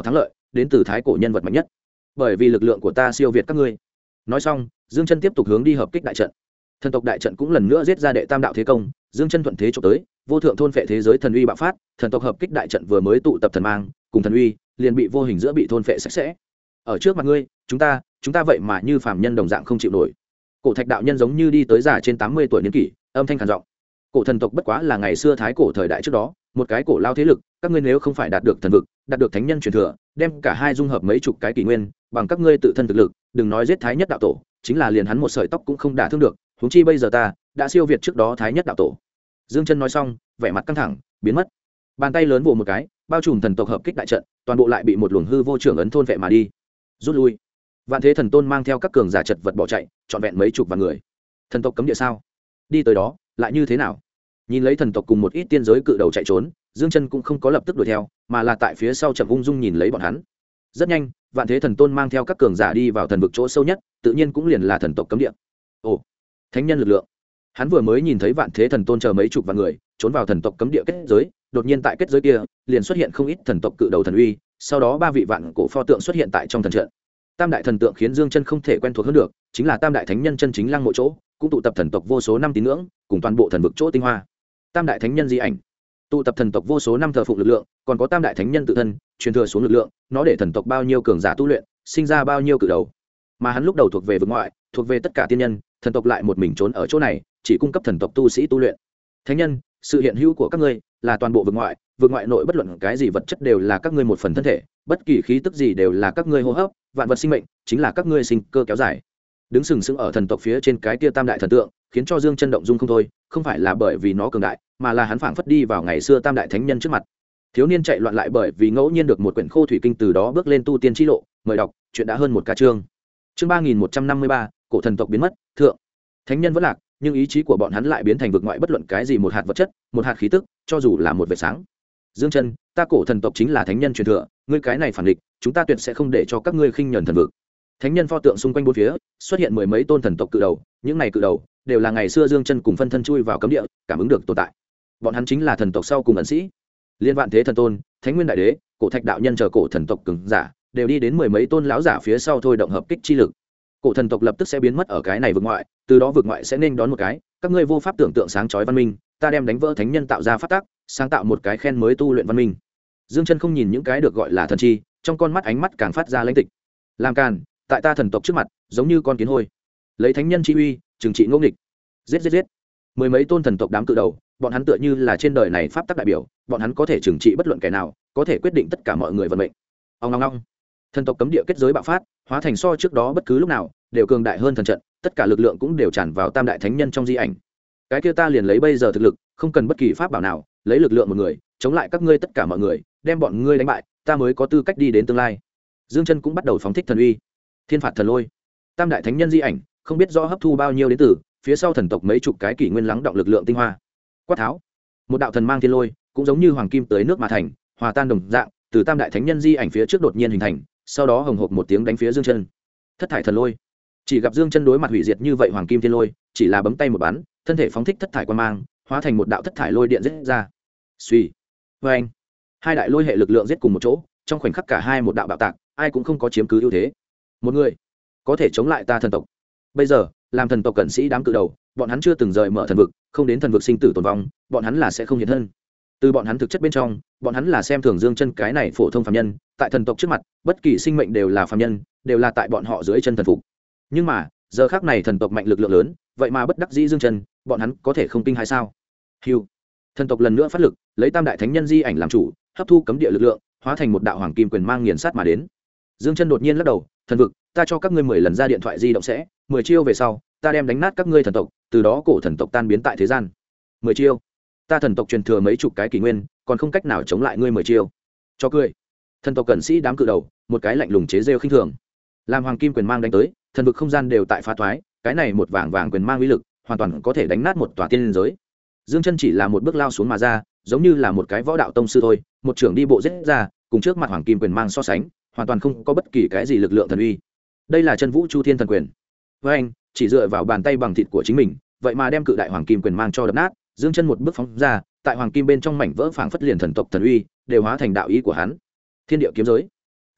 S1: đến từ thái cổ nhân vật mạnh nhất, bởi vì lực lượng của ta siêu việt các ngươi. Nói xong, Dương Chân tiếp tục hướng đi hợp kích đại trận. Thần tộc đại trận cũng lần nữa giết ra đệ tam đạo thế công, Dương Chân thuận thế chụp tới, vô thượng thôn phệ thế giới thần uy bạo phát, thần tộc hợp kích đại trận vừa mới tụ tập thần mang cùng thần uy, liền bị vô hình giữa bị thôn phệ sạch sẽ. Ở trước mặt ngươi, chúng ta vậy mà như phàm nhân đồng dạng không chịu nổi. Cổ Thạch đạo nhân giống như đi tới già trên 80 tuổi niên kỷ, âm thanh khàn giọng. Cổ thần tộc bất quá là ngày xưa thái cổ thời đại trước đó, một cái cổ lao thế lực, các ngươi nếu không phải đạt được thần vực, đạt được thánh nhân truyền thừa, đem cả hai dung hợp mấy chục cái kỷ nguyên, bằng các ngươi tự thân thực lực, đừng nói giết thái nhất đạo tổ, chính là liền hắn một sợi tóc cũng không đả thương được, huống chi bây giờ ta đã siêu việt trước đó thái nhất đạo tổ. Dương Chân nói xong, vẻ mặt căng thẳng, biến mất. Bàn tay lớn vồ một cái, bao trùm thần tộc hợp kích đại trận, toàn bộ lại bị một luồng hư vô trưởng ấn thôn vệ mà đi. Rút lui. Vạn Thế Thần Tôn mang theo các cường giả chật vật bỏ chạy, trọn vẹn mấy chục vạn người. Thần tộc cấm địa sao? Đi tới đó, lại như thế nào? Nhìn lấy thần tộc cùng một ít tiên giới cự đầu chạy trốn, Dương Chân cũng không có lập tức đuổi theo, mà là tại phía sau chậm ung dung nhìn lấy bọn hắn. Rất nhanh, Vạn Thế Thần Tôn mang theo các cường giả đi vào thần vực chỗ sâu nhất, tự nhiên cũng liền là thần tộc cấm địa. Ồ, thánh nhân lực lượng. Hắn vừa mới nhìn thấy Vạn Thế Thần Tôn chờ mấy chục vạn người trốn vào thần tộc cấm địa kết giới, đột nhiên tại kết giới kia liền xuất hiện không ít thần tộc cự đầu thần uy, sau đó ba vị vạn cổ pho tượng xuất hiện tại trong thần trận. Tam đại thần tượng khiến Dương Chân không thể quen thuộc hơn được, chính là tam đại thánh nhân chân chính lăng mộ chỗ, cũng tụ tập thần tộc vô số năm tín ngưỡng, cùng toàn bộ thần vực chỗ tinh hoa. Tam đại thánh nhân di ảnh, tụ tập thần tộc vô số năm thờ phụng lực lượng, còn có tam đại thánh nhân tự thân truyền thừa xuống lực lượng, nó để thần tộc bao nhiêu cường giả tu luyện, sinh ra bao nhiêu cự đầu. Mà hắn lúc đầu thuộc về vực ngoại, thuộc về tất cả tiên nhân, thần tộc lại một mình trốn ở chỗ này, chỉ cung cấp thần tộc tu sĩ tu luyện. Thánh nhân, sự hiện hữu của các ngươi là toàn bộ vực ngoại nội bất luận cái gì vật chất đều là các ngươi một phần thân thể, bất kỳ khí tức gì đều là các ngươi hô hấp, vạn vật sinh mệnh chính là các ngươi sinh cơ kéo dài. Đứng sừng sững ở thần tộc phía trên cái kia tam đại thần tượng, khiến cho Dương Chân động dung không thôi, không phải là bởi vì nó cường đại, mà là hắn phảng phất đi vào ngày xưa tam đại thánh nhân trước mặt. Thiếu niên chạy loạn lại bởi vì ngẫu nhiên được một quyển khô thủy kinh, từ đó bước lên tu tiên chi lộ. Mời đọc, chuyện đã hơn một ca chương. Chương 3153, cổ thần tộc biến mất, thượng. Thánh nhân vẫn lạc, nhưng ý chí của bọn hắn lại biến thành vực ngoại bất luận cái gì một hạt vật chất, một hạt khí tức, cho dù là một vệt sáng. Dương Chân, ta cổ thần tộc chính là thánh nhân truyền thừa, ngươi cái này phản địch, chúng ta tuyệt sẽ không để cho các ngươi khinh nhẫn thần vực. Thánh nhân pho tượng xung quanh bốn phía xuất hiện mười mấy tôn thần tộc cự đầu, những này cự đầu đều là ngày xưa Dương Chân cùng phân thân chui vào cấm địa, cảm ứng được tồn tại. Bọn hắn chính là thần tộc sau cùng ẩn sĩ. Liên Vạn Thế Thần Tôn, Thánh Nguyên Đại Đế, Cổ Thạch đạo nhân chờ cổ thần tộc cường giả, đều đi đến mười mấy tôn lão giả phía sau thôi động hợp kích chi lực. Cổ thần tộc lập tức sẽ biến mất ở cái này vực ngoại, từ đó vực ngoại sẽ nên đón một cái các ngươi vô pháp tưởng tượng sáng chói văn minh, ta đem đánh vỡ thánh nhân tạo ra pháp tắc, sáng tạo một cái khen mới tu luyện văn minh. Dương Chân không nhìn những cái được gọi là thần chi, trong con mắt ánh mắt càng phát ra lãnh tịch. Làm càn, tại ta thần tộc trước mặt, giống như con kiến hôi. Lấy thánh nhân chi uy, trừng trị ngỗ nghịch. Giết. Mười mấy tôn thần tộc đám cự đầu, bọn hắn tựa như là trên đời này pháp tắc đại biểu, bọn hắn có thể trừng trị bất luận kẻ nào, có thể quyết định tất cả mọi người vận mệnh. Ong. Thần tộc cấm địa kết giới bạo phát, hóa thành so trước đó bất cứ lúc nào đều cường đại hơn thần trận, tất cả lực lượng cũng đều tràn vào tam đại thánh nhân trong di ảnh. Cái kia ta liền lấy bây giờ thực lực, không cần bất kỳ pháp bảo nào, lấy lực lượng một người chống lại các ngươi tất cả mọi người, đem bọn ngươi đánh bại, ta mới có tư cách đi đến tương lai. Dương Chân cũng bắt đầu phóng thích thần uy, thiên phạt thần lôi. Tam đại thánh nhân di ảnh không biết rõ hấp thu bao nhiêu đến từ phía sau thần tộc mấy chục cái kỷ nguyên lắng động lực lượng tinh hoa. Quát tháo, một đạo thần mang thiên lôi, cũng giống như hoàng kim tới nước mà thành, hòa tan đồng dạng, từ tam đại thánh nhân di ảnh phía trước đột nhiên hình thành, sau đó hồng hộc một tiếng đánh phía Dương Chân. Thất thải thần lôi. Chỉ gặp Dương Chân đối mặt hủy diệt như vậy hoàng kim thiên lôi, chỉ là bấm tay một bắn, thân thể phóng thích thất thải quang mang, hóa thành một đạo thất thải lôi điện giết ra. Suy, anh, hai đại lôi hệ lực lượng giết cùng một chỗ, trong khoảnh khắc cả hai một đạo bạo tạc, ai cũng không có chiếm cứ ưu thế. Một người có thể chống lại ta thần tộc. Bây giờ, làm thần tộc cận sĩ đám cự đầu, bọn hắn chưa từng rời mở thần vực, không đến thần vực sinh tử tồn vong, bọn hắn là sẽ không hiện thân. Từ bọn hắn thực chất bên trong, bọn hắn là xem thường Dương Chân cái này phổ thông phàm nhân, tại thần tộc trước mặt, bất kỳ sinh mệnh đều là phàm nhân, đều là tại bọn họ dưới chân thần phục. Nhưng mà, giờ khắc này thần tộc mạnh lực lượng lớn, vậy mà bất đắc dĩ Dương Chân, bọn hắn có thể không kinh hay sao? Hưu. Thần tộc lần nữa phát lực, lấy tam đại thánh nhân di ảnh làm chủ, hấp thu cấm địa lực lượng, hóa thành một đạo hoàng kim quyền mang nghiền sát mà đến. Dương Chân đột nhiên lắc đầu, thần vực, ta cho các ngươi 10 lần ra điện thoại di động sẽ, 10 chiêu về sau, ta đem đánh nát các ngươi thần tộc, từ đó cổ thần tộc tan biến tại thế gian. 10 chiêu. Ta thần tộc truyền thừa mấy chục cái kỷ nguyên, còn không cách nào chống lại ngươi 10 chiêu. Cho cười. Thần tộc cẩn sĩ đám cự đầu, một cái lạnh lùng chế rêu khinh thường. Làm hoàng kim quyền mang đánh tới, thần vực không gian đều tại phá thoái, cái này một vàng quyền mang uy lực, hoàn toàn có thể đánh nát một tòa tiên giới. Dương Chân chỉ là một bước lao xuống mà ra, giống như là một cái võ đạo tông sư thôi, một trường đi bộ giết ra, cùng trước mặt hoàng kim quyền mang so sánh, hoàn toàn không có bất kỳ cái gì lực lượng thần uy. Đây là chân vũ chu thiên thần quyền. Với anh, chỉ dựa vào bàn tay bằng thịt của chính mình, vậy mà đem cự đại hoàng kim quyền mang cho đập nát. Dương Chân một bước phóng ra, tại hoàng kim bên trong mảnh vỡ phảng phất liền thần tộc thần uy, đều hóa thành đạo ý của hắn. Thiên địa kiếm giới.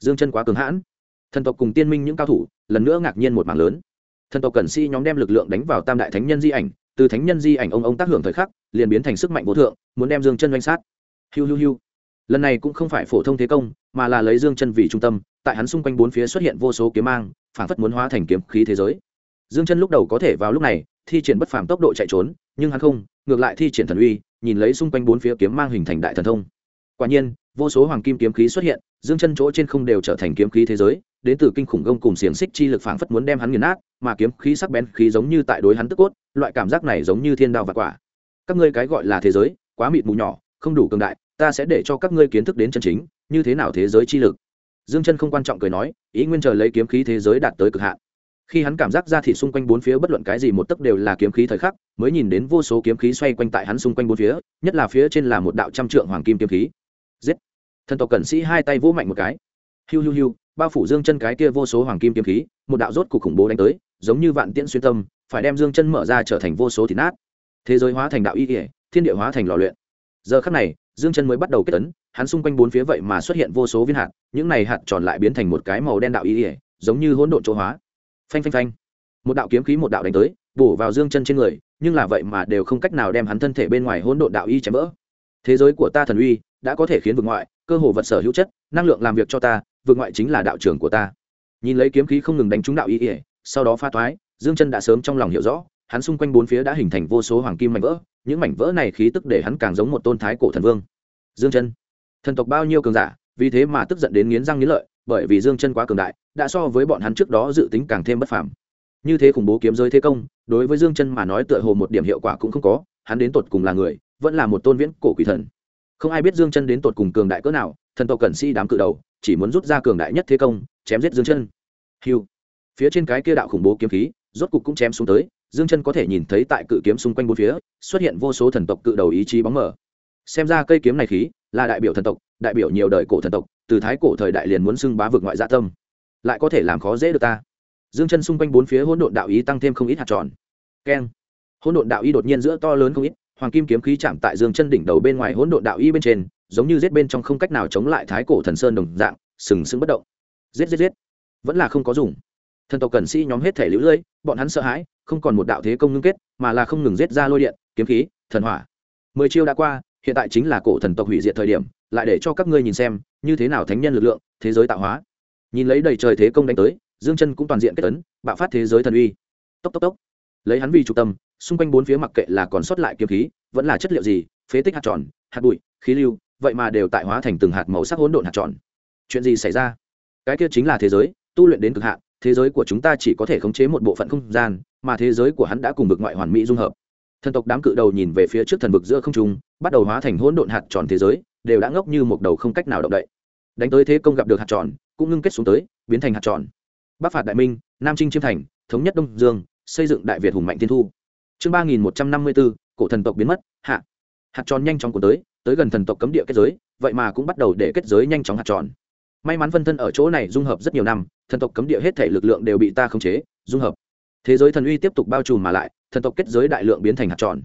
S1: Dương Chân quá cường hãn. Thần tộc cùng tiên minh những cao thủ lần nữa ngạc nhiên một mảng lớn. Thần tộc cẩn sĩ nhóm đem lực lượng đánh vào tam đại thánh nhân di ảnh, từ thánh nhân di ảnh ông tác hưởng thời khắc liền biến thành sức mạnh vô thượng, muốn đem Dương Chân oanh sát. Hiu hiu hiu. Lần này cũng không phải phổ thông thế công, mà là lấy Dương Chân vì trung tâm, tại hắn xung quanh bốn phía xuất hiện vô số kiếm mang, phảng phất muốn hóa thành kiếm khí thế giới. Dương Chân lúc đầu có thể vào lúc này thi triển bất phàm tốc độ chạy trốn, nhưng hắn không, ngược lại thi triển thần uy, nhìn lấy xung quanh bốn phía kiếm mang hình thành đại thần thông. Quả nhiên, vô số hoàng kim kiếm khí xuất hiện, Dương Chân chỗ trên không đều trở thành kiếm khí thế giới, đến từ kinh khủng gông cùng xiềng xích chi lực phảng phất muốn đem hắn nghiền nát, mà kiếm khí sắc bén khí giống như tại đối hắn tức cốt, loại cảm giác này giống như thiên đao vạn quả. Các ngươi cái gọi là thế giới, quá mịt mù nhỏ, không đủ cường đại, ta sẽ để cho các ngươi kiến thức đến chân chính, như thế nào thế giới chi lực. Dương Chân không quan trọng cười nói, ý nguyên chờ lấy kiếm khí thế giới đạt tới cực hạn. Khi hắn cảm giác ra thịt xung quanh bốn phía bất luận cái gì một tấc đều là kiếm khí thời khắc, mới nhìn đến vô số kiếm khí xoay quanh tại hắn xung quanh bốn phía, nhất là phía trên là một đạo trăm trượng hoàng kim kiếm khí. Giết! Thần tộc cẩn sĩ hai tay vỗ mạnh một cái. Hiu hiu hiu, bao phủ Dương Chân cái kia vô số hoàng kim kiếm khí, một đạo rốt cục khủng bố đánh tới, giống như vạn tiễn xuyên tâm, phải đem Dương Chân mở ra trở thành vô số thịt nát. Thế giới hóa thành đạo y, thiên địa hóa thành lò luyện. Giờ khắc này, Dương Chân mới bắt đầu kết ấn, hắn xung quanh bốn phía vậy mà xuất hiện vô số viên hạt, những này hạt tròn lại biến thành một cái màu đen đạo y, giống như hỗn độn chỗ hóa. Phanh phanh phanh. Một đạo kiếm khí một đạo đánh tới, bổ vào Dương Chân trên người, nhưng là vậy mà đều không cách nào đem hắn thân thể bên ngoài hỗn độn đạo y chém vỡ. Thế giới của ta thần uy đã có thể khiến vực ngoại, cơ hồ vật sở hữu chất, năng lượng làm việc cho ta, vực ngoại chính là đạo trưởng của ta. Nhìn lấy kiếm khí không ngừng đánh trúng đạo y, sau đó pha toái, Dương Chân đã sớm trong lòng hiểu rõ, hắn xung quanh bốn phía đã hình thành vô số hoàng kim mảnh vỡ, những mảnh vỡ này khí tức để hắn càng giống một tôn thái cổ thần vương. Dương Chân, thần tộc bao nhiêu cường giả, vì thế mà tức giận đến nghiến răng nghiến lợi, bởi vì Dương Chân quá cường đại, đã so với bọn hắn trước đó dự tính càng thêm bất phàm. Như thế khủng bố kiếm giới thế công, đối với Dương Chân mà nói tựa hồ một điểm hiệu quả cũng không có, hắn đến tột cùng là người, vẫn là một tôn viễn cổ quỷ thần. Không ai biết Dương Chân đến tột cùng cường đại cỡ nào, thần tộc cẩn sĩ đám cự đầu, chỉ muốn rút ra cường đại nhất thế công, chém giết Dương Chân. Hưu. Phía trên cái kia đạo khủng bố kiếm khí, rốt cục cũng chém xuống tới, Dương Chân có thể nhìn thấy tại cự kiếm xung quanh bốn phía, xuất hiện vô số thần tộc cự đầu ý chí bóng mờ. Xem ra cây kiếm này khí, là đại biểu thần tộc, đại biểu nhiều đời cổ thần tộc, từ thái cổ thời đại liền muốn xưng bá vực ngoại dạ tâm, lại có thể làm khó dễ được ta. Dương Chân xung quanh bốn phía hỗn độn đạo ý tăng thêm không ít hạt tròn. Keng. Hỗn độn đạo ý đột nhiên giữa to lớn không ít, hoàng kim kiếm khí chạm tại Dương Chân đỉnh đầu bên ngoài hỗn độn đạo ý bên trên, giống như giết bên trong không cách nào chống lại thái cổ thần sơn đồng dạng, sừng sững bất động. Giết giết giết, vẫn là không có dùng. Thần tộc cẩn sĩ nhóm hết thể liễu lưỡi, bọn hắn sợ hãi, không còn một đạo thế công ngưng kết, mà là không ngừng giết ra lôi điện, kiếm khí, thần hỏa. 10 chiêu đã qua, hiện tại chính là cổ thần tộc hủy diệt thời điểm, lại để cho các ngươi nhìn xem, như thế nào thánh nhân lực lượng, thế giới tạo hóa. Nhìn lấy đầy trời thế công đánh tới, Dương Chân cũng toàn diện kết ấn, bạo phát thế giới thần uy. Tốc tốc tốc. Lấy hắn vì trung tâm, xung quanh bốn phía mặc kệ là còn sót lại kiếm khí, vẫn là chất liệu gì, phế tích hạt tròn, hạt bụi, khí lưu, vậy mà đều tại hóa thành từng hạt màu sắc hỗn độn hạt tròn. Chuyện gì xảy ra? Cái kia chính là thế giới, tu luyện đến cực hạn, thế giới của chúng ta chỉ có thể khống chế một bộ phận không gian, mà thế giới của hắn đã cùng vực ngoại hoàn mỹ dung hợp. Thần tộc đám cự đầu nhìn về phía trước thần vực giữa không trung, bắt đầu hóa thành hỗn độn hạt tròn thế giới, đều đã ngốc như một đầu không cách nào động đậy. Đánh tới thế công gặp được hạt tròn, cũng ngưng kết xuống tới, biến thành hạt tròn. Bắc phạt đại minh, nam chinh chiêm thành, thống nhất đông dương, xây dựng đại việt hùng mạnh thiên thu. Chương 3154, cổ thần tộc biến mất, hạ. Hạt tròn nhanh chóng cuốn tới gần thần tộc cấm địa kết giới, vậy mà cũng bắt đầu để kết giới nhanh chóng hạt tròn. May mắn phân thân ở chỗ này dung hợp rất nhiều năm, thần tộc cấm địa hết thể lực lượng đều bị ta khống chế, dung hợp. Thế giới thần uy tiếp tục bao trùm mà lại, thần tộc kết giới đại lượng biến thành hạt tròn.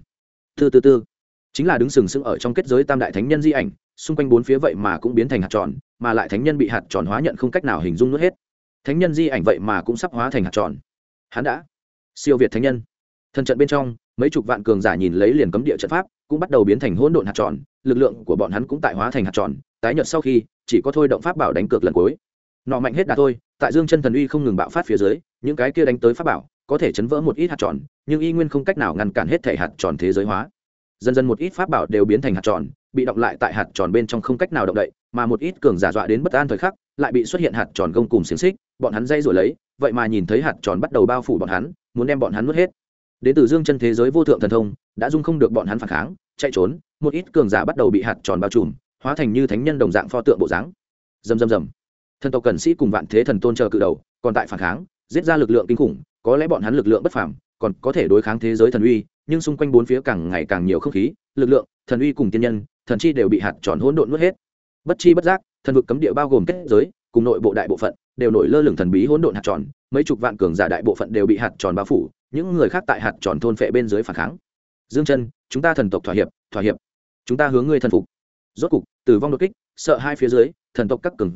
S1: Từ chính là đứng sừng sững ở trong kết giới tam đại thánh nhân di ảnh, xung quanh bốn phía vậy mà cũng biến thành hạt tròn, mà lại thánh nhân bị hạt tròn hóa nhận không cách nào hình dung nuốt hết. Thánh nhân di ảnh vậy mà cũng sắp hóa thành hạt tròn. Hắn đã siêu việt thánh nhân. Thần trận bên trong, mấy chục vạn cường giả nhìn lấy liền cấm địa trận pháp, cũng bắt đầu biến thành hỗn độn hạt tròn, lực lượng của bọn hắn cũng tại hóa thành hạt tròn, tái nhợt sau khi, chỉ có thôi động pháp bảo đánh cược lần cuối. Nọ mạnh hết đà thôi, tại Dương Chân thần uy không ngừng bạo phát phía dưới, những cái kia đánh tới pháp bảo, có thể chấn vỡ một ít hạt tròn, nhưng y nguyên không cách nào ngăn cản hết thể hạt tròn thế giới hóa. Dần dần một ít pháp bảo đều biến thành hạt tròn, bị động lại tại hạt tròn bên trong không cách nào động đậy, mà một ít cường giả dọa đến bất an thời khắc, lại bị xuất hiện hạt tròn gông cùng xiềng xích, bọn hắn dây rồi lấy, vậy mà nhìn thấy hạt tròn bắt đầu bao phủ bọn hắn, muốn đem bọn hắn nuốt hết. Đến từ Dương Chân thế giới vô thượng thần thông, đã dung không được bọn hắn phản kháng, chạy trốn, một ít cường giả bắt đầu bị hạt tròn bao trùm, hóa thành như thánh nhân đồng dạng pho tượng bộ dáng. Rầm rầm rầm. Thần tộc cẩn sĩ cùng vạn thế thần tôn chờ cự đầu, còn tại phản kháng, giết ra lực lượng kinh khủng, có lẽ bọn hắn lực lượng bất phàm, còn có thể đối kháng thế giới thần uy, nhưng xung quanh bốn phía càng ngày càng nhiều không khí, lực lượng, thần uy cùng tiên nhân, thần chi đều bị hạt tròn hỗn độn nuốt hết. Bất chi bất giác, thần vực cấm địa bao gồm kết giới, cùng nội bộ đại bộ phận đều nổi lơ lửng thần bí hỗn độn hạt tròn, mấy chục vạn cường giả đại bộ phận đều bị hạt tròn bao phủ, những người khác tại hạt tròn thôn phệ bên dưới phản kháng. Dương Chân, chúng ta thần tộc thỏa hiệp, chúng ta hướng ngươi thần phục. Rốt cục, tử vong đột kích, sợ hai phía dưới, thần tộc các cường giả,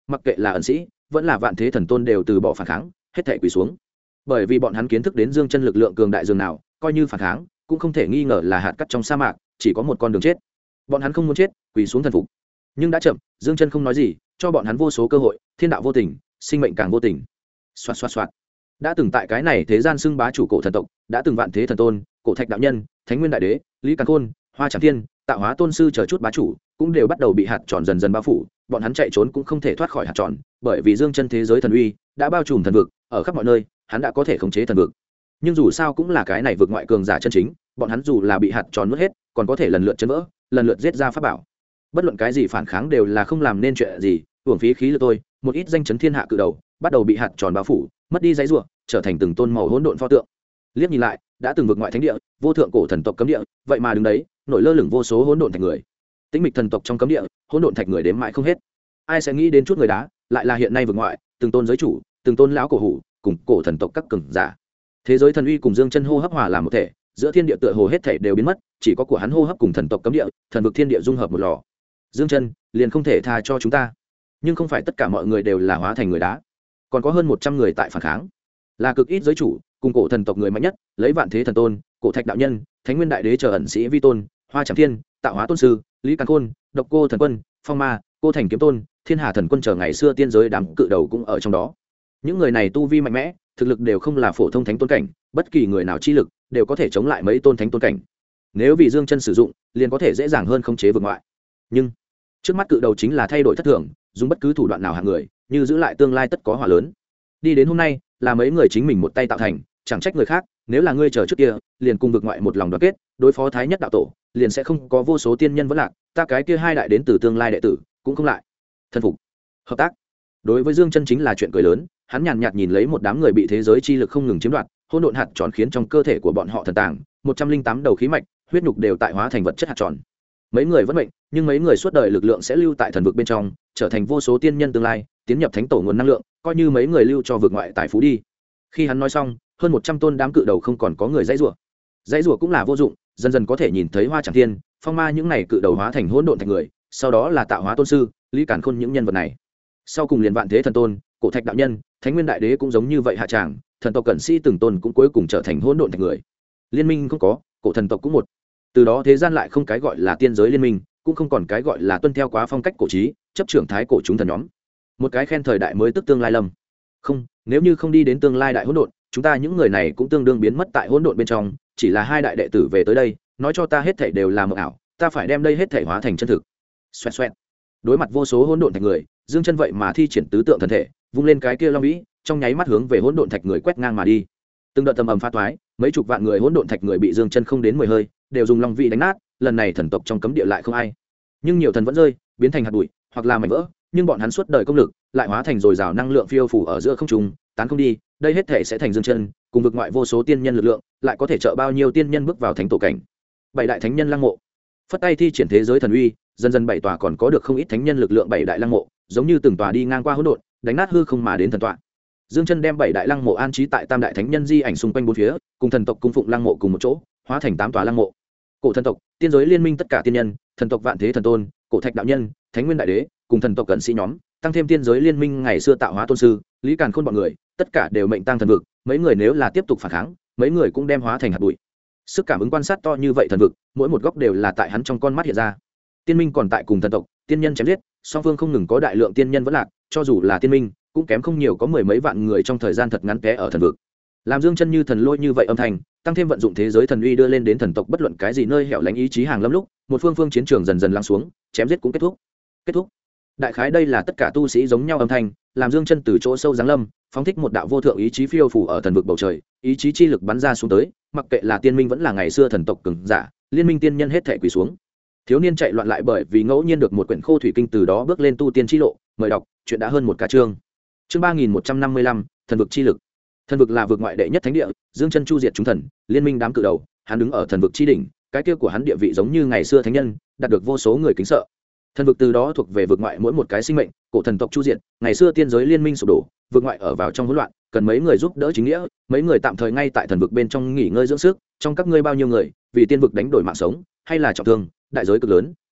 S1: mặc kệ là ẩn sĩ vẫn là vạn thế thần tôn đều từ bỏ phản kháng, hết thảy quỳ xuống. Bởi vì bọn hắn kiến thức đến dương chân lực lượng cường đại dường nào, coi như phản kháng cũng không thể nghi ngờ là hạt cát trong sa mạc, chỉ có một con đường chết. Bọn hắn không muốn chết, quỳ xuống thần phục. Nhưng đã chậm, dương chân không nói gì, cho bọn hắn vô số cơ hội. Thiên đạo vô tình, sinh mệnh càng vô tình. Xoạt xoạt xoạt. Đã từng tại cái này thế gian xưng bá chủ cổ thần tộc, đã từng vạn thế thần tôn, cổ thạch đạo nhân, thánh nguyên đại đế, lý càn khôn, hoa tràng thiên, tạo hóa tôn sư chờ chút bá chủ cũng đều bắt đầu bị hạt tròn dần dần bao phủ. Bọn hắn chạy trốn cũng không thể thoát khỏi hạt tròn, bởi vì dương chân thế giới thần uy đã bao trùm thần vực, ở khắp mọi nơi hắn đã có thể khống chế thần vực. Nhưng dù sao cũng là cái này vực ngoại cường giả chân chính, bọn hắn dù là bị hạt tròn nuốt hết còn có thể lần lượt chấn vỡ, lần lượt giết ra pháp bảo. Bất luận cái gì phản kháng đều là không làm nên chuyện gì, uổng phí khí lực tôi. Một ít danh chấn thiên hạ cự đầu bắt đầu bị hạt tròn bao phủ, mất đi dãy rủa, trở thành từng tôn màu hỗn độn pho tượng. Liếc nhìn lại, đã từng vực ngoại thánh địa, vô thượng cổ thần tộc cấm địa, vậy mà đứng đấy, nổi lơ lửng vô số hỗn độn thạch người. Tĩnh mịch thần tộc trong cấm địa, hỗn độn thạch người đếm mãi không hết. Ai sẽ nghĩ đến chút người đá, lại là hiện nay vực ngoại, từng tôn giới chủ, từng tôn lão cổ hủ, cùng cổ thần tộc các cường giả. Thế giới thần uy cùng dương chân hô hấp hòa làm một thể, giữa thiên địa tựa hồ hết thể đều biến mất, chỉ có của hắn hô hấp cùng thần tộc cấm địa, thần vực thiên địa dung hợp một lò. Dương chân liền không thể tha cho chúng ta. Nhưng không phải tất cả mọi người đều là hóa thành người đá, còn có hơn 100 người tại phản kháng, là cực ít giới chủ cùng cổ thần tộc người mạnh nhất, lấy vạn thế thần tôn, cổ thạch đạo nhân, thánh nguyên đại đế chờ ẩn sĩ vi tôn, hoa trảm thiên, tạo hóa tôn sư, lý càn khôn, độc cô thần quân, phong ma, cô thành kiếm tôn, thiên hà thần quân chờ ngày xưa tiên giới đám cự đầu cũng ở trong đó. Những người này tu vi mạnh mẽ, thực lực đều không là phổ thông thánh tôn cảnh, bất kỳ người nào chi lực đều có thể chống lại mấy tôn thánh tôn cảnh. Nếu vì dương chân sử dụng, liền có thể dễ dàng hơn khống chế vực ngoại. Nhưng trước mắt cự đầu chính là thay đổi thất thường, dùng bất cứ thủ đoạn nào hạng người, như giữ lại tương lai tất có hỏa lớn. Đi đến hôm nay, là mấy người chính mình một tay tạo thành, chẳng trách người khác. Nếu là ngươi chờ trước kia, liền cùng vực ngoại một lòng đoàn kết, đối phó thái nhất đạo tổ, liền sẽ không có vô số tiên nhân vẫn lạc. Ta cái kia hai đại đến từ tương lai đệ tử, cũng không lại. Thân phục, hợp tác. Đối với Dương Chân chính là chuyện cười lớn, hắn nhàn nhạt nhìn lấy một đám người bị thế giới chi lực không ngừng chiếm đoạt, hỗn độn hạt tròn khiến trong cơ thể của bọn họ thần tàng, 108 đầu khí mạch, huyết nhục đều tại hóa thành vật chất hạt tròn. Mấy người vẫn mệnh, nhưng mấy người suốt đời lực lượng sẽ lưu tại thần vực bên trong, trở thành vô số tiên nhân tương lai, tiến nhập thánh tổ nguồn năng lượng, coi như mấy người lưu cho vực ngoại tài phú đi. Khi hắn nói xong, hơn 100 tôn đám cự đầu không còn có người dãy rủa. Dãy rủa cũng là vô dụng, dần dần có thể nhìn thấy Hoa Trảm Thiên, Phong Ma những này cự đầu hóa thành hỗn độn thành người, sau đó là tạo hóa tôn sư, Lý Càn Khôn những nhân vật này. Sau cùng liền vạn thế thần tôn, cổ thạch đạo nhân, thánh nguyên đại đế cũng giống như vậy hạ tràng, thần tộc cận sĩ từng tôn cũng cuối cùng trở thành hỗn độn thành người. Liên minh không có, cổ thần tộc cũng một. Từ đó thế gian lại không cái gọi là tiên giới liên minh, cũng không còn cái gọi là tuân theo quá phong cách cổ trí, chấp trưởng thái cổ chúng thần nhóm. Một cái khen thời đại mới tức tương lai lâm. Không, nếu như không đi đến tương lai đại hỗn độn, chúng ta những người này cũng tương đương biến mất tại hỗn độn bên trong, chỉ là hai đại đệ tử về tới đây, nói cho ta hết thảy đều là mộng ảo, ta phải đem đây hết thảy hóa thành chân thực. Xoẹt xoẹt. Đối mặt vô số hỗn độn thạch người, Dương Chân vậy mà thi triển tứ tượng thần thể, vung lên cái kia long vĩ, trong nháy mắt hướng về hỗn độn thạch người quét ngang mà đi. Từng đợt tầm ầm phá toái, mấy chục vạn người hỗn độn thạch người bị Dương Chân không đến 10 hơi, đều dùng long vĩ đánh nát, lần này thần tộc trong cấm địa lại không ai. Nhưng nhiều thần vẫn rơi, biến thành hạt bụi, hoặc là mảnh vỡ, nhưng bọn hắn suốt đời công lực, lại hóa thành dồi dào năng lượng phiêu phù ở giữa không trung, tán không đi, đây hết thể sẽ thành Dương Chân, cùng vực ngoại vô số tiên nhân lực lượng, lại có thể trợ bao nhiêu tiên nhân bước vào thánh tổ cảnh. Bảy đại thánh nhân lăng mộ, phất tay thi triển thế giới thần uy, dần dần bảy tòa còn có được không ít thánh nhân lực lượng bảy đại lăng mộ, giống như từng tòa đi ngang qua hỗn độn, đánh nát hư không mà đến thần tọa. Dương Chân đem bảy đại lăng mộ an trí tại tam đại thánh nhân di ảnh xung quanh bốn phía, cùng thần tộc cung phụng lăng mộ cùng một chỗ, hóa thành 8 tòa lăng mộ. Cổ thần tộc, tiên giới liên minh tất cả tiên nhân, thần tộc vạn thế thần tôn, cổ thạch đạo nhân, thánh nguyên đại đế, cùng thần tộc cận sĩ nhóm, tăng thêm tiên giới liên minh ngày xưa tạo hóa tôn sư, Lý Càn Khôn bọn người, tất cả đều mệnh tăng thần vực, mấy người nếu là tiếp tục phản kháng, mấy người cũng đem hóa thành hạt bụi. Sức cảm ứng quan sát to như vậy thần vực, mỗi một góc đều là tại hắn trong con mắt hiện ra. Tiên minh còn tại cùng thần tộc, tiên nhân chém giết, song phương không ngừng có đại lượng tiên nhân vẫn lạc, cho dù là tiên minh, cũng kém không nhiều có mười mấy vạn người trong thời gian thật ngắn té ở thần vực. Làm Dương Chân như thần lôi như vậy âm thanh, tăng thêm vận dụng thế giới thần uy đưa lên đến thần tộc bất luận cái gì nơi hẻo lánh ý chí hàng lâm lúc, một phương phương chiến trường dần dần lắng xuống, chém giết cũng kết thúc. Kết thúc. Đại khái đây là tất cả tu sĩ giống nhau âm thanh, làm Dương Chân từ chỗ sâu giáng lâm, phóng thích một đạo vô thượng ý chí phiêu phù ở thần vực bầu trời, ý chí chi lực bắn ra xuống tới, mặc kệ là tiên minh vẫn là ngày xưa thần tộc cường giả, liên minh tiên nhân hết thảy quỳ xuống. Thiếu niên chạy loạn lại bởi vì ngẫu nhiên được một quyển khô thủy kinh từ đó bước lên tu tiên chi lộ, mời đọc, chuyện đã hơn một ca chương. Chương 3155, thần vực chi lực. Thần vực là vực ngoại đệ nhất thánh địa, Dương Chân chu diệt chúng thần, liên minh đám cự đầu, hắn đứng ở thần vực chi đỉnh, cái kia của hắn địa vị giống như ngày xưa thánh nhân, đạt được vô số người kính sợ. Thần vực từ đó thuộc về vực ngoại mỗi một cái sinh mệnh, cổ thần tộc chu diệt, ngày xưa tiên giới liên minh sụp đổ, vực ngoại ở vào trong hỗn loạn, cần mấy người giúp đỡ chính nghĩa, mấy người tạm thời ngay tại thần vực bên trong nghỉ ngơi dưỡng sức, trong các ngươi bao nhiêu người, vì tiên vực đánh đổi mạng sống, hay là trọng thương, đại giới cực lớn,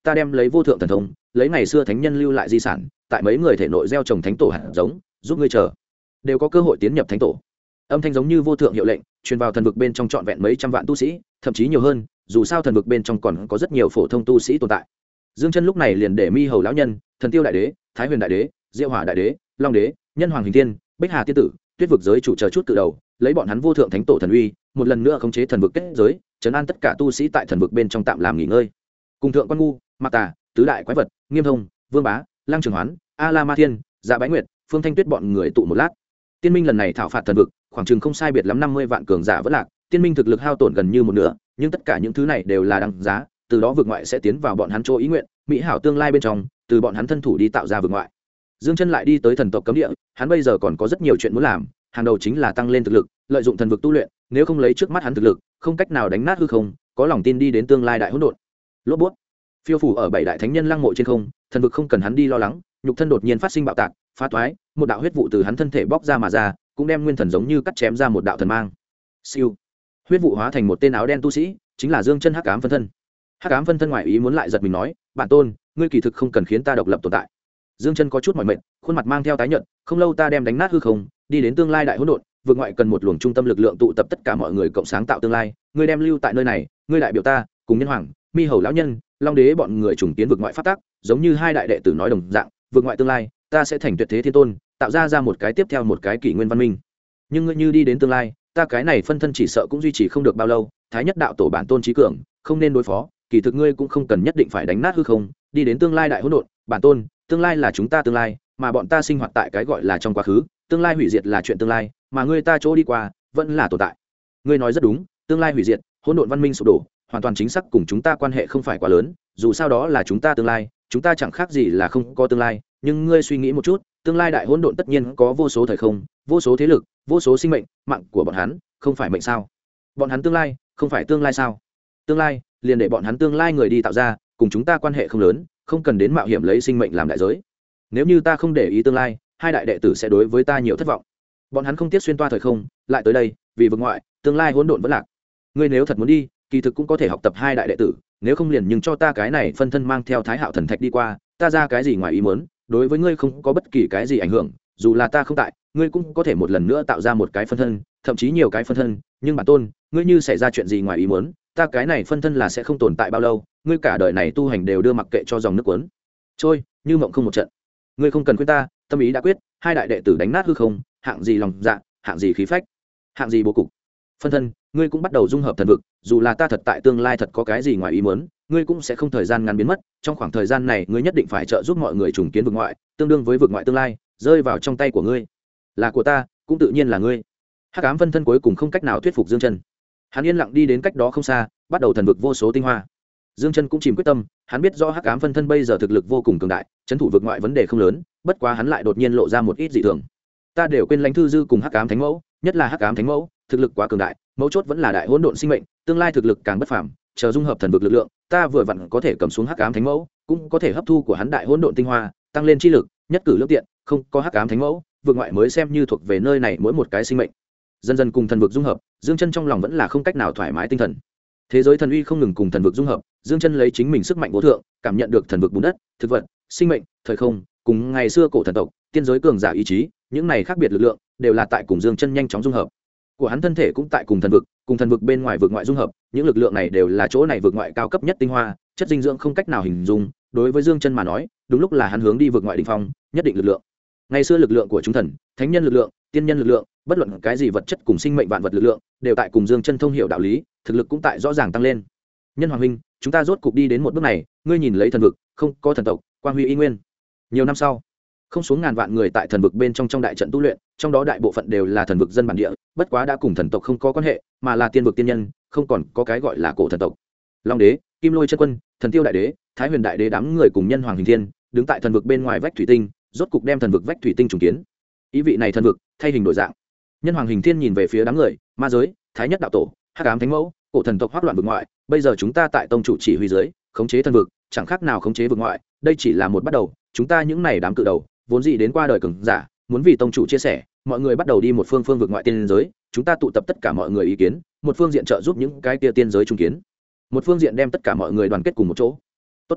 S1: ta đem lấy vô thượng thần thông, lấy ngày xưa thánh nhân lưu lại di sản, tại mấy người thể nội gieo trồng thánh tổ hạt giống, giúp ngươi chờ đều có cơ hội tiến nhập thánh tổ. Âm thanh giống như vô thượng hiệu lệnh truyền vào thần vực bên trong trọn vẹn mấy trăm vạn tu sĩ, thậm chí nhiều hơn, dù sao thần vực bên trong còn có rất nhiều phổ thông tu sĩ tồn tại. Dương Chân lúc này liền để Mi Hầu lão nhân, Thần Tiêu đại đế, Thái Huyền đại đế, Diệu Hỏa đại đế, Long đế, Nhân Hoàng Hình Thiên, Bích Hà tiên tử, Tuyết vực giới chủ chờ chút cự đầu, lấy bọn hắn vô thượng thánh tổ thần uy, một lần nữa khống chế thần vực kết giới, trấn an tất cả tu sĩ tại thần vực bên trong tạm làm nghỉ ngơi. Cùng thượng quan ngu, Mạc Tà, tứ đại quái vật, Nghiêm Thông, Vương Bá, Lăng Trường Hoán, A La Ma Thiên, Dạ Bái Nguyệt, Phương Thanh Tuyết bọn người tụ một lát. Tiên minh lần này thảo phạt thần vực, khoảng chừng không sai biệt lắm 50 vạn cường giả vẫn lạc, tiên minh thực lực hao tổn gần như một nửa, nhưng tất cả những thứ này đều là đằng giá, từ đó vực ngoại sẽ tiến vào bọn hắn chỗ ý nguyện, mỹ hảo tương lai bên trong, từ bọn hắn thân thủ đi tạo ra vực ngoại. Dương Chân lại đi tới thần tộc cấm địa, hắn bây giờ còn có rất nhiều chuyện muốn làm, hàng đầu chính là tăng lên thực lực, lợi dụng thần vực tu luyện, nếu không lấy trước mắt hắn thực lực, không cách nào đánh nát hư không, có lòng tin đi đến tương lai đại hỗn độn. Lốp bút. Phiêu phủ ở bảy đại thánh nhân lăng mộ trên không, thần vực không cần hắn đi lo lắng, nhục thân đột nhiên phát sinh bạo tạc, phá toái, một đạo huyết vụ từ hắn thân thể bóc ra mà ra, cũng đem nguyên thần giống như cắt chém ra một đạo thần mang. Siêu. Huyết vụ hóa thành một tên áo đen tu sĩ, chính là Dương Chân hắc ám phân thân. Hắc ám phân thân ngoại ý muốn lại giật mình nói, "Bản tôn, ngươi kỳ thực không cần khiến ta độc lập tồn tại." Dương Chân có chút mỏi mệt, khuôn mặt mang theo tái nhợt, "Không lâu ta đem đánh nát hư không, đi đến tương lai đại hỗn độn, vượt ngoại cần một luồng trung tâm lực lượng tụ tập tất cả mọi người cộng sáng tạo tương lai, ngươi đem lưu tại nơi này, ngươi đại biểu ta, cùng Nhân Hoàng, Mi Hầu lão nhân, Long đế bọn người trùng tiến vượt ngoại pháp tắc, giống như hai đại đệ tử nói đồng dạng, vượt ngoại tương lai, ta sẽ thành tuyệt thế thiên tôn, tạo ra một cái tiếp theo một cái kỷ nguyên văn minh. Nhưng ngươi như đi đến tương lai, ta cái này phân thân chỉ sợ cũng duy trì không được bao lâu, thái nhất đạo tổ bản tôn trí cường, không nên đối phó, kỳ thực ngươi cũng không cần nhất định phải đánh nát hư không, đi đến tương lai đại hỗn độn, bản tôn, tương lai là chúng ta tương lai, mà bọn ta sinh hoạt tại cái gọi là trong quá khứ, tương lai hủy diệt là chuyện tương lai, mà ngươi ta chỗ đi qua vẫn là tồn tại. Ngươi nói rất đúng, tương lai hủy diệt, hỗn độn văn minh sụp đổ, hoàn toàn chính xác cùng chúng ta quan hệ không phải quá lớn, dù sao đó là chúng ta tương lai, chúng ta chẳng khác gì là không có tương lai, nhưng ngươi suy nghĩ một chút, tương lai đại hỗn độn tất nhiên có vô số thời không, vô số thế lực, vô số sinh mệnh, mạng của bọn hắn không phải mệnh sao? Bọn hắn tương lai không phải tương lai sao? Tương lai liền để bọn hắn tương lai người đi tạo ra, cùng chúng ta quan hệ không lớn, không cần đến mạo hiểm lấy sinh mệnh làm đại giới. Nếu như ta không để ý tương lai, hai đại đệ tử sẽ đối với ta nhiều thất vọng. Bọn hắn không tiếc xuyên toa thời không, lại tới đây, vì vực ngoại, tương lai hỗn độn vẫn lạc. Ngươi nếu thật muốn đi, kỳ thực cũng có thể học tập hai đại đệ tử, nếu không liền nhưng cho ta cái này phân thân mang theo Thái Hạo thần thạch đi qua, ta ra cái gì ngoài ý muốn, đối với ngươi không có bất kỳ cái gì ảnh hưởng, dù là ta không tại, ngươi cũng có thể một lần nữa tạo ra một cái phân thân, thậm chí nhiều cái phân thân, nhưng bản tôn, ngươi như xảy ra chuyện gì ngoài ý muốn, ta cái này phân thân là sẽ không tồn tại bao lâu, ngươi cả đời này tu hành đều đưa mặc kệ cho dòng nước cuốn trôi, như mộng không một trận. Ngươi không cần khuyên ta, tâm ý đã quyết, hai đại đệ tử đánh nát hư không, hạng gì lòng dạ, hạng gì khí phách, hạng gì bố cục. Phân thân, ngươi cũng bắt đầu dung hợp thần vực, dù là ta thật tại tương lai thật có cái gì ngoài ý muốn, ngươi cũng sẽ không thời gian ngắn biến mất, trong khoảng thời gian này ngươi nhất định phải trợ giúp mọi người trùng kiến vực ngoại, tương đương với vực ngoại tương lai rơi vào trong tay của ngươi, là của ta, cũng tự nhiên là ngươi. Hắc ám phân thân cuối cùng không cách nào thuyết phục Dương Chân, hắn yên lặng đi đến cách đó không xa, bắt đầu thần vực vô số tinh hoa. Dương Chân cũng chìm quyết tâm, hắn biết rõ Hắc ám phân thân bây giờ thực lực vô cùng cường đại, trấn thủ vực ngoại vấn đề không lớn, bất quá hắn lại đột nhiên lộ ra một ít dị thường. Ta đều quên lãnh thư dư cùng Hắc ám thánh mẫu, nhất là Hắc ám thánh mẫu, thực lực quá cường đại, mấu chốt vẫn là đại hỗn độn sinh mệnh, tương lai thực lực càng bất phàm, chờ dung hợp thần vực lực lượng, ta vừa vặn có thể cầm xuống Hắc ám thánh mẫu, cũng có thể hấp thu của hắn đại hỗn độn tinh hoa, tăng lên chi lực, nhất cử lưỡng tiện, không có Hắc ám thánh mẫu, vực ngoại mới xem như thuộc về nơi này mỗi một cái sinh mệnh. Dần dần cùng thần vực dung hợp, Dương Chân trong lòng vẫn là không cách nào thoải mái tinh thần. Thế giới thần uy không ngừng cùng thần vực dung hợp, Dương Chân lấy chính mình sức mạnh vô thượng, cảm nhận được thần vực bùn đất, thực vật, sinh mệnh, thời không, cùng ngày xưa cổ thần tộc, tiên giới cường giả ý chí, những này khác biệt lực lượng đều là tại cùng Dương Chân nhanh chóng dung hợp. Của hắn thân thể cũng tại cùng thần vực bên ngoài vực ngoại dung hợp, những lực lượng này đều là chỗ này vực ngoại cao cấp nhất tinh hoa, chất dinh dưỡng không cách nào hình dung, đối với Dương Chân mà nói, đúng lúc là hắn hướng đi vực ngoại đỉnh phong, nhất định lực lượng. Ngày xưa lực lượng của chúng thần, thánh nhân lực lượng, tiên nhân lực lượng, bất luận cái gì vật chất cùng sinh mệnh vạn vật lực lượng, đều tại cùng Dương Chân thông hiểu đạo lý, thực lực cũng tại rõ ràng tăng lên. Nhân Hoàng huynh, chúng ta rốt cục đi đến một bước này, ngươi nhìn lấy thần vực, không có thần tộc, quang huy y nguyên. Nhiều năm sau, không xuống ngàn vạn người tại thần vực bên trong đại trận tu luyện, trong đó đại bộ phận đều là thần vực dân bản địa, bất quá đã cùng thần tộc không có quan hệ, mà là tiên vực tiên nhân, không còn có cái gọi là cổ thần tộc. Long đế, Kim Lôi chân quân, Thần Tiêu đại đế, Thái Huyền đại đế đám người cùng Nhân Hoàng Hình Thiên, đứng tại thần vực bên ngoài vách thủy tinh, rốt cục đem thần vực vách thủy tinh trùng kiến. Ý vị này thần vực thay hình đổi dạng. Nhân Hoàng Hình Thiên nhìn về phía đám người, ma giới, Thái Nhất đạo tổ, Hắc ám thánh mẫu, cổ thần tộc hoắc loạn vực ngoại, bây giờ chúng ta tại tông chủ chỉ huy dưới, khống chế thần vực, chẳng khác nào khống chế vực ngoại, đây chỉ là một bắt đầu, chúng ta những này đám cự đầu, vốn dĩ đến qua đời cường giả, muốn vì tông chủ chia sẻ, mọi người bắt đầu đi một phương vực ngoại tiên giới, chúng ta tụ tập tất cả mọi người ý kiến, một phương diện trợ giúp những cái kia tiên giới trung kiến, một phương diện đem tất cả mọi người đoàn kết cùng một chỗ. Tốt.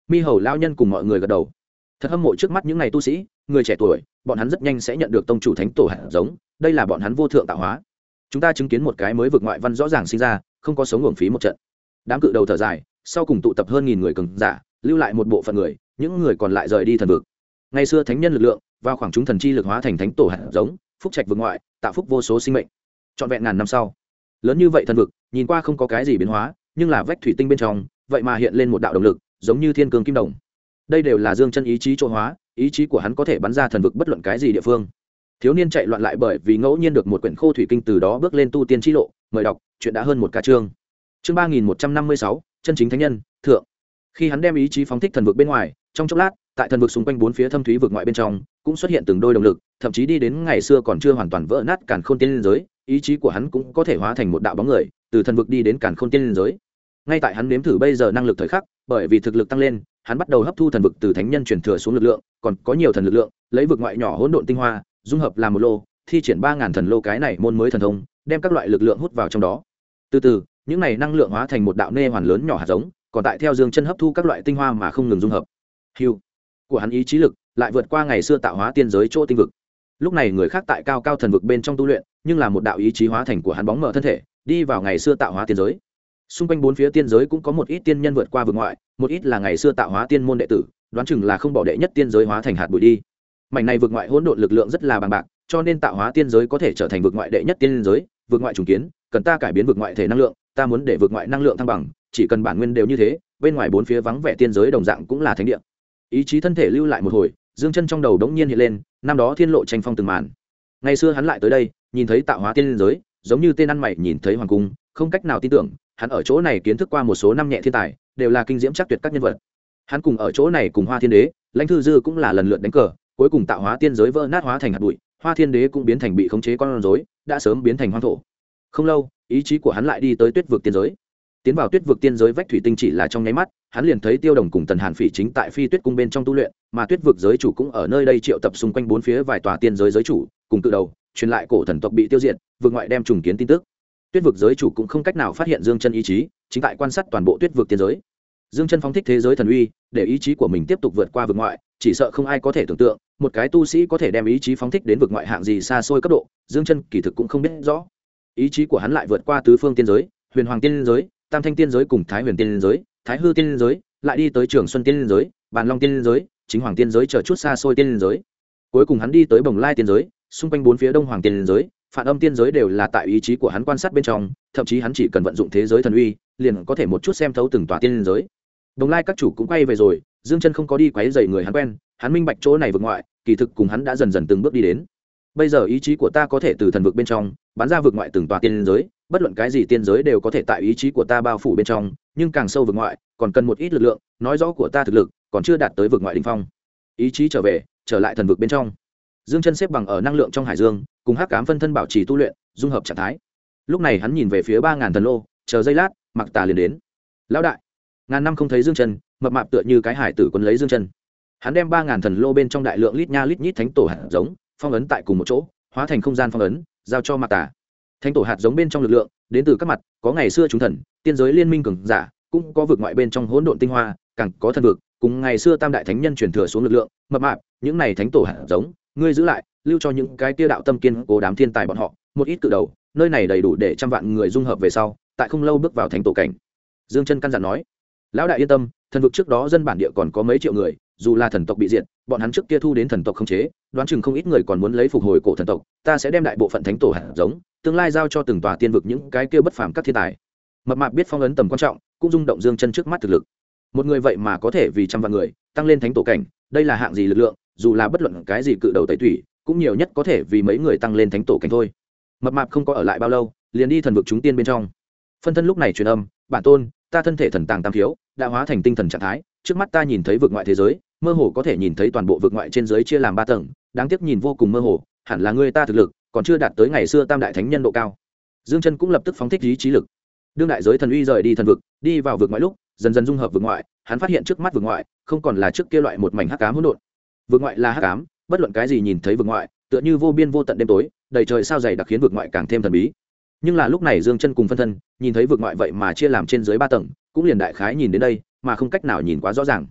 S1: Mi hầu lao nhân cùng mọi người gật đầu, thật hâm mộ trước mắt những ngày tu sĩ người trẻ tuổi, bọn hắn rất nhanh sẽ nhận được tông chủ thánh tổ hạt giống, đây là bọn hắn vô thượng tạo hóa. Chúng ta chứng kiến một cái mới vực ngoại văn rõ ràng sinh ra, không có sống uổng phí một trận. Đám cự đầu thở dài, sau cùng tụ tập hơn 1000 người cường giả, lưu lại một bộ phận người, những người còn lại rời đi thần vực. Ngày xưa thánh nhân lực lượng vào khoảng chúng thần chi lực hóa thành thánh tổ hạt giống, phúc trạch vực ngoại, tạo phúc vô số sinh mệnh. Trọn vẹn ngàn năm sau, lớn như vậy thần vực, nhìn qua không có cái gì biến hóa, nhưng là vách thủy tinh bên trong, vậy mà hiện lên một đạo động lực, giống như thiên cương kim đồng. Đây đều là Dương Chân ý chí chỗ hóa, ý chí của hắn có thể bắn ra thần vực bất luận cái gì địa phương. Thiếu niên chạy loạn lại bởi vì ngẫu nhiên được một quyển khô thủy kinh, từ đó bước lên tu tiên chi lộ. Mời đọc, chuyện đã hơn một cả chương. Chương 3156, chân chính thánh nhân, thượng. Khi hắn đem ý chí phóng thích thần vực bên ngoài, trong chốc lát, tại thần vực xung quanh bốn phía thâm thúy vực ngoại bên trong, cũng xuất hiện từng đôi động lực, thậm chí đi đến ngày xưa còn chưa hoàn toàn vỡ nát càn khôn tiên linh giới, ý chí của hắn cũng có thể hóa thành một đạo bóng người, từ thần vực đi đến càn khôn tiên linh giới. Ngay tại hắn nếm thử bây giờ năng lực thời khắc, bởi vì thực lực tăng lên, hắn bắt đầu hấp thu thần vực từ thánh nhân truyền thừa xuống lực lượng, còn có nhiều thần lực lượng, lấy vực ngoại nhỏ hỗn độn tinh hoa, dung hợp làm một lô, thi triển 3000 thần lô cái này môn mới thần thông, đem các loại lực lượng hút vào trong đó. Từ từ, những này năng lượng hóa thành một đạo nê hoàn lớn nhỏ hạt giống, còn tại theo Dương Chân hấp thu các loại tinh hoa mà không ngừng dung hợp. Hưu của hắn ý chí lực lại vượt qua ngày xưa tạo hóa tiên giới chỗ tinh vực. Lúc này người khác tại cao cao thần vực bên trong tu luyện, nhưng là một đạo ý chí hóa thành của hắn bóng mờ thân thể, đi vào ngày xưa tạo hóa tiên giới. Xung quanh bốn phía tiên giới cũng có một ít tiên nhân vượt qua vực ngoại, một ít là ngày xưa tạo hóa tiên môn đệ tử, đoán chừng là không bỏ đệ nhất tiên giới hóa thành hạt bụi đi. Mảnh này vực ngoại hỗn độn lực lượng rất là bằng bạc, cho nên tạo hóa tiên giới có thể trở thành vực ngoại đệ nhất tiên giới. Vực ngoại trùng kiến, cần ta cải biến vực ngoại thể năng lượng, ta muốn để vực ngoại năng lượng thăng bằng, chỉ cần bản nguyên đều như thế, bên ngoài bốn phía vắng vẻ tiên giới đồng dạng cũng là thánh địa. Ý chí thân thể lưu lại một hồi, Dương Chân trong đầu đống nhiên hiện lên, năm đó thiên lộ tranh phong từng màn. Ngày xưa hắn lại tới đây, nhìn thấy tạo hóa tiên giới, giống như tên ăn mày nhìn thấy hoàng cung, không cách nào tin tưởng, hắn ở chỗ này kiến thức qua một số năm nhẹ thiên tài, đều là kinh diễm chắc tuyệt các nhân vật. Hắn cùng ở chỗ này cùng Hoa Thiên Đế, Lãnh Thư Dư cũng là lần lượt đánh cờ, cuối cùng tạo hóa tiên giới vỡ nát hóa thành hạt bụi, Hoa Thiên Đế cũng biến thành bị khống chế con rối, đã sớm biến thành hoang thổ. Không lâu, ý chí của hắn lại đi tới Tuyết vực tiên giới. Tiến vào Tuyết vực tiên giới vách thủy tinh chỉ là trong nháy mắt, hắn liền thấy Tiêu Đồng cùng Tần Hàn Phỉ chính tại Phi Tuyết cung bên trong tu luyện, mà Tuyết vực giới chủ cũng ở nơi đây triệu tập xung quanh bốn phía vài tòa tiên giới giới chủ, cùng cự đầu, truyền lại cổ thần tộc bị tiêu diệt, vực ngoại đem trùng kiến tin tức. Tuyết vực giới chủ cũng không cách nào phát hiện Dương Chân ý chí, chính tại quan sát toàn bộ Tuyết vực tiên giới. Dương Chân phóng thích thế giới thần uy, để ý chí của mình tiếp tục vượt qua vực ngoại, chỉ sợ không ai có thể tưởng tượng, một cái tu sĩ có thể đem ý chí phóng thích đến vực ngoại hạng gì xa xôi cấp độ, Dương Chân kỳ thực cũng không biết rõ. Ý chí của hắn lại vượt qua tứ phương tiên giới, Huyền Hoàng tiên giới, Tam Thanh tiên giới cùng Thái Huyền tiên giới, Thái Hư tiên giới, lại đi tới Trường Xuân tiên giới, Bàn Long tiên giới, Chính Hoàng tiên giới chờ chút xa xôi tiên giới. Cuối cùng hắn đi tới Bồng Lai tiên giới, xung quanh bốn phía Đông Hoàng tiên giới, Phản Âm tiên giới đều là tại ý chí của hắn quan sát bên trong, thậm chí hắn chỉ cần vận dụng thế giới thần uy, liền có thể một chút xem thấu từng tòa tiên giới. Đồng Lai các chủ cũng quay về rồi, Dương Chân không có đi quấy rầy người hắn quen, hắn minh bạch chỗ này vực ngoại, kỳ thực cùng hắn đã dần dần từng bước đi đến. Bây giờ ý chí của ta có thể từ thần vực bên trong bắn ra vực ngoại từng tòa tiên giới, bất luận cái gì tiên giới đều có thể tại ý chí của ta bao phủ bên trong, nhưng càng sâu vực ngoại, còn cần một ít lực lượng, nói rõ của ta thực lực còn chưa đạt tới vực ngoại đỉnh phong. Ý chí trở về, trở lại thần vực bên trong. Dương Chân xếp bằng ở năng lượng trong hải dương, cùng hắc ám phân thân bảo trì tu luyện, dung hợp trạng thái. Lúc này hắn nhìn về phía 3000 thần lô, chờ giây lát, Mặc Tà liền đến. Lão đại, ngàn năm không thấy Dương Chân, mập mạp tựa như cái hải tử quân lấy Dương Chân. Hắn đem 3000 thần lô bên trong đại lượng lít nha lít nhít thánh tổ hạt giống phong ấn tại cùng một chỗ, hóa thành không gian phong ấn, giao cho Mặc Tà. Thánh tổ hạt giống bên trong lực lượng đến từ các mặt, có ngày xưa chúng thần, tiên giới liên minh cường giả, cũng có vực ngoại bên trong hỗn độn tinh hoa, càng có thần vực, cùng ngày xưa tam đại thánh nhân truyền thừa xuống lực lượng. Mập mạp, những này thánh tổ hạt giống, ngươi giữ lại, lưu cho những cái kia đạo tâm kiên cố đám thiên tài bọn họ, một ít cự đầu, nơi này đầy đủ để trăm vạn người dung hợp về sau, tại không lâu bước vào thánh tổ cảnh. Dương Chân căn dặn nói. Lão đại yên tâm, thần vực trước đó dân bản địa còn có mấy triệu người, dù là thần tộc bị diệt, bọn hắn trước kia thu đến thần tộc khống chế, đoán chừng không ít người còn muốn lấy phục hồi cổ thần tộc, ta sẽ đem đại bộ phận thánh tổ hạt giống, tương lai giao cho từng tòa tiên vực những cái kia bất phàm các thiên tài. Mập mạp biết phong ấn tầm quan trọng, cũng rung động Dương Chân trước mắt thực lực. Một người vậy mà có thể vì trăm vạn người tăng lên thánh tổ cảnh, đây là hạng gì lực lượng, dù là bất luận cái gì cự đầu tẩy thủy, cũng nhiều nhất có thể vì mấy người tăng lên thánh tổ cảnh thôi. Mập mạp không có ở lại bao lâu, liền đi thần vực chúng tiên bên trong. Phân thân lúc này truyền âm, bản tôn, ta thân thể thần tàng tam thiếu, đã hóa thành tinh thần trạng thái, trước mắt ta nhìn thấy vực ngoại thế giới, mơ hồ có thể nhìn thấy toàn bộ vực ngoại trên dưới chia làm 3 tầng, đáng tiếc nhìn vô cùng mơ hồ, hẳn là người ta thực lực còn chưa đạt tới ngày xưa tam đại thánh nhân độ cao. Dương Chân cũng lập tức phóng thích ý chí lực. Đương đại giới thần uy rời đi thần vực, đi vào vực ngoại lúc, dần dần dung hợp vực ngoại, hắn phát hiện trước mắt vực ngoại không còn là trước kia loại một mảnh hắc ám hỗn độn. Vực ngoại là hắc ám, bất luận cái gì nhìn thấy vực ngoại, tựa như vô biên vô tận đêm tối, đầy trời sao dày đặc khiến vực ngoại càng thêm thần bí. Nhưng là lúc này Dương Chân cùng phân thân nhìn thấy vực ngoại vậy mà chia làm trên dưới 3 tầng, cũng liền đại khái nhìn đến đây, mà không cách nào nhìn quá rõ ràng.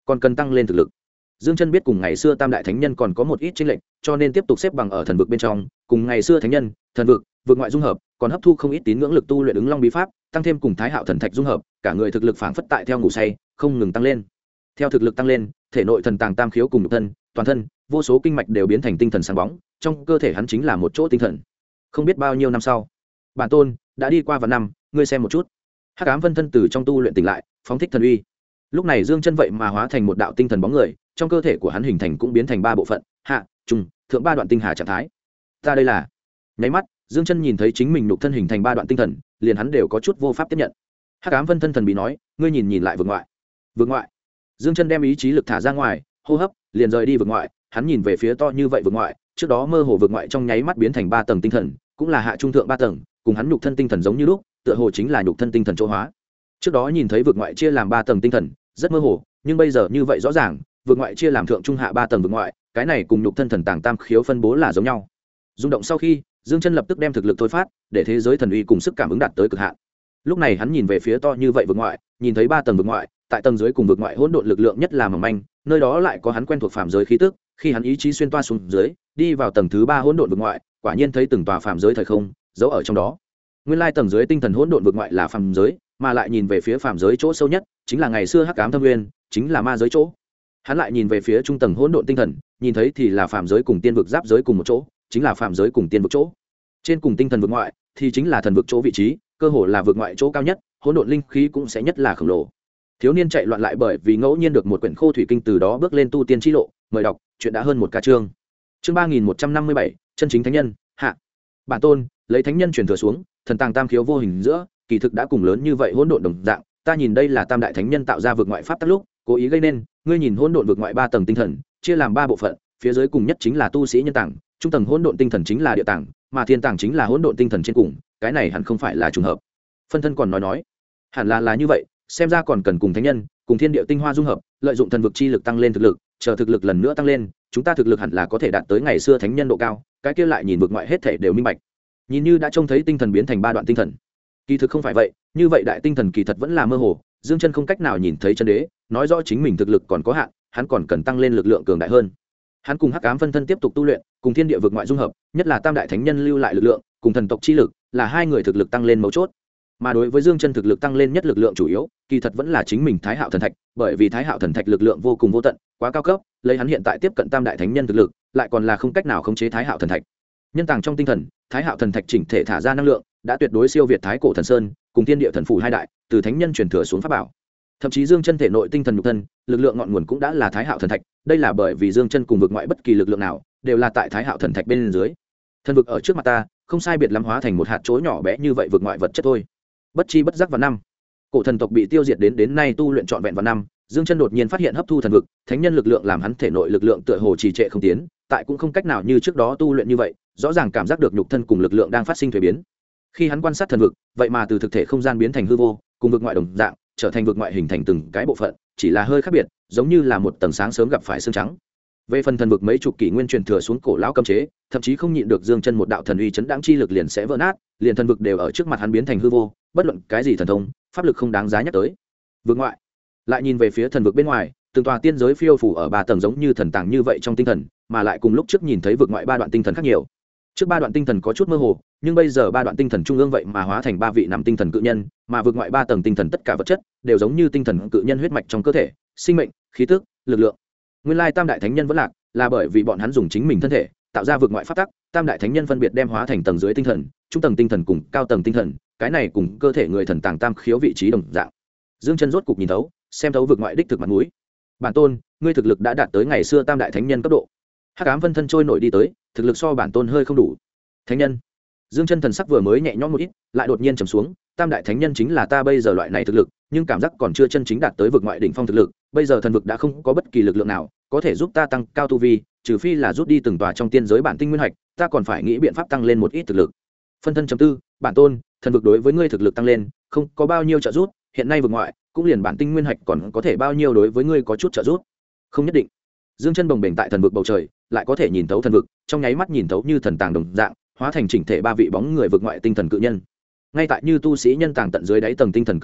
S1: còn cần tăng lên thực lực. Dương Chân biết cùng ngày xưa tam đại thánh nhân còn có một ít chênh lệch, cho nên tiếp tục xếp bằng ở thần vực bên trong, cùng ngày xưa thánh nhân, thần vực, vực ngoại dung hợp, còn hấp thu không ít tín ngưỡng lực tu luyện ứng long bí pháp, tăng thêm cùng Thái Hạo thần thạch dung hợp, cả người thực lực phảng phất tại theo ngủ say, không ngừng tăng lên. Theo thực lực tăng lên, thể nội thần tàng tam khiếu cùng nhục thân, toàn thân, vô số kinh mạch đều biến thành tinh thần sáng bóng, trong cơ thể hắn chính là một chỗ tinh thần. Không biết bao nhiêu năm sau, bản tôn đã đi qua vạn năm, ngươi xem một chút. Hắc ám phân thân từ trong tu luyện tỉnh lại, phóng thích thần uy. Lúc này Dương Chân vậy mà hóa thành một đạo tinh thần bóng người, trong cơ thể của hắn hình thành cũng biến thành ba bộ phận, hạ, trung, thượng ba đoạn tinh hà trạng thái. Ta đây là. Nháy mắt, Dương Chân nhìn thấy chính mình nhục thân hình thành ba đoạn tinh thần, liền hắn đều có chút vô pháp tiếp nhận. Hắc ám phân thân thần bí nói, ngươi nhìn nhìn lại vực ngoại. Vực ngoại. Dương Chân đem ý chí lực thả ra ngoài, hô hấp, liền rời đi vực ngoại, hắn nhìn về phía to như vậy vực ngoại, trước đó mơ hồ vực ngoại trong nháy mắt biến thành ba tầng tinh thần, cũng là hạ trung thượng ba tầng, cùng hắn nhục thân tinh thần giống như lúc, tựa hồ chính là nhục thân tinh thần chỗ hóa. Trước đó nhìn thấy vực ngoại chia làm ba tầng tinh thần, rất mơ hồ, nhưng bây giờ như vậy rõ ràng, vực ngoại chia làm thượng trung hạ ba tầng vực ngoại, cái này cùng nhục thân thần tàng tam khiếu phân bố là giống nhau. Rung động sau khi, Dương Chân lập tức đem thực lực thôi phát, để thế giới thần uy cùng sức cảm ứng đạt tới cực hạn. Lúc này hắn nhìn về phía to như vậy vực ngoại, nhìn thấy ba tầng vực ngoại, tại tầng dưới cùng vực ngoại hỗn độn lực lượng nhất là mỏng manh, nơi đó lại có hắn quen thuộc phàm giới khí tức, khi hắn ý chí xuyên toa xuống dưới, đi vào tầng thứ ba hỗn độn vực ngoại, quả nhiên thấy từng tòa phàm giới thời không giấu ở trong đó. Nguyên lai tầng dưới tinh thần hỗn độn vực ngoại là phàm giới, mà lại nhìn về phía phàm giới chỗ sâu nhất, chính là ngày xưa hắc ám thâm nguyên, chính là ma giới chỗ. Hắn lại nhìn về phía trung tầng hỗn độn tinh thần, nhìn thấy thì là phàm giới cùng tiên vực giáp giới cùng một chỗ, chính là phàm giới cùng tiên vực chỗ. Trên cùng tinh thần vực ngoại thì chính là thần vực chỗ vị trí, cơ hồ là vực ngoại chỗ cao nhất, hỗn độn linh khí cũng sẽ nhất là khổng lồ. Thiếu niên chạy loạn lại bởi vì ngẫu nhiên được một quyển khô thủy kinh, từ đó bước lên tu tiên chi lộ, mời đọc, chuyện đã hơn một ca chương. Chương 3157, chân chính thánh nhân, hạ. Bản tôn, lấy thánh nhân truyền thừa xuống, thần tàng tam khiếu vô hình giữa, kỳ thực đã cùng lớn như vậy hỗn độn đồng dạng, ta nhìn đây là tam đại thánh nhân tạo ra vực ngoại pháp tắc lúc, cố ý gây nên, ngươi nhìn hỗn độn vực ngoại ba tầng tinh thần, chia làm ba bộ phận, phía dưới cùng nhất chính là tu sĩ nhân tàng, trung tầng hỗn độn tinh thần chính là địa tàng, mà thiên tàng chính là hỗn độn tinh thần trên cùng, cái này hẳn không phải là trùng hợp. Phân thân còn nói, hẳn là như vậy, xem ra còn cần cùng thánh nhân, cùng thiên địa tinh hoa dung hợp, lợi dụng thần vực chi lực tăng lên thực lực, chờ thực lực lần nữa tăng lên, chúng ta thực lực hẳn là có thể đạt tới ngày xưa thánh nhân độ cao, cái kia lại nhìn vực ngoại hết thể đều minh bạch. Nhìn như đã trông thấy tinh thần biến thành ba đoạn tinh thần, kỳ thực không phải vậy, như vậy đại tinh thần kỳ thật vẫn là mơ hồ, Dương Chân không cách nào nhìn thấy chân đế, nói rõ chính mình thực lực còn có hạn, hắn còn cần tăng lên lực lượng cường đại hơn. Hắn cùng hắc ám phân thân tiếp tục tu luyện, cùng thiên địa vực ngoại dung hợp, nhất là tam đại thánh nhân lưu lại lực lượng, cùng thần tộc chi lực, là hai người thực lực tăng lên mấu chốt. Mà đối với Dương Chân thực lực tăng lên nhất lực lượng chủ yếu, kỳ thật vẫn là chính mình Thái Hạo thần thạch, bởi vì Thái Hạo thần thạch lực lượng vô cùng vô tận, quá cao cấp, lấy hắn hiện tại tiếp cận tam đại thánh nhân thực lực, lại còn là không cách nào khống chế Thái Hạo thần thạch. Nhân tàng trong tinh thần, Thái Hạo thần thạch chỉnh thể thả ra năng lượng, đã tuyệt đối siêu việt Thái Cổ thần sơn, cùng thiên địa thần phủ hai đại, từ thánh nhân truyền thừa xuống pháp bảo. Thậm chí Dương Chân thể nội tinh thần nhục thân, lực lượng ngọn nguồn cũng đã là Thái Hạo thần thạch, đây là bởi vì Dương Chân cùng vực ngoại bất kỳ lực lượng nào, đều là tại Thái Hạo thần thạch bên dưới. Thần vực ở trước mặt ta, không sai biệt lắm hóa thành một hạt chối nhỏ bé như vậy vực ngoại vật chất thôi. Bất chi bất giác vào năm, cổ thần tộc bị tiêu diệt đến nay tu luyện trọn vẹn vào năm, Dương Chân đột nhiên phát hiện hấp thu thần vực, thánh nhân lực lượng làm hắn thể nội lực lượng tựa hồ trì trệ không tiến, tại cũng không cách nào như trước đó tu luyện như vậy, rõ ràng cảm giác được nhục thân cùng lực lượng đang phát sinh thay biến. Khi hắn quan sát thần vực, vậy mà từ thực thể không gian biến thành hư vô, cùng vực ngoại đồng dạng, trở thành vực ngoại hình thành từng cái bộ phận, chỉ là hơi khác biệt, giống như là một tầng sáng sớm gặp phải sương trắng. Về phần thần vực mấy chục kỷ nguyên truyền thừa xuống cổ lão cấm chế, thậm chí không nhịn được Dương Chân một đạo thần uy chấn đãng chi lực liền sẽ vỡ nát, liền thần vực đều ở trước mặt hắn biến thành hư vô, bất luận cái gì thần thông, pháp lực không đáng giá nhắc tới. Vực ngoại, lại nhìn về phía thần vực bên ngoài, từng tòa tiên giới phiêu phù ở ba tầng giống như thần tàng như vậy trong tinh thần, mà lại cùng lúc trước nhìn thấy vực ngoại ba đoạn tinh thần khác nhiều. Trước ba đoạn tinh thần có chút mơ hồ, nhưng bây giờ ba đoạn tinh thần trung ương vậy mà hóa thành ba vị nằm tinh thần cự nhân, mà vực ngoại ba tầng tinh thần tất cả vật chất đều giống như tinh thần cự nhân huyết mạch trong cơ thể, sinh mệnh, khí tức, lực lượng. Nguyên lai tam đại thánh nhân vẫn lạc, là bởi vì bọn hắn dùng chính mình thân thể tạo ra vực ngoại pháp tắc, tam đại thánh nhân phân biệt đem hóa thành tầng dưới tinh thần, trung tầng tinh thần cùng cao tầng tinh thần, cái này cùng cơ thể người thần tàng tam khiếu vị trí đồng dạng. Dương Chân rốt cục nhìn thấu, xem thấu vực ngoại đích thực mặt mũi. Bản tôn, ngươi thực lực đã đạt tới ngày xưa tam đại thánh nhân cấp độ. Hắc ám phân thân trôi nổi đi tới, thực lực so bản tôn hơi không đủ. Thánh nhân. Dương Chân thần sắc vừa mới nhẹ nhõm một ít, lại đột nhiên trầm xuống, tam đại thánh nhân chính là ta bây giờ loại này thực lực, nhưng cảm giác còn chưa chân chính đạt tới vực ngoại đỉnh phong thực lực, bây giờ thần vực đã không có bất kỳ lực lượng nào có thể giúp ta tăng cao tu vi, trừ phi là rút đi từng tòa trong tiên giới bản tinh nguyên hạch, ta còn phải nghĩ biện pháp tăng lên một ít thực lực. Phân thân chấm tư, bản tôn, thần vực đối với ngươi thực lực tăng lên, không có bao nhiêu trợ giúp, hiện nay vực ngoại, cũng liền bản tinh nguyên hạch còn có thể bao nhiêu đối với ngươi có chút trợ giúp. Không nhất định. Dương Chân bồng bềnh tại thần vực bầu trời, lại có thể nhìn thấu thần vực, trong nháy mắt nhìn thấu như thần tàng đồng dạng, hóa thành chỉnh thể ba vị bóng người vực ngoại tinh thần cự nhân. Ngay tại như tu sĩ nhân tàng tận dưới đáy tầng tinh thần cự nhân,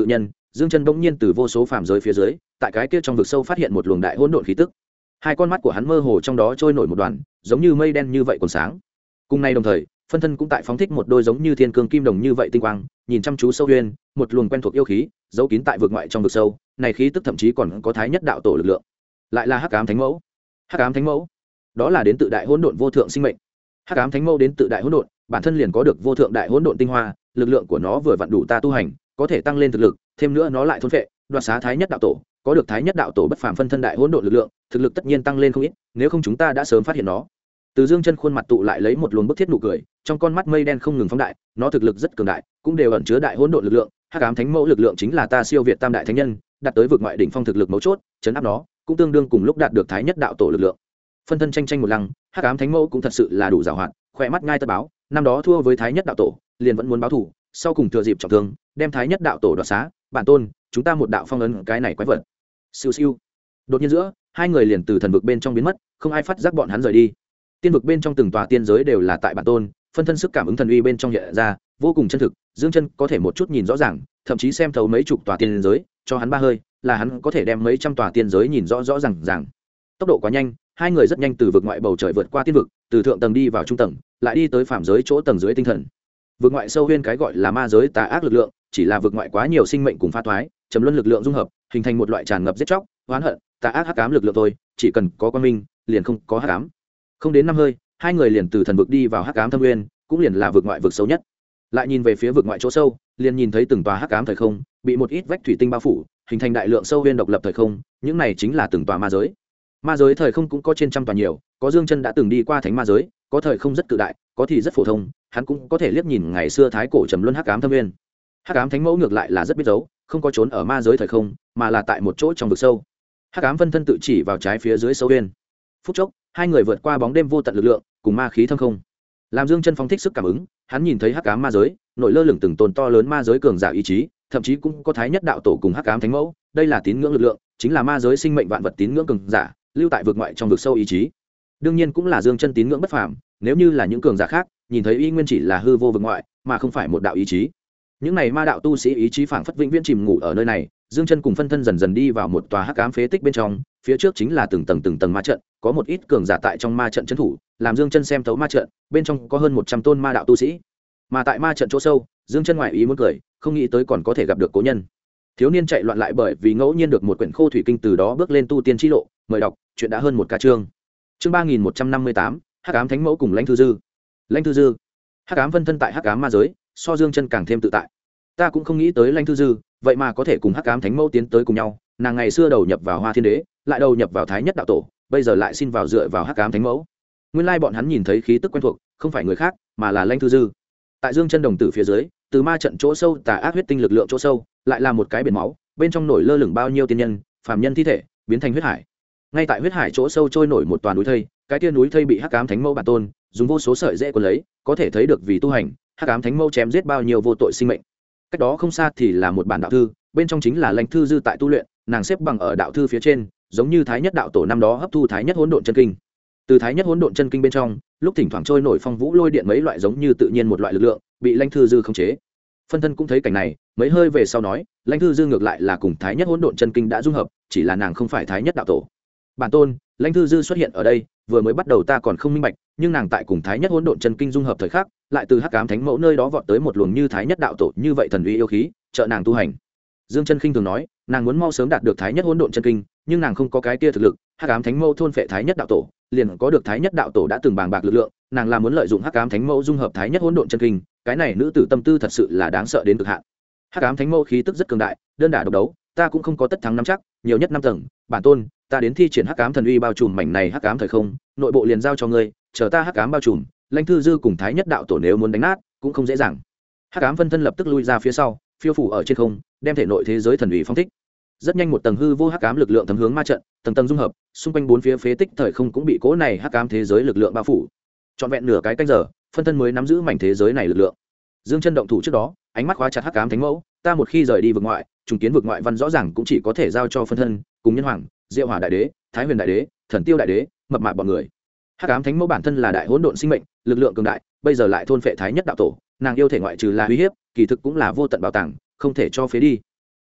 S1: Dương Chân bỗng nhiên từ vô số phàm giới phía dưới tại cái kia trong vực sâu phát hiện một luồng đại hỗn độn khí tức. Hai con mắt của hắn mơ hồ trong đó trôi nổi một đoàn giống như mây đen như vậy còn sáng. Cùng nay đồng thời phân thân cũng tại phóng thích một đôi giống như thiên cương kim đồng như vậy tinh quang, nhìn chăm chú sâu huyên, một luồng quen thuộc yêu khí giấu kín tại vực ngoại trong vực sâu này, khí tức thậm chí còn có thái nhất đạo tổ lực lượng. Lại là hắc ám thánh mẫu. Hắc ám thánh mẫu, đó là đến tự đại hỗn độn vô thượng sinh mệnh. Hắc ám thánh mẫu đến tự đại hỗn độn, bản thân liền có được vô thượng đại hỗn độn tinh hoa, lực lượng của nó vừa vặn đủ ta tu hành, có thể tăng lên thực lực, thêm nữa nó lại thôn phệ đoạt xá thái nhất đạo tổ, có được thái nhất đạo tổ bất phàm phân thân đại hỗn độn lực lượng, thực lực tất nhiên tăng lên không ít, nếu không chúng ta đã sớm phát hiện nó. Từ Dương Chân khuôn mặt tụ lại lấy một luồng bức thiết nụ cười, trong con mắt mây đen không ngừng phóng đại, nó thực lực rất cường đại, cũng đều ẩn chứa đại hỗn độn lực lượng. Hắc ám thánh mẫu lực lượng chính là ta siêu việt tam đại thánh nhân, đạt tới vực ngoại đỉnh phong thực lực mấu chốt, chấn áp nó, cũng tương đương cùng lúc đạt được thái nhất đạo tổ lực lượng. Phân thân tranh tranh một lăng, hắc ám thánh mẫu cũng thật sự là đủ giàu hoạt, khỏe mắt ngay tất báo, năm đó thua với thái nhất đạo tổ, liền vẫn muốn báo thù, sau cùng thừa dịp trọng thương, đem thái nhất đạo tổ đoạt xá, bản tôn, chúng ta một đạo phong ấn cái này quái vật. Siêu siêu. Đột nhiên giữa, hai người liền từ thần vực bên trong biến mất, không ai phát giác bọn hắn rời đi. Tiên vực bên trong từng tòa tiên giới đều là tại bản tôn, phân thân sức cảm ứng thần uy bên trong hiện ra, vô cùng chân thực. Dương Chân có thể một chút nhìn rõ ràng, thậm chí xem thấu mấy chục tòa tiên giới, cho hắn ba hơi, là hắn có thể đem mấy trăm tòa tiên giới nhìn rõ rõ ràng. Tốc độ quá nhanh, hai người rất nhanh từ vực ngoại bầu trời vượt qua tiên vực, từ thượng tầng đi vào trung tầng, lại đi tới phàm giới chỗ tầng dưới tinh thần. Vực ngoại sâu huyên cái gọi là ma giới tà ác lực lượng, chỉ là vực ngoại quá nhiều sinh mệnh cùng pha thoái, trầm luân lực lượng dung hợp, hình thành một loại tràn ngập giết chóc, oán hận, tà ác hắc ám lực lượng thôi, chỉ cần có quang minh, liền không có hắc ám. Không đến năm hơi, hai người liền từ thần vực đi vào hắc ám thâm nguyên, cũng liền là vực ngoại vực sâu nhất. Lại nhìn về phía vực ngoại chỗ sâu, liền nhìn thấy từng tòa hắc ám thời không, bị một ít vách thủy tinh bao phủ, hình thành đại lượng sâu huyên độc lập thời không, những này chính là từng tòa ma giới. Ma giới thời không cũng có trên trăm tòa nhiều, có Dương Chân đã từng đi qua thánh ma giới, có thời không rất cự đại, có thì rất phổ thông, hắn cũng có thể liếc nhìn ngày xưa thái cổ trầm luân hắc ám thâm nguyên. Hắc ám thánh mẫu ngược lại là rất biết giấu, không có trốn ở ma giới thời không, mà là tại một chỗ trong vực sâu. Hắc ám phân thân tự chỉ vào trái phía dưới sâu huyên. Phút chốc, hai người vượt qua bóng đêm vô tận lực lượng, cùng ma khí thâm không. Làm Dương Chân phóng thích sức cảm ứng, hắn nhìn thấy hắc ám ma giới, nổi lơ lửng từng tồn to lớn ma giới cường giả ý chí, thậm chí cũng có thái nhất đạo tổ cùng hắc ám thánh mẫu, đây là tín ngưỡng lực lượng, chính là ma giới sinh mệnh vạn vật tín ngưỡng cường giả, lưu tại vực ngoại trong vực sâu ý chí. Đương nhiên cũng là Dương Chân tín ngưỡng bất phàm, nếu như là những cường giả khác, nhìn thấy y nguyên chỉ là hư vô vực ngoại, mà không phải một đạo ý chí. Những này ma đạo tu sĩ ý chí phảng phất vĩnh viễn chìm ngủ ở nơi này. Dương Chân cùng phân thân dần dần đi vào một tòa hắc ám phế tích bên trong, phía trước chính là từng tầng ma trận, có một ít cường giả tại trong ma trận trấn thủ, làm Dương Chân xem thấu ma trận, bên trong có hơn 100 tôn ma đạo tu sĩ. Mà tại ma trận chỗ sâu, Dương Chân ngoại ý muốn cười, không nghĩ tới còn có thể gặp được cố nhân. Thiếu niên chạy loạn lại bởi vì ngẫu nhiên được một quyển khô thủy kinh, từ đó bước lên tu tiên chi lộ, mời đọc, chuyện đã hơn một ca chương. Chương 3158, Hắc ám thánh mẫu cùng Lãnh Thư Dư. Lãnh Thư Dư, hắc ám phân thân tại hắc ám ma giới, so Dương Chân càng thêm tự tại. Ta cũng không nghĩ tới Lãnh Thư Dư, vậy mà có thể cùng hắc ám thánh mẫu tiến tới cùng nhau, nàng ngày xưa đầu nhập vào Hoa Thiên Đế, lại đầu nhập vào Thái Nhất đạo tổ, bây giờ lại xin vào dựa vào hắc ám thánh mẫu. Nguyên lai bọn hắn nhìn thấy khí tức quen thuộc, không phải người khác, mà là Lãnh Thư Dư. Tại Dương Chân đồng tử phía dưới, từ ma trận chỗ sâu tà ác huyết tinh lực lượng chỗ sâu, lại là một cái biển máu, bên trong nổi lơ lửng bao nhiêu tiên nhân, phàm nhân thi thể, biến thành huyết hải. Ngay tại huyết hải chỗ sâu trôi nổi một toàn núi thây, cái tia núi thây bị hắc ám thánh mẫu bản tôn dùng vô số sợi rễ cuốn lấy, có thể thấy được vì tu hành, hắc ám thánh mẫu chém giết bao nhiêu vô tội sinh mệnh. Cách đó không xa thì là một bản đạo thư, bên trong chính là Lãnh Thư Dư tại tu luyện, nàng xếp bằng ở đạo thư phía trên, giống như Thái Nhất đạo tổ năm đó hấp thu Thái Nhất hỗn độn chân kinh. Từ Thái Nhất hỗn độn chân kinh bên trong, lúc thỉnh thoảng trôi nổi phong vũ lôi điện mấy loại giống như tự nhiên một loại lực lượng, bị Lãnh Thư Dư khống chế. Phân thân cũng thấy cảnh này, mấy hơi về sau nói, Lãnh Thư Dư ngược lại là cùng Thái Nhất hỗn độn chân kinh đã dung hợp, chỉ là nàng không phải Thái Nhất đạo tổ. Bản tôn, Lãnh Thư Dư xuất hiện ở đây, vừa mới bắt đầu ta còn không minh bạch, nhưng nàng tại cùng Thái Nhất hỗn độn chân kinh dung hợp thời khắc, lại từ hắc ám thánh mẫu nơi đó vọt tới một luồng như Thái Nhất đạo tổ như vậy thần uy yêu khí, trợ nàng tu hành. Dương Chân khinh thường nói, nàng muốn mau sớm đạt được Thái Nhất hỗn độn chân kinh, nhưng nàng không có cái kia thực lực, hắc ám thánh mẫu thôn phệ Thái Nhất đạo tổ, liền có được Thái Nhất đạo tổ đã từng bàng bạc lực lượng, nàng là muốn lợi dụng hắc ám thánh mẫu dung hợp Thái Nhất hỗn độn chân kinh, cái này nữ tử tâm tư thật sự là đáng sợ đến cực hạn. Hắc ám thánh mẫu khí tức rất cường đại, đơn đả độc đấu, ta cũng không có tất thắng nắm chắc, nhiều nhất 5 tầng, bản tôn, ta đến thi triển hắc ám thần uy bao trùm mảnh này hắc ám thời không, nội bộ liền giao cho ngươi, chờ ta hắc ám bao trùm, Lãnh Thư Dư cùng Thái Nhất đạo tổ nếu muốn đánh nát, cũng không dễ dàng. Hắc ám phân thân lập tức lui ra phía sau, phiêu phủ ở trên không, đem thể nội thế giới thần uy phong thích. Rất nhanh một tầng hư vô hắc ám lực lượng thấm hướng ma trận, tầng tầng dung hợp, xung quanh bốn phía phế tích thời không cũng bị cỗ này hắc ám thế giới lực lượng bao phủ. Trọn vẹn nửa cái canh giờ, phân thân mới nắm giữ mảnh thế giới này lực lượng. Dương Chân động thủ trước đó, ánh mắt khóa chặt hắc ám thánh mẫu, ta một khi rời đi vực ngoại, trùng kiến vực ngoại văn rõ ràng cũng chỉ có thể giao cho phân thân, cùng nhân hoàng, Diệu Hỏa đại đế, Thái Huyền đại đế, Thần Tiêu đại đế, mập mạp bọn người. Hắc ám thánh mẫu bản thân là đại hỗn độn sinh mệnh, lực lượng cường đại, bây giờ lại thôn phệ Thái Nhất đạo tổ, nàng yêu thể ngoại trừ là uy hiếp, kỳ thực cũng là vô tận bảo tàng, không thể cho phế đi.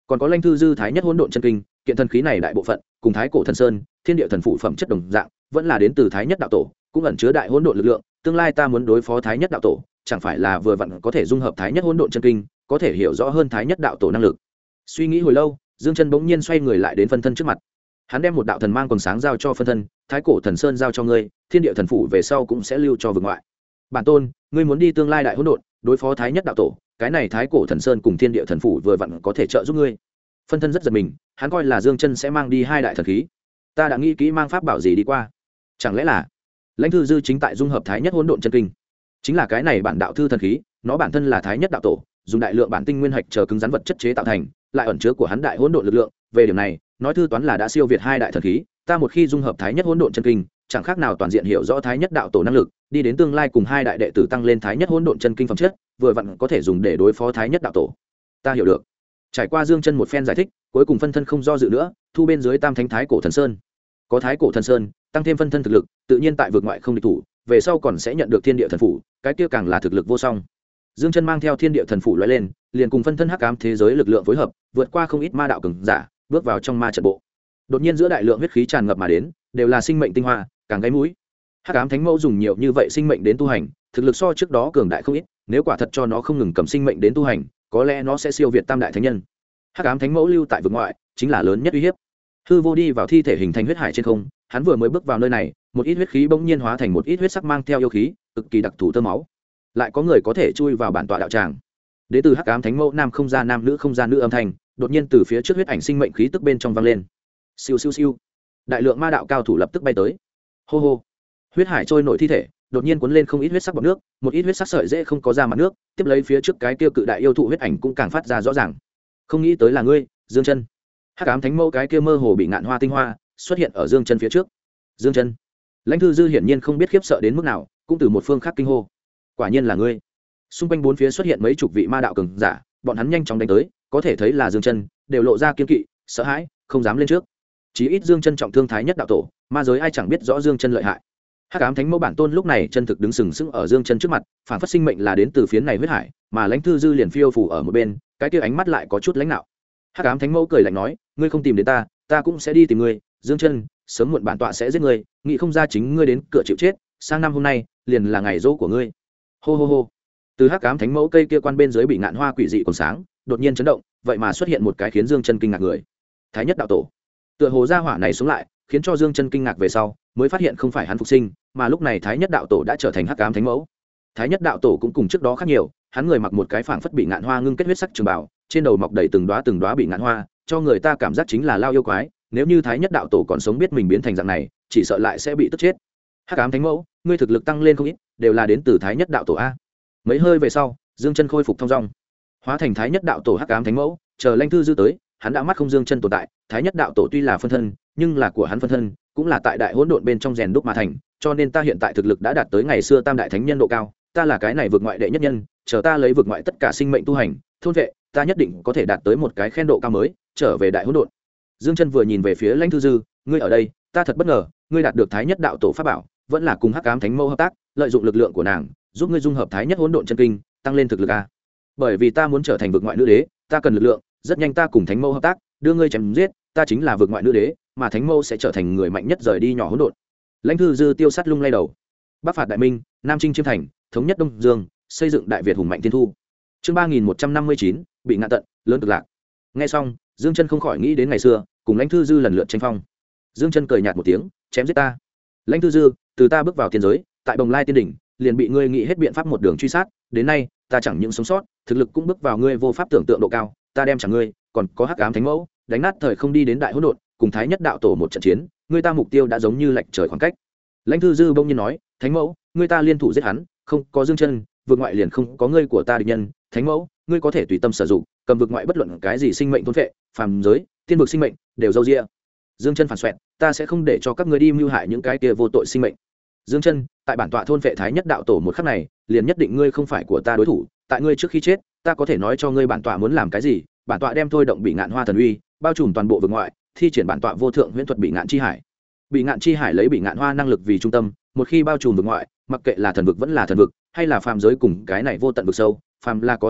S1: còn có Lãnh Thư Dư Thái Nhất Hỗn Độn Chân Kinh, kiện thần khí này đại bộ phận cùng Thái Cổ Thần Sơn, Thiên Địa Thần Phụ phẩm chất đồng dạng, vẫn là đến từ Thái Nhất đạo tổ, cũng ẩn chứa đại hỗn độn lực lượng, tương lai ta muốn đối phó Thái Nhất đạo tổ, chẳng phải là vừa vặn có thể dung hợp Thái Nhất Hỗn Độn Chân Kinh, có thể hiểu rõ hơn Thái Nhất đạo tổ năng lực. Suy nghĩ hồi lâu, Dương Chân bỗng nhiên xoay người lại đến phân thân trước mặt. Hắn đem một đạo thần mang quần sáng giao cho phân thân, Thái Cổ Thần Sơn giao cho ngươi, Thiên Địa Thần Phụ về sau cũng sẽ lưu cho vực ngoại. Bản tôn, ngươi muốn đi tương lai đại hỗn độn, đối phó Thái Nhất đạo tổ, cái này Thái Cổ Thần Sơn cùng Thiên Địa Thần Phụ vừa vặn có thể trợ giúp ngươi. Phân thân rất giật mình, hắn coi là Dương Chân sẽ mang đi hai đại thần khí. Ta đã nghĩ kỹ mang pháp bảo gì đi qua. Chẳng lẽ là Lãnh Thư Dư chính tại dung hợp Thái Nhất Hỗn Độn Chân Kinh, chính là cái này bản đạo thư thần khí, nó bản thân là Thái Nhất đạo tổ, dùng đại lượng bản tinh nguyên hạch chờ cứng rắn vật chất chế tạo thành, lại ẩn chứa của hắn đại hỗn độn lực lượng, về điểm này, nói thư toán là đã siêu việt hai đại thần khí, ta một khi dung hợp Thái Nhất Hỗn Độn Chân Kinh, chẳng khác nào toàn diện hiểu rõ Thái Nhất đạo tổ năng lực, đi đến tương lai cùng hai đại đệ tử tăng lên Thái Nhất Hỗn Độn Chân Kinh phẩm chất, vừa vặn có thể dùng để đối phó Thái Nhất đạo tổ. Ta hiểu được. Trải qua Dương Chân một phen giải thích, cuối cùng phân thân không do dự nữa, thu bên dưới Tam Thánh Thái Cổ Thần Sơn. Có Thái Cổ Thần Sơn, tăng thêm phân thân thực lực, tự nhiên tại vực ngoại không địch thủ, về sau còn sẽ nhận được Thiên Địa Thần Phủ, cái kia càng là thực lực vô song. Dương Chân mang theo Thiên Địa Thần Phủ lóe lên, liền cùng phân thân hắc ám thế giới lực lượng phối hợp, vượt qua không ít ma đạo cường giả, bước vào trong ma trận bộ. Đột nhiên giữa đại lượng huyết khí tràn ngập mà đến, đều là sinh mệnh tinh hoa, càng gáy mũi. Hắc ám thánh mẫu dùng nhiều như vậy sinh mệnh đến tu hành, thực lực so trước đó cường đại không ít, nếu quả thật cho nó không ngừng cầm sinh mệnh đến tu hành, có lẽ nó sẽ siêu việt tam đại thánh nhân. Hắc ám thánh mẫu lưu tại vực ngoại, chính là lớn nhất uy hiếp. Hư Vô đi vào thi thể hình thành huyết hải trên không, hắn vừa mới bước vào nơi này, một ít huyết khí bỗng nhiên hóa thành một ít huyết sắc mang theo yêu khí, cực kỳ đặc thù tơ máu. Lại có người có thể chui vào bản tọa đạo tràng. Đến từ Hắc ám thánh mẫu nam không ra nam nữ không ra nữ âm thanh, đột nhiên từ phía trước huyết ảnh sinh mệnh khí tức bên trong vang lên. Siêu siêu siêu. Đại lượng ma đạo cao thủ lập tức bay tới. Hô hô. Huyết hải trôi nổi thi thể, đột nhiên cuốn lên không ít huyết sắc bọt nước, một ít huyết sắc sợi dễ không có ra mặt nước, tiếp lấy phía trước cái kia cự đại yêu thụ huyết ảnh cũng càng phát ra rõ ràng. Không nghĩ tới là ngươi, Dương Chân. Hắc ám thánh mẫu cái kia mơ hồ bị ngạn hoa tinh hoa xuất hiện ở Dương Chân phía trước. Dương Chân. Lãnh Thư Dư hiển nhiên không biết khiếp sợ đến mức nào, cũng từ một phương khác kinh hô. Quả nhiên là ngươi. Xung quanh bốn phía xuất hiện mấy chục vị ma đạo cường giả, bọn hắn nhanh chóng đánh tới, có thể thấy là Dương Chân, đều lộ ra kiên kỵ, sợ hãi, không dám lên trước. Chí ít Dương Chân trọng thương Thái Nhất đạo tổ, ma giới ai chẳng biết rõ Dương Chân lợi hại. Hắc ám thánh mẫu bản tôn lúc này chân thực đứng sừng sững ở Dương Chân trước mặt, phản phất sinh mệnh là đến từ phiến này huyết hải, mà Lãnh Thư Dư liền phiêu phù ở một bên, cái kia ánh mắt lại có chút lãnh nạo. Hắc ám thánh mẫu cười lạnh nói, ngươi không tìm đến ta, ta cũng sẽ đi tìm ngươi, Dương Chân, sớm muộn bản tọa sẽ giết ngươi, nghĩ không ra chính ngươi đến cửa chịu chết, sang năm hôm nay liền là ngày dỗ của ngươi. Hô hô hô. Từ Hắc ám thánh mẫu cây kia quan bên dưới bị ngạn hoa quỷ dị còn sáng, đột nhiên chấn động, vậy mà xuất hiện một cái khiến Dương Chân kinh ngạc người. Thái Nhất đạo tổ. Tựa hồ gia hỏa này xuống lại, khiến cho Dương Chân kinh ngạc về sau, mới phát hiện không phải hắn phục sinh, mà lúc này Thái Nhất đạo tổ đã trở thành Hắc ám thánh mẫu. Thái Nhất đạo tổ cũng cùng trước đó khác nhiều, hắn người mặc một cái phảng phất bị ngạn hoa ngưng kết huyết sắc trường bào, trên đầu mọc đầy từng đóa bị ngạn hoa, cho người ta cảm giác chính là lao yêu quái, nếu như Thái Nhất đạo tổ còn sống biết mình biến thành dạng này, chỉ sợ lại sẽ bị tức chết. Hắc ám thánh mẫu, ngươi thực lực tăng lên không ít, đều là đến từ Thái Nhất đạo tổ a. Mấy hơi về sau, Dương Chân khôi phục thông dong, hóa thành Thái Nhất đạo tổ Hắc ám thánh mẫu, chờ Lãnh Thư Dư tới, hắn đã mắt không Dương Chân tồn tại, Thái Nhất đạo tổ tuy là phân thân, nhưng là của hắn phân thân, cũng là tại đại hỗn độn bên trong rèn đúc mà thành, cho nên ta hiện tại thực lực đã đạt tới ngày xưa tam đại thánh nhân độ cao, ta là cái này vượt ngoại đệ nhất nhân, chờ ta lấy vượt ngoại tất cả sinh mệnh tu hành, thôn vệ, ta nhất định có thể đạt tới một cái khen độ cao mới, trở về đại hỗn độn. Dương Chân vừa nhìn về phía Lãnh Thư Dư, ngươi ở đây, ta thật bất ngờ, ngươi đạt được Thái Nhất đạo tổ pháp bảo, vẫn là cùng Hắc ám thánh mẫu hợp tác, lợi dụng lực lượng của nàng, giúp ngươi dung hợp Thái Nhất hỗn độn chân kinh, tăng lên thực lực a. Bởi vì ta muốn trở thành vượt ngoại nữ đế, ta cần lực lượng, rất nhanh ta cùng thánh mẫu hợp tác, đưa ngươi chém giết, ta chính là vượt ngoại nữ đế, mà thánh mẫu sẽ trở thành người mạnh nhất rời đi nhỏ hỗn độn. Lãnh Thư Dư tiêu sát lung lay đầu. Bắc phạt đại minh, Nam chinh chiêm thành, thống nhất Đông Dương, xây dựng đại Việt hùng mạnh thiên thu. Chương 3159, bị ngạn tận, lớn cực lạc. Nghe xong, Dương Chân không khỏi nghĩ đến ngày xưa, cùng Lãnh Thư Dư lần lượt tranh phong. Dương Chân cười nhạt một tiếng, chém giết ta. Lãnh Thư Dư, từ ta bước vào tiên giới, tại Bồng Lai tiên đỉnh, liền bị ngươi nghĩ hết biện pháp một đường truy sát, đến nay, ta chẳng những sống sót, thực lực cũng bước vào ngươi vô pháp tưởng tượng độ cao, ta đem chẳng ngươi, còn có Hắc ám thánh mẫu, đánh nát thời không đi đến đại hỗn độn, cùng Thái Nhất đạo tổ một trận chiến, ngươi ta mục tiêu đã giống như lệch trời khoảng cách. Lãnh Thư Dư bỗng nhiên nói, thánh mẫu, ngươi ta liên thủ giết hắn, không có Dương Chân, vượt ngoại liền không có ngươi của ta địch nhân, thánh mẫu, ngươi có thể tùy tâm sử dụng, cầm vượt ngoại bất luận cái gì sinh mệnh thôn phệ, phàm giới, tiên vực sinh mệnh, đều dâu dịa. Dương Chân phản xoẹt, ta sẽ không để cho các ngươi đi mưu hại những cái kia vô tội sinh mệnh. Dương Chân, tại bản tọa thôn phệ Thái Nhất đạo tổ một khắc này, liền nhất định ngươi không phải của ta đối thủ, tại ngươi trước khi chết, ta có thể nói cho ngươi bản tọa muốn làm cái gì, bản tọa đem thôi động bị ngạn hoa thần uy, bao trùm toàn bộ vực ngoại, thi triển bản tọa vô thượng huyễn thuật bị ngạn chi hải. Bị ngạn chi hải lấy bị ngạn hoa năng lực vì trung tâm, một khi bao trùm vực ngoại, mặc kệ là thần vực vẫn là thần vực, hay là phàm giới cùng cái này vô tận vực sâu, phàm là có sinh mệnh,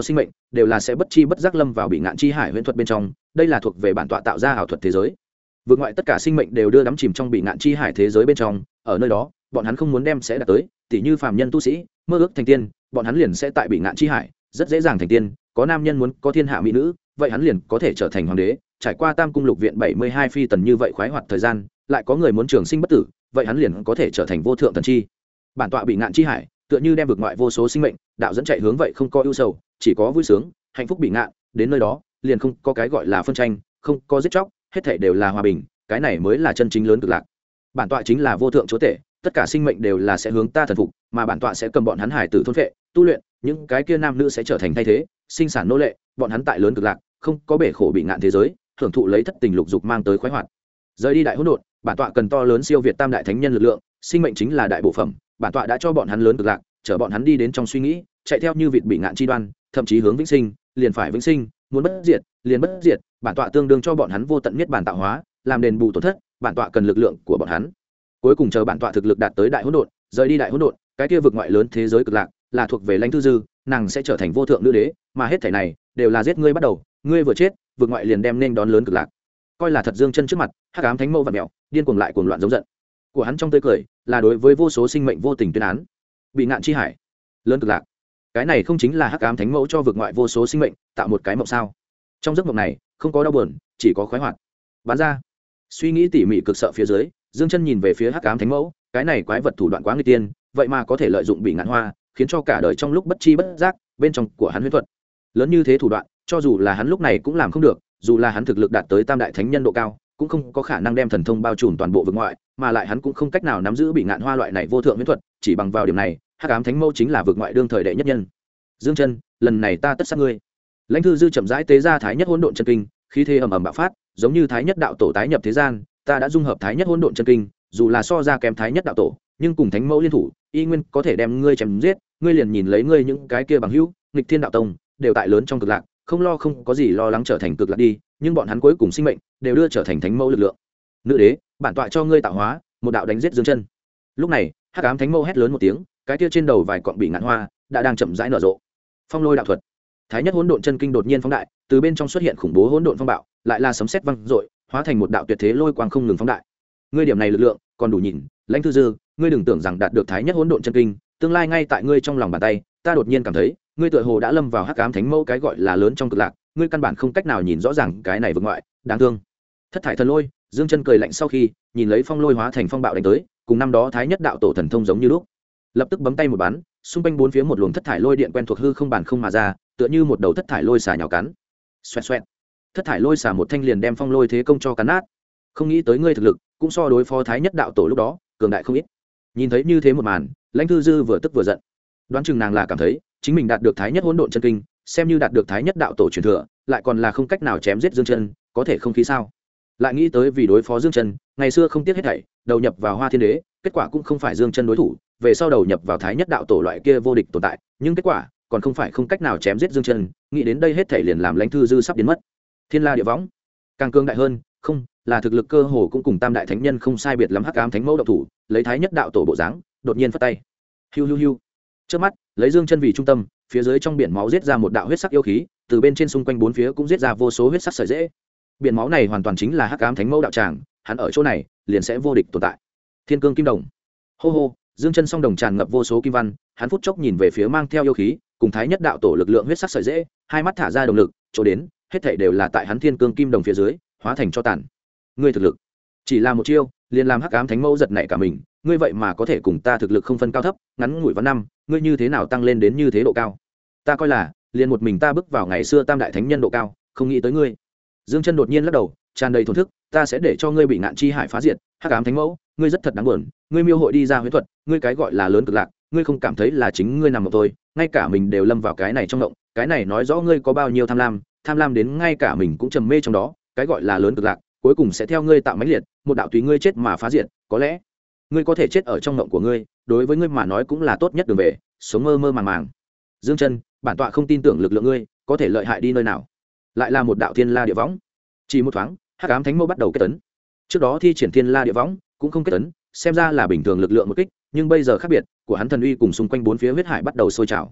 S1: đều là sẽ bất chi bất giác lâm vào bị ngạn chi hải huyễn thuật bên trong. Đây là thuộc về bản tọa tạo ra ảo thuật thế giới. Vượt ngoại tất cả sinh mệnh đều đưa đắm chìm trong bị ngạn chi hải thế giới bên trong. Ở nơi đó, bọn hắn không muốn đem sẽ đạt tới, tỉ như phàm nhân tu sĩ mơ ước thành tiên, bọn hắn liền sẽ tại bị ngạn chi hải rất dễ dàng thành tiên. Có nam nhân muốn có thiên hạ mỹ nữ, vậy hắn liền có thể trở thành hoàng đế, trải qua tam cung lục viện 72 phi tần như vậy khoái hoạt thời gian. Lại có người muốn trường sinh bất tử, vậy hắn liền có thể trở thành vô thượng thần chi. Bản tọa bị ngạn chi hải tựa như đem vượt ngoại vô số sinh mệnh đạo dẫn chạy hướng vậy, không có ưu sầu, chỉ có vui sướng hạnh phúc. Bị ngạn đến nơi đó liền không có cái gọi là phân tranh, không có giết chóc, hết thảy đều là hòa bình. Cái này mới là chân chính lớn cực lạc. Bản tọa chính là vô thượng chúa tể, tất cả sinh mệnh đều là sẽ hướng ta thần phục, mà bản tọa sẽ cầm bọn hắn hải tử thôn phệ tu luyện, những cái kia nam nữ sẽ trở thành thay thế sinh sản nô lệ. Bọn hắn tại lớn cực lạc không có bể khổ bị ngạn thế giới, hưởng thụ lấy thất tình lục dục mang tới khoái hoạt. Rời đi đại hỗn độn, bản tọa cần to lớn siêu việt tam đại thánh nhân lực lượng. Sinh mệnh chính là đại bộ phẩm, bản tọa đã cho bọn hắn lớn cực lạc, chở bọn hắn đi đến trong suy nghĩ, chạy theo như vịt bị ngạn chi đoan, thậm chí hướng vĩnh sinh liền phải vĩnh sinh, muốn bất diệt liền bất diệt. Bản tọa tương đương cho bọn hắn vô tận miết bản tạo hóa, làm đền bù tổn thất. Bản tọa cần lực lượng của bọn hắn. Cuối cùng chờ bản tọa thực lực đạt tới đại hỗn độn, rời đi đại hỗn độn, cái kia vực ngoại lớn thế giới cực lạc là thuộc về Lãnh Thư Dư, nàng sẽ trở thành vô thượng nữ đế, mà hết thảy này đều là giết ngươi bắt đầu, ngươi vừa chết, vực ngoại liền đem nên đón lớn cực lạc. Coi là thật Dương Chân trước mặt, hắc ám thánh mẫu vặn mèo, điên cuồng lại cuồng loạn giống giận. Của hắn trong tươi cười là đối với vô số sinh mệnh vô tình tuyên án. Bị ngạn chi hải, lớn cực lạc. Cái này không chính là hắc ám thánh mẫu cho vực ngoại vô số sinh mệnh tạo một cái mộng sao? Trong giấc mộng này, không có đau buồn, chỉ có khoái hoạt. Bán ra. Suy nghĩ tỉ mỉ cực sợ phía dưới, Dương Chân nhìn về phía hắc ám thánh mẫu, cái này quái vật thủ đoạn quá nguy tiên, vậy mà có thể lợi dụng bị ngạn hoa, khiến cho cả đời trong lúc bất chi bất giác, bên trong của hắn huyễn thuật. Lớn như thế thủ đoạn, cho dù là hắn lúc này cũng làm không được, dù là hắn thực lực đạt tới tam đại thánh nhân độ cao, cũng không có khả năng đem thần thông bao trùm toàn bộ vực ngoại, mà lại hắn cũng không cách nào nắm giữ bị ngạn hoa loại này vô thượng huyễn thuật, chỉ bằng vào điểm này, hắc ám thánh mẫu chính là vực ngoại đương thời đệ nhất nhân. Dương Chân, lần này ta tất sát ngươi. Lãnh Thư Dư chậm rãi tế ra thái nhất hỗn độn chân kinh, khí thế ầm ầm bạo phát, giống như thái nhất đạo tổ tái nhập thế gian, ta đã dung hợp thái nhất hỗn độn chân kinh, dù là so ra kém thái nhất đạo tổ, nhưng cùng thánh mẫu liên thủ, y nguyên có thể đem ngươi chém giết. Ngươi liền nhìn lấy ngươi những cái kia bằng hữu, nghịch thiên đạo tông, đều tại lớn trong cực lạc, không có gì lo lắng trở thành cực lạc đi, nhưng bọn hắn cuối cùng sinh mệnh đều đưa trở thành thánh mẫu lực lượng. Nữ đế, bản tọa cho ngươi tạo hóa, một đạo đánh giết Dương Chân. Lúc này, hắc ám thánh mẫu hét lớn một tiếng, cái kia trên đầu vài cọng bị ngạn hoa đã đang chậm rãi nở rộ. Phong lôi đạo thuật, thái nhất hỗn độn chân kinh đột nhiên phóng đại, từ bên trong xuất hiện khủng bố hỗn độn phong bạo, lại là sấm sét vang dội, hóa thành một đạo tuyệt thế lôi quang không ngừng phóng đại. Ngươi điểm này lực lượng còn đủ nhìn, Lãnh Thư Dư, ngươi đừng tưởng rằng đạt được thái nhất hỗn độn chân kinh, tương lai ngay tại ngươi trong lòng bàn tay. Ta đột nhiên cảm thấy, ngươi tựa hồ đã lâm vào hắc ám thánh mẫu cái gọi là lớn trong cực lạc, ngươi căn bản không cách nào nhìn rõ ràng cái này vực ngoại, đáng thương. Thất thải thần lôi, Dương Chân cười lạnh sau khi nhìn lấy phong lôi hóa thành phong bạo đánh tới, cùng năm đó thái nhất đạo tổ thần thông giống như lúc, lập tức bấm tay một bắn, xung quanh bốn phía một luồng thất thải lôi điện quen thuộc hư không bản không mà ra, tựa như một đầu thất thải lôi xà nhào cắn. Xoẹt xoẹt. Thất thải lôi xà một thanh liền đem phong lôi thế công cho cắn nát. Không nghĩ tới ngươi thực lực cũng so đối phó thái nhất đạo tổ lúc đó cường đại không ít. Nhìn thấy như thế một màn, Lãnh Thư Dư vừa tức vừa giận. Đoán chừng nàng là cảm thấy chính mình đạt được thái nhất hỗn độn chân kinh, xem như đạt được thái nhất đạo tổ truyền thừa, lại còn là không cách nào chém giết Dương Chân, có thể không khí sao? Lại nghĩ tới vì đối phó Dương Chân, ngày xưa không tiếc hết thảy, đầu nhập vào Hoa Thiên Đế, kết quả cũng không phải Dương Chân đối thủ, về sau đầu nhập vào thái nhất đạo tổ loại kia vô địch tồn tại, nhưng kết quả còn không phải không cách nào chém giết Dương Chân, nghĩ đến đây hết thảy liền làm Lãnh Thư Dư sắp biến mất. Thiên La địa võng, càng cường đại hơn, không, là thực lực cơ hồ cũng cùng tam đại thánh nhân không sai biệt lắm. Hắc ám thánh mẫu động thủ, lấy thái nhất đạo tổ bộ dáng, đột nhiên phất tay. Hiu hiu hiu. Trước mắt, lấy Dương Chân vì trung tâm, phía dưới trong biển máu giết ra một đạo huyết sắc yêu khí, từ bên trên xung quanh bốn phía cũng giết ra vô số huyết sắc sợi rễ. Biển máu này hoàn toàn chính là hắc ám thánh mẫu đạo tràng, hắn ở chỗ này liền sẽ vô địch tồn tại. Thiên cương kim đồng. Hô hô, Dương Chân song đồng tràn ngập vô số kim văn, hắn phút chốc nhìn về phía mang theo yêu khí, cùng thái nhất đạo tổ lực lượng huyết sắc sợi rễ, hai mắt thả ra động lực, chỗ đến, hết thảy đều là tại hắn thiên cương kim đồng phía dưới, hóa thành cho tàn. Ngươi thực lực chỉ là một chiêu, liền làm hắc ám thánh mẫu giật nảy cả mình, ngươi vậy mà có thể cùng ta thực lực không phân cao thấp, ngắn ngủi vạn năm, ngươi như thế nào tăng lên đến như thế độ cao? Ta coi là, liền một mình ta bước vào ngày xưa tam đại thánh nhân độ cao, không nghĩ tới ngươi. Dương Chân đột nhiên lắc đầu, tràn đầy thổn thức, ta sẽ để cho ngươi bị ngạn chi hải phá diệt, hắc ám thánh mẫu, ngươi rất thật đáng buồn, ngươi miêu hội đi ra huyễn thuật, ngươi cái gọi là lớn cực lạc, ngươi không cảm thấy là chính ngươi nằm mộng thôi, ngay cả mình đều lâm vào cái này trong mộng, cái này nói rõ ngươi có bao nhiêu tham lam đến ngay cả mình cũng trầm mê trong đó, cái gọi là lớn cực lạc, cuối cùng sẽ theo ngươi tạo mãnh liệt, một đạo tùy ngươi chết mà phá diệt, có lẽ ngươi có thể chết ở trong mộng của ngươi, đối với ngươi mà nói cũng là tốt nhất đường về, sống mơ mơ màng màng. Dương Chân, bản tọa không tin tưởng lực lượng ngươi có thể lợi hại đi nơi nào. Lại là một đạo thiên la địa võng. Chỉ một thoáng, hắc ám thánh mẫu bắt đầu kết tấn. Trước đó thi triển thiên la địa võng cũng không kết tấn, xem ra là bình thường lực lượng một kích, nhưng bây giờ khác biệt, của hắn thần uy cùng xung quanh bốn phía huyết hải bắt đầu sôi trào.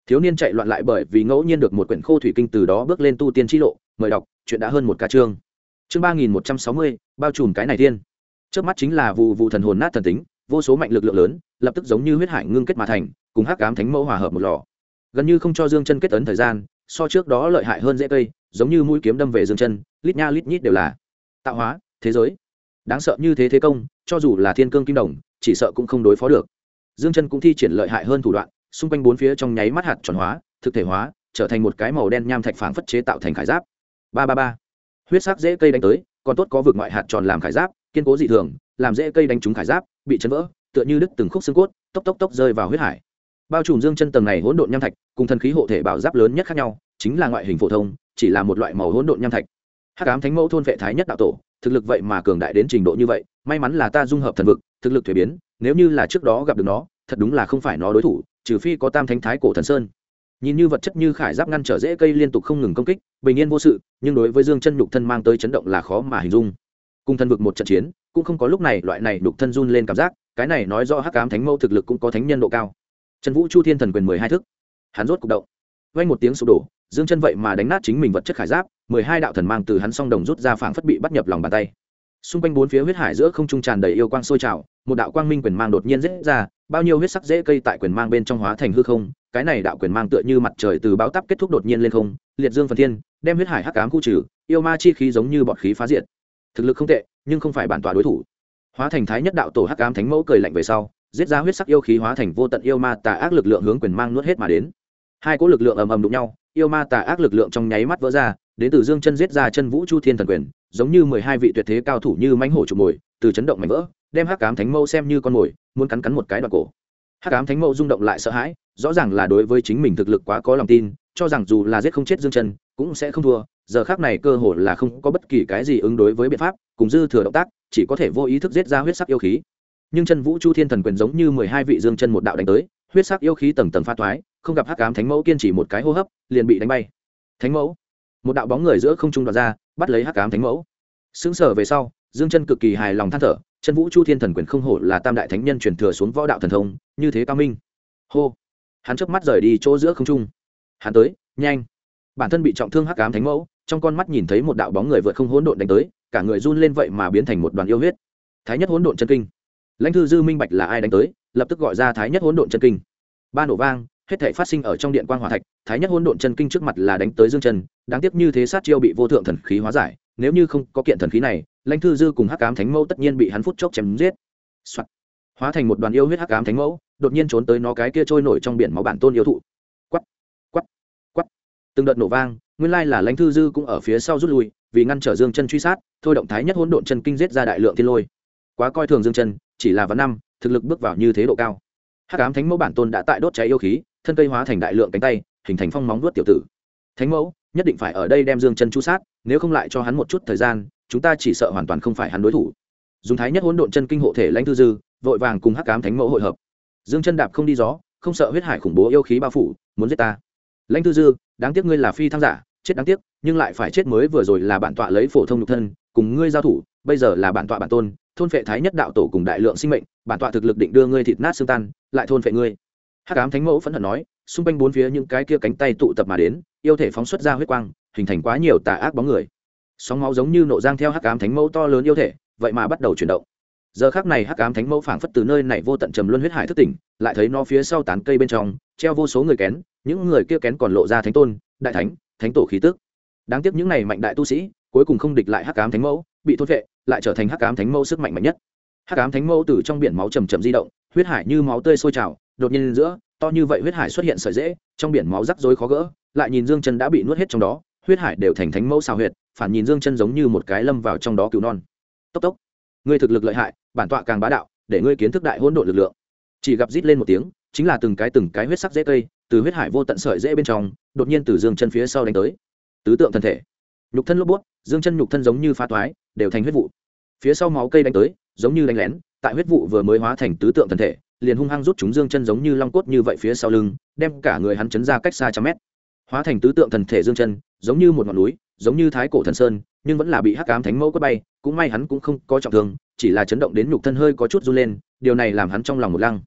S1: thiếu niên chạy loạn lại bởi vì ngẫu nhiên được một quyển khô thủy kinh từ đó bước lên tu tiên chi lộ. Mời đọc, chuyện đã hơn một ca chương. Chương 3160, bao trùm cái này thiên. Trước mắt chính là vụ thần hồn nát thần tính, vô số mạnh lực lượng lớn, lập tức giống như huyết hải ngưng kết mà thành, cùng hắc ám thánh mẫu hòa hợp một lò. Gần như không cho Dương Chân kết ấn thời gian, so trước đó lợi hại hơn dễ cây, giống như mũi kiếm đâm về Dương Chân, lít nha lít nhít đều là tạo hóa, thế giới. Đáng sợ như thế công, cho dù là thiên cương kim đồng, chỉ sợ cũng không đối phó được. Dương Chân cũng thi triển lợi hại hơn thủ đoạn, xung quanh bốn phía trong nháy mắt hạt tròn hóa, thực thể hóa, trở thành một cái màu đen nham thạch phảng phất chế tạo thành khải giáp. Ba ba ba. Huyết sắc dễ cây đánh tới, còn tốt có vực ngoại hạt tròn làm khải giáp, kiên cố dị thường, làm dễ cây đánh trúng khải giáp, bị chấn vỡ, tựa như đứt từng khúc xương cốt, tốc tốc rơi vào huyết hải. Bao trùm Dương Chân tầng này hỗn độn nham thạch, cùng thần khí hộ thể bảo giáp lớn nhất khác nhau, chính là ngoại hình phổ thông, chỉ là một loại màu hỗn độn nham thạch. Hắc ám thánh mẫu thôn vệ thái nhất đạo tổ, thực lực vậy mà cường đại đến trình độ như vậy, may mắn là ta dung hợp thần vực, thực lực thuế biến, nếu như là trước đó gặp được nó, thật đúng là không phải nó đối thủ, trừ phi có tam thánh thái cổ thần sơn. Nhìn như vật chất như khải giáp ngăn trở dễ cây liên tục không ngừng công kích, bình yên vô sự, nhưng đối với Dương Chân nhục thân mang tới chấn động là khó mà hình dung. Cùng thần vực một trận chiến, cũng không có lúc này loại này nhục thân run lên cảm giác, cái này nói rõ hắc ám thánh mẫu thực lực cũng có thánh nhân độ cao. Trần Vũ Chu Thiên Thần Quyền 12 thức, hắn rốt cục động. Vang một tiếng sụp đổ, Dương Chân vậy mà đánh nát chính mình vật chất khải giáp, 12 đạo thần mang từ hắn song đồng rút ra phảng phất bị bắt nhập lòng bàn tay. Xung quanh bốn phía huyết hải giữa không trung tràn đầy yêu quang sôi trào, một đạo quang minh quyền mang đột nhiên rẽ ra, bao nhiêu huyết sắc rễ cây tại quyền mang bên trong hóa thành hư không, cái này đạo quyền mang tựa như mặt trời từ báo táp kết thúc đột nhiên lên không, liệt dương phần thiên, đem huyết hải hắc ám khu trừ, yêu ma chi khí giống như bọt khí phá diệt. Thực lực không tệ, nhưng không phải bản tọa đối thủ. Hóa thành thái nhất đạo tổ hắc ám thánh mẫu cười lạnh về sau, giết ra huyết sắc yêu khí hóa thành vô tận yêu ma tà ác lực lượng hướng quyền mang nuốt hết mà đến. Hai cỗ lực lượng ầm ầm đụng nhau, yêu ma tà ác lực lượng trong nháy mắt vỡ ra, đến từ Dương Chân giết ra chân vũ chu thiên thần quyền, giống như 12 vị tuyệt thế cao thủ như mãnh hổ chụp mồi, từ chấn động mảnh vỡ, đem hắc ám thánh mẫu xem như con mồi, muốn cắn một cái đoạn cổ. Hắc ám thánh mẫu rung động lại sợ hãi, rõ ràng là đối với chính mình thực lực quá có lòng tin, cho rằng dù là giết không chết Dương Chân, cũng sẽ không thua, giờ khắc này cơ hội là không có bất kỳ cái gì ứng đối với biện pháp, cùng dư thừa động tác, chỉ có thể vô ý thức giết ra huyết sắc yêu khí. Nhưng chân vũ chu thiên thần quyền giống như 12 vị Dương Chân một đạo đánh tới, huyết sắc yêu khí tầng tầng pha toái, không gặp hắc ám thánh mẫu kiên trì một cái hô hấp, liền bị đánh bay. Thánh mẫu, một đạo bóng người giữa không trung đoạt ra, bắt lấy hắc ám thánh mẫu. Sững sờ về sau, Dương Chân cực kỳ hài lòng than thở, chân vũ chu thiên thần quyền không hổ là tam đại thánh nhân truyền thừa xuống võ đạo thần thông, như thế cao minh. Hô, hắn chớp mắt rời đi chỗ giữa không trung. Hắn tới, nhanh. Bản thân bị trọng thương hắc ám thánh mẫu, trong con mắt nhìn thấy một đạo bóng người vượt không hỗn độn đánh tới, cả người run lên vậy mà biến thành một đoàn yêu huyết. Thái nhất hỗn độn chân kinh. Lãnh Thư Dư minh bạch là ai đánh tới, lập tức gọi ra Thái nhất hỗn độn chân kinh. Ba nổ vang, hết thảy phát sinh ở trong điện quang hỏa thạch, Thái nhất hỗn độn chân kinh trước mặt là đánh tới Dương Chân, đáng tiếc như thế sát chiêu bị vô thượng thần khí hóa giải, nếu như không có kiện thần khí này, Lãnh Thư Dư cùng hắc ám thánh mẫu tất nhiên bị hắn phút chốc chém giết. Soạt. Hóa thành một đoàn yêu huyết hắc ám thánh mẫu, đột nhiên trốn tới nó cái kia trôi nổi trong biển máu bản tôn yêu thụ. Quắt, quắt, quắt. Từng đợt nổ vang, nguyên lai là Lãnh Thư Dư cũng ở phía sau rút lui, vì ngăn trở Dương Chân truy sát, thôi động Thái nhất hỗn độn chân kinh giết ra đại lượng thiên lôi. Quá coi thường Dương Chân, chỉ là vạn năm, thực lực bước vào như thế độ cao. Hắc ám thánh mẫu bản tôn đã tại đốt cháy yêu khí, thân cây hóa thành đại lượng cánh tay, hình thành phong móng vuốt tiểu tử. Thánh mẫu nhất định phải ở đây đem Dương Chân chu sát, nếu không lại cho hắn một chút thời gian, chúng ta chỉ sợ hoàn toàn không phải hắn đối thủ. Dùng Thái nhất hỗn độn chân kinh hộ thể Lãnh Thư Dư, vội vàng cùng hắc ám thánh mẫu hội hợp. Dương Chân đạp không đi gió, không sợ huyết hải khủng bố yêu khí bao phủ, muốn giết ta. Lãnh Thư Dư, đáng tiếc ngươi là phi thăng giả, chết đáng tiếc, nhưng lại phải chết mới vừa rồi là bản tọa lấy phổ thông nhục thân, cùng ngươi giao thủ, bây giờ là bản tọa bản tôn, thôn phệ Thái nhất đạo tổ cùng đại lượng sinh mệnh, bản tọa thực lực định đưa ngươi thịt nát xương tan, lại thôn phệ ngươi. Hắc ám thánh mẫu phẫn hận nói, xung quanh bốn phía những cái kia cánh tay tụ tập mà đến, yêu thể phóng xuất ra huyết quang, hình thành quá nhiều tà ác bóng người. Sóng máu giống như nộ giang theo hắc ám thánh mẫu to lớn yêu thể, vậy mà bắt đầu chuyển động. Giờ khắc này hắc ám thánh mẫu phảng phất từ nơi này vô tận trầm luân huyết hải thức tỉnh, lại thấy nó phía sau tán cây bên trong treo vô số người kén, những người kia kén còn lộ ra thánh tôn, đại thánh, thánh tổ khí tức. Đáng tiếc những này mạnh đại tu sĩ, cuối cùng không địch lại hắc ám thánh mẫu, bị thôn vệ, lại trở thành hắc ám thánh mẫu sức mạnh mạnh nhất. Hắc ám thánh mẫu từ trong biển máu chậm chậm di động, huyết hải như máu tươi sôi trào, đột nhiên giữa, to như vậy huyết hải xuất hiện sợi rễ, trong biển máu rắc rối khó gỡ, lại nhìn Dương Chân đã bị nuốt hết trong đó, huyết hải đều thành thánh mẫu xào huyệt, phản nhìn Dương Chân giống như một cái lâm vào trong đó cứu non. Tốc tốc, ngươi thực lực lợi hại, bản tọa càng bá đạo, để ngươi kiến thức đại hỗn độn lực lượng. Chỉ gặp rít lên một tiếng, chính là từng cái huyết sắc rễ cây, từ huyết hải vô tận sợi rễ bên trong, đột nhiên từ Dương Chân phía sau đánh tới. Tứ tượng thân thể, nhục thân lốp bút, Dương Chân nhục thân giống như phá toái, đều thành huyết vụ. Phía sau máu cây đánh tới, giống như đánh lén, tại huyết vụ vừa mới hóa thành tứ tượng thân thể, liền hung hăng rút chúng Dương Chân giống như long cốt như vậy phía sau lưng, đem cả người hắn chấn ra cách xa trăm mét. Hóa thành tứ tượng thần thể Dương Chân, giống như một ngọn núi, giống như thái cổ thần sơn, nhưng vẫn là bị hắc ám thánh mẫu quất bay, cũng may hắn cũng không có trọng thương, chỉ là chấn động đến nhục thân hơi có chút run lên, điều này làm hắn trong lòng một lăng.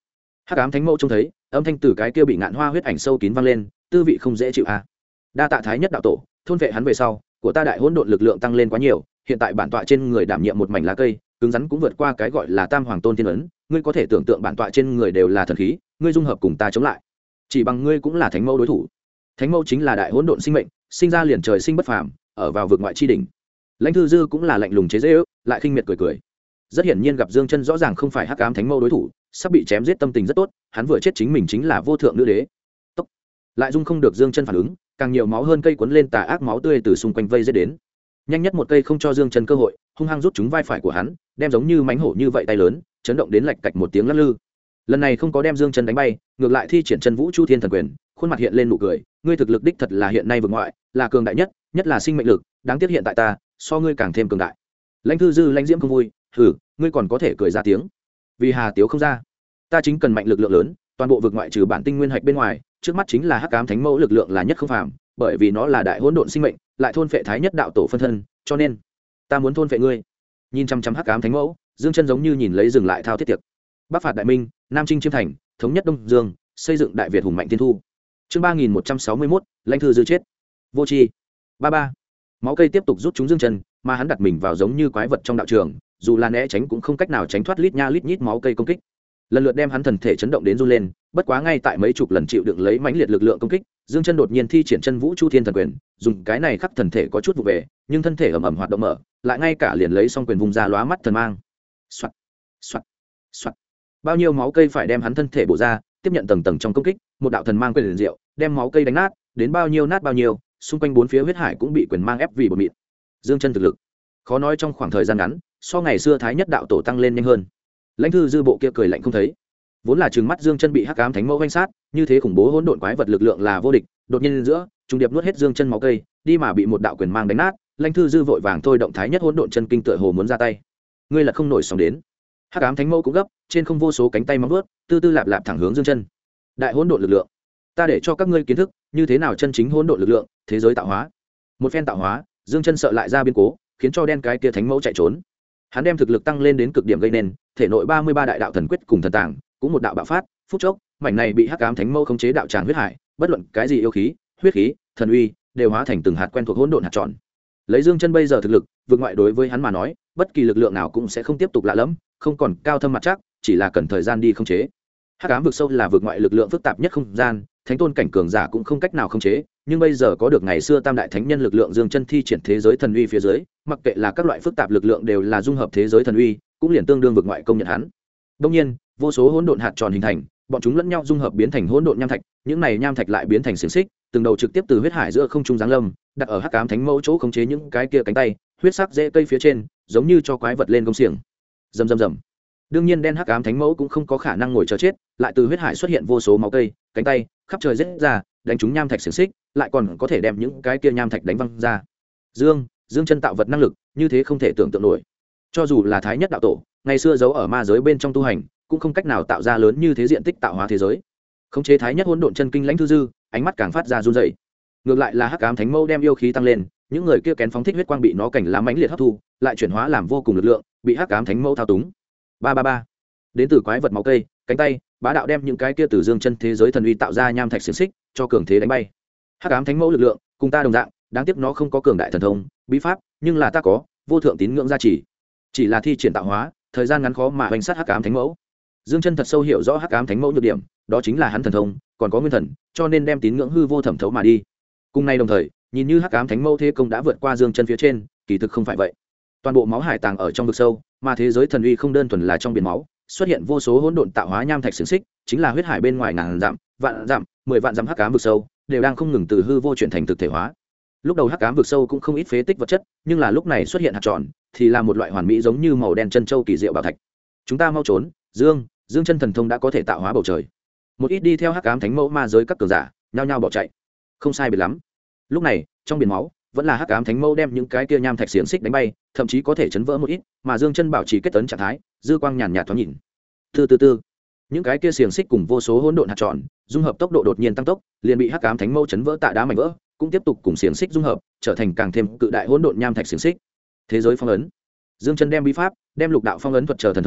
S1: Hắc ám thánh mẫu trông thấy âm thanh từ cái kia bị ngạn hoa huyết ảnh sâu kín vang lên, tư vị không dễ chịu a. Đa tạ thái nhất đạo tổ, thôn vệ hắn về sau của ta đại hỗn độn lực lượng tăng lên quá nhiều, hiện tại bản tọa trên người đảm nhiệm một mảnh lá cây cứng rắn cũng vượt qua cái gọi là tam hoàng tôn thiên ấn, ngươi có thể tưởng tượng bản tọa trên người đều là thần khí, ngươi dung hợp cùng ta chống lại, chỉ bằng ngươi cũng là thánh mẫu đối thủ. Thánh mẫu chính là đại hỗn độn sinh mệnh, sinh ra liền trời sinh bất phàm, ở vào vực ngoại chi đỉnh. Lãnh Thư Dư cũng là lạnh lùng chế giễu, lại khinh miệt cười cười. Rất hiển nhiên gặp Dương Chân rõ ràng không phải hắc ám thánh mẫu đối thủ, sắp bị chém giết tâm tình rất tốt, hắn vừa chết chính mình chính là vô thượng nữ đế. Tốc. Lại dung không được Dương Chân phản ứng, càng nhiều máu hơn cây cuốn lên tà ác máu tươi từ xung quanh vây giết đến. Nhanh nhất một cây không cho Dương Chân cơ hội, hung hăng rút trúng vai phải của hắn, đem giống như mãnh hổ như vậy tay lớn, chấn động đến lạch cạch một tiếng lắc lư. Lần này không có đem Dương Chân đánh bay, ngược lại thi triển chân vũ chu thiên thần quyền, khuôn mặt hiện lên nụ cười, ngươi thực lực đích thật là hiện nay vực ngoại, là cường đại nhất, nhất là sinh mệnh lực, đáng tiếc hiện tại ta, so ngươi càng thêm cường đại. Lãnh Thư Dư lãnh diễm không vui, hừ, ngươi còn có thể cười ra tiếng. Vì hà tiếu không ra, ta chính cần mạnh lực lượng lớn, toàn bộ vực ngoại trừ bản tinh nguyên hạch bên ngoài, trước mắt chính là hắc ám thánh mẫu lực lượng là nhất không phàm, bởi vì nó là đại hỗn độn sinh mệnh, lại thôn phệ thái nhất đạo tổ phân thân, cho nên ta muốn thôn phệ ngươi. Nhìn chăm chăm hắc ám thánh mẫu, Dương Chân giống như nhìn lấy dừng lại thao thiết tiệc. Bắc phạt đại minh, nam chinh chiêm thành, thống nhất đông dương, xây dựng đại việt hùng mạnh tiên thu. Chương 3161, Lãnh Thư Dư chết. Vô tri. Ba. Máu cây tiếp tục rút chúng Dương Chân, mà hắn đặt mình vào giống như quái vật trong đạo trường, dù là né tránh cũng không cách nào tránh thoát lít nha lít nhít máu cây công kích. Lần lượt đem hắn thần thể chấn động đến run lên, bất quá ngay tại mấy chục lần chịu đựng lấy mãnh liệt lực lượng công kích, Dương Chân đột nhiên thi triển chân vũ chu thiên thần quyền, dùng cái này khắc thần thể có chút vụ về, nhưng thân thể ầm ầm hoạt động mở, lại ngay cả liền lấy xong quyền vùng ra lóa mắt thần mang. Soạt, soạt, soạt. Bao nhiêu máu cây phải đem hắn thân thể bổ ra, tiếp nhận tầng tầng trong công kích, một đạo thần mang quyền liền diệu, đem máu cây đánh nát, đến bao nhiêu nát bao nhiêu, xung quanh bốn phía huyết hải cũng bị quyền mang ép vì bột mịn. Dương Chân thực lực, khó nói trong khoảng thời gian ngắn, so ngày xưa thái nhất đạo tổ tăng lên nhanh hơn. Lãnh Thư Dư bộ kia cười lạnh không thấy, vốn là trừng mắt Dương Chân bị hắc ám thánh mẫu vây sát, như thế khủng bố hỗn độn quái vật lực lượng là vô địch, đột nhiên giữa trung điệp nuốt hết Dương Chân máu cây, đi mà bị một đạo quyền mang đánh nát. Lãnh Thư Dư vội vàng thôi động thái nhất hỗn độn chân kinh tựa hồ muốn ra tay, ngươi là không nổi sóng đến. Hắc ám thánh mẫu cũng gấp, trên không vô số cánh tay móng vuốt, tư tư lạp lạp thẳng hướng Dương Chân. Đại hỗn độn lực lượng, ta để cho các ngươi kiến thức như thế nào chân chính hỗn độn lực lượng, thế giới tạo hóa. Một phen tạo hóa, Dương Chân sợ lại ra biến cố, khiến cho đen cái kia thánh mẫu chạy trốn. Hắn đem thực lực tăng lên đến cực điểm gây nên, thể nội 33 đại đạo thần quyết cùng thần tàng, cũng một đạo bạo phát, phút chốc, mảnh này bị hắc ám thánh mẫu khống chế đạo tràng huyết hải, bất luận cái gì yêu khí, huyết khí, thần uy, đều hóa thành từng hạt quen thuộc hỗn độn hạt tròn. Lấy Dương Chân bây giờ thực lực, vượt ngoại đối với hắn mà nói, bất kỳ lực lượng nào cũng sẽ không tiếp tục lạ lẫm, không còn cao thâm mặt chắc, chỉ là cần thời gian đi khống chế. Hắc ám vực sâu là vượt ngoại lực lượng phức tạp nhất không gian, thánh tôn cảnh cường giả cũng không cách nào khống chế, nhưng bây giờ có được ngày xưa tam đại thánh nhân lực lượng Dương Chân thi triển thế giới thần uy phía dưới, mặc kệ là các loại phức tạp lực lượng đều là dung hợp thế giới thần uy, cũng liền tương đương vượt ngoại công nhận hắn. Đương nhiên, vô số hỗn độn hạt tròn hình thành, bọn chúng lẫn nhau dung hợp biến thành hỗn độn nham thạch, những này nham thạch lại biến thành xiềng xích, từng đầu trực tiếp từ huyết hải giữa không trung giáng lâm, đặt ở hắc ám thánh mẫu chỗ khống chế những cái kia cánh tay, huyết sắc rễ cây phía trên, giống như cho quái vật lên công xiềng. Rầm rầm rầm. Đương nhiên đen hắc ám thánh mẫu cũng không có khả năng ngồi chờ chết, lại từ huyết hải xuất hiện vô số máu cây, cánh tay, khắp trời rết ra, đánh trúng nham thạch xiềng xích, lại còn có thể đem những cái kia nham thạch đánh văng ra. Dương Chân tạo vật năng lực, như thế không thể tưởng tượng nổi. Cho dù là thái nhất đạo tổ, ngày xưa giấu ở ma giới bên trong tu hành, cũng không cách nào tạo ra lớn như thế diện tích tạo hóa thế giới. Khống chế thái nhất hỗn độn chân kinh Lãnh Thư Dư, ánh mắt càng phát ra run rẩy. Ngược lại là hắc ám thánh mẫu đem yêu khí tăng lên, những người kia kén phóng thích huyết quang bị nó cảnh lá mãnh liệt hấp thu, lại chuyển hóa làm vô cùng lực lượng, bị hắc ám thánh mẫu thao túng. Ba. Đến từ quái vật máu cây, cánh tay, bá đạo đem những cái kia từ Dương Chân thế giới thần uy tạo ra nham thạch xiềng xích, cho cường thế đánh bay. Hắc ám thánh mẫu lực lượng, cùng ta đồng dạng, đáng tiếc nó không có cường đại thần thông, bí pháp, nhưng là ta có, vô thượng tín ngưỡng gia trì. Chỉ là thi triển tạo hóa, thời gian ngắn khó mà hoành sát hắc ám thánh mẫu. Dương Chân thật sâu hiểu rõ hắc ám thánh mẫu nhược điểm, đó chính là hắn thần thông, còn có nguyên thần, cho nên đem tín ngưỡng hư vô thẩm thấu mà đi. Cùng nay đồng thời, nhìn như hắc ám thánh mẫu thế công đã vượt qua Dương Chân phía trên, kỳ thực không phải vậy. Toàn bộ máu hải tàng ở trong vực sâu, mà thế giới thần uy không đơn thuần là trong biển máu, xuất hiện vô số hỗn độn tạo hóa nham thạch xiềng xích, chính là huyết hải bên ngoài ngàn dặm, vạn dặm, 10 vạn dặm hắc ám vực sâu, đều đang không ngừng từ hư vô chuyển thành thực thể hóa. Lúc đầu hắc ám vực sâu cũng không ít phế tích vật chất, nhưng là lúc này xuất hiện hạt tròn, thì là một loại hoàn mỹ giống như màu đen chân châu kỳ diệu bảo thạch. Chúng ta mau trốn, Dương Chân thần thông đã có thể tạo hóa bầu trời. Một ít đi theo hắc ám thánh mẫu ma giới các cường giả, nhao nhao bỏ chạy. Không sai biệt lắm. Lúc này, trong biển máu, vẫn là hắc ám thánh mẫu đem những cái kia nham thạch xiềng xích đánh bay, thậm chí có thể chấn vỡ một ít, mà Dương Chân bảo trì kết tấn trạng thái, dư quang nhàn nhạt thoáng nhìn. Từ những cái kia xiềng xích cùng vô số hỗn độn hạt tròn, dung hợp tốc độ đột nhiên tăng tốc, liền bị hắc ám thánh mẫu chấn vỡ tạ đá mảnh vỡ, cũng tiếp tục cùng xiềng xích dung hợp, trở thành càng thêm cự đại hỗn độn nham thạch xiềng xích. Thế giới phong ấn. Dương Chân đem bí pháp, đem lục đạo phong ấn thuật chờ thần thông,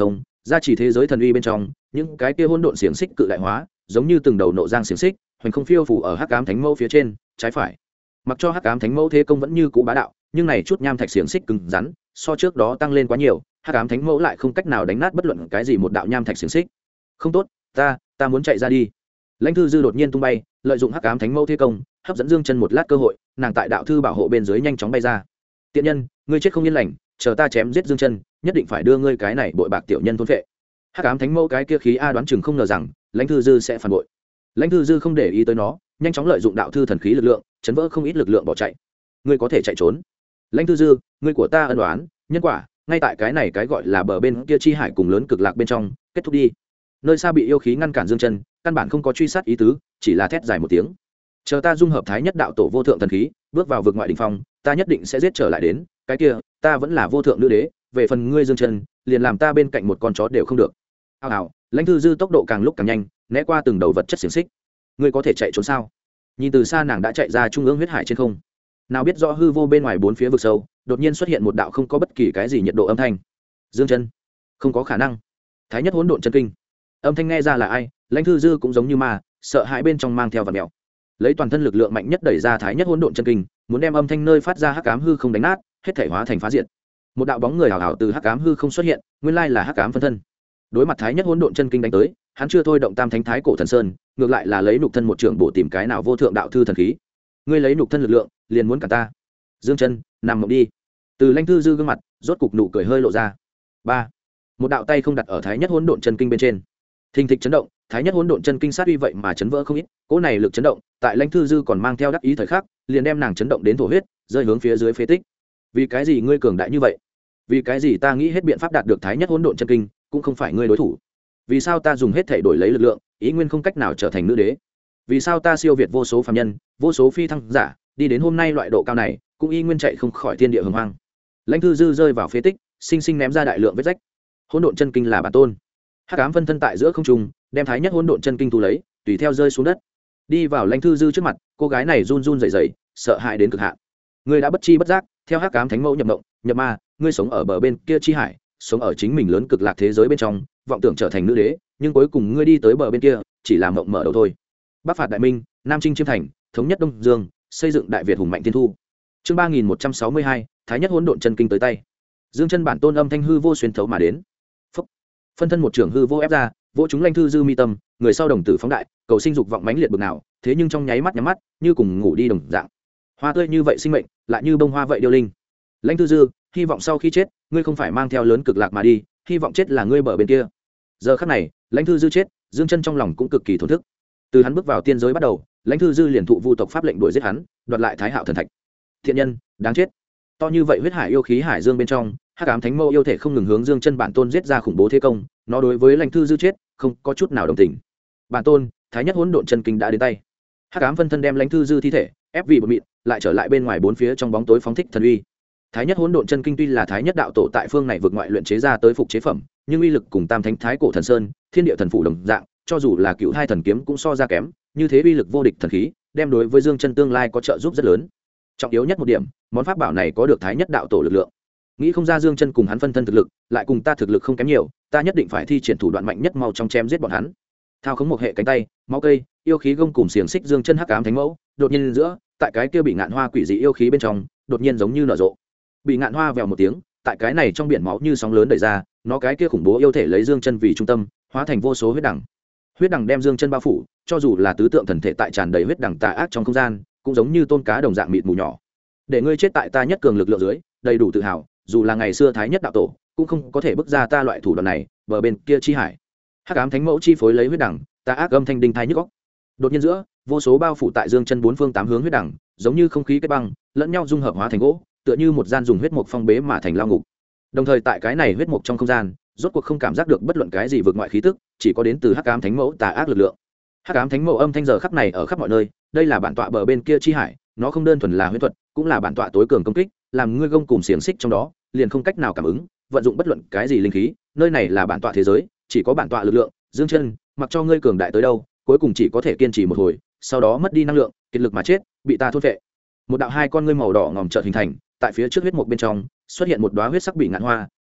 S1: gia chỉ thế giới thần uy bên trong những cái kia hỗn độn xiềng xích cự đại hóa giống như từng đầu nộ giang xiềng xích hoành không phiêu phủ ở hắc ám thánh mẫu phía trên trái phải. Mặc cho hắc ám thánh mẫu thế công vẫn như cũ bá đạo, nhưng này chút nham thạch xiềng xích cứng rắn so trước đó tăng lên quá nhiều, hắc ám thánh mẫu lại không cách nào đánh nát bất luận cái gì một đạo nham thạch xiềng xích. Không tốt, ta muốn chạy ra đi. Lãnh Thư Dư đột nhiên tung bay, lợi dụng hắc ám thánh mẫu thế công hấp dẫn Dương Chân một lát cơ hội, nàng tại đạo thư bảo hộ bên dưới nhanh chóng bay ra. Tiện nhân, ngươi chết không yên lành, chờ ta chém giết Dương Chân, nhất định phải đưa ngươi cái này bội bạc tiểu nhân thôn phệ. Hắc ám thánh mẫu cái kia khí a đoán chừng không ngờ rằng Lãnh Thư Dư sẽ phản bội. Lãnh Thư Dư không để ý tới nó, nhanh chóng lợi dụng đạo thư thần khí lực lượng chấn vỡ không ít lực lượng bỏ chạy. Ngươi có thể chạy trốn. Lãnh Thư Dư, ngươi của ta ân oán nhân quả ngay tại cái này cái gọi là bờ bên kia chi hải cùng lớn cực lạc bên trong kết thúc đi. Nơi xa bị yêu khí ngăn cản Dương Chân, căn bản không có truy sát ý tứ, chỉ là thét dài một tiếng. Chờ ta dung hợp thái nhất đạo tổ vô thượng thần khí, bước vào vực ngoại đỉnh phong, ta nhất định sẽ giết trở lại đến, cái kia, ta vẫn là vô thượng nữ đế, về phần ngươi Dương Chân, liền làm ta bên cạnh một con chó đều không được. Hào hào, Lãnh Thư Dư tốc độ càng lúc càng nhanh, né qua từng đầu vật chất xiềng xích. Ngươi có thể chạy trốn sao? Nhìn từ xa nàng đã chạy ra trung ương huyết hải trên không. Nào biết rõ hư vô bên ngoài bốn phía vực sâu, đột nhiên xuất hiện một đạo không có bất kỳ cái gì nhiệt độ âm thanh. Dương Chân, không có khả năng. Thái nhất hỗn độn chân kinh. Âm thanh nghe ra là ai? Lãnh Thư Dư cũng giống như ma, sợ hãi bên trong mang theo vật mèo. Lấy toàn thân lực lượng mạnh nhất đẩy ra thái nhất hỗn độn chân kinh, muốn đem âm thanh nơi phát ra hắc ám hư không đánh nát, hết thể hóa thành phá diệt. Một đạo bóng người hào hào từ hắc ám hư không xuất hiện, nguyên lai là hắc ám phân thân. Đối mặt thái nhất hỗn độn chân kinh đánh tới, hắn chưa thôi động tam thánh thái cổ thần sơn, ngược lại là lấy nhục thân một trưởng bổ tìm cái nào vô thượng đạo thư thần khí. Ngươi lấy nhục thân lực lượng, liền muốn cả ta. Dương Chân, nằm mộng đi. Từ Lãnh Thư Dư gương mặt, rốt cục nụ cười hơi lộ ra. Ba, một đạo tay không đặt ở thái nhất hỗn độn chân kinh bên trên. Thình thịch chấn động, thái nhất hỗn độn chân kinh sát uy vậy mà chấn vỡ không ít, cỗ này lực chấn động, tại Lãnh Thư Dư còn mang theo đắc ý thời khắc, liền đem nàng chấn động đến thổ huyết, rơi hướng phía dưới phế tích. Vì cái gì ngươi cường đại như vậy? Vì cái gì ta nghĩ hết biện pháp đạt được thái nhất hỗn độn chân kinh, cũng không phải ngươi đối thủ? Vì sao ta dùng hết thể đổi lấy lực lượng, ý nguyên không cách nào trở thành nữ đế? Vì sao ta siêu việt vô số phàm nhân, vô số phi thăng giả, đi đến hôm nay loại độ cao này, cũng y nguyên chạy không khỏi thiên địa hồng hoang? Lãnh Thư Dư rơi vào phế tích, sinh sinh ném ra đại lượng vết rách. Hỗn độn chân kinh là bản tôn. Hắc ám phân thân tại giữa không trung, đem thái nhất hỗn độn chân kinh thu lấy, tùy theo rơi xuống đất. Đi vào Lãnh Thư Dư trước mặt, cô gái này run run rẩy rẩy, sợ hãi đến cực hạn. Ngươi đã bất chi bất giác, theo hắc ám thánh mẫu nhập mộng, nhập ma, ngươi sống ở bờ bên kia chi hải, sống ở chính mình lớn cực lạc thế giới bên trong, vọng tưởng trở thành nữ đế, nhưng cuối cùng ngươi đi tới bờ bên kia, chỉ là mộng mở đầu thôi. Bắc phạt đại minh, nam chinh chiêm thành, thống nhất đông dương, xây dựng đại việt hùng mạnh thiên thu. Chương 3162, thái nhất hỗn độn chân kinh tới tay. Dương Chân bản tôn âm thanh hư vô xuyên thấu mà đến. Phúc. Phân thân một trường hư vô ép ra, vỗ chúng Lãnh Thư Dư mi tâm, người sau đồng tử phóng đại, cầu sinh dục vọng mãnh liệt bực nào, thế nhưng trong nháy mắt nhắm mắt, như cùng ngủ đi đồng dạng. Hoa tươi như vậy sinh mệnh, lại như bông hoa vậy điêu linh. Lãnh Thư Dư, hy vọng sau khi chết, ngươi không phải mang theo lớn cực lạc mà đi, hy vọng chết là ngươi bờ bên kia. Giờ khắc này, Lãnh Thư Dư chết, Dương Chân trong lòng cũng cực kỳ thổn thức. Từ hắn bước vào tiên giới bắt đầu, Lãnh Thư Dư liền thụ vu tộc pháp lệnh đuổi giết hắn, đoạt lại Thái Hạo thần thạch. Thiện nhân, đáng chết. To như vậy huyết hải yêu khí hải dương bên trong, hắc ám thánh mâu yêu thể không ngừng hướng Dương Chân bản tôn giết ra khủng bố thế công, nó đối với Lãnh Thư Dư chết không có chút nào đồng tình. Bản tôn, thái nhất hỗn độn chân kinh đã đến tay. Hắc ám phân thân đem Lãnh Thư Dư thi thể ép vì bột mịn, lại trở lại bên ngoài bốn phía trong bóng tối phóng thích thần uy. Thái nhất hỗn độn chân kinh tuy là thái nhất đạo tổ tại phương này vượt ngoại luyện chế ra tới phục chế phẩm, nhưng uy lực cùng tam thánh thái cổ thần sơn, thiên địa thần phủ đồng dạng, cho dù là cựu hai thần kiếm cũng so ra kém, như thế uy lực vô địch thần khí, đem đối với Dương Chân tương lai có trợ giúp rất lớn. Trọng yếu nhất một điểm, món pháp bảo này có được thái nhất đạo tổ lực lượng. Nghĩ không ra Dương Chân cùng hắn phân thân thực lực, lại cùng ta thực lực không kém nhiều, ta nhất định phải thi triển thủ đoạn mạnh nhất mau trong chém giết bọn hắn. Thao khống một hệ cánh tay, máu cây, yêu khí gông cùng xiềng xích Dương Chân hắc ám thánh mẫu, đột nhiên giữa, tại cái kia bị ngạn hoa quỷ dị yêu khí bên trong, đột nhiên giống như nở rộ. Bị ngạn hoa vèo một tiếng, tại cái này trong biển máu như sóng lớn đẩy ra, nó cái kia khủng bố yêu thể lấy Dương Chân vì trung tâm, hóa thành vô số huyết đằng. Huyết đằng đem Dương Chân bao phủ, cho dù là tứ tượng thần thể tại tràn đầy huyết đằng tà ác trong không gian, cũng giống như tôm cá đồng dạng mịt mù nhỏ. Để ngươi chết tại ta nhất cường lực lượng dưới, đầy đủ tự hào, dù là ngày xưa thái nhất đạo tổ, cũng không có thể bước ra ta loại thủ đoạn này, bờ bên kia chi hải. Hắc ám thánh mẫu chi phối lấy huyết đằng, tà ác âm thanh đinh tai nhức óc. Đột nhiên giữa, vô số bao phủ tại Dương Chân bốn phương tám hướng huyết đằng, giống như không khí kết băng, lẫn nhau dung hợp hóa thành gỗ, tựa như một gian dùng huyết mục phong bế mà thành lao ngục. Đồng thời tại cái này huyết mục trong không gian, rốt cuộc không cảm giác được bất luận cái gì vượt ngoại khí tức, chỉ có đến từ hắc ám thánh mẫu tà ác lực lượng. Hắc ám thánh mẫu âm thanh giờ khắc này ở khắp mọi nơi, đây là bản tọa bờ bên kia chi hải, nó không đơn thuần là huyễn thuật, cũng là bản tọa tối cường công kích, làm ngươi gông cùng xiềng xích trong đó, liền không cách nào cảm ứng, vận dụng bất luận cái gì linh khí, nơi này là bản tọa thế giới, chỉ có bản tọa lực lượng, Dương Chân, mặc cho ngươi cường đại tới đâu, cuối cùng chỉ có thể kiên trì một hồi, sau đó mất đi năng lượng, kiệt lực mà chết, bị ta thôn phệ. Một đạo hai con ngươi màu đỏ ngòm chợt hình thành, tại phía trước huyết mục bên trong, xuất hiện một đóa huyết sắc bị ngạn hoa,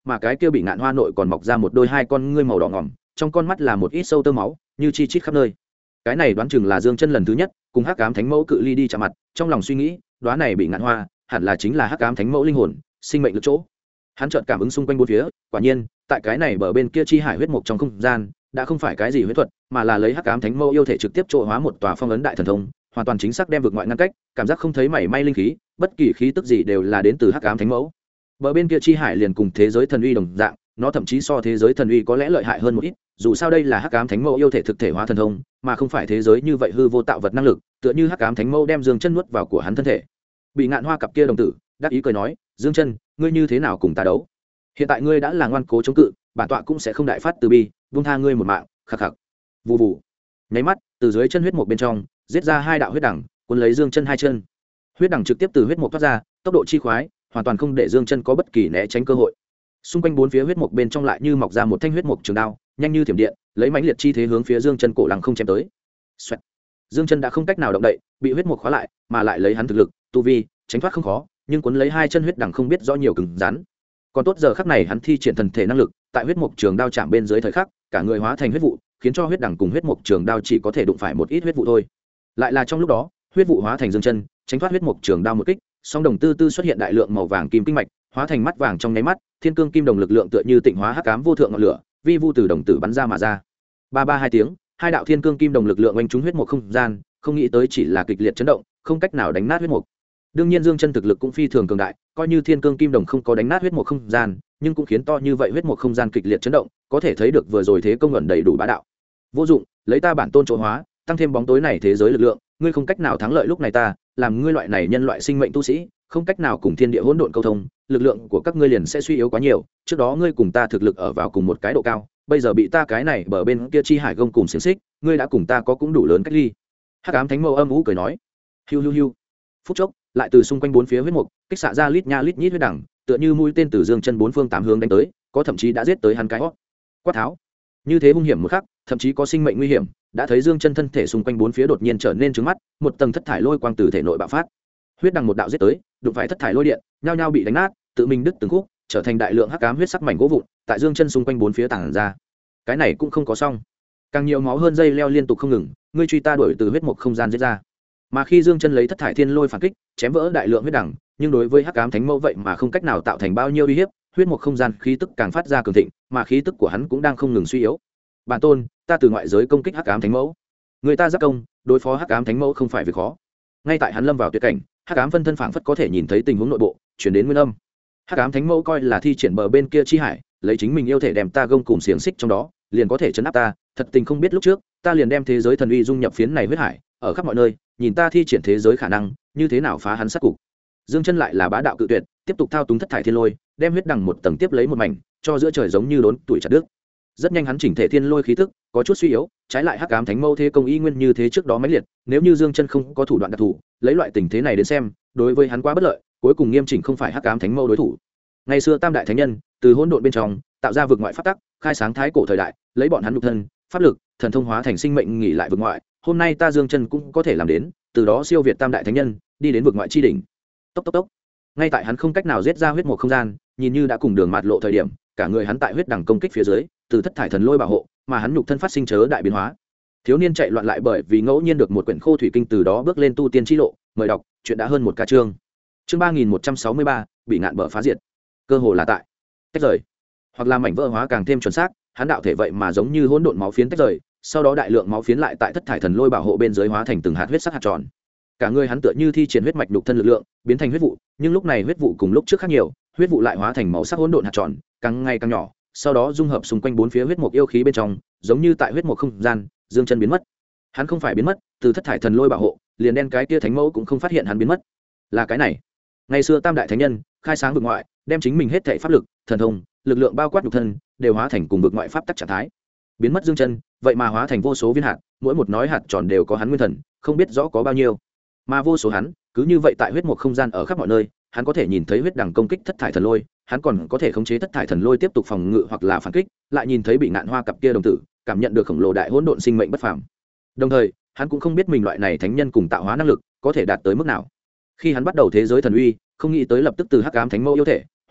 S1: mà cái kia bị ngạn hoa nội còn mọc ra một đôi hai con ngươi màu đỏ ngỏm, trong con mắt là một ít sâu tơ máu như chi chít khắp nơi. Cái này đoán chừng là Dương Chân lần thứ nhất cùng hắc ám thánh mẫu cự ly đi chạm mặt, trong lòng suy nghĩ đoán này bị ngạn hoa hẳn là chính là hắc ám thánh mẫu linh hồn sinh mệnh lực chỗ. Hắn chợt cảm ứng xung quanh bốn phía, quả nhiên tại cái này bờ bên kia chi hải huyết mục trong không gian đã không phải cái gì huyết thuật, mà là lấy hắc ám thánh mẫu yêu thể trực tiếp trộ hóa một tòa phong ấn đại thần thông, hoàn toàn chính xác đem vực ngoại ngăn cách, cảm giác không thấy mảy may linh khí, bất kỳ khí tức gì đều là đến từ hắc ám thánh mẫu. Bờ bên kia chi hải liền cùng thế giới thần uy đồng dạng, nó thậm chí so thế giới thần uy có lẽ lợi hại hơn một ít, dù sao đây là hắc ám thánh mẫu yêu thể thực thể hóa thần thông, mà không phải thế giới như vậy hư vô tạo vật năng lực, tựa như hắc ám thánh mẫu đem Dương Chân nuốt vào của hắn thân thể. Bị ngạn hoa cặp kia đồng tử đắc ý cười nói, Dương Chân, ngươi như thế nào cùng ta đấu? Hiện tại ngươi đã là ngoan cố chống cự, bản tọa cũng sẽ không đại phát từ bi, buông tha ngươi một mạng. Khắc khắc. Vù vù. Nháy mắt, từ dưới chân huyết mục bên trong giết ra hai đạo huyết đẳng, cuốn lấy Dương Chân hai chân. Huyết đẳng trực tiếp từ huyết mục thoát ra, tốc độ chi khoái, hoàn toàn không để Dương Chân có bất kỳ né tránh cơ hội. Xung quanh bốn phía huyết mục bên trong lại như mọc ra một thanh huyết mục trường đao, nhanh như thiểm điện, lấy mãnh liệt chi thế hướng phía Dương Chân cổ lăng không chém tới. Xoẹt. Dương Chân đã không cách nào động đậy, bị huyết mục khóa lại, mà lại lấy hắn thực lực, tu vi, tránh thoát không khó, nhưng cuốn lấy hai chân huyết đẳng không biết rõ nhiều cứng rắn. Còn tốt giờ khắc này hắn thi triển thần thể năng lực, tại huyết mục trường đao chạm bên dưới thời khắc, cả người hóa thành huyết vụ, khiến cho huyết đẳng cùng huyết mục trường đao chỉ có thể đụng phải một ít huyết vụ thôi. Lại là trong lúc đó, huyết vụ hóa thành Dương Chân, tránh thoát huyết mục trường đao một kích, song đồng tư tư xuất hiện đại lượng màu vàng kim kinh mạch, hóa thành mắt vàng trong nháy mắt, thiên cương kim đồng lực lượng tựa như tịnh hóa hắc ám vô thượng ngọn lửa, vi vu từ đồng tử bắn ra mà ra. Ba ba hai tiếng, hai đạo thiên cương kim đồng lực lượng oanh trúng huyết mục không gian, không nghĩ tới chỉ là kịch liệt chấn động, không cách nào đánh nát huyết mục. Đương nhiên Dương Chân thực lực cũng phi thường cường đại, coi như thiên cương kim đồng không có đánh nát huyết mục không gian, nhưng cũng khiến to như vậy huyết mục không gian kịch liệt chấn động, có thể thấy được vừa rồi thế công luận đầy đủ bá đạo. Vô dụng, lấy ta bản tôn chỗ hóa, tăng thêm bóng tối này thế giới lực lượng, ngươi không cách nào thắng lợi lúc này ta, làm ngươi loại này nhân loại sinh mệnh tu sĩ, không cách nào cùng thiên địa hỗn độn câu thông, lực lượng của các ngươi liền sẽ suy yếu quá nhiều, trước đó ngươi cùng ta thực lực ở vào cùng một cái độ cao, bây giờ bị ta cái này bờ bên kia chi hải gông cùng xiển xích, ngươi đã cùng ta có cũng đủ lớn cách ly. Hắc ám thánh mẫu âm u cười nói. Hiu hiu hiu. Phút chốc, lại từ xung quanh bốn phía huyết mục kích xạ ra lít nha lít nhít huyết đẳng, tựa như mũi tên từ Dương Chân bốn phương tám hướng đánh tới, có thậm chí đã giết tới hắn cái hót. Quát tháo. Như thế hung hiểm một khắc, thậm chí có sinh mệnh nguy hiểm, đã thấy Dương Chân thân thể xung quanh bốn phía đột nhiên trở nên trướng mắt, một tầng thất thải lôi quang từ thể nội bạo phát. Huyết đằng một đạo giết tới, đụng phải thất thải lôi điện, nhao nhao bị đánh nát, tự mình đứt từng khúc, trở thành đại lượng hắc ám huyết sắc mảnh gỗ vụn, tại Dương Chân xung quanh bốn phía tản ra. Cái này cũng không có xong, càng nhiều máu hơn dây leo liên tục không ngừng, ngươi truy ta đuổi từ huyết mục không gian giết ra. Mà khi Dương Chân lấy thất thải thiên lôi phản kích, chém vỡ đại lượng huyết đằng, nhưng đối với hắc ám thánh mẫu vậy mà không cách nào tạo thành bao nhiêu uy hiếp, huyết mục không gian khí tức càng phát ra cường thịnh, mà khí tức của hắn cũng đang không ngừng suy yếu. Bản tôn, ta từ ngoại giới công kích hắc ám thánh mẫu, người ta giáp công, đối phó hắc ám thánh mẫu không phải việc khó. Ngay tại hắn lâm vào tuyệt cảnh, hắc ám phân thân phảng phất có thể nhìn thấy tình huống nội bộ, chuyển đến nguyên âm. Hắc ám thánh mẫu coi là thi triển bờ bên kia chi hải, lấy chính mình yêu thể đem ta gông cùng xiềng xích trong đó, liền có thể chấn áp ta. Thật tình không biết lúc trước, ta liền đem thế giới thần uy dung nhập phiến này huyết hải, ở khắp mọi nơi, nhìn ta thi triển thế giới khả năng, như thế nào phá hắn sát cục. Dương Chân lại là bá đạo cự tuyệt, tiếp tục thao túng thất thải thiên lôi, đem huyết đằng một tầng tiếp lấy một mảnh, cho giữa trời giống như đốn tuổi chặt đứt. Rất nhanh hắn chỉnh thể thiên lôi khí tức có chút suy yếu, trái lại hắc ám thánh mâu thế công y nguyên như thế trước đó mãnh liệt, nếu như Dương Chân không có thủ đoạn đặc thù, lấy loại tình thế này đến xem, đối với hắn quá bất lợi, cuối cùng nghiêm chỉnh không phải hắc ám thánh mâu đối thủ. Ngày xưa tam đại thánh nhân, từ hỗn độn bên trong tạo ra vực ngoại pháp tắc, khai sáng thái cổ thời đại, lấy bọn hắn nhục thân, pháp lực, thần thông hóa thành sinh mệnh nghỉ lại vực ngoại, hôm nay ta Dương Chân cũng có thể làm đến, từ đó siêu việt tam đại thánh nhân, đi đến vực ngoại chi đỉnh. Tốc tốc tốc. Ngay tại hắn không cách nào giết ra huyết mục không gian, nhìn như đã cùng đường mạt lộ thời điểm, cả người hắn tại huyết đằng công kích phía dưới, từ thất thải thần lôi bảo hộ, mà hắn nhục thân phát sinh chớ đại biến hóa. Thiếu niên chạy loạn lại bởi vì ngẫu nhiên được một quyển khô thủy kinh, từ đó bước lên tu tiên chi lộ, mời đọc, chuyện đã hơn một ca chương. Chương 3163, bị ngạn bờ phá diệt. Cơ hồ là tại tách rời, hoặc là mảnh vỡ hóa càng thêm chuẩn xác, hắn đạo thể vậy mà giống như hỗn độn máu phiến tách rời, sau đó đại lượng máu phiến lại tại thất thải thần lôi bảo hộ bên dưới hóa thành từng hạt huyết sắc hạt tròn. Cả người hắn tựa như thi triển huyết mạch nhục thân lực lượng, biến thành huyết vụ, nhưng lúc này huyết vụ cùng lúc trước khác nhiều, huyết vụ lại hóa thành màu sắc hỗn độn hạt tròn, càng ngày càng nhỏ, sau đó dung hợp xung quanh bốn phía huyết mục yêu khí bên trong, giống như tại huyết mục không gian, Dương Chân biến mất. Hắn không phải biến mất, từ thất thải thần lôi bảo hộ, liền đen cái kia thánh mẫu cũng không phát hiện hắn biến mất. Là cái này. Ngày xưa tam đại thánh nhân khai sáng vực ngoại, đem chính mình hết thảy pháp lực, thần thông, lực lượng bao quát nhục thân, đều hóa thành cùng vực ngoại pháp tắc trạng thái. Biến mất Dương Chân, vậy mà hóa thành vô số viên hạt, mỗi một nói hạt tròn đều có hắn nguyên thần, không biết rõ có bao nhiêu. Mà vô số hắn, cứ như vậy tại huyết mục không gian ở khắp mọi nơi, hắn có thể nhìn thấy huyết đằng công kích thất thải thần lôi, hắn còn có thể khống chế thất thải thần lôi tiếp tục phòng ngự hoặc là phản kích, lại nhìn thấy bị ngạn hoa cặp kia đồng tử, cảm nhận được khổng lồ đại hỗn độn sinh mệnh bất phàm. Đồng thời, hắn cũng không biết mình loại này thánh nhân cùng tạo hóa năng lực có thể đạt tới mức nào. Khi hắn bắt đầu thế giới thần uy, không nghĩ tới lập tức từ hắc ám thánh mẫu yêu thể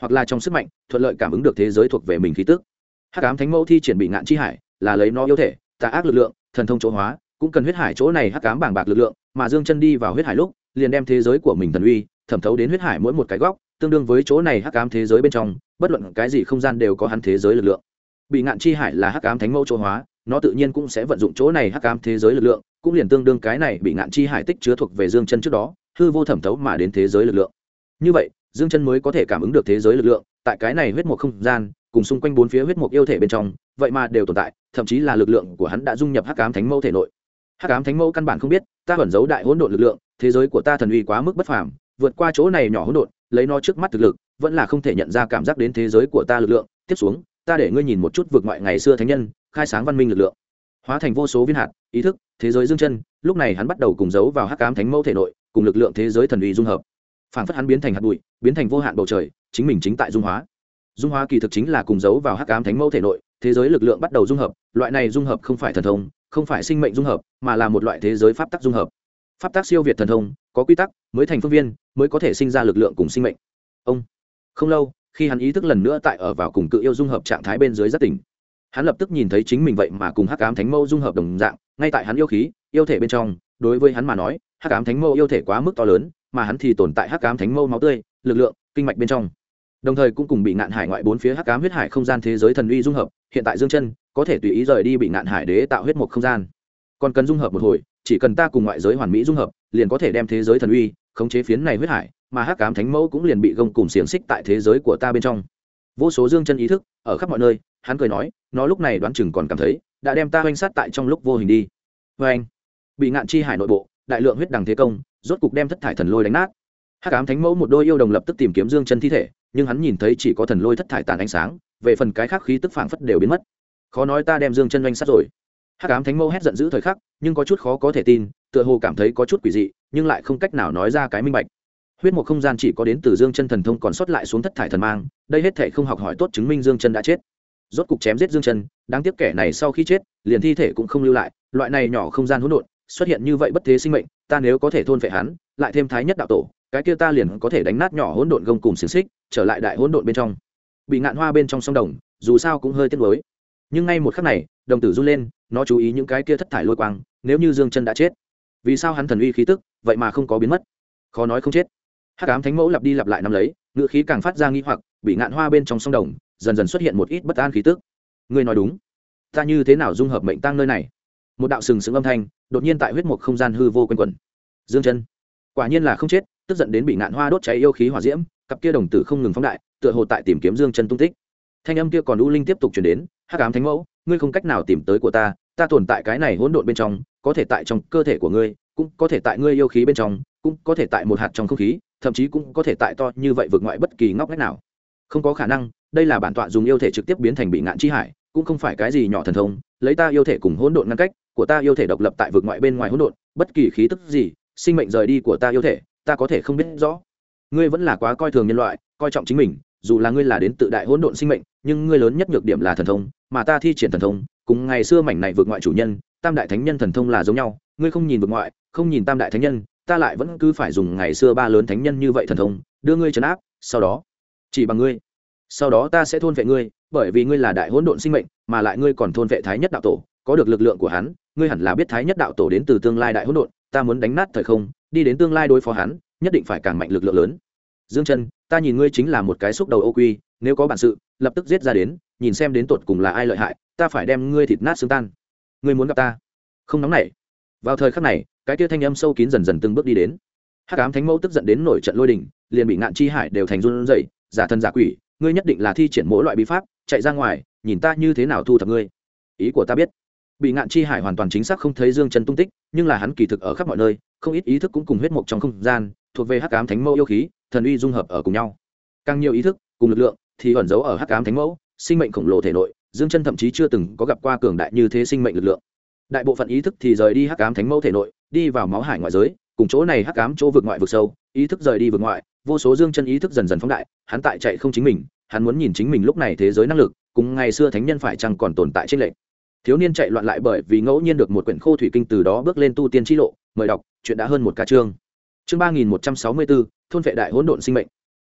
S1: hoặc là trong sức mạnh thuận lợi cảm ứng được thế giới thuộc về mình khí tức. Hắc ám thánh mẫu thi triển bị ngạn chi hải là lấy nó yêu thể tà ác lực lượng thần thông chỗ hóa, cũng cần huyết hải chỗ này hắc ám bàng bạc lực lượng, mà Dương Chân đi vào huyết hải lúc liền đem thế giới của mình thần uy thẩm thấu đến huyết hải mỗi một cái góc, tương đương với chỗ này hắc ám thế giới bên trong bất luận cái gì không gian đều có hắn thế giới lực lượng. Bị ngạn chi hải là hắc ám thánh mẫu chỗ hóa, nó tự nhiên cũng sẽ vận dụng chỗ này hắc ám thế giới lực lượng, cũng liền tương đương cái này bị ngạn chi hải tích chứa thuộc về Dương Chân trước đó hư vô thẩm thấu mà đến thế giới lực lượng. Như vậy Dương Chân mới có thể cảm ứng được thế giới lực lượng tại cái này huyết mục không gian cùng xung quanh bốn phía huyết mục yêu thể bên trong, vậy mà đều tồn tại, thậm chí là lực lượng của hắn đã dung nhập hắc ám thánh mẫu thể nội. Hắc ám thánh mẫu căn bản không biết ta ẩn giấu đại hỗn độn lực lượng, thế giới của ta thần uy quá mức bất phàm, vượt qua chỗ này nhỏ hỗn độn, lấy nó trước mắt thực lực vẫn là không thể nhận ra cảm giác đến thế giới của ta lực lượng. Tiếp xuống ta để ngươi nhìn một chút vượt ngoại ngày xưa thánh nhân khai sáng văn minh lực lượng. Hóa thành vô số viên hạt ý thức thế giới Dương Chân, lúc này hắn bắt đầu cùng giấu vào hắc ám thánh mẫu thể nội, cùng lực lượng thế giới thần uy dung hợp, phảng phất hắn biến thành hạt bụi, biến thành vô hạn bầu trời, chính mình chính tại dung hóa. Dung hóa kỳ thực chính là cùng giấu vào hắc ám thánh mẫu thể nội, thế giới lực lượng bắt đầu dung hợp. Loại này dung hợp không phải thần thông, không phải sinh mệnh dung hợp, mà là một loại thế giới pháp tắc dung hợp. Pháp tắc siêu việt thần thông, có quy tắc mới thành phương viên, mới có thể sinh ra lực lượng cùng sinh mệnh. Ông không lâu, khi hắn ý thức lần nữa tại ở vào cùng cự yêu dung hợp trạng thái bên dưới giác tỉnh, hắn lập tức nhìn thấy chính mình vậy mà cùng hắc ám thánh mẫu dung hợp đồng dạng, ngay tại hắn yêu khí yêu thể bên trong. Đối với hắn mà nói, hắc ám thánh mẫu yêu thể quá mức to lớn, mà hắn thì tồn tại hắc ám thánh mẫu máu tươi lực lượng kinh mạch bên trong, đồng thời cũng cùng bị ngạn hải ngoại bốn phía hắc ám huyết hải không gian thế giới thần uy dung hợp. Hiện tại Dương Chân có thể tùy ý rời đi bị ngạn hải đế tạo huyết mục không gian, còn cần dung hợp một hồi, chỉ cần ta cùng ngoại giới hoàn mỹ dung hợp liền có thể đem thế giới thần uy khống chế phiến này huyết hải, mà hắc ám thánh mẫu cũng liền bị gông cùng xiềng xích tại thế giới của ta bên trong. Vô số Dương Chân ý thức ở khắp mọi nơi, hắn cười nói, nó lúc này đoán chừng còn cảm thấy đã đem ta oanh sát tại trong lúc vô hình đi. Với anh, bị ngạn chi hải nội bộ đại lượng huyết đằng thế công rốt cục đem thất thải thần lôi đánh nát. Hắc ám thánh mẫu một đôi yêu đồng lập tức tìm kiếm Dương Chân thi thể, nhưng hắn nhìn thấy chỉ có thần lôi thất thải tàn ánh sáng, về phần cái khác khí tức phảng phất đều biến mất. Khó nói ta đem Dương Chân oanh sát rồi. Hắc ám thánh mẫu hét giận dữ thời khắc, nhưng có chút khó có thể tin, tựa hồ cảm thấy có chút quỷ dị, nhưng lại không cách nào nói ra cái minh bạch. Huyết mục không gian chỉ có đến từ Dương Chân thần thông còn sót lại xuống thất thải thần mang, đây hết thảy không học hỏi tốt chứng minh Dương Chân đã chết. Rốt cục chém giết Dương Chân, đáng tiếc kẻ này sau khi chết, liền thi thể cũng không lưu lại, loại này nhỏ không gian hỗn độn, xuất hiện như vậy bất thế sinh mệnh, ta nếu có thể thôn phệ hắn, lại thêm thái nhất đạo tổ, cái kia ta liền có thể đánh nát nhỏ hỗn độn gông cùng xiềng xích, trở lại đại hỗn độn bên trong. Bị ngạn hoa bên trong sông đồng, dù sao cũng hơi tiếc nuối. Nhưng ngay một khắc này, đồng tử run lên, nó chú ý những cái kia thất thải lôi quang, nếu như Dương Chân đã chết, vì sao hắn thần uy khí tức vậy mà không có biến mất? Khó nói không chết. Hắc ám thánh mẫu lặp đi lặp lại nắm lấy, ngữ khí càng phát ra nghi hoặc. Bị ngạn hoa bên trong sông đồng dần dần xuất hiện một ít bất an khí tức. Ngươi nói đúng, ta như thế nào dung hợp mệnh tang nơi này? Một đạo sừng sững âm thanh đột nhiên tại huyết mục không gian hư vô quanh quẩn. Dương Chân quả nhiên là không chết, tức giận đến bị ngạn hoa đốt cháy yêu khí hỏa diễm, cặp kia đồng tử không ngừng phóng đại, tựa hồ tại tìm kiếm Dương Chân tung tích. Thanh âm kia còn u linh tiếp tục truyền đến, Hắc ám thánh mẫu, ngươi không cách nào tìm tới của ta, ta tồn tại cái này hỗn độn bên trong, có thể tại trong cơ thể của ngươi, cũng có thể tại ngươi yêu khí bên trong, cũng có thể tại một hạt trong không khí, thậm chí cũng có thể tại to như vậy vượt ngoại bất kỳ ngóc ngách nào. Không có khả năng, đây là bản tọa dùng yêu thể trực tiếp biến thành bị ngạn chi hải, cũng không phải cái gì nhỏ thần thông, lấy ta yêu thể cùng hỗn độn ngăn cách, của ta yêu thể độc lập tại vượt ngoại bên ngoài hỗn độn, bất kỳ khí tức gì, sinh mệnh rời đi của ta yêu thể, ta có thể không biết rõ. Ngươi vẫn là quá coi thường nhân loại, coi trọng chính mình, dù là ngươi là đến tự đại hỗn độn sinh mệnh, nhưng ngươi lớn nhất nhược điểm là thần thông, mà ta thi triển thần thông, cùng ngày xưa mảnh này vượt ngoại chủ nhân, tam đại thánh nhân thần thông là giống nhau, ngươi không nhìn vượt ngoại, không nhìn tam đại thánh nhân, ta lại vẫn cứ phải dùng ngày xưa ba lớn thánh nhân như vậy thần thông, đưa ngươi trấn áp, sau đó, chỉ bằng ngươi, sau đó ta sẽ thôn vệ ngươi, bởi vì ngươi là đại hỗn độn sinh mệnh, mà lại ngươi còn thôn vệ thái nhất đạo tổ, có được lực lượng của hắn, ngươi hẳn là biết thái nhất đạo tổ đến từ tương lai đại hỗn độn, ta muốn đánh nát thời không, đi đến tương lai đối phó hắn, nhất định phải càng mạnh lực lượng lớn. Dương Chân, ta nhìn ngươi chính là một cái xúc đầu ô quy, nếu có bản sự, lập tức giết ra đến, nhìn xem đến tột cùng là ai lợi hại, ta phải đem ngươi thịt nát xương tan. Ngươi muốn gặp ta? Không nóng nảy. Vào thời khắc này, cái kia thanh âm sâu kín dần dần từng bước đi đến. Hắc ám thánh mẫu tức giận đến nổi trận lôi đình, liền bị ngạn chi hải đều thành run rẩy, giả thân giả quỷ, ngươi nhất định là thi triển mỗi loại bí pháp, chạy ra ngoài, nhìn ta như thế nào thu thập ngươi. Ý của ta biết. Bị ngạn chi hải hoàn toàn chính xác không thấy Dương Chân tung tích, nhưng là hắn kỳ thực ở khắp mọi nơi, không ít ý thức cũng cùng huyết mục trong không gian, thuộc về hắc ám thánh mẫu yêu khí, thần uy dung hợp ở cùng nhau. Càng nhiều ý thức cùng lực lượng thì ẩn giấu ở hắc ám thánh mẫu, sinh mệnh khổng lồ thể nội, Dương Chân thậm chí chưa từng có gặp qua cường đại như thế sinh mệnh lực lượng. Đại bộ phận ý thức thì rời đi hắc ám thánh mẫu thể nội, đi vào máu hải ngoại giới, cùng chỗ này hắc ám chỗ vực ngoại vực sâu, ý thức rời đi vực ngoại, vô số Dương Chân ý thức dần dần phóng đại, hắn tại chạy không chính mình, hắn muốn nhìn chính mình lúc này thế giới năng lực, cùng ngày xưa thánh nhân phải chăng còn tồn tại trên lệnh. Thiếu niên chạy loạn lại bởi vì ngẫu nhiên được một quyển khô thủy kinh, từ đó bước lên tu tiên chi lộ, mời đọc, chuyện đã hơn một ca chương. Chương 3164, thôn vệ đại hỗn độn sinh mệnh.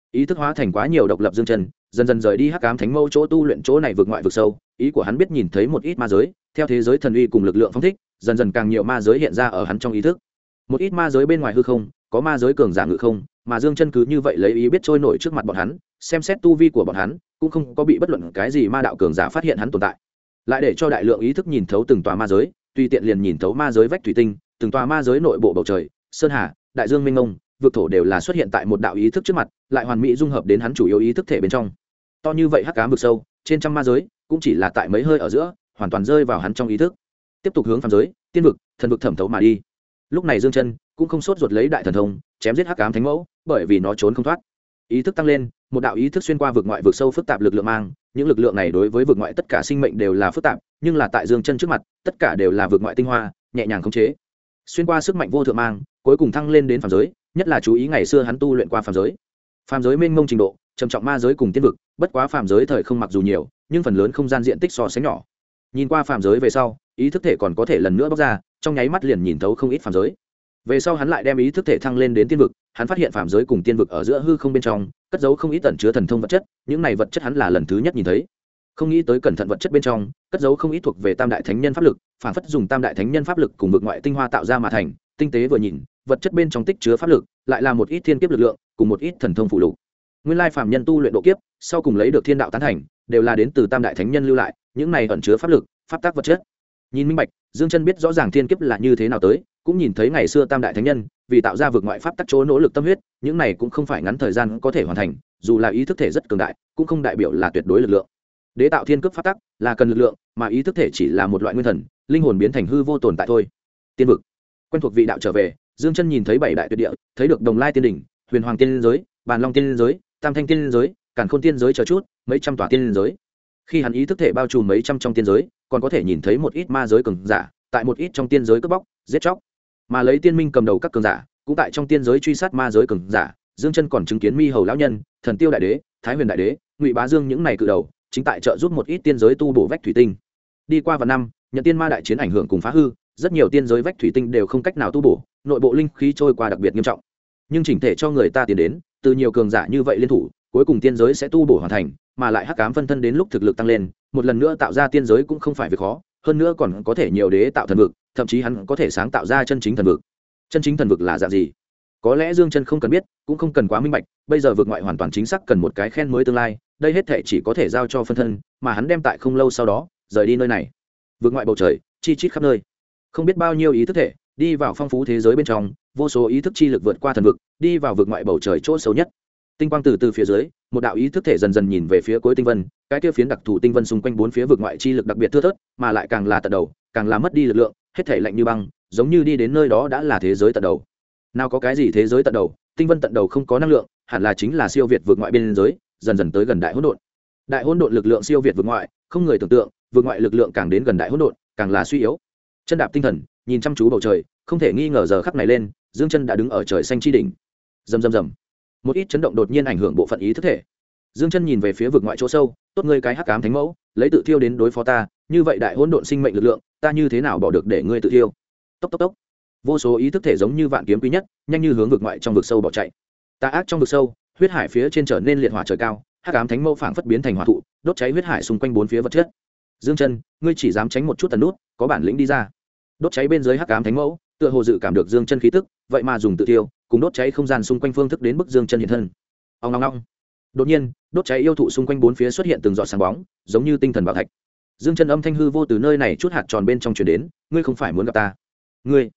S1: ý thức hóa thành quá nhiều độc lập dương chân dần dần rời đi hắc ám thánh mẫu chỗ tu luyện chỗ này vượt ngoại vực sâu. Ý của hắn biết nhìn thấy một ít ma giới, theo thế giới thần uy cùng lực lượng phóng thích, dần dần càng nhiều ma giới hiện ra ở hắn trong ý thức. Một ít ma giới bên ngoài hư không, có ma giới cường giả ngự không, mà Dương Chân cứ như vậy lấy ý biết trôi nổi trước mặt bọn hắn, xem xét tu vi của bọn hắn, cũng không có bị bất luận cái gì ma đạo cường giả phát hiện hắn tồn tại. Lại để cho đại lượng ý thức nhìn thấu từng tòa ma giới, tùy tiện liền nhìn thấu ma giới vách thủy tinh, từng tòa ma giới nội bộ bầu trời, sơn hà, đại dương mênh mông, vực thổ đều là xuất hiện tại một đạo ý thức trước mặt, lại hoàn mỹ dung hợp đến hắn chủ yếu ý thức thể bên trong. To như vậy hắc ám vực sâu, trên trăm ma giới, cũng chỉ là tại mấy hơi ở giữa, hoàn toàn rơi vào hắn trong ý thức. Tiếp tục hướng phàm giới, tiên vực, thần vực thẩm thấu mà đi. Lúc này Dương Chân cũng không sốt ruột lấy đại thần thông, chém giết hắc ám thánh mẫu, bởi vì nó trốn không thoát. Ý thức tăng lên, một đạo ý thức xuyên qua vực ngoại vực sâu phức tạp lực lượng mang, những lực lượng này đối với vực ngoại tất cả sinh mệnh đều là phức tạp, nhưng là tại Dương Chân trước mặt, tất cả đều là vực ngoại tinh hoa, nhẹ nhàng khống chế. Xuyên qua sức mạnh vô thượng mang, cuối cùng thăng lên đến phàm giới, nhất là chú ý ngày xưa hắn tu luyện qua phàm giới. Phàm giới mênh mông trình độ, trầm trọng ma giới cùng tiên vực, bất quá phàm giới thời không mặc dù nhiều, nhưng phần lớn không gian diện tích so sánh nhỏ. Nhìn qua phàm giới về sau, ý thức thể còn có thể lần nữa bóc ra, trong nháy mắt liền nhìn thấu không ít phàm giới. Về sau hắn lại đem ý thức thể thăng lên đến tiên vực, hắn phát hiện phàm giới cùng tiên vực ở giữa hư không bên trong, cất giấu không ít tẩn chứa thần thông vật chất, những này vật chất hắn là lần thứ nhất nhìn thấy. Không nghĩ tới cẩn thận vật chất bên trong, cất giấu không ít thuộc về Tam đại thánh nhân pháp lực, phản phất dùng Tam đại thánh nhân pháp lực cùng vực ngoại tinh hoa tạo ra mà thành, tinh tế vừa nhìn, vật chất bên trong tích chứa pháp lực, lại là một ít thiên kiếp lực lượng, cùng một ít thần thông phụ lục. Nguyên lai phàm nhân tu luyện độ kiếp, sau cùng lấy được thiên đạo tán thành, đều là đến từ Tam đại thánh nhân lưu lại, những này ẩn chứa pháp lực, pháp tác vật chất. Nhìn minh bạch, Dương Chân biết rõ ràng thiên kiếp là như thế nào tới, cũng nhìn thấy ngày xưa Tam đại thánh nhân vì tạo ra vực ngoại pháp tắc chỗ nỗ lực tâm huyết, những này cũng không phải ngắn thời gian có thể hoàn thành, dù là ý thức thể rất cường đại, cũng không đại biểu là tuyệt đối lực lượng. Đế tạo thiên cấp pháp tắc là cần lực lượng, mà ý thức thể chỉ là một loại nguyên thần, linh hồn biến thành hư vô tồn tại thôi. Tiên vực, quen thuộc vị đạo trở về, Dương Chân nhìn thấy bảy đại tuyệt địa, thấy được Đồng Lai tiên đỉnh, Huyền Hoàng tiên giới, Bàn Long tiên giới, Tam Thanh tiên giới, Càn Khôn tiên giới chờ chút, mấy trăm tòa tiên giới. Khi hắn ý thức thể bao trùm mấy trăm trong tiên giới, còn có thể nhìn thấy một ít ma giới cường giả, tại một ít trong tiên giới cướp bóc, giết chóc. Mà lấy tiên minh cầm đầu các cường giả, cũng tại trong tiên giới truy sát ma giới cường giả. Dương Chân còn chứng kiến Mi Hầu lão nhân, Thần Tiêu đại đế, Thái Huyền đại đế, Ngụy Bá Dương những này cự đầu, chính tại trợ giúp một ít tiên giới tu bổ vách thủy tinh. Đi qua vài năm, nhận tiên ma đại chiến ảnh hưởng cùng phá hư, rất nhiều tiên giới vách thủy tinh đều không cách nào tu bổ, nội bộ linh khí trôi qua đặc biệt nghiêm trọng. Nhưng chỉnh thể cho người ta tiến đến, từ nhiều cường giả như vậy liên thủ, cuối cùng tiên giới sẽ tu bổ hoàn thành, mà lại hắc ám phân thân đến lúc thực lực tăng lên, một lần nữa tạo ra tiên giới cũng không phải việc khó, hơn nữa còn có thể nhiều đế tạo thần vực, thậm chí hắn có thể sáng tạo ra chân chính thần vực. Chân chính thần vực là dạng gì? Có lẽ Dương Chân không cần biết, cũng không cần quá minh bạch, bây giờ vực ngoại hoàn toàn chính xác cần một cái khen mới tương lai, đây hết thảy chỉ có thể giao cho phân thân, mà hắn đem tại không lâu sau đó rời đi nơi này. Vực ngoại bầu trời, chi chít khắp nơi, không biết bao nhiêu ý thức thể đi vào phong phú thế giới bên trong, vô số ý thức chi lực vượt qua thần vực, đi vào vực ngoại bầu trời chỗ sâu nhất. Tinh quang từ phía dưới, một đạo ý thức thể dần dần nhìn về phía cuối tinh vân, cái kia phiến đặc thù tinh vân xung quanh bốn phía vực ngoại chi lực đặc biệt thưa thớt, mà lại càng là tận đầu, càng là mất đi lực lượng, hết thảy lạnh như băng, giống như đi đến nơi đó đã là thế giới tận đầu. Nào có cái gì thế giới tận đầu, tinh vân tận đầu không có năng lượng, hẳn là chính là siêu việt vực ngoại biên giới, dần dần tới gần đại hỗn độn. Đại hỗn độn lực lượng siêu việt vực ngoại, không người tưởng tượng, vực ngoại lực lượng càng đến gần đại hỗn độn, càng là suy yếu. Chân đạp tinh thần, nhìn chăm chú bầu trời, không thể nghi ngờ giờ khắc này lên, Dương Chân đã đứng ở trời xanh chi đỉnh. Rầm rầm rầm. Một ít chấn động đột nhiên ảnh hưởng bộ phận ý thức thể. Dương Chân nhìn về phía vực ngoại chỗ sâu, tốt ngươi cái hắc ám thánh mẫu, lấy tự thiêu đến đối phó ta, như vậy đại hỗn độn sinh mệnh lực lượng, ta như thế nào bỏ được để ngươi tự thiêu? Tốc tốc tốc. Vô số ý thức thể giống như vạn kiếm quý nhất, nhanh như hướng vực ngoại trong vực sâu bỏ chạy. Tà ác trong vực sâu, huyết hải phía trên trở nên liệt hỏa trời cao, hắc ám thánh mẫu phảng phất biến thành hỏa thụ, đốt cháy huyết hải xung quanh bốn phía vật chất. Dương Chân, ngươi chỉ dám tránh một chút tần nút, có bản lĩnh đi ra. Đốt cháy bên dưới hắc ám thánh mẫu, tựa hồ dự cảm được Dương Chân khí tức, vậy mà dùng tự tiêu, cùng đốt cháy không gian xung quanh phương thức đến bức Dương Chân hiện thân. Ong ong ong. Đột nhiên, đốt cháy yêu thụ xung quanh bốn phía xuất hiện từng giọt sáng bóng, giống như tinh thần bảo thạch. Dương Chân âm thanh hư vô từ nơi này chút hạt tròn bên trong truyền đến, ngươi không phải muốn gặp ta? Ngươi.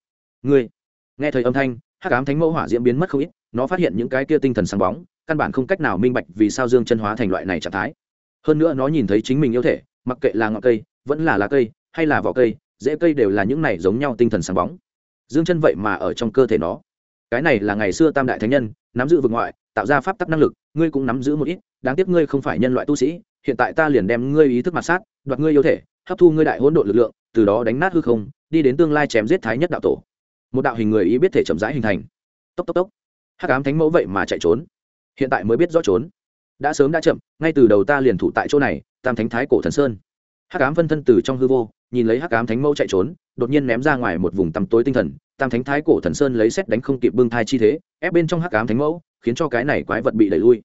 S1: Nghe thấy âm thanh, hắc ám thánh mẫu hỏa diễm biến mất không ít, nó phát hiện những cái kia tinh thần sáng bóng, căn bản không cách nào minh bạch vì sao Dương Chân hóa thành loại này trạng thái. Hơn nữa nó nhìn thấy chính mình yêu thể, mặc kệ là ngọn cây, vẫn là lá cây, hay là vỏ cây, rễ cây đều là những này giống nhau tinh thần sáng bóng. Dương Chân vậy mà ở trong cơ thể nó. Cái này là ngày xưa Tam đại thánh nhân nắm giữ vực ngoại, tạo ra pháp tắc năng lực, ngươi cũng nắm giữ một ít, đáng tiếc ngươi không phải nhân loại tu sĩ, hiện tại ta liền đem ngươi ý thức mặt sát, đoạt ngươi yêu thể, hấp thu ngươi đại hỗn độn lực lượng, từ đó đánh nát hư không, đi đến tương lai chém giết thái nhất đạo tổ. Một đạo hình người ý biết thể chậm rãi hình thành. Tốc tốc tốc. Hắc ám thánh mẫu vậy mà chạy trốn, hiện tại mới biết rõ trốn, đã sớm đã chậm, ngay từ đầu ta liền thủ tại chỗ này, Tam Thánh Thái Cổ Thần Sơn. Hắc ám phân thân từ trong hư vô nhìn lấy hắc ám thánh mẫu chạy trốn, đột nhiên ném ra ngoài một vùng tăm tối tinh thần, Tam Thánh Thái Cổ Thần Sơn lấy xét đánh không kịp bưng thai chi thế, ép bên trong hắc ám thánh mẫu, khiến cho cái này quái vật bị đẩy lui.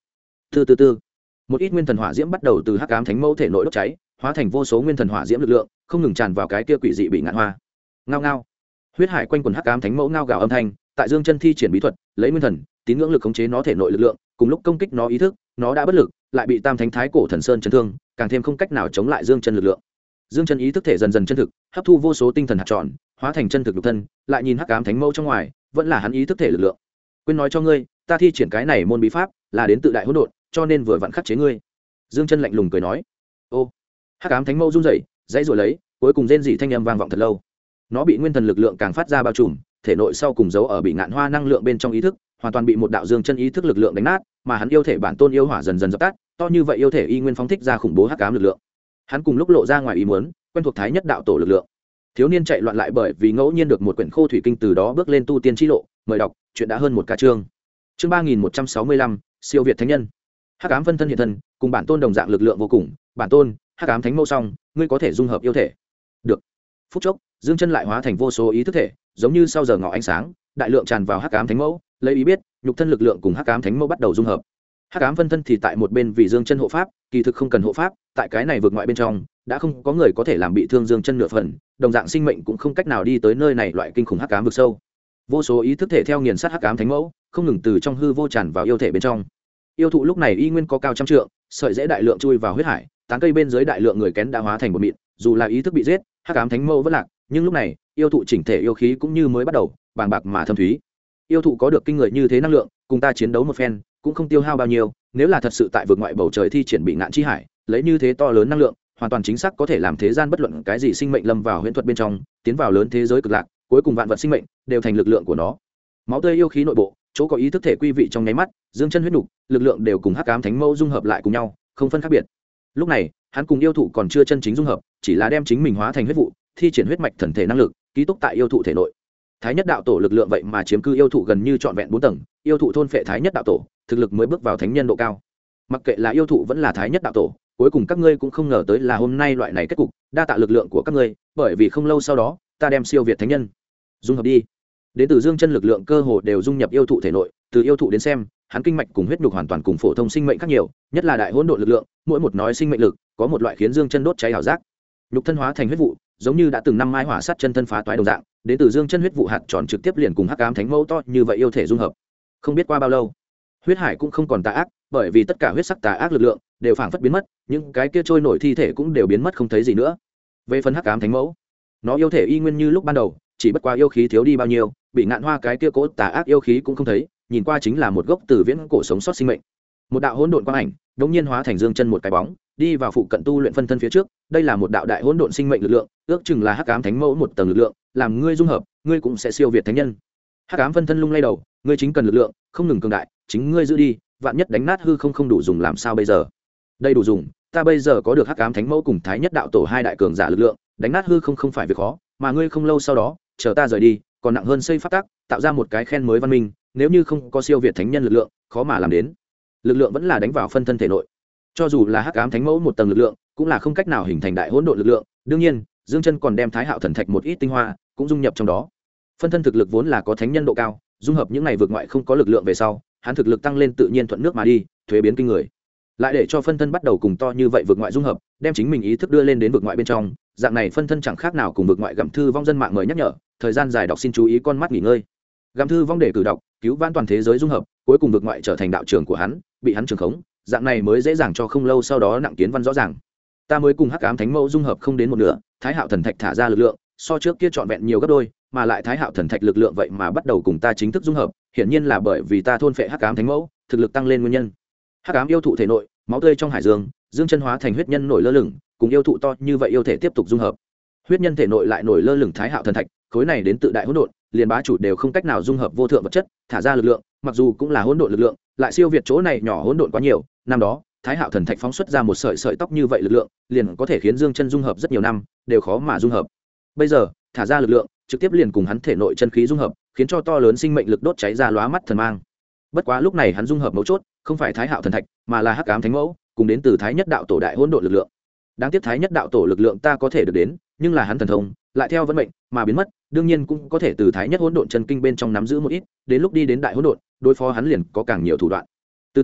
S1: Từ một ít nguyên thần hỏa diễm bắt đầu từ hắc ám thánh mẫu thể nội đốt cháy, hóa thành vô số nguyên thần hỏa diễm lực lượng, không ngừng tràn vào cái kia quỷ dị bị ngạn hoa. Ngao ngao, huyết hải quanh quần hắc ám thánh mẫu ngao gào âm thanh, tại Dương Chân thi triển bí thuật, lấy nguyên thần tín ngưỡng lực khống chế nó thể nội lực lượng, cùng lúc công kích nó ý thức, nó đã bất lực, lại bị Tam Thánh Thái Cổ Thần Sơn chấn thương, càng thêm không cách nào chống lại Dương Chân lực lượng. Dương Chân ý thức thể dần dần chân thực, hấp thu vô số tinh thần hạt tròn, hóa thành chân thực lục thân, lại nhìn hắc ám thánh mẫu trong ngoài, vẫn là hắn ý thức thể lực lượng. Quên nói cho ngươi, ta thi triển cái này môn bí pháp, là đến tự đại hỗn độn, cho nên vừa vặn khắc chế ngươi. Dương Chân lạnh lùng cười nói. Ô, hắc ám thánh mẫu run rẩy, dãy rồi lấy, cuối cùng rên rỉ thanh âm vang vọng thật lâu. Nó bị nguyên thần lực lượng càng phát ra bao trùm, thể nội sau cùng giấu ở bị ngạn hoa năng lượng bên trong ý thức, hoàn toàn bị một đạo Dương Chân ý thức lực lượng đánh nát, mà hắn yêu thể bản tôn yêu hỏa dần dần dập tắt, to như vậy yêu thể y nguyên phóng thích ra khủng bố hắc ám lực lượng. Hắn cùng lúc lộ ra ngoài ý muốn, quen thuộc thái nhất đạo tổ lực lượng. Thiếu niên chạy loạn lại bởi vì ngẫu nhiên được một quyển khô thủy kinh, từ đó bước lên tu tiên chi lộ. Mời đọc, chuyện đã hơn một ca chương. Chương 3165, siêu việt thánh nhân. Hắc ám phân thân hiện thân, cùng bản tôn đồng dạng lực lượng vô cùng, bản tôn, hắc ám thánh mẫu song, ngươi có thể dung hợp yêu thể. Được. Phút chốc, Dương Chân lại hóa thành vô số ý thức thể, giống như sau giờ ngọ ánh sáng, đại lượng tràn vào hắc ám thánh mẫu, lấy ý biết, nhục thân lực lượng cùng hắc ám thánh mẫu bắt đầu dung hợp. Hắc ám phân thân thì tại một bên vì Dương Chân hộ pháp, kỳ thực không cần hộ pháp, tại cái này vượt ngoại bên trong, đã không có người có thể làm bị thương Dương Chân nửa phần, đồng dạng sinh mệnh cũng không cách nào đi tới nơi này loại kinh khủng hắc ám vực sâu. Vô số ý thức thể theo nghiền sát hắc ám thánh mẫu, không ngừng từ trong hư vô tràn vào yêu thể bên trong. Yêu thụ lúc này y nguyên có cao trăm trượng, sợi rễ đại lượng chui vào huyết hải, tán cây bên dưới đại lượng người kén đã hóa thành bột mịn, dù là ý thức bị giết, hắc ám thánh mẫu vẫn lạc, nhưng lúc này, yêu thụ chỉnh thể yêu khí cũng như mới bắt đầu, bàng bạc mà thâm thúy. Yêu thụ có được kinh người như thế năng lượng, cùng ta chiến đấu một phen, cũng không tiêu hao bao nhiêu, nếu là thật sự tại vượt ngoại bầu trời thi triển bị ngạn chi hải, lấy như thế to lớn năng lượng, hoàn toàn chính xác có thể làm thế gian bất luận cái gì sinh mệnh lâm vào huyễn thuật bên trong, tiến vào lớn thế giới cực lạc, cuối cùng vạn vật sinh mệnh đều thành lực lượng của nó. Máu tươi yêu khí nội bộ, chỗ có ý thức thể quy vị trong nháy mắt, Dương Chân huyết nục, lực lượng đều cùng hắc ám thánh mẫu dung hợp lại cùng nhau, không phân khác biệt. Lúc này, hắn cùng yêu thụ còn chưa chân chính dung hợp, chỉ là đem chính mình hóa thành huyết vụ, thi triển huyết mạch thần thể năng lực, ký túc tại yêu thụ thể nội. Thái nhất đạo tổ lực lượng vậy mà chiếm cư yêu thụ gần như trọn vẹn 4 tầng, yêu thụ thôn phệ thái nhất đạo tổ, thực lực mới bước vào thánh nhân độ cao. Mặc kệ là yêu thụ vẫn là thái nhất đạo tổ, cuối cùng các ngươi cũng không ngờ tới là hôm nay loại này kết cục, đa tạ lực lượng của các ngươi, bởi vì không lâu sau đó, ta đem siêu việt thánh nhân. Dung hợp đi. Đến từ Dương Chân lực lượng cơ hồ đều dung nhập yêu thụ thể nội, từ yêu thụ đến xem, hắn kinh mạch cùng huyết nhục hoàn toàn cùng phổ thông sinh mệnh khác nhiều, nhất là đại hỗn độn lực lượng, mỗi một nói sinh mệnh lực, có một loại khiến Dương Chân đốt cháy ảo giác. Nhục thân hóa thành huyết vụ, giống như đã từng năm mai hỏa sát chân thân phá toái đồng dạng, đến từ Dương Chân huyết vụ hạt tròn trực tiếp liền cùng hắc ám thánh mẫu to như vậy yêu thể dung hợp. Không biết qua bao lâu, huyết hải cũng không còn tà ác, bởi vì tất cả huyết sắc tà ác lực lượng đều phảng phất biến mất, những cái kia trôi nổi thi thể cũng đều biến mất không thấy gì nữa. Về phần hắc ám thánh mẫu, nó yêu thể y nguyên như lúc ban đầu, chỉ bất qua yêu khí thiếu đi bao nhiêu, bị ngạn hoa cái kia cố tà ác yêu khí cũng không thấy, nhìn qua chính là một gốc từ viễn cổ sống sót sinh mệnh. Một đạo hỗn độn quang ảnh, đột nhiên hóa thành Dương Chân một cái bóng, đi vào phụ cận tu luyện phân thân phía trước, đây là một đạo đại hỗn độn sinh mệnh lực lượng, ước chừng là hắc ám thánh mẫu một tầng lực lượng, làm ngươi dung hợp, ngươi cũng sẽ siêu việt thánh nhân. Hắc ám phân thân lung lay đầu, ngươi chính cần lực lượng, không ngừng cường đại, chính ngươi giữ đi, vạn nhất đánh nát hư không đủ dùng làm sao bây giờ? Đây đủ dùng, ta bây giờ có được hắc ám thánh mẫu cùng thái nhất đạo tổ hai đại cường giả lực lượng, đánh nát hư không phải việc khó, mà ngươi không lâu sau đó, chờ ta rời đi, còn nặng hơn xây pháp tắc, tạo ra một cái khen mới văn minh, nếu như không có siêu việt thánh nhân lực lượng, khó mà làm đến. Lực lượng vẫn là đánh vào phân thân thể nội. Cho dù là hắc ám thánh mẫu một tầng lực lượng, cũng là không cách nào hình thành đại hỗn độn lực lượng, đương nhiên, Dương Chân còn đem Thái Hạo thần thạch một ít tinh hoa cũng dung nhập trong đó. Phân thân thực lực vốn là có thánh nhân độ cao, dung hợp những này vượt ngoại không có lực lượng về sau, hắn thực lực tăng lên tự nhiên thuận nước mà đi, thuế biến kinh người. Lại để cho phân thân bắt đầu cùng to như vậy vượt ngoại dung hợp, đem chính mình ý thức đưa lên đến vượt ngoại bên trong, dạng này phân thân chẳng khác nào cùng vượt ngoại gặm thư vong dân mạng mới nhắc nhở, thời gian dài đọc xin chú ý con mắt nghỉ ngơi. Gặm thư vong để cử đọc, cứu vãn toàn thế giới dung hợp, cuối cùng vượt ngoại trở thành đạo trường của hắn, bị hắn trường khống, dạng này mới dễ dàng cho không lâu sau đó nặng kiến văn rõ ràng. Ta mới cùng hắc ám thánh mẫu dung hợp không đến một nửa, Thái Hạo thần thạch thả ra lực lượng, so trước kia trọn vẹn nhiều gấp đôi, mà lại Thái Hạo thần thạch lực lượng vậy mà bắt đầu cùng ta chính thức dung hợp, hiển nhiên là bởi vì ta thôn phệ hắc ám thánh mẫu, thực lực tăng lên nguyên nhân. Hắc ám yêu thụ thể nội, máu tươi trong hải dương, Dương Chân hóa thành huyết nhân nổi lơ lửng, cùng yêu thụ to như vậy yêu thể tiếp tục dung hợp. Huyết nhân thể nội lại nổi lơ lửng Thái Hạo thần thạch, khối này đến tự đại hỗn độn, liền bá chủ đều không cách nào dung hợp vô thượng vật chất, thả ra lực lượng, mặc dù cũng là hỗn độn lực lượng, lại siêu việt chỗ này nhỏ hỗn độn quá nhiều. Năm đó, Thái Hạo thần thạch phóng xuất ra một sợi sợi tóc như vậy lực lượng, liền có thể khiến Dương Chân dung hợp rất nhiều năm, đều khó mà dung hợp. Bây giờ, thả ra lực lượng, trực tiếp liền cùng hắn thể nội chân khí dung hợp, khiến cho to lớn sinh mệnh lực đốt cháy ra lóa mắt thần mang. Bất quá lúc này hắn dung hợp mấu chốt, không phải Thái Hạo thần thạch, mà là hắc ám thánh mẫu, cùng đến từ Thái Nhất đạo tổ đại hỗn độn lực lượng. Đáng tiếc Thái Nhất đạo tổ lực lượng ta có thể được đến, nhưng là hắn thần thông lại theo vận mệnh mà biến mất, đương nhiên cũng có thể từ Thái Nhất hỗn độn chân kinh bên trong nắm giữ một ít, đến lúc đi đến đại hỗn độn, đối phó hắn liền có càng nhiều thủ đoạn. Từ từ,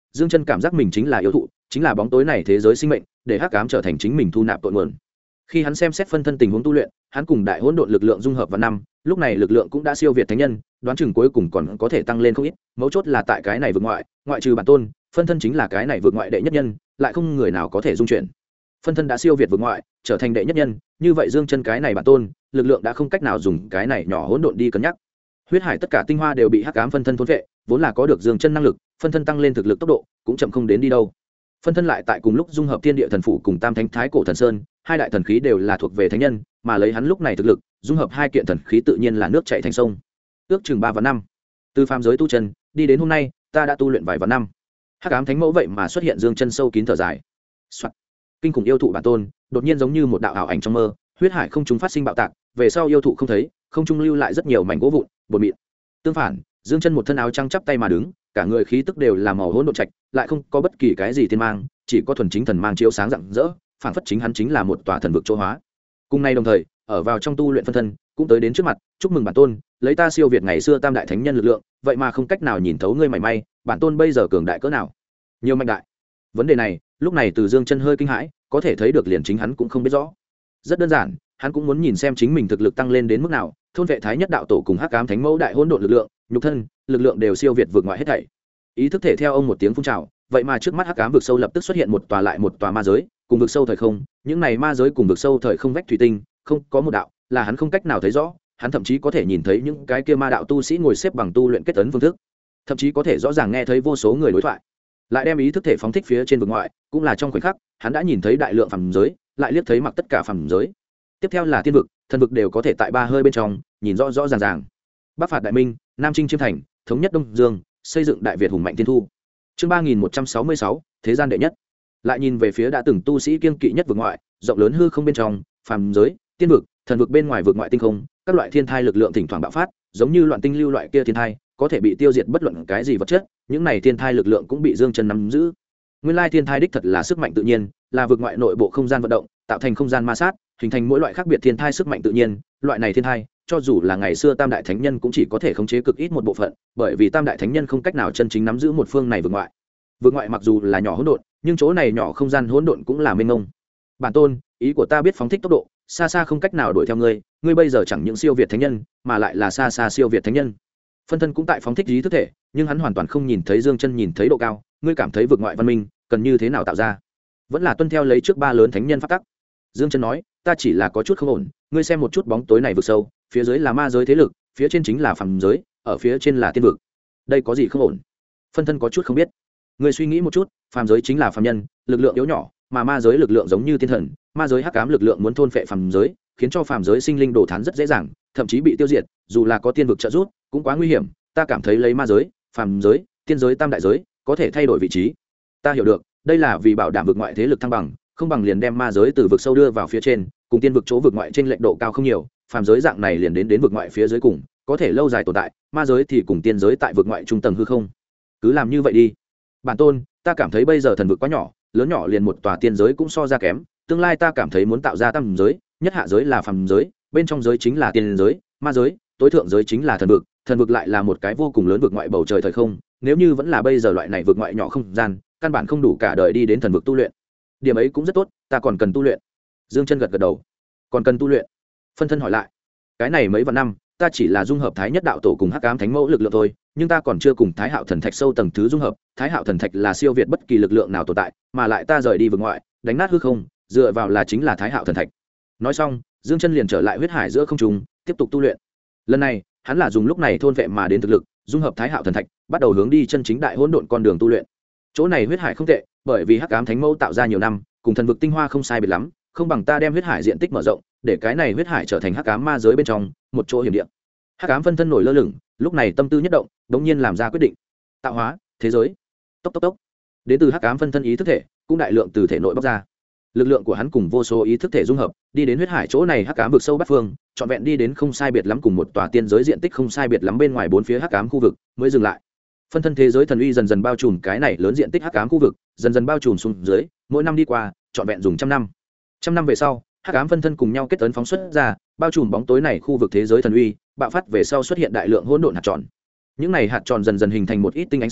S1: Dương Chân cảm giác mình chính là yêu thụ, chính là bóng tối này thế giới sinh mệnh, để hắc ám trở thành chính mình thu nạp cội nguồn. Khi hắn xem xét phân thân tình huống tu luyện, hắn cùng đại hỗn độn lực lượng dung hợp vào năm, lúc này lực lượng cũng đã siêu việt thánh nhân, đoán chừng cuối cùng còn có thể tăng lên không ít, mấu chốt là tại cái này vượt ngoại, ngoại trừ bản tôn, phân thân chính là cái này vượt ngoại đệ nhất nhân, lại không người nào có thể dung chuyển. Phân thân đã siêu việt vượt ngoại, trở thành đệ nhất nhân, như vậy Dương Chân cái này bản tôn, lực lượng đã không cách nào dùng cái này nhỏ hỗn độn đi cân nhắc. Huyết hải tất cả tinh hoa đều bị hắc ám phân thân thôn vệ, vốn là có được Dương Chân năng lực, phân thân tăng lên thực lực tốc độ, cũng chậm không đến đi đâu. Phân thân lại tại cùng lúc dung hợp thiên địa thần phủ cùng tam thánh thái cổ thần sơn, hai đại thần khí đều là thuộc về thánh nhân, mà lấy hắn lúc này thực lực, dung hợp hai kiện thần khí tự nhiên là nước chảy thành sông. Ước chừng 3 và 5. Từ phàm giới tu chân, đi đến hôm nay, ta đã tu luyện vài vạn năm. Hắc ám thánh mẫu vậy mà xuất hiện Dương Chân sâu kín thở dài. Soạt. Kinh khủng yêu thụ bản tôn, đột nhiên giống như một đạo ảo ảnh trong mơ, huyết hải không trung phát sinh bạo tạc, về sau yêu thụ không thấy, không trung lưu lại rất nhiều mảnh gỗ vụn, bột mịn. Tương phản, Dương Chân một thân áo trắng chắp tay mà đứng, cả người khí tức đều là màu hỗn độn trạch, lại không có bất kỳ cái gì thiên mang, chỉ có thuần chính thần mang chiếu sáng rạng rỡ, phảng phất chính hắn chính là một tòa thần vực chỗ hóa. Cùng nay đồng thời, ở vào trong tu luyện phân thân, cũng tới đến trước mặt, chúc mừng bản tôn, lấy ta siêu việt ngày xưa tam đại thánh nhân lực lượng, vậy mà không cách nào nhìn thấu ngươi mảy may, bản tôn bây giờ cường đại cỡ nào? Nhiều mạnh đại. Vấn đề này, lúc này Từ Dương Chân hơi kinh hãi, có thể thấy được liền chính hắn cũng không biết rõ. Rất đơn giản, hắn cũng muốn nhìn xem chính mình thực lực tăng lên đến mức nào, thôn vệ thái nhất đạo tổ cùng hắc ám thánh mẫu đại hỗn độn lực lượng, nhục thân, lực lượng đều siêu việt vượt ngoại hết thảy. Ý thức thể theo ông một tiếng phun trào, vậy mà trước mắt hắc ám vực sâu lập tức xuất hiện một tòa lại một tòa ma giới, cùng vực sâu thời không, những này ma giới cùng vực sâu thời không vách thủy tinh, không có một đạo là hắn không cách nào thấy rõ, hắn thậm chí có thể nhìn thấy những cái kia ma đạo tu sĩ ngồi xếp bằng tu luyện kết ấn phương thức, thậm chí có thể rõ ràng nghe thấy vô số người đối thoại. Lại đem ý thức thể phóng thích phía trên vực ngoại, cũng là trong khoảnh khắc, hắn đã nhìn thấy đại lượng phàm giới, lại liếc thấy mặc tất cả phàm giới. Tiếp theo là tiên vực, thần vực đều có thể tại ba hơi bên trong nhìn rõ rõ ràng ràng. Bắc phạt đại minh, nam chinh chiêm thành, thống nhất đông dương, xây dựng đại việt hùng mạnh thiên thu. Chương 3166, thế gian đệ nhất. Lại nhìn về phía đã từng tu sĩ kiêng kỵ nhất vực ngoại, rộng lớn hư không bên trong, phàm giới, tiên vực, thần vực bên ngoài vực ngoại tinh không, các loại thiên thai lực lượng thỉnh thoảng bạo phát, giống như loạn tinh lưu loại kia thiên thai, có thể bị tiêu diệt bất luận cái gì vật chất, những này thiên thai lực lượng cũng bị Dương Chân nắm giữ. Nguyên lai thiên thai đích thật là sức mạnh tự nhiên, là vực ngoại nội bộ không gian vận động, tạo thành không gian ma sát, hình thành mỗi loại khác biệt thiên thai sức mạnh tự nhiên, loại này thiên thai, cho dù là ngày xưa tam đại thánh nhân cũng chỉ có thể khống chế cực ít một bộ phận, bởi vì tam đại thánh nhân không cách nào chân chính nắm giữ một phương này vực ngoại. Vực ngoại mặc dù là nhỏ hỗn độn, nhưng chỗ này nhỏ không gian hỗn độn cũng là mênh mông. Bản tôn, ý của ta biết phóng thích tốc độ, xa xa không cách nào đuổi theo ngươi, ngươi bây giờ chẳng những siêu việt thánh nhân, mà lại là xa xa siêu việt thánh nhân. Phân thân cũng tại phóng thích ý thức thể, nhưng hắn hoàn toàn không nhìn thấy Dương Chân nhìn thấy độ cao, ngươi cảm thấy vực ngoại văn minh cần như thế nào tạo ra? Vẫn là tuân theo lấy trước ba lớn thánh nhân pháp tắc. Dương Chân nói, ta chỉ là có chút không ổn, ngươi xem một chút bóng tối này vực sâu, phía dưới là ma giới thế lực, phía trên chính là phàm giới, ở phía trên là tiên vực. Đây có gì không ổn? Phân thân có chút không biết. Ngươi suy nghĩ một chút, phàm giới chính là phàm nhân, lực lượng yếu nhỏ, mà ma giới lực lượng giống như tiên thần, ma giới hắc ám lực lượng muốn thôn phệ phàm giới, khiến cho phàm giới sinh linh đổ thán rất dễ dàng, thậm chí bị tiêu diệt, dù là có tiên vực trợ giúp, cũng quá nguy hiểm, ta cảm thấy lấy ma giới, phàm giới, tiên giới tam đại giới, có thể thay đổi vị trí. Ta hiểu được, đây là vì bảo đảm vực ngoại thế lực thăng bằng, không bằng liền đem ma giới từ vực sâu đưa vào phía trên, cùng tiên vực chỗ vực ngoại trên lệch độ cao không nhiều, phàm giới dạng này liền đến vực ngoại phía dưới cùng, có thể lâu dài tồn tại, ma giới thì cùng tiên giới tại vực ngoại trung tầng hư không. Cứ làm như vậy đi. Bản tôn, ta cảm thấy bây giờ thần vực quá nhỏ, lớn nhỏ liền một tòa tiên giới cũng so ra kém, tương lai ta cảm thấy muốn tạo ra tam giới, nhất hạ giới là phàm giới, bên trong giới chính là tiên giới, ma giới, tối thượng giới chính là thần vực lại là một cái vô cùng lớn vực ngoại bầu trời thời không, nếu như vẫn là bây giờ loại này vực ngoại nhỏ không gian, căn bản không đủ cả đời đi đến thần vực tu luyện. Điểm ấy cũng rất tốt, ta còn cần tu luyện. Dương Chân gật gật đầu. Còn cần tu luyện? Phân thân hỏi lại. Cái này mấy vạn năm, ta chỉ là dung hợp thái nhất đạo tổ cùng hắc ám thánh mẫu lực lượng thôi, nhưng ta còn chưa cùng thái hạo thần thạch sâu tầng thứ dung hợp. Thái hạo thần thạch là siêu việt bất kỳ lực lượng nào tồn tại, mà lại ta rời đi vực ngoại, đánh nát hư không, dựa vào là chính là thái hạo thần thạch. Nói xong, Dương Chân liền trở lại huyết hải giữa không trung, tiếp tục tu luyện. Lần này, hắn là dùng lúc này thôn vệ mà đến thực lực, dung hợp thái hạo thần thạch, bắt đầu hướng đi chân chính đại hỗn độn con đường tu luyện. Chỗ này huyết hải không tệ, bởi vì hắc ám thánh mẫu tạo ra nhiều năm, cùng thần vực tinh hoa không sai biệt lắm, không bằng ta đem huyết hải diện tích mở rộng, để cái này huyết hải trở thành hắc ám ma giới bên trong một chỗ hiểm địa. Hắc ám phân thân nổi lơ lửng, lúc này tâm tư nhất động, đống nhiên làm ra quyết định. Tạo hóa, thế giới. Tốc tốc tốc. Đến từ hắc ám phân thân ý thức thể, cũng đại lượng từ thể nội bóc ra. Lực lượng của hắn cùng vô số ý thức thể dung hợp, đi đến huyết hải chỗ này hắc ám vực sâu bát phương, trọn vẹn đi đến không sai biệt lắm cùng một tòa tiên giới diện tích không sai biệt lắm bên ngoài bốn phía hắc ám khu vực, mới dừng lại. Phân thân thế giới thần uy dần dần bao trùm cái này lớn diện tích hắc ám khu vực, dần dần bao trùm xuống dưới, mỗi năm đi qua, trọn vẹn dùng trăm năm. Trăm năm về sau, hắc ám phân thân cùng nhau kết ấn phóng xuất ra, bao trùm bóng tối này khu vực thế giới thần uy, bạo phát về sau xuất hiện đại lượng hỗn độn hạt tròn. Những này hạt tròn dần dần hình thành một ít tinh ánh sáng,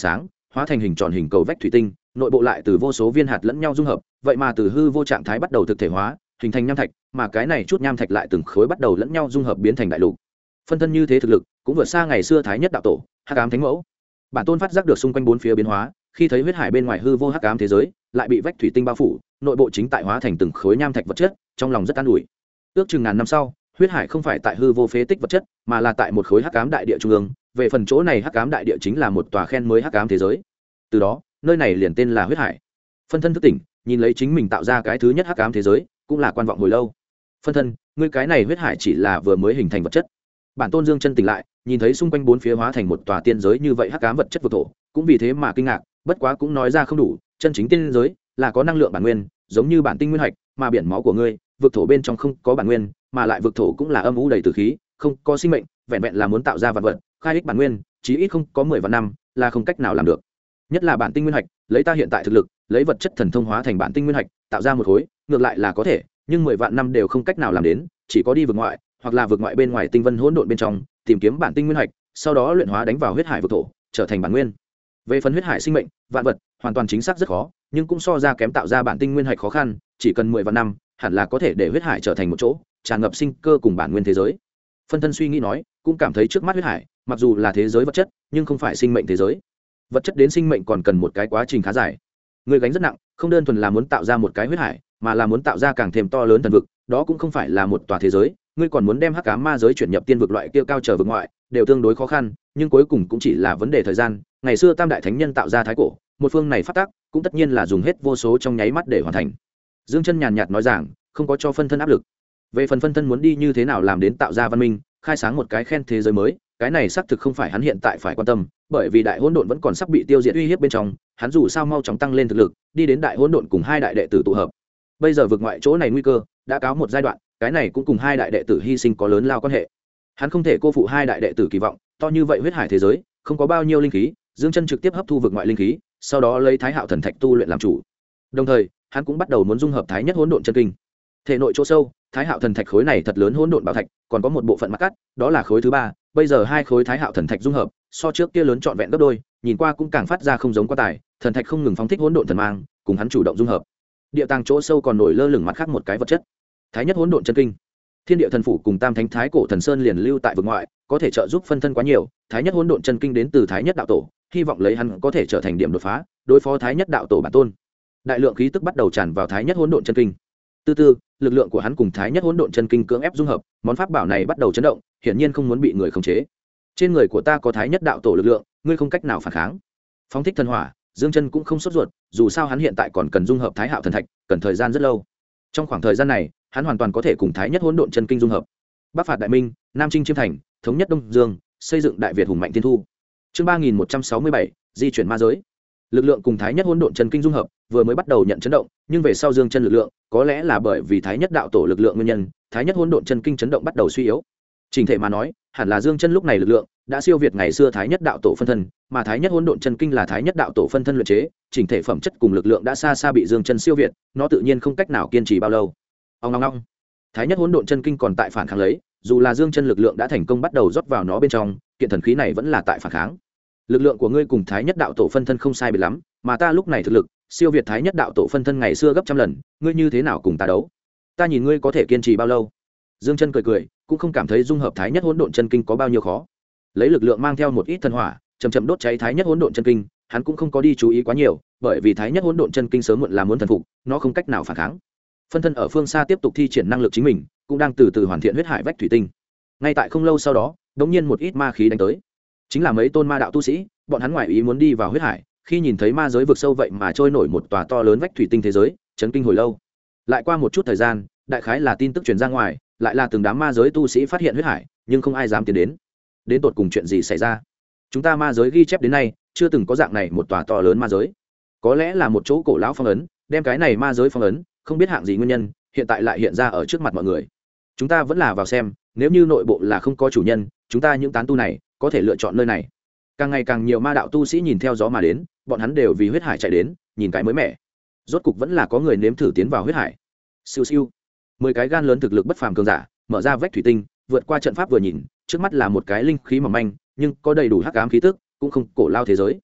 S1: hóa thành hình tròn hình cầu vách thủy tinh, nội bộ lại từ vô số viên hạt lẫn nhau dung hợp, vậy mà từ hư vô trạng thái bắt đầu thực thể hóa, hình thành nham thạch, mà cái này chút nham thạch lại từng khối bắt đầu lẫn nhau dung hợp biến thành đại lục. Phân thân như thế thực lực, cũng vượt xa ngày xưa thái nhất đạo tổ, hắc ám thánh mẫu. Bản tôn phát giác được xung quanh bốn phía biến hóa, khi thấy huyết hải bên ngoài hư vô hắc ám thế giới, lại bị vách thủy tinh bao phủ, nội bộ chính tại hóa thành từng khối nham thạch vật chất, trong lòng rất an ủi. Ước chừng ngàn năm sau, huyết hải không phải tại hư vô phế tích vật chất, mà là tại một khối hắc ám đại địa trung ương, về phần chỗ này hắc ám đại địa chính là một tòa khen mới hắc ám thế giới. Từ đó, nơi này liền tên là huyết hải. Phân thân thức tỉnh, nhìn lấy chính mình tạo ra cái thứ nhất hắc ám thế giới, cũng là quan vọng hồi lâu. Phân thân, ngươi cái này huyết hải chỉ là vừa mới hình thành vật chất. Bản tôn dương chân tỉnh lại, nhìn thấy xung quanh bốn phía hóa thành một tòa tiên giới như vậy hắc ám vật chất vực thổ, cũng vì thế mà kinh ngạc, bất quá cũng nói ra không đủ, chân chính tiên giới là có năng lượng bản nguyên, giống như bản tinh nguyên hạch, mà biển máu của ngươi, vực thổ bên trong không có bản nguyên, mà lại vực thổ cũng là âm u đầy tử khí, không có sinh mệnh, vẹn vẹn là muốn tạo ra vật vật, khai ích bản nguyên, chí ít không có 10 vạn năm, là không cách nào làm được. Nhất là bản tinh nguyên hạch, lấy ta hiện tại thực lực, lấy vật chất thần thông hóa thành bản tinh nguyên hạch, tạo ra một khối, ngược lại là có thể, nhưng 10 vạn năm đều không cách nào làm đến, chỉ có đi vực ngoại, hoặc là vực ngoại bên ngoài tinh vân hỗn độn bên trong, tìm kiếm bản tinh nguyên hạch, sau đó luyện hóa đánh vào huyết hải vực thổ, trở thành bản nguyên. Về phần huyết hải sinh mệnh, vạn vật, hoàn toàn chính xác rất khó, nhưng cũng so ra kém tạo ra bản tinh nguyên hạch khó khăn, chỉ cần 10 vạn năm, hẳn là có thể để huyết hải trở thành một chỗ tràn ngập sinh cơ cùng bản nguyên thế giới. Phân thân suy nghĩ nói, cũng cảm thấy trước mắt huyết hải, mặc dù là thế giới vật chất, nhưng không phải sinh mệnh thế giới. Vật chất đến sinh mệnh còn cần một cái quá trình khá dài. Người gánh rất nặng, không đơn thuần là muốn tạo ra một cái huyết hải, mà là muốn tạo ra càng thêm to lớn thần vực, đó cũng không phải là một tòa thế giới, ngươi còn muốn đem hắc ám ma giới chuyển nhập tiên vực loại kia cao trở vực ngoại, đều tương đối khó khăn, nhưng cuối cùng cũng chỉ là vấn đề thời gian. Ngày xưa tam đại thánh nhân tạo ra thái cổ, một phương này phát tác, cũng tất nhiên là dùng hết vô số trong nháy mắt để hoàn thành. Dương Chân nhàn nhạt nói rằng, không có cho phân thân áp lực. Về phần phân thân muốn đi như thế nào làm đến tạo ra văn minh, khai sáng một cái khen thế giới mới, cái này xác thực không phải hắn hiện tại phải quan tâm, bởi vì đại hỗn độn vẫn còn sắp bị tiêu diệt uy hiếp bên trong, hắn dù sao mau chóng tăng lên thực lực, đi đến đại hỗn độn cùng hai đại đệ tử tụ hợp. Bây giờ vượt ngoại chỗ này nguy cơ đã cáo một giai đoạn, cái này cũng cùng hai đại đệ tử hy sinh có lớn lao quan hệ. Hắn không thể cô phụ hai đại đệ tử kỳ vọng, to như vậy huyết hải thế giới, không có bao nhiêu linh khí, Dương Chân trực tiếp hấp thu vượt ngoại linh khí, sau đó lấy Thái Hạo thần thạch tu luyện làm chủ. Đồng thời, hắn cũng bắt đầu muốn dung hợp Thái Nhất Hỗn Độn chân kinh. Thể nội chỗ sâu, Thái Hạo thần thạch khối này thật lớn hỗn độn bảo thạch, còn có một bộ phận mặt cắt, đó là khối thứ ba. Bây giờ hai khối Thái Hạo thần thạch dung hợp, so trước kia lớn trọn vẹn gấp đôi, nhìn qua cũng càng phát ra không giống quá tài. Thần thạch không ngừng phóng thích hỗn độn thần mang, cùng hắn chủ động dung hợp. Địa tàng chỗ sâu còn nổi lơ lửng mặt khác một cái vật chất, Thái Nhất Hỗn Độn chân kinh. Thiên địa thần phủ cùng Tam Thánh Thái Cổ Thần Sơn liền lưu tại vực ngoại, có thể trợ giúp phân thân quá nhiều. Thái Nhất Hỗn Độn chân kinh đến từ Thái Nhất đạo tổ, hy vọng lấy hắn có thể trở thành điểm đột phá, đối phó Thái Nhất đạo tổ bản tôn. Đại lượng khí tức bắt đầu tràn vào Thái Nhất Hỗn Độn chân kinh. Từ từ, lực lượng của hắn cùng Thái Nhất Hỗn Độn chân kinh cưỡng ép dung hợp, món pháp bảo này bắt đầu chấn động, hiển nhiên không muốn bị người khống chế. Trên người của ta có Thái Nhất đạo tổ lực lượng, ngươi không cách nào phản kháng. Phóng thích thần hỏa, Dương Chân cũng không sốt ruột, dù sao hắn hiện tại còn cần dung hợp Thái Hạo thần thạch, cần thời gian rất lâu. Trong khoảng thời gian này, hắn hoàn toàn có thể cùng Thái Nhất Hỗn Độn chân kinh dung hợp. Bắc phạt đại minh, Nam chinh chiêm thành, thống nhất Đông Dương, xây dựng đại Việt hùng mạnh thiên thu. Chương 3167, di chuyển ma giới. Lực lượng cùng Thái Nhất Hỗn Độn chân kinh dung hợp, vừa mới bắt đầu nhận chấn động, nhưng về sau Dương Chân lực lượng, có lẽ là bởi vì Thái Nhất đạo tổ lực lượng nguyên nhân, Thái Nhất Hỗn Độn chân kinh chấn động bắt đầu suy yếu. Trình thể mà nói, hẳn là Dương Chân lúc này lực lượng đã siêu việt ngày xưa Thái Nhất đạo tổ phân thân, mà Thái Nhất Hỗn Độn chân kinh là Thái Nhất đạo tổ phân thân luyện chế, chỉnh thể phẩm chất cùng lực lượng đã xa xa bị Dương Chân siêu việt, nó tự nhiên không cách nào kiên trì bao lâu. Ong ong ong. Thái Nhất Hỗn Độn chân kinh còn tại phản kháng lấy, dù là Dương Chân lực lượng đã thành công bắt đầu rót vào nó bên trong, kiện thần khí này vẫn là tại phản kháng. Lực lượng của ngươi cùng Thái Nhất đạo tổ phân thân không sai biệt lắm, mà ta lúc này thực lực siêu việt Thái Nhất đạo tổ phân thân ngày xưa gấp trăm lần, ngươi như thế nào cùng ta đấu? Ta nhìn ngươi có thể kiên trì bao lâu? Dương Chân cười cười, cũng không cảm thấy dung hợp Thái Nhất Hỗn Độn chân kinh có bao nhiêu khó. Lấy lực lượng mang theo một ít thần hỏa, chậm chậm đốt cháy Thái Nhất Hỗn Độn chân kinh, hắn cũng không có đi chú ý quá nhiều, bởi vì Thái Nhất Hỗn Độn chân kinh sớm muộn là muốn thần phục, nó không cách nào phản kháng. Phân thân ở phương xa tiếp tục thi triển năng lực chính mình, cũng đang từ từ hoàn thiện huyết hải vách thủy tinh. Ngay tại không lâu sau đó, đột nhiên một ít ma khí đánh tới, chính là mấy tôn ma đạo tu sĩ, bọn hắn ngoài ý muốn đi vào huyết hải, khi nhìn thấy ma giới vực sâu vậy mà trôi nổi một tòa to lớn vách thủy tinh thế giới, chấn kinh hồi lâu. Lại qua một chút thời gian, đại khái là tin tức truyền ra ngoài, lại là từng đám ma giới tu sĩ phát hiện huyết hải, nhưng không ai dám tiến đến. Đến tột cùng chuyện gì xảy ra? Chúng ta ma giới ghi chép đến nay, chưa từng có dạng này một tòa to lớn ma giới. Có lẽ là một chỗ cổ lão phong ấn, đem cái này ma giới phong ấn, không biết hạng gì nguyên nhân, hiện tại lại hiện ra ở trước mặt mọi người. Chúng ta vẫn là vào xem, nếu như nội bộ là không có chủ nhân, chúng ta những tán tu này có thể lựa chọn nơi này. Càng ngày càng nhiều ma đạo tu sĩ nhìn theo gió mà đến, bọn hắn đều vì huyết hải chạy đến, nhìn cái mới mẻ. Rốt cục vẫn là có người nếm thử tiến vào huyết hải. Siêu siêu, 10 cái gan lớn thực lực bất phàm cường giả, mở ra vách thủy tinh, vượt qua trận pháp vừa nhìn, trước mắt là một cái linh khí mỏng manh, nhưng có đầy đủ hắc ám khí tức, cũng không cổ lao thế giới.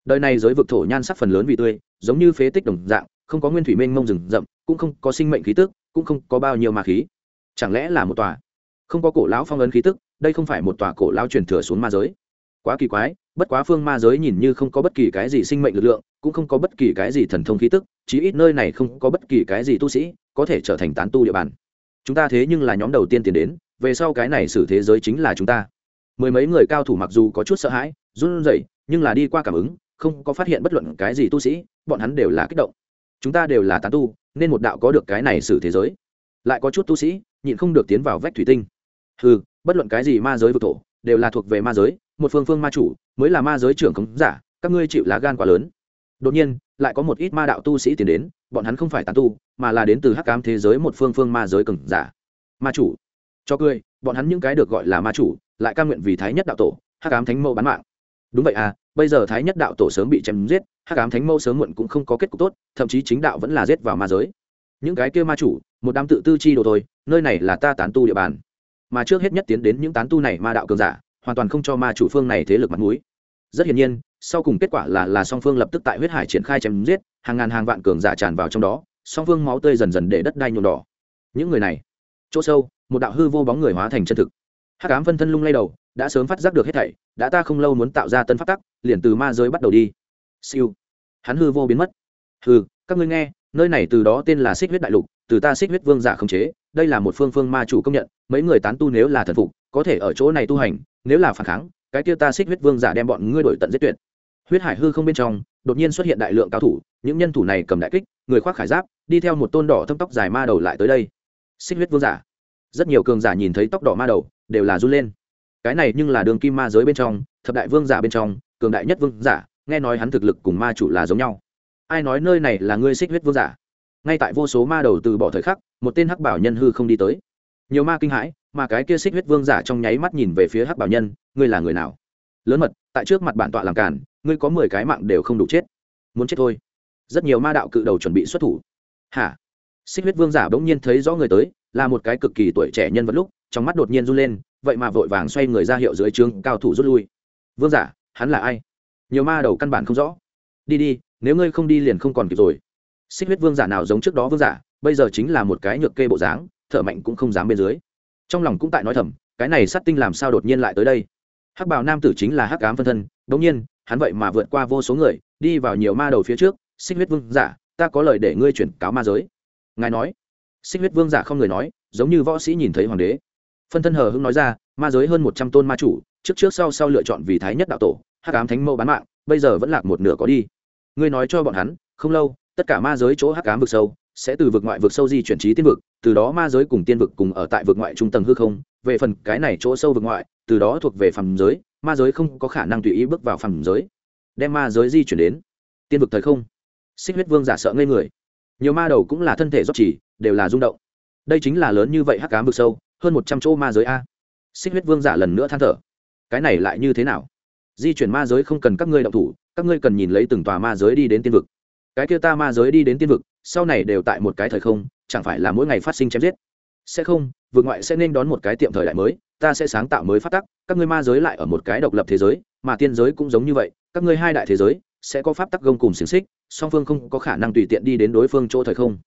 S1: đời này giới vực thổ nhan sắc phần lớn vì tươi, giống như phế tích đồng dạng, không có nguyên thủy mênh mông rừng rậm, cũng không có sinh mệnh khí tức, cũng không có bao nhiêu ma khí. Chẳng lẽ là một tòa không có cổ lão phong ấn khí tức? Đây không phải một tòa cổ lão truyền thừa xuống ma giới? Quá kỳ quái. Bất quá phương ma giới nhìn như không có bất kỳ cái gì sinh mệnh lực lượng, cũng không có bất kỳ cái gì thần thông khí tức, chí ít nơi này không có bất kỳ cái gì tu sĩ có thể trở thành tán tu địa bàn. Chúng ta thế nhưng là nhóm đầu tiên tiến đến, về sau cái này xử thế giới chính là chúng ta. Mười mấy người cao thủ mặc dù có chút sợ hãi, run rẩy, nhưng là đi qua cảm ứng, không có phát hiện bất luận cái gì tu sĩ, bọn hắn đều là kích động. Chúng ta đều là tán tu, nên một đạo có được cái này xử thế giới. Lại có chút tu sĩ nhịn không được tiến vào vách thủy tinh. Hừ, bất luận cái gì ma giới vực thổ đều là thuộc về ma giới, một phương ma chủ mới là ma giới trưởng khống giả, các ngươi chịu lá gan quá lớn. Đột nhiên lại có một ít ma đạo tu sĩ tiến đến, bọn hắn không phải tán tu, mà là đến từ hắc ám thế giới một phương ma giới cường giả. Ma chủ cho cười, bọn hắn những cái được gọi là ma chủ lại cam nguyện vì thái nhất đạo tổ hắc ám thánh mẫu bán mạng. Đúng vậy à, bây giờ thái nhất đạo tổ sớm bị chém giết, hắc ám thánh mẫu sớm muộn cũng không có kết cục tốt, thậm chí chính đạo vẫn là giết vào ma giới. Những cái kia ma chủ một đám tự tư chi đồ thôi, nơi này là ta tán tu địa bàn, mà trước hết nhất tiến đến những tán tu này ma đạo cường giả hoàn toàn không cho ma chủ phương này thế lực mặt mũi. Rất hiển nhiên, sau cùng kết quả là song phương lập tức tại huyết hải triển khai chém giết, hàng ngàn hàng vạn cường giả tràn vào trong đó, song phương máu tươi dần dần để đất đai nhuộm đỏ. Những người này, chỗ sâu, một đạo hư vô bóng người hóa thành chân thực. Hắc ám phân thân lung lay đầu, đã sớm phát giác được hết thảy, đã ta không lâu muốn tạo ra tân pháp tắc, liền từ ma giới bắt đầu đi. Siêu, hắn hư vô biến mất. Hừ, các ngươi nghe, nơi này từ đó tên là Xích Huyết Đại Lục, từ ta Xích Huyết Vương giả khống chế, đây là một phương ma chủ công nhận, mấy người tán tu nếu là thần phục, có thể ở chỗ này tu hành, nếu là phản kháng, cái kia ta Xích Huyết Vương giả đem bọn ngươi đổi tận giết tuyệt. Huyết hải hư không bên trong, đột nhiên xuất hiện đại lượng cao thủ, những nhân thủ này cầm đại kích, người khoác khải giáp, đi theo một tôn đỏ thâm tóc dài ma đầu lại tới đây. Xích Huyết Vương giả. Rất nhiều cường giả nhìn thấy tóc đỏ ma đầu, đều là run lên. Cái này nhưng là đường kim ma giới bên trong, thập đại vương giả bên trong, cường đại nhất vương giả, nghe nói hắn thực lực cùng ma chủ là giống nhau. Ai nói nơi này là ngươi Xích Huyết Vương giả? Ngay tại vô số ma đầu từ bỏ thời khắc, một tên hắc bảo nhân hư không đi tới. Nhiều ma kinh hãi, mà cái kia Xích Huyết Vương giả trong nháy mắt nhìn về phía hắc bảo nhân, ngươi là người nào? Lớn mật, tại trước mặt bản tọa làm cản, ngươi có 10 cái mạng đều không đủ chết. Muốn chết thôi. Rất nhiều ma đạo cự đầu chuẩn bị xuất thủ. Hả? Xích Huyết Vương giả bỗng nhiên thấy rõ người tới, là một cái cực kỳ tuổi trẻ nhân vật lúc, trong mắt đột nhiên run lên, vậy mà vội vàng xoay người ra hiệu dưới trướng cao thủ rút lui. Vương giả, hắn là ai? Nhiều ma đầu căn bản không rõ. Đi đi, nếu ngươi không đi liền không còn kịp rồi. Xích Huyết Vương giả nào giống trước đó vương giả, bây giờ chính là một cái nhược kê bộ dáng, thở mạnh cũng không dám bên dưới. Trong lòng cũng tại nói thầm, cái này sát tinh làm sao đột nhiên lại tới đây? Hắc bào nam tử chính là hắc ám phân thân, đột nhiên, hắn vậy mà vượt qua vô số người, đi vào nhiều ma đầu phía trước. Xích Huyết Vương giả, ta có lời để ngươi chuyển cáo ma giới. Ngài nói. Xích Huyết Vương giả không người nói, giống như võ sĩ nhìn thấy hoàng đế. Phân thân hờ hững nói ra, ma giới hơn 100 tôn ma chủ, trước sau lựa chọn vì thái nhất đạo tổ hắc ám thánh mẫu bán mạng, bây giờ vẫn lạc một nửa có đi. Ngươi nói cho bọn hắn, không lâu, tất cả ma giới chỗ hắc ám vực sâu sẽ từ vực ngoại vực sâu di chuyển trí tiên vực, từ đó ma giới cùng tiên vực cùng ở tại vực ngoại trung tầng hư không. Về phần cái này chỗ sâu vực ngoại, từ đó thuộc về phàm giới, ma giới không có khả năng tùy ý bước vào phàm giới. Đem ma giới di chuyển đến tiên vực thời không. Xích Huyết Vương giả sợ ngây người. Nhiều ma đầu cũng là thân thể rót chỉ, đều là rung động. Đây chính là lớn như vậy hắc ám vực sâu, hơn 100 chỗ ma giới a. Xích Huyết Vương giả lần nữa than thở. Cái này lại như thế nào? Di chuyển ma giới không cần các ngươi động thủ, các ngươi cần nhìn lấy từng tòa ma giới đi đến tiên vực. Cái kia ta ma giới đi đến tiên vực, sau này đều tại một cái thời không, chẳng phải là mỗi ngày phát sinh chém giết. Sẽ không, vực ngoại sẽ nên đón một cái tiệm thời đại mới, ta sẽ sáng tạo mới phát tắc, các ngươi ma giới lại ở một cái độc lập thế giới, mà tiên giới cũng giống như vậy, các ngươi hai đại thế giới sẽ có pháp tắc gông cùng xiềng xích, song phương không có khả năng tùy tiện đi đến đối phương chỗ thời không.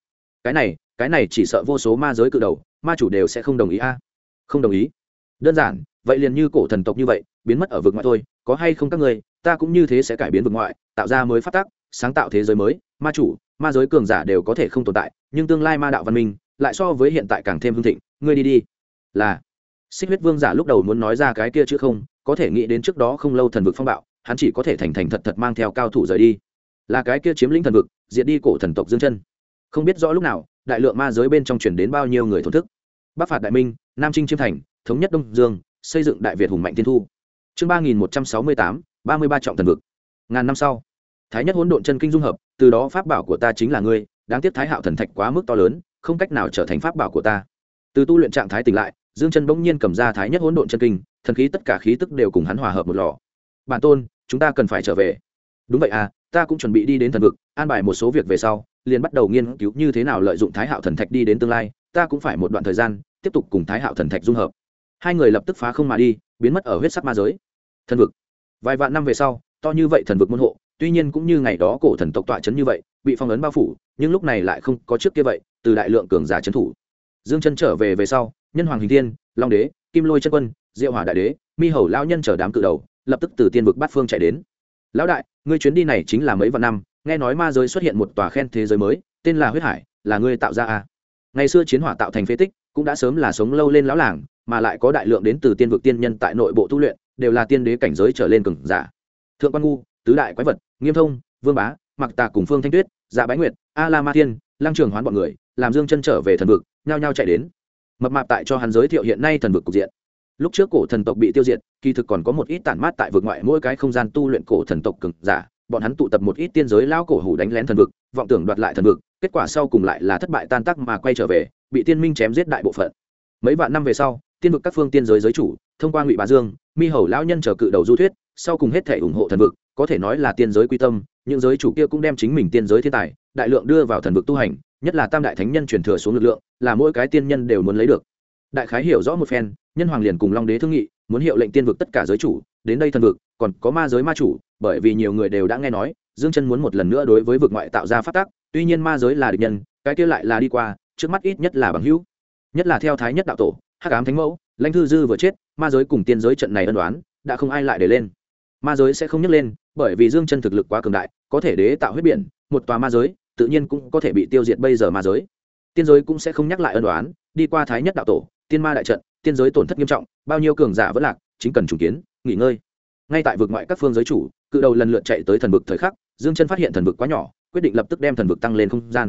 S1: Cái này chỉ sợ vô số ma giới cự đầu, ma chủ đều sẽ không đồng ý a. Không đồng ý? Đơn giản, vậy liền như cổ thần tộc như vậy, biến mất ở vực ngoại thôi, có hay không các ngươi, ta cũng như thế sẽ cải biến vực ngoại, tạo ra mới pháp tắc, sáng tạo thế giới mới, ma chủ, ma giới cường giả đều có thể không tồn tại, nhưng tương lai ma đạo văn minh lại so với hiện tại càng thêm hưng thịnh, ngươi đi đi. Là. Xích Huyết Vương giả lúc đầu muốn nói ra cái kia chứ không, có thể nghĩ đến trước đó không lâu thần vực phong bạo, hắn chỉ có thể thành thành thật thật mang theo cao thủ rời đi. Là cái kia chiếm lĩnh thần vực, diệt đi cổ thần tộc Dương Chân. Không biết rõ lúc nào, đại lượng ma giới bên trong truyền đến bao nhiêu người thổn thức. Bắc phạt đại minh, Nam chinh chiêm thành, thống nhất Đông Dương, xây dựng đại Việt hùng mạnh tiên thu. Chương 3168, 33 trọng thần vực. Ngàn năm sau, Thái nhất hỗn độn chân kinh dung hợp, từ đó pháp bảo của ta chính là ngươi, đáng tiếc Thái Hạo thần thạch quá mức to lớn, không cách nào trở thành pháp bảo của ta. Từ tu luyện trạng thái tỉnh lại, Dương Chân bỗng nhiên cầm ra Thái nhất hỗn độn chân kinh, thần khí tất cả khí tức đều cùng hắn hòa hợp một lò. Bản tôn, chúng ta cần phải trở về. Đúng vậy à, ta cũng chuẩn bị đi đến thần vực, an bài một số việc về sau, liền bắt đầu nghiên cứu như thế nào lợi dụng Thái Hạo thần thạch đi đến tương lai, ta cũng phải một đoạn thời gian tiếp tục cùng Thái Hạo thần thạch dung hợp. Hai người lập tức phá không mà đi, biến mất ở huyết sắc ma giới. Thần vực. Vài vạn năm về sau, to như vậy thần vực môn hộ, tuy nhiên cũng như ngày đó cổ thần tộc tọa chấn như vậy bị phong ấn bao phủ, nhưng lúc này lại không có trước kia vậy từ đại lượng cường giả trấn thủ. Dương chân trở về sau, nhân hoàng hình thiên, long đế, kim lôi chân quân, diệu hỏa đại đế, mi hầu lão nhân chờ đám cự đầu lập tức từ tiên vực bát phương chạy đến. Lão đại, ngươi chuyến đi này chính là mấy vạn năm, nghe nói ma giới xuất hiện một tòa khen thế giới mới tên là huyết hải, là ngươi tạo ra à? Ngày xưa chiến hỏa tạo thành phế tích cũng đã sớm là sống lâu lên lão làng, mà lại có đại lượng đến từ tiên vực tiên nhân tại nội bộ tu luyện, đều là tiên đế cảnh giới trở lên cường giả. Thượng quan ngu, tứ đại quái vật, nghiêm thông, vương bá, mặc tà cùng phương thanh tuyết, dạ bái nguyệt, a la ma thiên, lăng trường hoán bọn người làm Dương chân trở về thần vực, nhao nhao chạy đến. Mập mạp tại cho hắn giới thiệu hiện nay thần vực cục diện. Lúc trước cổ thần tộc bị tiêu diệt, kỳ thực còn có một ít tản mát tại vực ngoại mỗi cái không gian tu luyện cổ thần tộc cường giả, bọn hắn tụ tập một ít tiên giới lao cổ hủ đánh lén thần vực, vọng tưởng đoạt lại thần vực, kết quả sau cùng lại là thất bại tan tác mà quay trở về, bị tiên minh chém giết đại bộ phận. Mấy vạn năm về sau, tiên vực các phương tiên giới giới chủ thông qua Ngụy Bá Dương, mi hầu lão nhân chờ cự đầu du thuyết, sau cùng hết thể ủng hộ thần vực, có thể nói là tiên giới quy tâm, những giới chủ kia cũng đem chính mình tiên giới thiên tài đại lượng đưa vào thần vực tu hành, nhất là tam đại thánh nhân truyền thừa xuống lực lượng, là mỗi cái tiên nhân đều muốn lấy được. Đại khái hiểu rõ một phen, nhân hoàng liền cùng long đế thương nghị, muốn hiệu lệnh tiên vực tất cả giới chủ đến đây thần vực, còn có ma giới ma chủ, bởi vì nhiều người đều đã nghe nói Dương chân muốn một lần nữa đối với vực ngoại tạo ra pháp tắc, tuy nhiên ma giới là địch nhân, cái kia lại là đi qua, trước mắt ít nhất là bằng hữu, nhất là theo thái nhất đạo tổ, hắc ám thánh mẫu, lãnh thư dư vừa chết, ma giới cùng tiên giới trận này ân đoán đã không ai lại để lên, ma giới sẽ không nhấc lên, bởi vì Dương chân thực lực quá cường đại, có thể đế tạo huyết biển, một tòa ma giới tự nhiên cũng có thể bị tiêu diệt. Bây giờ ma giới, tiên giới cũng sẽ không nhắc lại ân đoán, đi qua thái nhất đạo tổ, tiên ma đại trận, tiên giới tổn thất nghiêm trọng, bao nhiêu cường giả vẫn lạc, chính cần trùng kiến nghỉ ngơi. Ngay tại vực ngoại các phương giới chủ cự đầu lần lượt chạy tới thần vực thời khắc, Dương chân phát hiện thần vực quá nhỏ, quyết định lập tức đem thần vực tăng lên không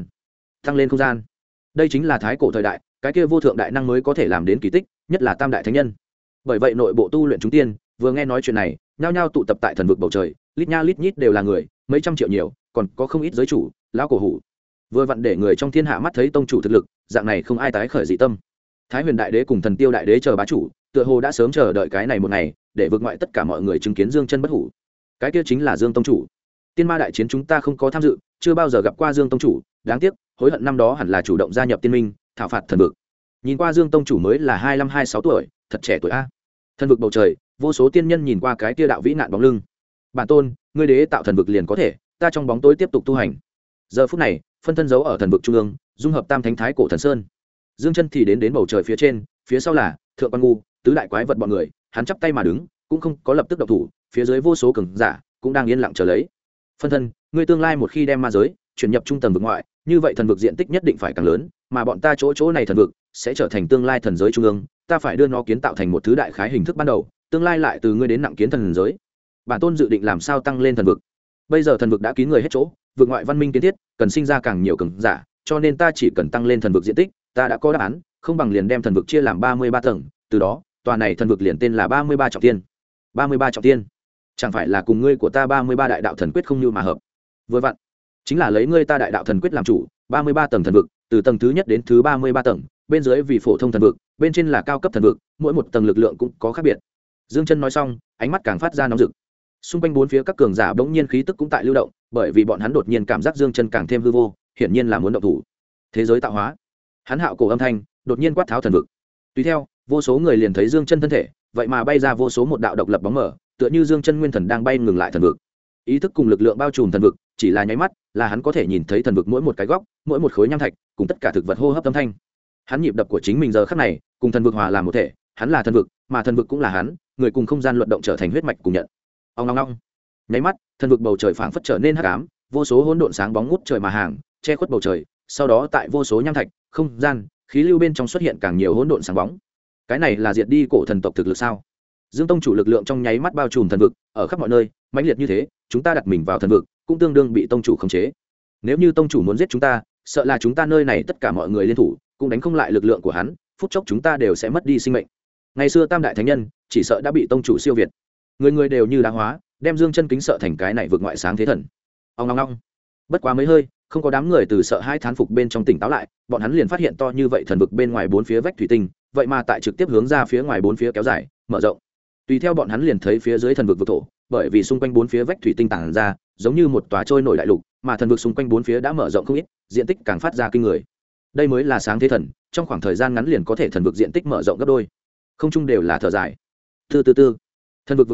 S1: gian. Đây chính là thái cổ thời đại, cái kia vô thượng đại năng mới có thể làm đến kỳ tích, nhất là tam đại thánh nhân. Bởi vậy nội bộ tu luyện chúng tiên vừa nghe nói chuyện này, nhao nhao tụ tập tại thần vực bầu trời, lít nha lít nhít đều là người, mấy trăm triệu nhiều, còn có không ít giới chủ lão cổ hủ, vừa vặn để người trong thiên hạ mắt thấy tông chủ thực lực, dạng này không ai tái khởi dị tâm. Thái huyền đại đế cùng thần tiêu đại đế chờ bá chủ tựa hồ đã sớm chờ đợi cái này một ngày, để vượt ngoại tất cả mọi người chứng kiến Dương chân bất hủ. Cái kia chính là Dương tông chủ. Tiên ma đại chiến chúng ta không có tham dự, chưa bao giờ gặp qua Dương tông chủ, đáng tiếc hối hận năm đó hẳn là chủ động gia nhập tiên minh, thảo phạt thần vực. Nhìn qua Dương tông chủ mới là 25-26 tuổi, thật trẻ tuổi a. Thần vực bầu trời, vô số tiên nhân nhìn qua cái kia đạo vĩ nạn bóng lưng. Bản tôn, ngươi đế tạo thần vực liền có thể, ta trong bóng tối tiếp tục tu hành. Giờ phút này, phân thân giấu ở thần vực trung ương, dung hợp tam thánh thái cổ thần sơn. Dương chân thì đến bầu trời phía trên, phía sau là thượng quan ngu, tứ đại quái vật bọn người, hắn chắp tay mà đứng, cũng không có lập tức động thủ, phía dưới vô số cường giả cũng đang yên lặng chờ lấy. Phân thân, ngươi tương lai một khi đem ma giới chuyển nhập trung tầng vực ngoại, như vậy thần vực diện tích nhất định phải càng lớn, mà bọn ta chỗ này thần vực sẽ trở thành tương lai thần giới trung ương, ta phải đưa nó kiến tạo thành một thứ đại khái hình thức ban đầu, tương lai lại từ ngươi đến nặng kiến thần giới. Bản tôn dự định làm sao tăng lên thần vực? Bây giờ thần vực đã kín người hết chỗ, vực ngoại văn minh kiến thiết cần sinh ra càng nhiều cường giả, cho nên ta chỉ cần tăng lên thần vực diện tích, ta đã có đáp án, không bằng liền đem thần vực chia làm 33 tầng, từ đó, tòa này thần vực liền tên là 33 trọng thiên. 33 trọng thiên, chẳng phải là cùng ngươi của ta 33 đại đạo thần quyết không như mà hợp. Vừa vặn, chính là lấy ngươi ta đại đạo thần quyết làm chủ, 33 tầng thần vực, từ tầng thứ nhất đến thứ 33 tầng, bên dưới vì phổ thông thần vực, bên trên là cao cấp thần vực, mỗi một tầng lực lượng cũng có khác biệt. Dương chân nói xong, ánh mắt càng phát ra nóng rực. Xung quanh bốn phía các cường giả bỗng nhiên khí tức cũng tại lưu động, bởi vì bọn hắn đột nhiên cảm giác Dương chân càng thêm hư vô, hiển nhiên là muốn động thủ. Thế giới tạo hóa. Hắn hạo cổ âm thanh đột nhiên quát tháo thần vực. Tùy theo, vô số người liền thấy Dương chân thân thể, vậy mà bay ra vô số một đạo độc lập bóng mờ, tựa như Dương chân nguyên thần đang bay ngừng lại thần vực. Ý thức cùng lực lượng bao trùm thần vực, chỉ là nháy mắt, là hắn có thể nhìn thấy thần vực mỗi một cái góc, mỗi một khối nham thạch, cùng tất cả thực vật hô hấp âm thanh. Hắn nhịp đập của chính mình giờ khắc này, cùng thần vực hòa làm một thể, hắn là thần vực, mà thần vực cũng là hắn, người cùng không gian luận động trở thành huyết mạch cùng nhận. Ong ong ong. Nháy mắt, thần vực bầu trời phảng phất trở nên hắc ám, vô số hỗn độn sáng bóng ngút trời mà hàng, che khuất bầu trời, sau đó tại vô số nham thạch, không gian, khí lưu bên trong xuất hiện càng nhiều hỗn độn sáng bóng. Cái này là diệt đi cổ thần tộc thực lực sao? Dương tông chủ lực lượng trong nháy mắt bao trùm thần vực, ở khắp mọi nơi, mãnh liệt như thế, chúng ta đặt mình vào thần vực, cũng tương đương bị tông chủ khống chế. Nếu như tông chủ muốn giết chúng ta, sợ là chúng ta nơi này tất cả mọi người liên thủ, cũng đánh không lại lực lượng của hắn, phút chốc chúng ta đều sẽ mất đi sinh mệnh. Ngày xưa tam đại thánh nhân, chỉ sợ đã bị tông chủ siêu việt. Người người đều như đá hóa, đem Dương chân kính sợ thành cái này vượt ngoại sáng thế thần. Ong ong ong. Bất quá mấy hơi, không có đám người từ sợ hai thán phục bên trong tỉnh táo lại, bọn hắn liền phát hiện to như vậy thần vực bên ngoài bốn phía vách thủy tinh, vậy mà tại trực tiếp hướng ra phía ngoài bốn phía kéo dài, mở rộng. Tùy theo bọn hắn liền thấy phía dưới thần vực vực thổ, bởi vì xung quanh bốn phía vách thủy tinh tản ra, giống như một tòa trôi nổi đại lục, mà thần vực xung quanh bốn phía đã mở rộng không ít, diện tích càng phát ra kinh người. Đây mới là sáng thế thần, trong khoảng thời gian ngắn liền có thể thần vực diện tích mở rộng gấp đôi. Không chung đều là thở dài. Từ từ, thần vực vực thổ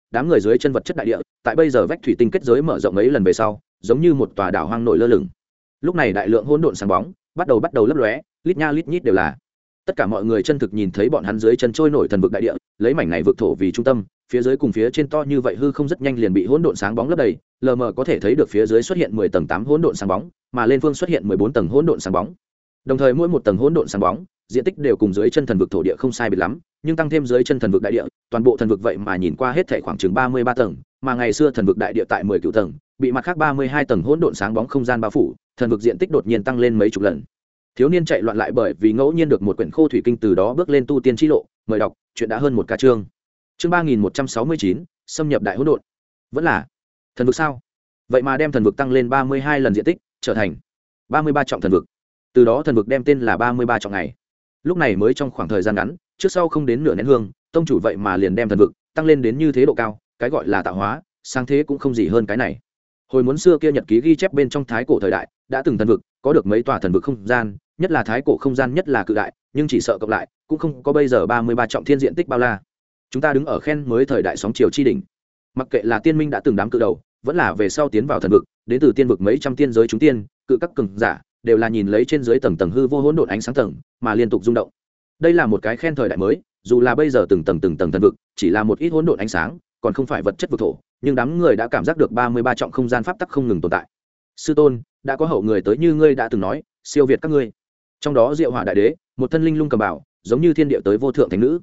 S1: đám người dưới chân vật chất đại địa tại bây giờ vách thủy tinh kết giới mở rộng mấy lần về sau giống như một tòa đảo hoang nổi lơ lửng. Lúc này đại lượng hỗn độn sáng bóng bắt đầu lấp lóe, lít nha lít nhít đều là. Tất cả mọi người chân thực nhìn thấy bọn hắn dưới chân trôi nổi thần vực đại địa, lấy mảnh này vực thổ vì trung tâm, phía dưới cùng phía trên to như vậy hư không rất nhanh liền bị hỗn độn sáng bóng lấp đầy, lờ mờ có thể thấy được phía dưới xuất hiện 10 tầng 8 hỗn độn sáng bóng, mà lên phương xuất hiện 14 tầng hỗn độn sáng bóng. Đồng thời mỗi một tầng hỗn độn sáng bóng, diện tích đều cùng dưới chân thần vực thổ địa không sai biệt lắm, nhưng tăng thêm dưới chân thần vực đại địa, toàn bộ thần vực vậy mà nhìn qua hết thảy khoảng chừng 33 tầng, mà ngày xưa thần vực đại địa tại 10 cửu tầng, bị mặt khác 32 tầng hỗn độn sáng bóng không gian bao phủ, thần vực diện tích đột nhiên tăng lên mấy chục lần. Thiếu niên chạy loạn lại bởi vì ngẫu nhiên được một quyển khô thủy kinh, từ đó bước lên tu tiên chi lộ. Mời đọc, chuyện đã hơn một ca chương. Chương 3169, xâm nhập đại hỗn độn. Vẫn là thần vực sao? Vậy mà đem thần vực tăng lên 32 lần diện tích, trở thành 33 trọng thần vực. Từ đó thần vực đem tên là 33 trọng ngày. Lúc này mới trong khoảng thời gian ngắn, trước sau không đến nửa nén hương, tông chủ vậy mà liền đem thần vực tăng lên đến như thế độ cao, cái gọi là tạo hóa, sáng thế cũng không gì hơn cái này. Hồi muốn xưa kia nhật ký ghi chép bên trong thái cổ thời đại, đã từng thần vực, có được mấy tòa thần vực không gian, nhất là thái cổ không gian nhất là cự đại, nhưng chỉ sợ cộng lại cũng không có bây giờ 33 trọng thiên diện tích bao la. Chúng ta đứng ở khen mới thời đại sóng chiều chi đỉnh. Mặc kệ là tiên minh đã từng đám cự đầu, vẫn là về sau tiến vào thần vực, đến từ tiên vực mấy trăm tiên giới chúng tiên, cự các cường giả, đều là nhìn lấy trên dưới tầng tầng hư vô hỗn độn ánh sáng tầng, mà liên tục rung động. Đây là một cái khen thời đại mới, dù là bây giờ từng tầng thần vực, chỉ là một ít hỗn độn ánh sáng, còn không phải vật chất vực thổ, nhưng đám người đã cảm giác được 33 trọng không gian pháp tắc không ngừng tồn tại. Sư tôn, đã có hậu người tới như ngươi đã từng nói, siêu việt các ngươi. Trong đó Diệu Hỏa đại đế, một thân linh lung cầm bảo, giống như thiên địa tới vô thượng thánh nữ.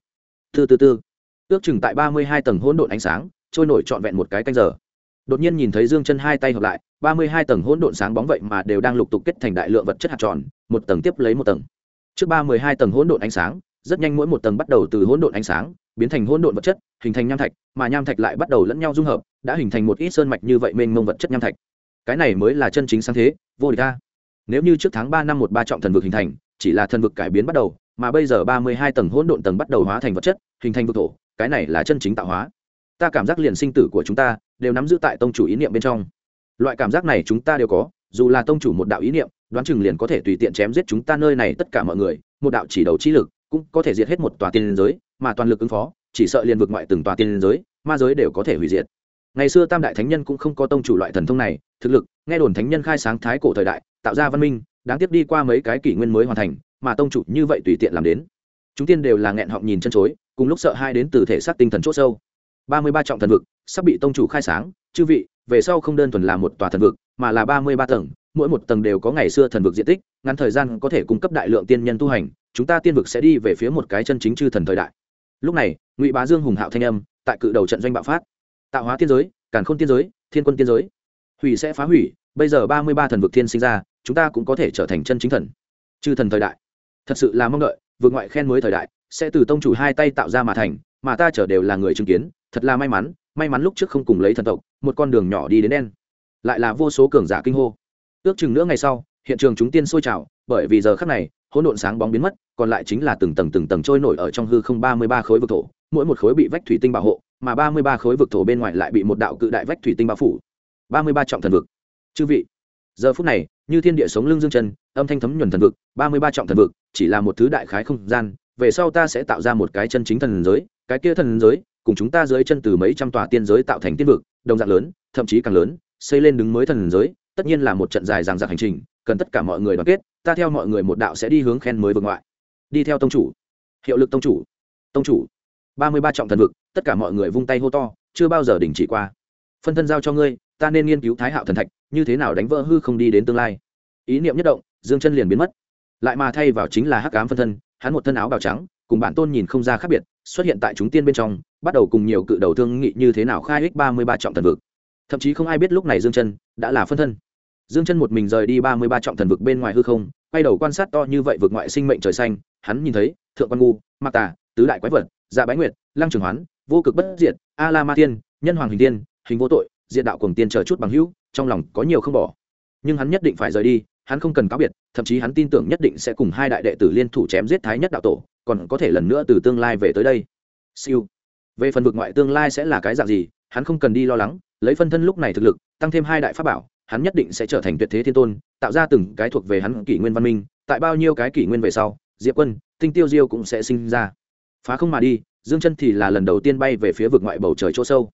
S1: Từ ước chừng tại 32 tầng hỗn độn ánh sáng, trôi nổi trọn vẹn một cái canh giờ. Đột nhiên nhìn thấy Dương Chân hai tay hợp lại, 32 tầng hỗn độn sáng bóng vậy mà đều đang lục tục kết thành đại lượng vật chất hạt tròn, một tầng tiếp lấy một tầng. Trước 32 tầng hỗn độn ánh sáng, rất nhanh mỗi một tầng bắt đầu từ hỗn độn ánh sáng biến thành hỗn độn vật chất, hình thành nham thạch, mà nham thạch lại bắt đầu lẫn nhau dung hợp, đã hình thành một ít sơn mạch như vậy mênh mông vật chất nham thạch. Cái này mới là chân chính sáng thế, vô địch a. Nếu như trước tháng 3 năm 13 trọng thần vực hình thành, chỉ là thần vực cải biến bắt đầu, mà bây giờ 32 tầng hỗn độn tầng bắt đầu hóa thành vật chất, hình thành vực thổ, cái này là chân chính tạo hóa. Ta cảm giác liền sinh tử của chúng ta đều nắm giữ tại tông chủ ý niệm bên trong. Loại cảm giác này chúng ta đều có, dù là tông chủ một đạo ý niệm, đoán chừng liền có thể tùy tiện chém giết chúng ta nơi này tất cả mọi người, một đạo chỉ đầu chi lực cũng có thể diệt hết một tòa tiên giới, mà toàn lực ứng phó, chỉ sợ liền vực ngoại từng tòa tiên giới, ma giới đều có thể hủy diệt. Ngày xưa Tam đại thánh nhân cũng không có tông chủ loại thần thông này, thực lực, nghe đồn thánh nhân khai sáng thái cổ thời đại, tạo ra văn minh, đáng tiếc đi qua mấy cái kỷ nguyên mới hoàn thành, mà tông chủ như vậy tùy tiện làm đến. Chúng tiên đều là nghẹn họng nhìn chân chối, cùng lúc sợ hai đến từ thể xác tinh thần chỗ sâu. 33 trọng thần vực sắp bị tông chủ khai sáng, chư vị, về sau không đơn thuần là một tòa thần vực, mà là 33 tầng, mỗi một tầng đều có ngày xưa thần vực diện tích, ngắn thời gian có thể cung cấp đại lượng tiên nhân tu hành, chúng ta tiên vực sẽ đi về phía một cái chân chính chư thần thời đại. Lúc này, Ngụy Bá Dương hùng hạo thanh âm tại cự đầu trận doanh bạo phát. Tạo hóa tiên giới, càn khôn tiên giới, thiên quân tiên giới, hủy sẽ phá hủy, bây giờ 33 thần vực thiên sinh ra, chúng ta cũng có thể trở thành chân chính thần. Chư thần thời đại. Thật sự là mong đợi, vượt ngoại khen mới thời đại sẽ từ tông chủ hai tay tạo ra mà thành, mà ta chờ đều là người chứng kiến, thật là may mắn lúc trước không cùng lấy thần tộc, một con đường nhỏ đi đến đen. Lại là vô số cường giả kinh hô. Ước chừng nữa ngày sau, hiện trường chúng tiên sôi trào, bởi vì giờ khắc này, hỗn độn sáng bóng biến mất, còn lại chính là từng tầng trôi nổi ở trong hư không 33 khối vực thổ, mỗi một khối bị vách thủy tinh bảo hộ, mà 33 khối vực thổ bên ngoài lại bị một đạo cự đại vách thủy tinh bao phủ. 33 trọng thần vực. Chư vị, giờ phút này, như thiên địa sống lưng Dương Chân, âm thanh thấm nhuần thần vực, 33 trọng thần vực, chỉ là một thứ đại khái không gian, về sau ta sẽ tạo ra một cái chân chính thần giới, cái kia thần giới, cùng chúng ta dưới chân từ mấy trăm tòa tiên giới tạo thành tiên vực, đồng dạng lớn, thậm chí càng lớn, xây lên đứng mới thần giới, tất nhiên là một trận dài dằng dặc hành trình, cần tất cả mọi người đoàn kết, ta theo mọi người một đạo sẽ đi hướng khen mới vực ngoại. Đi theo tông chủ. Hiệu lực tông chủ. Tông chủ. 33 trọng thần vực, tất cả mọi người vung tay hô to, chưa bao giờ đình chỉ qua. Phân thân giao cho ngươi, ta nên nghiên cứu Thái Hạo thần thạch, như thế nào đánh vỡ hư không đi đến tương lai. Ý niệm nhất động, Dương Chân liền biến mất. Lại mà thay vào chính là Hắc Ám phân thân, hắn một thân áo bào trắng, cùng bản tôn nhìn không ra khác biệt, xuất hiện tại chúng tiên bên trong, bắt đầu cùng nhiều cự đầu thương nghị như thế nào khai ích 33 trọng thần vực. Thậm chí không ai biết lúc này Dương Chân đã là phân thân. Dương Chân một mình rời đi 33 trọng thần vực bên ngoài hư không, quay đầu quan sát to như vậy vực ngoại sinh mệnh trời xanh, hắn nhìn thấy Thượng Quan Ngu, Mạc Tà, tứ đại quái vật, Dạ Bái Nguyệt, Lăng Trường Hoán, Vô Cực Bất Diệt, A La Ma Tiên, Nhân Hoàng Hình Tiên, Hình Vô Tội, Diệt Đạo Cuồng Tiên chờ chút bằng hữu, trong lòng có nhiều không bỏ. Nhưng hắn nhất định phải rời đi, hắn không cần cáo biệt, thậm chí hắn tin tưởng nhất định sẽ cùng hai đại đệ tử liên thủ chém giết Thái Nhất đạo tổ, còn có thể lần nữa từ tương lai về tới đây. Siêu. Về phần vực ngoại tương lai sẽ là cái dạng gì, hắn không cần đi lo lắng, lấy phân thân lúc này thực lực, tăng thêm hai đại pháp bảo, hắn nhất định sẽ trở thành tuyệt thế thiên tôn, tạo ra từng cái thuộc về hắn kỷ nguyên văn minh, tại bao nhiêu cái kỷ nguyên về sau, Diệp Quân, Tinh Tiêu Diêu cũng sẽ sinh ra. Phá không mà đi, Dương Chân thì là lần đầu tiên bay về phía vực ngoại bầu trời chỗ sâu.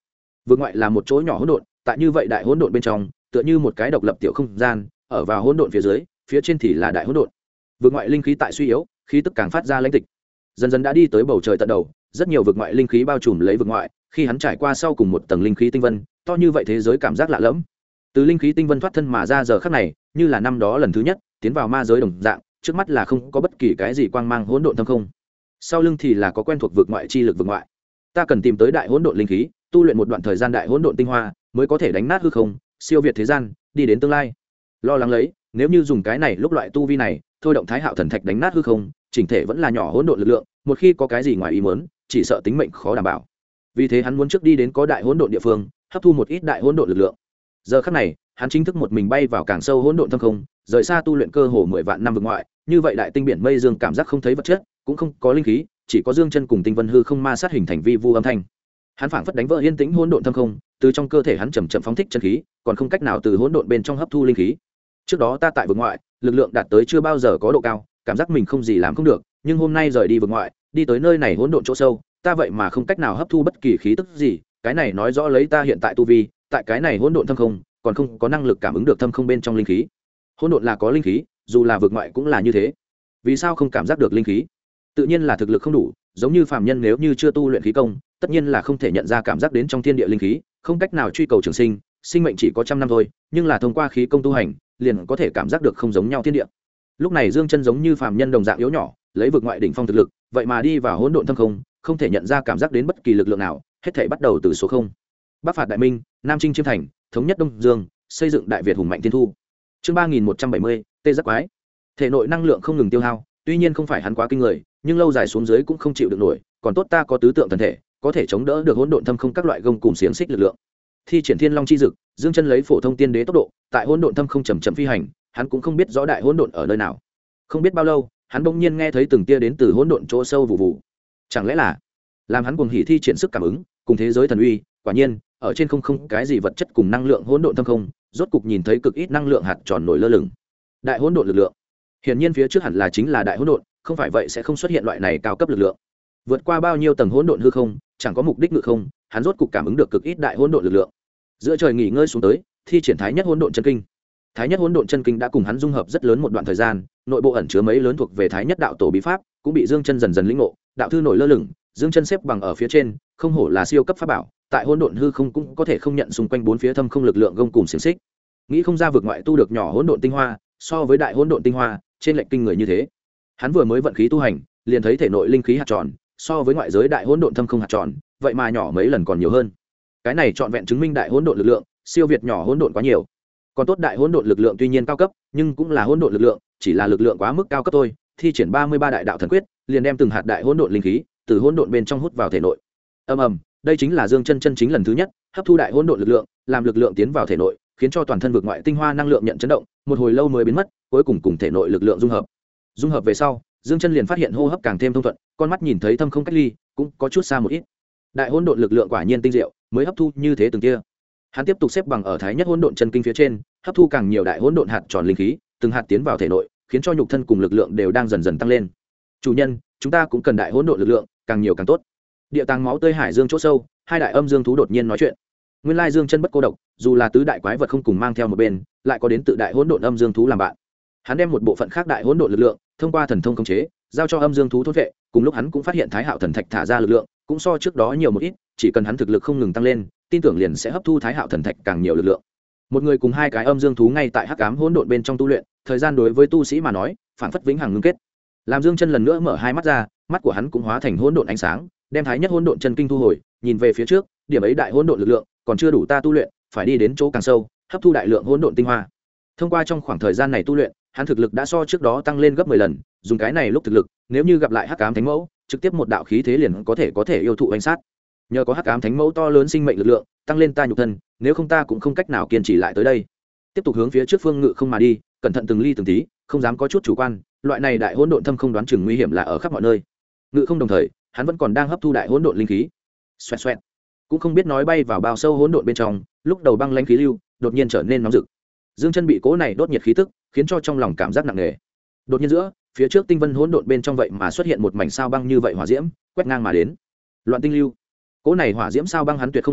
S1: vượt ngoại là một chỗ nhỏ hỗn độn, tại như vậy đại hỗn độn bên trong tựa như một cái độc lập tiểu không gian, ở vào hỗn độn phía dưới, phía trên thì là đại hỗn độn. Vượt ngoại linh khí tại suy yếu, khí tức càng phát ra lãnh tịch, dần dần đã đi tới bầu trời tận đầu, rất nhiều vượt ngoại linh khí bao trùm lấy vượt ngoại. Khi hắn trải qua sau cùng một tầng linh khí tinh vân, to như vậy thế giới cảm giác lạ lẫm. Từ linh khí tinh vân thoát thân mà ra giờ khắc này, như là năm đó lần thứ nhất tiến vào ma giới đồng dạng, trước mắt là không có bất kỳ cái gì quang mang hỗn độn thâm không, sau lưng thì là có quen thuộc vượt ngoại chi lực vượt ngoại. Ta cần tìm tới đại hỗn độn linh khí, tu luyện một đoạn thời gian đại hỗn độn tinh hoa, mới có thể đánh nát hư không, siêu việt thế gian, đi đến tương lai. Lo lắng lấy, nếu như dùng cái này lúc loại tu vi này, thôi động Thái Hạo thần thạch đánh nát hư không, chỉnh thể vẫn là nhỏ hỗn độn lực lượng, một khi có cái gì ngoài ý muốn, chỉ sợ tính mệnh khó đảm bảo. Vì thế hắn muốn trước đi đến có đại hỗn độn địa phương, hấp thu một ít đại hỗn độn lực lượng. Giờ khắc này, hắn chính thức một mình bay vào càng sâu hỗn độn thâm không, rời xa tu luyện cơ hồ 10 vạn năm vực ngoại, như vậy đại tinh biển mây dương cảm giác không thấy vật chất, cũng không có linh khí, chỉ có dương chân cùng tinh vân hư không ma sát hình thành vi vu âm thanh. Hắn phảng phất đánh vỡ yên tĩnh hỗn độn thâm không, từ trong cơ thể hắn chậm chậm phóng thích chân khí, còn không cách nào từ hỗn độn bên trong hấp thu linh khí. Trước đó ta tại vực ngoại, lực lượng đạt tới chưa bao giờ có độ cao, cảm giác mình không gì làm không được, nhưng hôm nay rời đi vực ngoại, đi tới nơi này hỗn độn chỗ sâu, ta vậy mà không cách nào hấp thu bất kỳ khí tức gì, cái này nói rõ lấy ta hiện tại tu vi, tại cái này hỗn độn thâm không, còn không có năng lực cảm ứng được thâm không bên trong linh khí. Hỗn độn là có linh khí, dù là vực ngoại cũng là như thế. Vì sao không cảm giác được linh khí? Tự nhiên là thực lực không đủ, giống như phàm nhân nếu như chưa tu luyện khí công, tất nhiên là không thể nhận ra cảm giác đến trong thiên địa linh khí, không cách nào truy cầu trường sinh, sinh mệnh chỉ có trăm năm thôi, nhưng là thông qua khí công tu hành, liền có thể cảm giác được không giống nhau thiên địa. Lúc này Dương Chân giống như phàm nhân đồng dạng yếu nhỏ, lấy vực ngoại đỉnh phong thực lực, vậy mà đi vào hỗn độn thâm không, không thể nhận ra cảm giác đến bất kỳ lực lượng nào, hết thảy bắt đầu từ số không. Bắc phạt đại minh, Nam chinh chiêm thành, thống nhất Đông Dương, xây dựng đại Việt hùng mạnh thiên thu. Chương 3170, tê giác quái. Thể nội năng lượng không ngừng tiêu hao, tuy nhiên không phải hắn quá kinh người, nhưng lâu dài xuống dưới cũng không chịu được nổi, còn tốt ta có tứ tượng thần thể, có thể chống đỡ được hỗn độn thâm không các loại gông cùng xiềng xích lực lượng. Thi triển Thiên Long chi dực, Dương Chân lấy phổ thông tiên đế tốc độ, tại hỗn độn thâm không chậm chậm phi hành, hắn cũng không biết rõ đại hỗn độn ở nơi nào. Không biết bao lâu, hắn bỗng nhiên nghe thấy từng tia đến từ hỗn độn chỗ sâu vụ vụ. Chẳng lẽ là làm hắn cuồng hỉ thi triển sức cảm ứng, cùng thế giới thần uy, quả nhiên, ở trên không cái gì vật chất cùng năng lượng hỗn độn thâm không, rốt cục nhìn thấy cực ít năng lượng hạt tròn nổi lơ lửng. Đại hỗn độn lực lượng. Hiển nhiên phía trước hẳn là chính là đại hỗn độn, không phải vậy sẽ không xuất hiện loại này cao cấp lực lượng. Vượt qua bao nhiêu tầng hỗn độn hư không, chẳng có mục đích ngự không, hắn rốt cục cảm ứng được cực ít đại hỗn độn lực lượng. Giữa trời nghỉ ngơi xuống tới, thi triển thái nhất hỗn độn chân kinh. Thái nhất hỗn độn chân kinh đã cùng hắn dung hợp rất lớn một đoạn thời gian, nội bộ ẩn chứa mấy lớn thuộc về thái nhất đạo tổ bí pháp, cũng bị Dương Chân dần dần lĩnh ngộ, đạo thư nổi lơ lửng, Dương Chân xếp bằng ở phía trên, không hổ là siêu cấp pháp bảo, tại hỗn độn hư không cũng có thể không nhận xung quanh bốn phía thâm không lực lượng gông cùng xiềng xích. Nghĩ không ra vực ngoại tu được nhỏ hỗn độn tinh hoa, so với đại hỗn độn tinh hoa, trên lệnh kinh người như thế. Hắn vừa mới vận khí tu hành, liền thấy thể nội linh khí hạt tròn, so với ngoại giới đại hỗn độn thâm không hạt tròn, vậy mà nhỏ mấy lần còn nhiều hơn. Cái này trọn vẹn chứng minh đại hỗn độn lực lượng siêu việt nhỏ hỗn độn quá nhiều. Còn tốt đại hỗn độn lực lượng tuy nhiên cao cấp, nhưng cũng là hỗn độn lực lượng, chỉ là lực lượng quá mức cao cấp thôi. Thi triển 33 đại đạo thần quyết, liền đem từng hạt đại hỗn độn linh khí từ hỗn độn bên trong hút vào thể nội. Ầm ầm, đây chính là Dương Chân chân chính lần thứ nhất hấp thu đại hỗn độn lực lượng, làm lực lượng tiến vào thể nội, khiến cho toàn thân vực ngoại tinh hoa năng lượng nhận chấn động, một hồi lâu mới biến mất, cuối cùng cùng thể nội lực lượng dung hợp. Dung hợp về sau, Dương Chân liền phát hiện hô hấp càng thêm thông thuận, con mắt nhìn thấy thâm không cách ly, cũng có chút xa một ít. Đại hỗn độn lực lượng quả nhiên tinh diệu, mới hấp thu như thế từng kia. Hắn tiếp tục xếp bằng ở thái nhất hỗn độn chân kinh phía trên, hấp thu càng nhiều đại hỗn độn hạt tròn linh khí, từng hạt tiến vào thể nội, khiến cho nhục thân cùng lực lượng đều đang dần dần tăng lên. Chủ nhân, chúng ta cũng cần đại hỗn độn lực lượng, càng nhiều càng tốt. Địa tàng máu tươi hải dương chỗ sâu, hai đại âm dương thú đột nhiên nói chuyện. Nguyên lai Dương Chân bất cô độc, dù là tứ đại quái vật không cùng mang theo một bên, lại có đến tự đại hỗn độn âm dương thú làm bạn. Hắn đem một bộ phận khác đại hỗn độn lực lượng, thông qua thần thông khống chế, giao cho âm dương thú thôn vệ, cùng lúc hắn cũng phát hiện Thái Hạo thần thạch thả ra lực lượng, cũng so trước đó nhiều một ít, chỉ cần hắn thực lực không ngừng tăng lên, tin tưởng liền sẽ hấp thu Thái Hạo thần thạch càng nhiều lực lượng. Một người cùng hai cái âm dương thú ngay tại hắc ám hỗn độn bên trong tu luyện, thời gian đối với tu sĩ mà nói, phản phất vĩnh hằng ngưng kết. Làm Dương Chân lần nữa mở hai mắt ra, mắt của hắn cũng hóa thành hỗn độn ánh sáng, đem thái nhất hỗn độn chân kinh thu hồi, nhìn về phía trước, điểm ấy đại hỗn độn lực lượng còn chưa đủ ta tu luyện, phải đi đến chỗ càng sâu, hấp thu đại lượng hỗn độn tinh hoa. Thông qua trong khoảng thời gian này tu luyện, hắn thực lực đã so trước đó tăng lên gấp 10 lần, dùng cái này lúc thực lực, nếu như gặp lại hắc ám thánh mẫu, trực tiếp một đạo khí thế liền có thể yêu thụ ánh sát. Nhờ có hắc ám thánh mẫu to lớn sinh mệnh lực lượng, tăng lên ta nhục thân, nếu không ta cũng không cách nào kiên trì lại tới đây. Tiếp tục hướng phía trước phương ngự không mà đi, cẩn thận từng ly từng tí, không dám có chút chủ quan, loại này đại hỗn độn thâm không đoán chừng nguy hiểm là ở khắp mọi nơi. Ngự không đồng thời, hắn vẫn còn đang hấp thu đại hỗn độn linh khí. Xoẹt xoẹt, cũng không biết nói bay vào bao sâu hỗn độn bên trong, lúc đầu băng lãnh khí lưu đột nhiên trở nên nóng rực. Dương Chân bị cố này đốt nhiệt khí tức, khiến cho trong lòng cảm giác nặng nề. Đột nhiên giữa, phía trước tinh vân hỗn độn bên trong vậy mà xuất hiện một mảnh sao băng như vậy hỏa diễm, quét ngang mà đến. Loạn tinh lưu. Cố này hỏa diễm sao băng hắn tuyệt không lạ lẫm,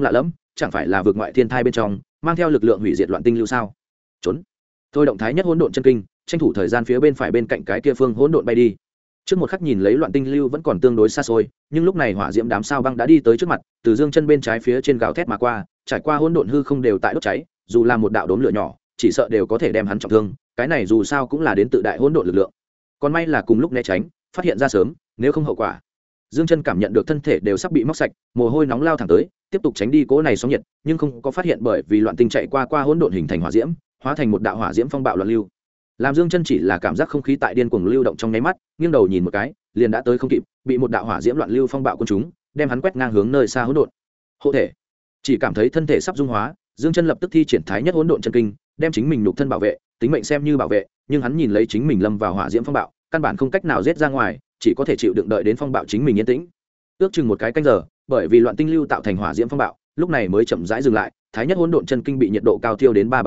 S1: chẳng phải là vượt ngoại thiên thai bên trong mang theo lực lượng hủy diệt loạn tinh lưu sao? Trốn. Thôi động thái nhất hỗn độn chân kinh, tranh thủ thời gian phía bên phải bên cạnh cái kia phương hỗn độn bay đi. Trước một khắc nhìn lấy loạn tinh lưu vẫn còn tương đối xa xôi, nhưng lúc này hỏa diễm đám sao băng đã đi tới trước mặt, từ dương chân bên trái phía trên gào thét mà qua, trải qua hỗn độn hư không đều tại đốt cháy, dù là một đạo đốm lửa nhỏ, chỉ sợ đều có thể đem hắn trọng thương, cái này dù sao cũng là đến tự đại hỗn độn lực lượng. Còn may là cùng lúc né tránh, phát hiện ra sớm, nếu không hậu quả. Dương chân cảm nhận được thân thể đều sắp bị móc sạch, mồ hôi nóng lao thẳng tới, tiếp tục tránh đi cỗ này sóng nhiệt, nhưng không có phát hiện bởi vì loạn tinh chạy qua hỗn độn hình thành hỏa diễm, hóa thành một đạo hỏa diễm phong bạo loạn lưu. Làm Dương chân chỉ là cảm giác không khí tại điên cuồng lưu động trong nháy mắt, nghiêng đầu nhìn một cái, liền đã tới không kịp, bị một đạo hỏa diễm loạn lưu phong bạo cuốn trúng, đem hắn quét ngang hướng nơi xa hỗn độn. Hộ thể. Chỉ cảm thấy thân thể sắp dung hóa, Dương chân lập tức thi triển thái nhất hỗn độn chân kinh, đem chính mình nhục thân bảo vệ, tính mệnh xem như bảo vệ, nhưng hắn nhìn lấy chính mình lâm vào hỏa diễm phong bạo, căn bản không cách nào giết ra ngoài, chỉ có thể chịu đựng đợi đến phong bạo chính mình yên tĩnh. Ước chừng một cái canh giờ, bởi vì loạn tinh lưu tạo thành hỏa diễm phong bạo, lúc này mới chậm rãi dừng lại, thái nhất hỗn độn chân kinh bị nhiệt độ cao thiêu đến ba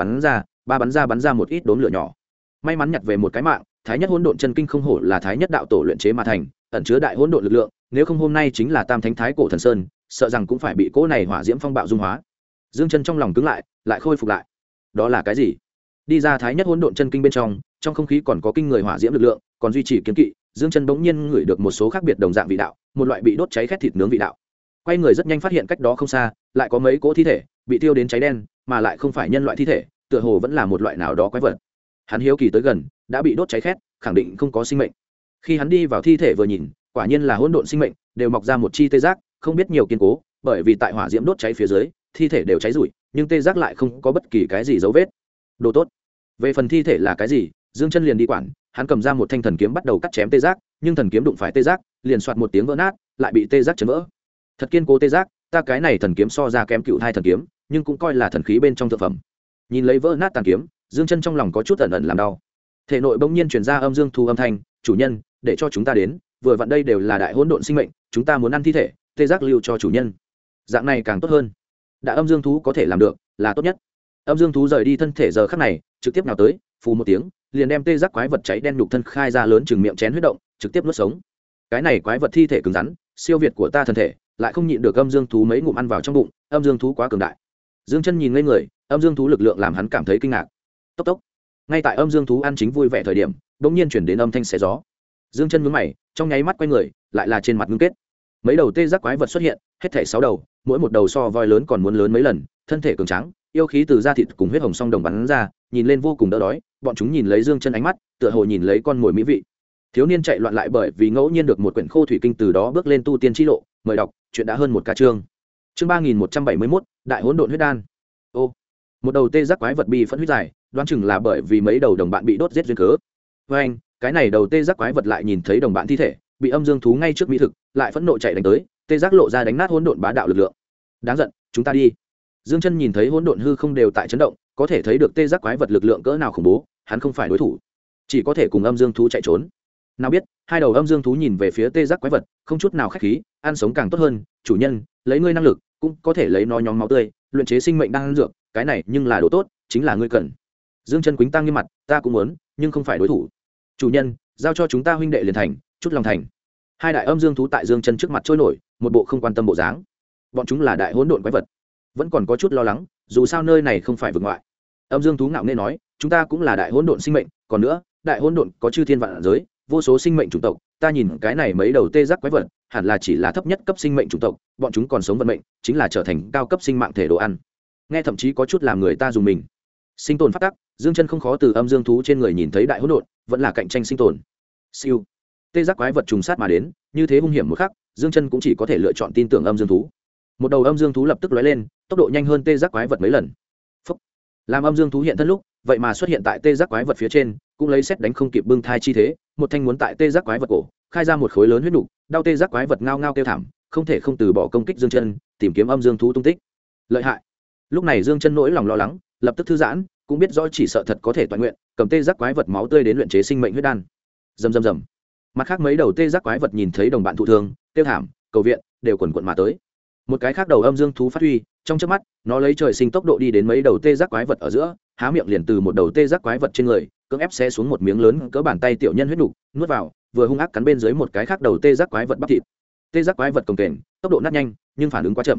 S1: bắn ra một ít đốm lửa nhỏ. May mắn nhặt về một cái mạng, thái nhất hỗn độn chân kinh không hổ là thái nhất đạo tổ luyện chế mà thành, ẩn chứa đại hỗn độn lực lượng, nếu không hôm nay chính là tam thánh thái cổ thần sơn, sợ rằng cũng phải bị cỗ này hỏa diễm phong bạo dung hóa. Dương chân trong lòng cứng lại khôi phục lại. Đó là cái gì? Đi ra thái nhất hỗn độn chân kinh bên trong không khí còn có kinh người hỏa diễm lực lượng, còn duy trì kiến kỵ, Dương chân bỗng nhiên ngửi được một số khác biệt đồng dạng vị đạo, một loại bị đốt cháy khét thịt nướng vị đạo. Quay người rất nhanh phát hiện cách đó không xa, lại có mấy cỗ thi thể bị thiêu đến cháy đen, mà lại không phải nhân loại thi thể, tựa hồ vẫn là một loại nào đó quái vật. Hắn hiếu kỳ tới gần, đã bị đốt cháy khét, khẳng định không có sinh mệnh. Khi hắn đi vào thi thể vừa nhìn, quả nhiên là hỗn độn sinh mệnh, đều mọc ra một chi tê giác, không biết nhiều kiên cố, bởi vì tại hỏa diễm đốt cháy phía dưới, thi thể đều cháy rụi, nhưng tê giác lại không có bất kỳ cái gì dấu vết. Đồ tốt. Về phần thi thể là cái gì, Dương chân liền đi quản, hắn cầm ra một thanh thần kiếm bắt đầu cắt chém tê giác, nhưng thần kiếm đụng phải tê giác, liền soạt một tiếng vỡ nát, lại bị tê giác chấn vỡ. Thật kiên cố tê giác, ta cái này thần kiếm so ra kém cựu hai thần kiếm, nhưng cũng coi là thần khí bên trong thượng phẩm. Nhìn lấy vỡ nát tàn kiếm, Dương chân trong lòng có chút ẩn ẩn làm đau. Thể nội bỗng nhiên truyền ra âm dương thu âm thanh, chủ nhân, để cho chúng ta đến, vừa vặn đây đều là đại hỗn độn sinh mệnh, chúng ta muốn ăn thi thể, tê giác lưu cho chủ nhân. Dạng này càng tốt hơn. Đã âm dương thú có thể làm được, là tốt nhất. Âm dương thú rời đi thân thể giờ khắc này, trực tiếp nào tới, phù một tiếng, liền đem tê giác quái vật cháy đen nhục thân khai ra lớn chừng miệng chén huyết động, trực tiếp nuốt sống. Cái này quái vật thi thể cứng rắn, siêu việt của ta thân thể, lại không nhịn được âm dương thú mấy ngụm ăn vào trong bụng, âm dương thú quá cường đại. Dương chân nhìn ngây người, âm dương thú lực lượng làm hắn cảm thấy kinh ngạc. Tốc tốc. Ngay tại âm dương thú ăn chính vui vẻ thời điểm, bỗng nhiên chuyển đến âm thanh xé gió. Dương chân nhướng mày, trong nháy mắt quay người, lại là trên mặt ngưng kết. Mấy đầu tê giác quái vật xuất hiện, hết thảy 6 đầu, mỗi một đầu so voi lớn còn muốn lớn mấy lần, thân thể cường tráng, yêu khí từ da thịt cùng huyết hồng song đồng bắn ra, nhìn lên vô cùng đỡ đói. Bọn chúng nhìn lấy Dương chân ánh mắt, tựa hồ nhìn lấy con mồi mỹ vị. Thiếu niên chạy loạn lại bởi vì ngẫu nhiên được một quyển khô thủy kinh, từ đó bước lên tu tiên chi lộ. Mời đọc, chuyện đã hơn một ca chương. Chương 3171, Đại hỗn độn huyết đan. Ô, một đầu tê giác quái vật bi phẫn huyết dài, đoán chừng là bởi vì mấy đầu đồng bạn bị đốt giết duyên cớ. Với anh, cái này đầu tê giác quái vật lại nhìn thấy đồng bạn thi thể, bị âm dương thú ngay trước mỹ thực, lại phẫn nộ chạy đánh tới, tê giác lộ ra đánh nát hỗn độn bá đạo lực lượng. Đáng giận, chúng ta đi. Dương chân nhìn thấy hỗn độn hư không đều tại chấn động, có thể thấy được tê giác quái vật lực lượng cỡ nào khủng bố, hắn không phải đối thủ, chỉ có thể cùng âm dương thú chạy trốn. Nào biết, hai đầu âm dương thú nhìn về phía tê giác quái vật, không chút nào khách khí, ăn sống càng tốt hơn, chủ nhân, lấy ngươi năng lực, cũng có thể lấy nó nhóm máu tươi, luyện chế sinh mệnh đang ăn dược, cái này nhưng là đồ tốt, chính là ngươi cần. Dương chân quýnh tăng nghiêm mặt, ta cũng muốn, nhưng không phải đối thủ. Chủ nhân, giao cho chúng ta huynh đệ liền thành, chút lòng thành. Hai đại âm dương thú tại Dương chân trước mặt trôi nổi, một bộ không quan tâm bộ dáng. Bọn chúng là đại hỗn độn quái vật, vẫn còn có chút lo lắng, dù sao nơi này không phải vực ngoại. Âm dương thú ngạo nghễ nói, chúng ta cũng là đại hỗn độn sinh mệnh, còn nữa, đại hỗn độn có chư thiên vạn giới, vô số sinh mệnh chủng tộc, ta nhìn cái này mấy đầu tê giác quái vật, hẳn là chỉ là thấp nhất cấp sinh mệnh chủng tộc, bọn chúng còn sống vận mệnh, chính là trở thành cao cấp sinh mạng thể đồ ăn. Nghe thậm chí có chút làm người ta dùng mình. Sinh tồn phát tắc, Dương chân không khó từ âm dương thú trên người nhìn thấy đại hỗn độn, vẫn là cạnh tranh sinh tồn. Siêu, tê giác quái vật trùng sát mà đến, như thế hung hiểm một khắc, Dương chân cũng chỉ có thể lựa chọn tin tưởng âm dương thú. Một đầu âm dương thú lập tức lóe lên, tốc độ nhanh hơn tê giác quái vật mấy lần. Phúc. Làm âm dương thú hiện thân lúc, vậy mà xuất hiện tại tê giác quái vật phía trên, cũng lấy xét đánh không kịp bưng thai chi thế, một thanh muốn tại tê giác quái vật cổ khai ra một khối lớn huyết nục, đau tê giác quái vật ngao ngao kêu thảm, không thể không từ bỏ công kích Dương chân, tìm kiếm âm dương thú tung tích. Lợi hại. Lúc này Dương chân nỗi lòng lo lắng, lập tức thư giãn, cũng biết rõ chỉ sợ thật có thể toàn nguyện, cầm tê giác quái vật máu tươi đến luyện chế sinh mệnh huyết đan. Rầm rầm rầm. Mặt khác mấy đầu tê giác quái vật nhìn thấy đồng bạn thụ thương, kêu thảm, cầu viện, đều quần quần mà tới. Một cái khác đầu âm dương thú phát huy, trong chớp mắt, nó lấy trời sinh tốc độ đi đến mấy đầu tê giác quái vật ở giữa, há miệng liền từ một đầu tê giác quái vật trên người, cưỡng ép xé xuống một miếng lớn cỡ bàn tay tiểu nhân huyết nục, nuốt vào, vừa hung ác cắn bên dưới một cái khác đầu tê giác quái vật bắp thịt. Tê giác quái vật cồng kềnh, tốc độ nát nhanh, nhưng phản ứng quá chậm.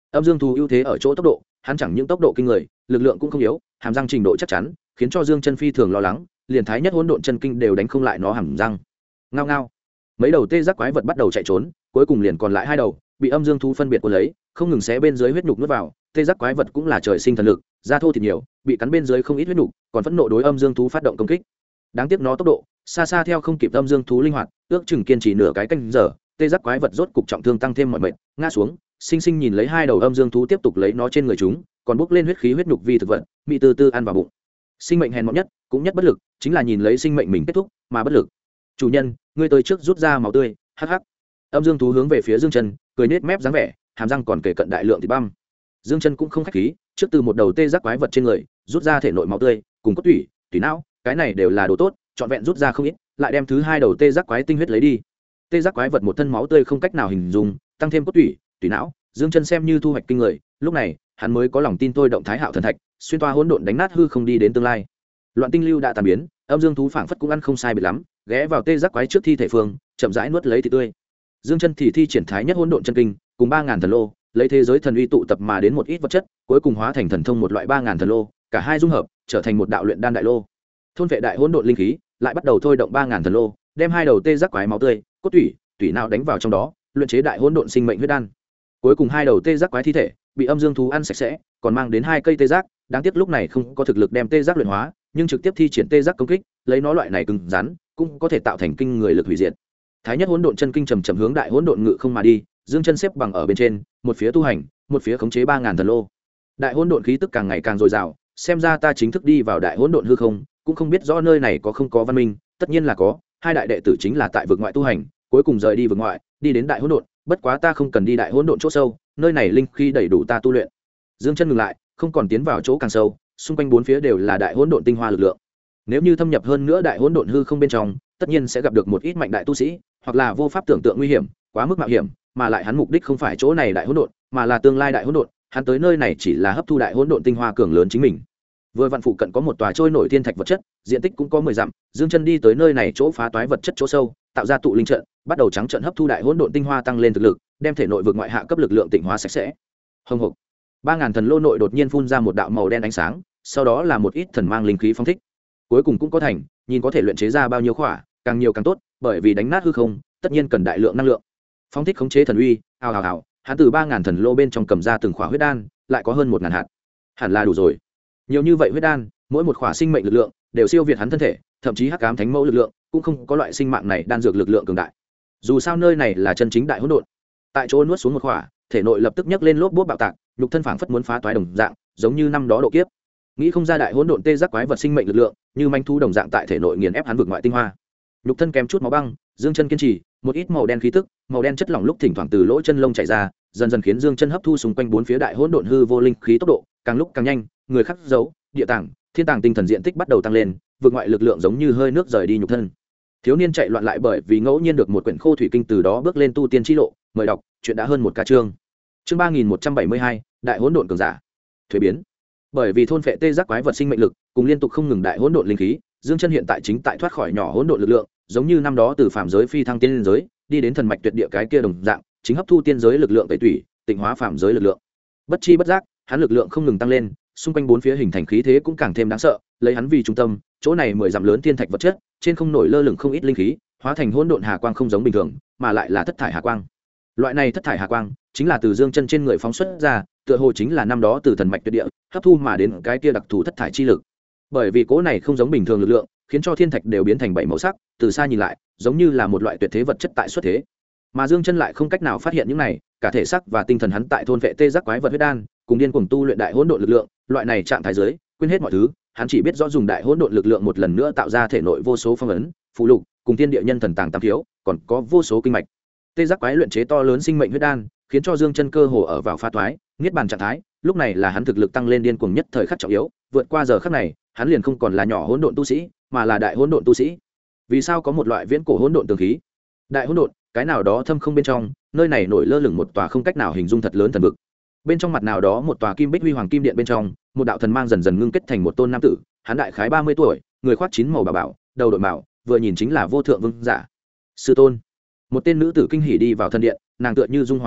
S1: Âm dương thú ưu thế ở chỗ tốc độ, hắn chẳng những tốc độ kinh người, lực lượng cũng không yếu, hàm răng trình độ chắc chắn, khiến cho Dương Chân phi thường lo lắng, liền thái nhất hỗn độn chân kinh đều đánh không lại nó hàm răng. Ngao ngao. Mấy đầu tê giác quái vật bắt đầu chạy trốn, cuối cùng liền còn lại hai đầu, bị âm dương thú phân biệt cuốn lấy, không ngừng xé bên dưới huyết nhục nuốt vào. Tê giác quái vật cũng là trời sinh thần lực, da thô thịt nhiều, bị cắn bên dưới không ít huyết nhục, còn phẫn nộ đối âm dương thú phát động công kích. Đáng tiếc nó tốc độ xa xa theo không kịp âm dương thú linh hoạt, ước chừng kiên trì nửa cái canh giờ, tê giác quái vật rốt cục trọng thương tăng thêm mọi mệt, ngã xuống, sinh sinh nhìn lấy hai đầu âm dương thú tiếp tục lấy nó trên người chúng, còn bốc lên huyết khí huyết nhục vi thực vật, bị từ từ ăn vào bụng. Sinh mệnh hèn mọn nhất, cũng nhất bất lực, chính là nhìn lấy sinh mệnh mình kết thúc mà bất lực. Chủ nhân, ngươi tới trước rút ra máu tươi, hắc hắc. Âm dương thú hướng về phía Dương Chân, cười nết mép dáng vẻ, hàm răng còn kề cận đại lượng thịt băm. Dương Chân cũng không khách khí, trước từ một đầu tê giác quái vật trên người, rút ra thể nội máu tươi, cùng cốt tủy, tủy não, cái này đều là đồ tốt, trọn vẹn rút ra không ít, lại đem thứ hai đầu tê giác quái tinh huyết lấy đi. Tê giác quái vật một thân máu tươi không cách nào hình dung, tăng thêm cốt tủy, tủy não, Dương Chân xem như thu hoạch kinh người, lúc này, hắn mới có lòng tin tôi động Thái Hạo thần thạch, xuyên toa hỗn độn đánh nát hư không đi đến tương lai. Loạn tinh lưu đã tàn biến, âm dương thú phảng phất cũng ăn không sai biệt lắm, ghé vào tê giác quái trước thi thể phương, chậm rãi nuốt lấy thịt tươi. Dương Chân thì thi triển Thái nhất hỗn độn chân kinh, cùng 3000 thần lô, lấy thế giới thần uy tụ tập mà đến một ít vật chất, cuối cùng hóa thành thần thông một loại 3000 thần lô, cả hai dung hợp, trở thành một đạo luyện đan đại lô. Thôn vệ đại hỗn độn linh khí, lại bắt đầu thôi động 3000 thần lô, đem hai đầu tê giác quái máu tươi, cốt tủy, tủy não đánh vào trong đó, luyện chế đại hỗn độn sinh mệnh huyết đan. Cuối cùng hai đầu tê giác quái thi thể bị âm dương thú ăn sạch sẽ, còn mang đến hai cây tê giác, đáng tiếc lúc này không có thực lực đem tê giác luyện hóa, nhưng trực tiếp thi triển tê giác công kích, lấy nó loại này cứng rắn, cũng có thể tạo thành kinh người lực hủy diệt. Thái nhất hỗn độn chân kinh chậm chậm hướng đại hỗn độn ngự không mà đi, Dương Chân xếp bằng ở bên trên, một phía tu hành, một phía khống chế 3000 thần lô. Đại hỗn độn khí tức càng ngày càng dồi dào, xem ra ta chính thức đi vào đại hỗn độn hư không, cũng không biết rõ nơi này có không có văn minh, tất nhiên là có, hai đại đệ tử chính là tại vực ngoại tu hành, cuối cùng rời đi vực ngoại, đi đến đại hỗn độn, bất quá ta không cần đi đại hỗn độn chỗ sâu, nơi này linh khí đầy đủ ta tu luyện. Dương Chân ngừng lại, không còn tiến vào chỗ càng sâu, xung quanh bốn phía đều là đại hỗn độn tinh hoa lực lượng. Nếu như thâm nhập hơn nữa đại hỗn độn hư không bên trong, tất nhiên sẽ gặp được một ít mạnh đại tu sĩ, hoặc là vô pháp tưởng tượng nguy hiểm, quá mức mạo hiểm, mà lại hắn mục đích không phải chỗ này đại hỗn độn, mà là tương lai đại hỗn độn, hắn tới nơi này chỉ là hấp thu đại hỗn độn tinh hoa cường lớn chính mình. Vừa vạn phụ cận có một tòa trôi nổi thiên thạch vật chất, diện tích cũng có 10 dặm, Dương Chân đi tới nơi này chỗ phá toái vật chất chỗ sâu, tạo ra tụ linh trận, bắt đầu trắng trận hấp thu đại hỗn độn tinh hoa tăng lên thực lực, đem thể nội vực ngoại hạ cấp lực lượng tịnh hóa sạch sẽ. Hồng hộc. 3000 thần lô nội đột nhiên phun ra một đạo màu đen ánh sáng, sau đó là một ít thần mang linh khí phong thích. Cuối cùng cũng có thành, nhìn có thể luyện chế ra bao nhiêu khỏa, càng nhiều càng tốt, bởi vì đánh nát hư không, tất nhiên cần đại lượng năng lượng. Phong thích khống chế thần uy, ào ào ào, hắn từ 3000 thần lô bên trong cầm ra từng khỏa huyết đan, lại có hơn 1000 hạt. Hẳn là đủ rồi. Nhiều như vậy huyết đan, mỗi một khỏa sinh mệnh lực lượng đều siêu việt hắn thân thể, thậm chí hắc ám thánh mẫu lực lượng cũng không có loại sinh mạng này đan dược lực lượng cường đại. Dù sao nơi này là chân chính đại hỗn độn. Tại chỗ nuốt xuống một khỏa, thể nội lập tức nhấc lên lốp bốp bạo tạc, nhục thân phảng phất muốn phá toái đồng dạng, giống như năm đó độ kiếp. Nghĩ không ra đại hỗn độn tê giác quái vật sinh mệnh lực lượng, như manh thu đồng dạng tại thể nội nghiền ép hắn vực ngoại tinh hoa. Nhục thân kém chút máu băng, Dương Chân kiên trì, một ít màu đen khí tức, màu đen chất lỏng lúc thỉnh thoảng từ lỗ chân lông chảy ra, dần dần khiến Dương Chân hấp thu xung quanh bốn phía đại hỗn độn hư vô linh khí tốc độ càng lúc càng nhanh, người khắc dấu, địa tàng, thiên tàng tinh thần diện tích bắt đầu tăng lên, vực ngoại lực lượng giống như hơi nước rời đi nhục thân. Thiếu niên chạy loạn lại bởi vì ngẫu nhiên được một quyển khô thủy kinh, từ đó bước lên tu tiên chi lộ, mời đọc, chuyện đã hơn một ca chương. Chương 3172, đại hỗn độn cường giả. Thuế biến. Bởi vì thôn phệ tê giác quái vật sinh mệnh lực, cùng liên tục không ngừng đại hỗn độn linh khí, Dương Chân hiện tại chính tại thoát khỏi nhỏ hỗn độn lực lượng, giống như năm đó từ phàm giới phi thăng tiên giới, đi đến thần mạch tuyệt địa cái kia đồng dạng, chính hấp thu tiên giới lực lượng tẩy tủy, tịnh hóa phàm giới lực lượng. Bất chi bất giác, hắn lực lượng không ngừng tăng lên, xung quanh bốn phía hình thành khí thế cũng càng thêm đáng sợ, lấy hắn vì trung tâm, chỗ này 10 dặm lớn thiên thạch vật chất, trên không nổi lơ lửng không ít linh khí, hóa thành hỗn độn hà quang không giống bình thường, mà lại là thất thải hà quang. Loại này thất thải hà quang, chính là từ Dương Chân trên người phóng xuất ra, tựa hồ chính là năm đó từ thần mạch tuyệt địa hấp thu mà đến cái kia đặc thù thất thải chi lực. Bởi vì cỗ này không giống bình thường lực lượng, khiến cho thiên thạch đều biến thành bảy màu sắc, từ xa nhìn lại, giống như là một loại tuyệt thế vật chất tại xuất thế. Mà Dương Chân lại không cách nào phát hiện những này, cả thể xác và tinh thần hắn tại thôn vệ tê giác quái vật huyết đan, cùng điên cuồng tu luyện đại hỗn độn lực lượng, loại này trạng thái dưới, quên hết mọi thứ, hắn chỉ biết rõ dùng đại hỗn độn lực lượng một lần nữa tạo ra thể nội vô số phong ấn, phù lục, cùng thiên địa nhân thần tàng tam thiếu, còn có vô số kinh mạch. Tê giác quái luyện chế to lớn sinh mệnh huyết đan, khiến cho Dương Chân cơ hồ ở vào pha toái, niết bàn trạng thái, lúc này là hắn thực lực tăng lên điên cuồng nhất thời khắc trọng yếu, vượt qua giờ khắc này, hắn liền không còn là nhỏ hỗn độn tu sĩ, mà là đại hỗn độn tu sĩ. Vì sao có một loại viễn cổ hỗn độn tường khí? Đại hỗn độn, cái nào đó thâm không bên trong, nơi này nổi lơ lửng một tòa không cách nào hình dung thật lớn thần vực. Bên trong mặt nào đó một tòa kim bích huy hoàng kim điện bên trong, một đạo thần mang dần dần ngưng kết thành một tôn nam tử, hắn đại khái 30 tuổi, người khoác chín màu bảo, đầu đội mạo, vừa nhìn chính là vô thượng vương giả. Sư tôn. Một tên nữ tử kinh hỉ đi vào thần điện, nàng tựa như dung hóa băng tuyết,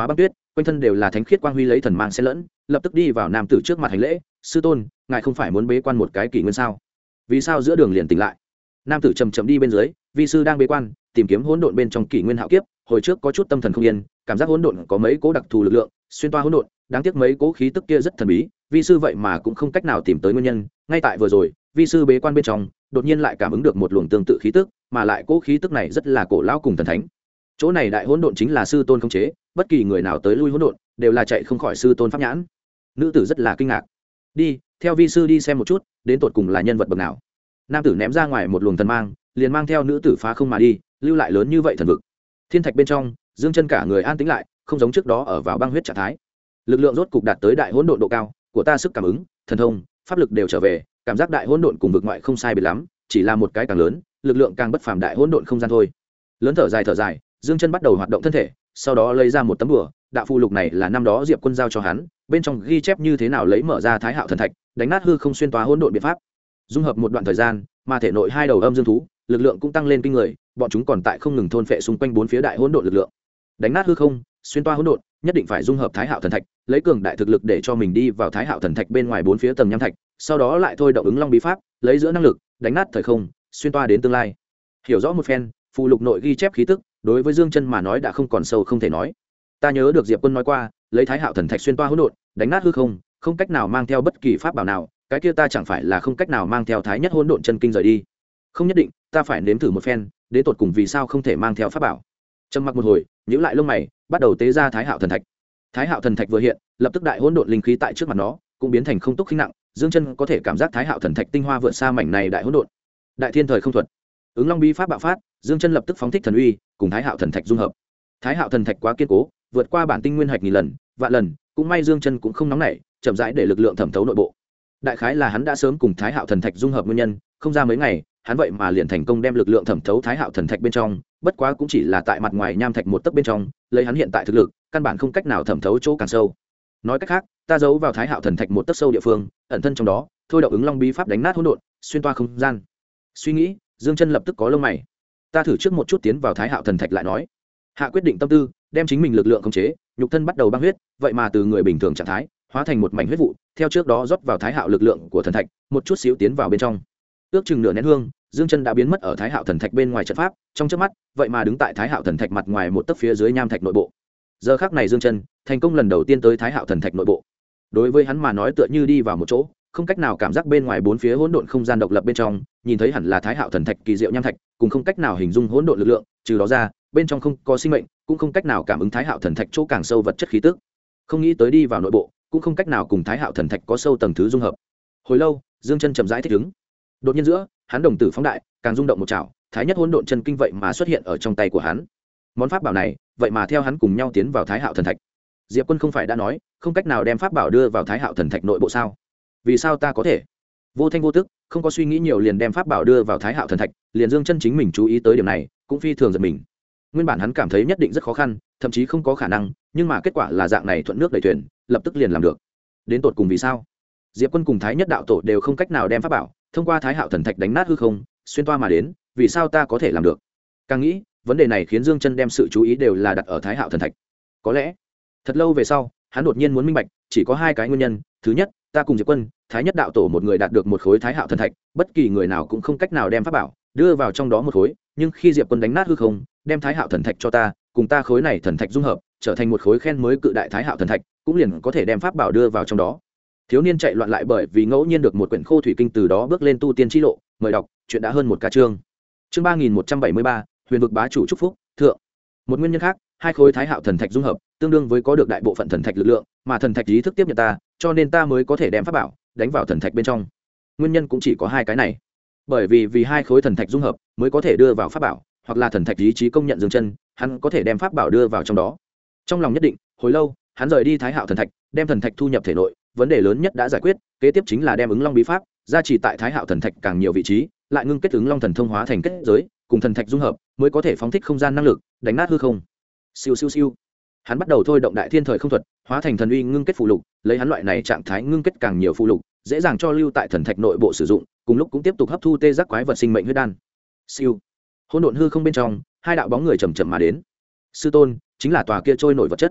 S1: quanh thân đều là thánh khiết quang huy lấy thần mang xen lẫn, lập tức đi vào nam tử trước mặt hành lễ. Sư tôn, ngài không phải muốn bế quan một cái kỷ nguyên sao? Vì sao giữa đường liền tỉnh lại? Nam tử chậm chậm đi bên dưới, vi sư đang bế quan tìm kiếm hỗn độn bên trong kỷ nguyên hạo kiếp, hồi trước có chút tâm thần không yên, cảm giác hỗn độn có mấy cố đặc thù lực lượng xuyên toa hỗn độn, đáng tiếc mấy cố khí tức kia rất thần bí, vi sư vậy mà cũng không cách nào tìm tới nguyên nhân. Ngay tại vừa rồi, vi sư bế quan bên trong đột nhiên lại cảm ứng được một luồng tương tự khí tức, mà lại cố khí tức này rất là cổ lão cùng thần thánh. Chỗ này đại hỗn độn chính là sư tôn khống chế, bất kỳ người nào tới lui hỗn độn đều là chạy không khỏi sư tôn pháp nhãn. Nữ tử rất là kinh ngạc. Đi theo vi sư đi xem một chút, đến tột cùng là nhân vật bậc nào. Nam tử ném ra ngoài một luồng thần mang, liền mang theo nữ tử phá không mà đi, lưu lại lớn như vậy thần vực. Thiên thạch bên trong, Dương Chân cả người an tĩnh lại, không giống trước đó ở vào băng huyết trạng thái. Lực lượng rốt cục đạt tới đại hỗn độn độ cao, của ta sức cảm ứng, thần thông, pháp lực đều trở về, cảm giác đại hỗn độn cùng vực ngoại không sai biệt lắm, chỉ là một cái càng lớn, lực lượng càng bất phàm đại hỗn độn không gian thôi. Lớn thở dài, Dương Chân bắt đầu hoạt động thân thể, sau đó lấy ra một tấm bùa, đạo phù lục này là năm đó Diệp Quân giao cho hắn, bên trong ghi chép như thế nào lấy mở ra Thái Hạo thần thạch, đánh nát hư không xuyên toa hỗn độn biện pháp. Dung hợp một đoạn thời gian, mà thể nội hai đầu âm dương thú, lực lượng cũng tăng lên kinh người, bọn chúng còn tại không ngừng thôn phệ xung quanh bốn phía đại hỗn độn lực lượng. Đánh nát hư không, xuyên toa hỗn độn, nhất định phải dung hợp Thái Hạo thần thạch, lấy cường đại thực lực để cho mình đi vào Thái Hạo thần thạch bên ngoài bốn phía tầng nham thạch, sau đó lại thôi động ứng long bí pháp, lấy giữa năng lực, đánh nát thời không, xuyên toa đến tương lai. Hiểu rõ một phen, phù lục nội ghi chép khí tức, đối với Dương Chân mà nói đã không còn sâu không thể nói. Ta nhớ được Diệp Quân nói qua, lấy Thái Hạo thần thạch xuyên toa hỗn độn, đánh nát hư không, không cách nào mang theo bất kỳ pháp bảo nào, cái kia ta chẳng phải là không cách nào mang theo Thái nhất hỗn độn chân kinh rời đi. Không nhất định, ta phải nếm thử một phen, đến tột cùng vì sao không thể mang theo pháp bảo. Trầm mặc một hồi, nhíu lại lông mày, bắt đầu tế ra Thái Hạo thần thạch. Thái Hạo thần thạch vừa hiện, lập tức đại hỗn độn linh khí tại trước mặt nó cũng biến thành không túc khí nặng, Dương Chân có thể cảm giác Thái Hạo thần thạch tinh hoa vượt xa mảnh này đại hỗn độn. Đại thiên thời không thuật, ứng long bí pháp bạo phát, Dương Chân lập tức phóng thích thần uy, cùng Thái Hạo thần thạch dung hợp. Thái Hạo thần thạch quá kiên cố, vượt qua bản tinh nguyên hạch nghìn lần, vạn lần, cũng may Dương Chân cũng không nóng nảy, chậm rãi để lực lượng thẩm thấu nội bộ. Đại khái là hắn đã sớm cùng Thái Hạo thần thạch dung hợp nguyên nhân, không ra mấy ngày, hắn vậy mà liền thành công đem lực lượng thẩm thấu Thái Hạo thần thạch bên trong, bất quá cũng chỉ là tại mặt ngoài nham thạch một tấc bên trong, lấy hắn hiện tại thực lực, căn bản không cách nào thẩm thấu chỗ càng sâu. Nói cách khác, ta giấu vào Thái Hạo thần thạch một tấc sâu địa phương, ẩn thân trong đó, thôi động ứng long bí pháp đánh nát hỗn độn, xuyên toa không gian. Suy nghĩ, Dương Chân lập tức có lông mày. Ta thử trước một chút tiến vào Thái Hạo thần thạch lại nói. Hạ quyết định tâm tư, đem chính mình lực lượng khống chế, nhục thân bắt đầu băng huyết, vậy mà từ người bình thường trạng thái, hóa thành một mảnh huyết vụ, theo trước đó rót vào Thái Hạo lực lượng của thần thạch, một chút xíu tiến vào bên trong. Ước chừng nửa nén hương, Dương Chân đã biến mất ở Thái Hạo thần thạch bên ngoài trận pháp, trong chớp mắt, vậy mà đứng tại Thái Hạo thần thạch mặt ngoài một tấc phía dưới nham thạch nội bộ. Giờ khắc này Dương Chân thành công lần đầu tiên tới Thái Hạo thần thạch nội bộ. Đối với hắn mà nói tựa như đi vào một chỗ, không cách nào cảm giác bên ngoài bốn phía hỗn độn không gian độc lập bên trong, nhìn thấy hẳn là Thái Hạo thần thạch kỳ diệu nham thạch, cùng không cách nào hình dung hỗn độn lực lượng, trừ đó ra, bên trong không có sinh mệnh, cũng không cách nào cảm ứng Thái Hạo thần thạch chỗ càng sâu vật chất khí tức. Không nghĩ tới đi vào nội bộ, cũng không cách nào cùng Thái Hạo thần thạch có sâu tầng thứ dung hợp. Hồi lâu, Dương Chân chậm rãi thích ứng. Đột nhiên giữa, hắn đồng tử phóng đại, càng rung động một chảo, Thái nhất hỗn độn chân kinh vậy mà xuất hiện ở trong tay của hắn. Món pháp bảo này, vậy mà theo hắn cùng nhau tiến vào Thái Hạo thần thạch. Diệp Quân không phải đã nói, không cách nào đem pháp bảo đưa vào Thái Hạo thần thạch nội bộ sao? Vì sao ta có thể? Vô thanh vô tức, không có suy nghĩ nhiều liền đem pháp bảo đưa vào Thái Hạo thần thạch, liền Dương Chân chính mình chú ý tới điểm này, cũng phi thường giật mình. Nguyên bản hắn cảm thấy nhất định rất khó khăn, thậm chí không có khả năng, nhưng mà kết quả là dạng này thuận nước đẩy thuyền, lập tức liền làm được. Đến tột cùng vì sao? Diệp Quân cùng Thái nhất đạo tổ đều không cách nào đem pháp bảo thông qua Thái Hạo thần thạch đánh nát hư không, xuyên toa mà đến, vì sao ta có thể làm được? Càng nghĩ, vấn đề này khiến Dương Chân đem sự chú ý đều là đặt ở Thái Hạo thần thạch. Có lẽ, thật lâu về sau, hắn đột nhiên muốn minh bạch, chỉ có hai cái nguyên nhân, thứ nhất, ta cùng Diệp Quân, Thái nhất đạo tổ một người đạt được một khối Thái Hạo thần thạch, bất kỳ người nào cũng không cách nào đem pháp bảo đưa vào trong đó một khối, nhưng khi Diệp Quân đánh nát hư không, đem Thái Hạo thần thạch cho ta, cùng ta khối này thần thạch dung hợp, trở thành một khối khen mới cự đại Thái Hạo thần thạch, cũng liền có thể đem pháp bảo đưa vào trong đó. Thiếu niên chạy loạn lại bởi vì ngẫu nhiên được một quyển khô thủy kinh, từ đó bước lên tu tiên chi lộ, mời đọc, chuyện đã hơn một ca chương. Chương 3173, Huyền vực bá chủ chúc phúc, thượng. Một nguyên nhân khác, hai khối Thái Hạo thần thạch dung hợp, tương đương với có được đại bộ phận thần thạch lực lượng, mà thần thạch ý thức tiếp nhận ta, cho nên ta mới có thể đem pháp bảo đánh vào thần thạch bên trong. Nguyên nhân cũng chỉ có hai cái này. Bởi vì hai khối thần thạch dung hợp, mới có thể đưa vào pháp bảo, hoặc là thần thạch ý chí công nhận Dương Chân, hắn có thể đem pháp bảo đưa vào trong đó. Trong lòng nhất định, hồi lâu, hắn rời đi Thái Hạo thần thạch, đem thần thạch thu nhập thể nội, vấn đề lớn nhất đã giải quyết, kế tiếp chính là đem ứng long bí pháp gia trì tại Thái Hạo thần thạch càng nhiều vị trí, lại ngưng kết ứng long thần thông hóa thành kết giới, cùng thần thạch dung hợp, mới có thể phóng thích không gian năng lực, đánh nát hư không. Siêu siêu siêu. Hắn bắt đầu thôi động đại thiên thời không thuật, hóa thành thần uy ngưng kết phù lục, lấy hắn loại này trạng thái ngưng kết càng nhiều phù lục, dễ dàng cho lưu tại thần thạch nội bộ sử dụng, cùng lúc cũng tiếp tục hấp thu tê giác quái vật sinh mệnh huyết đan. Siêu. Hỗn độn hư không bên trong, hai đạo bóng người chậm chậm mà đến. Sư tôn, chính là tòa kia trôi nổi vật chất.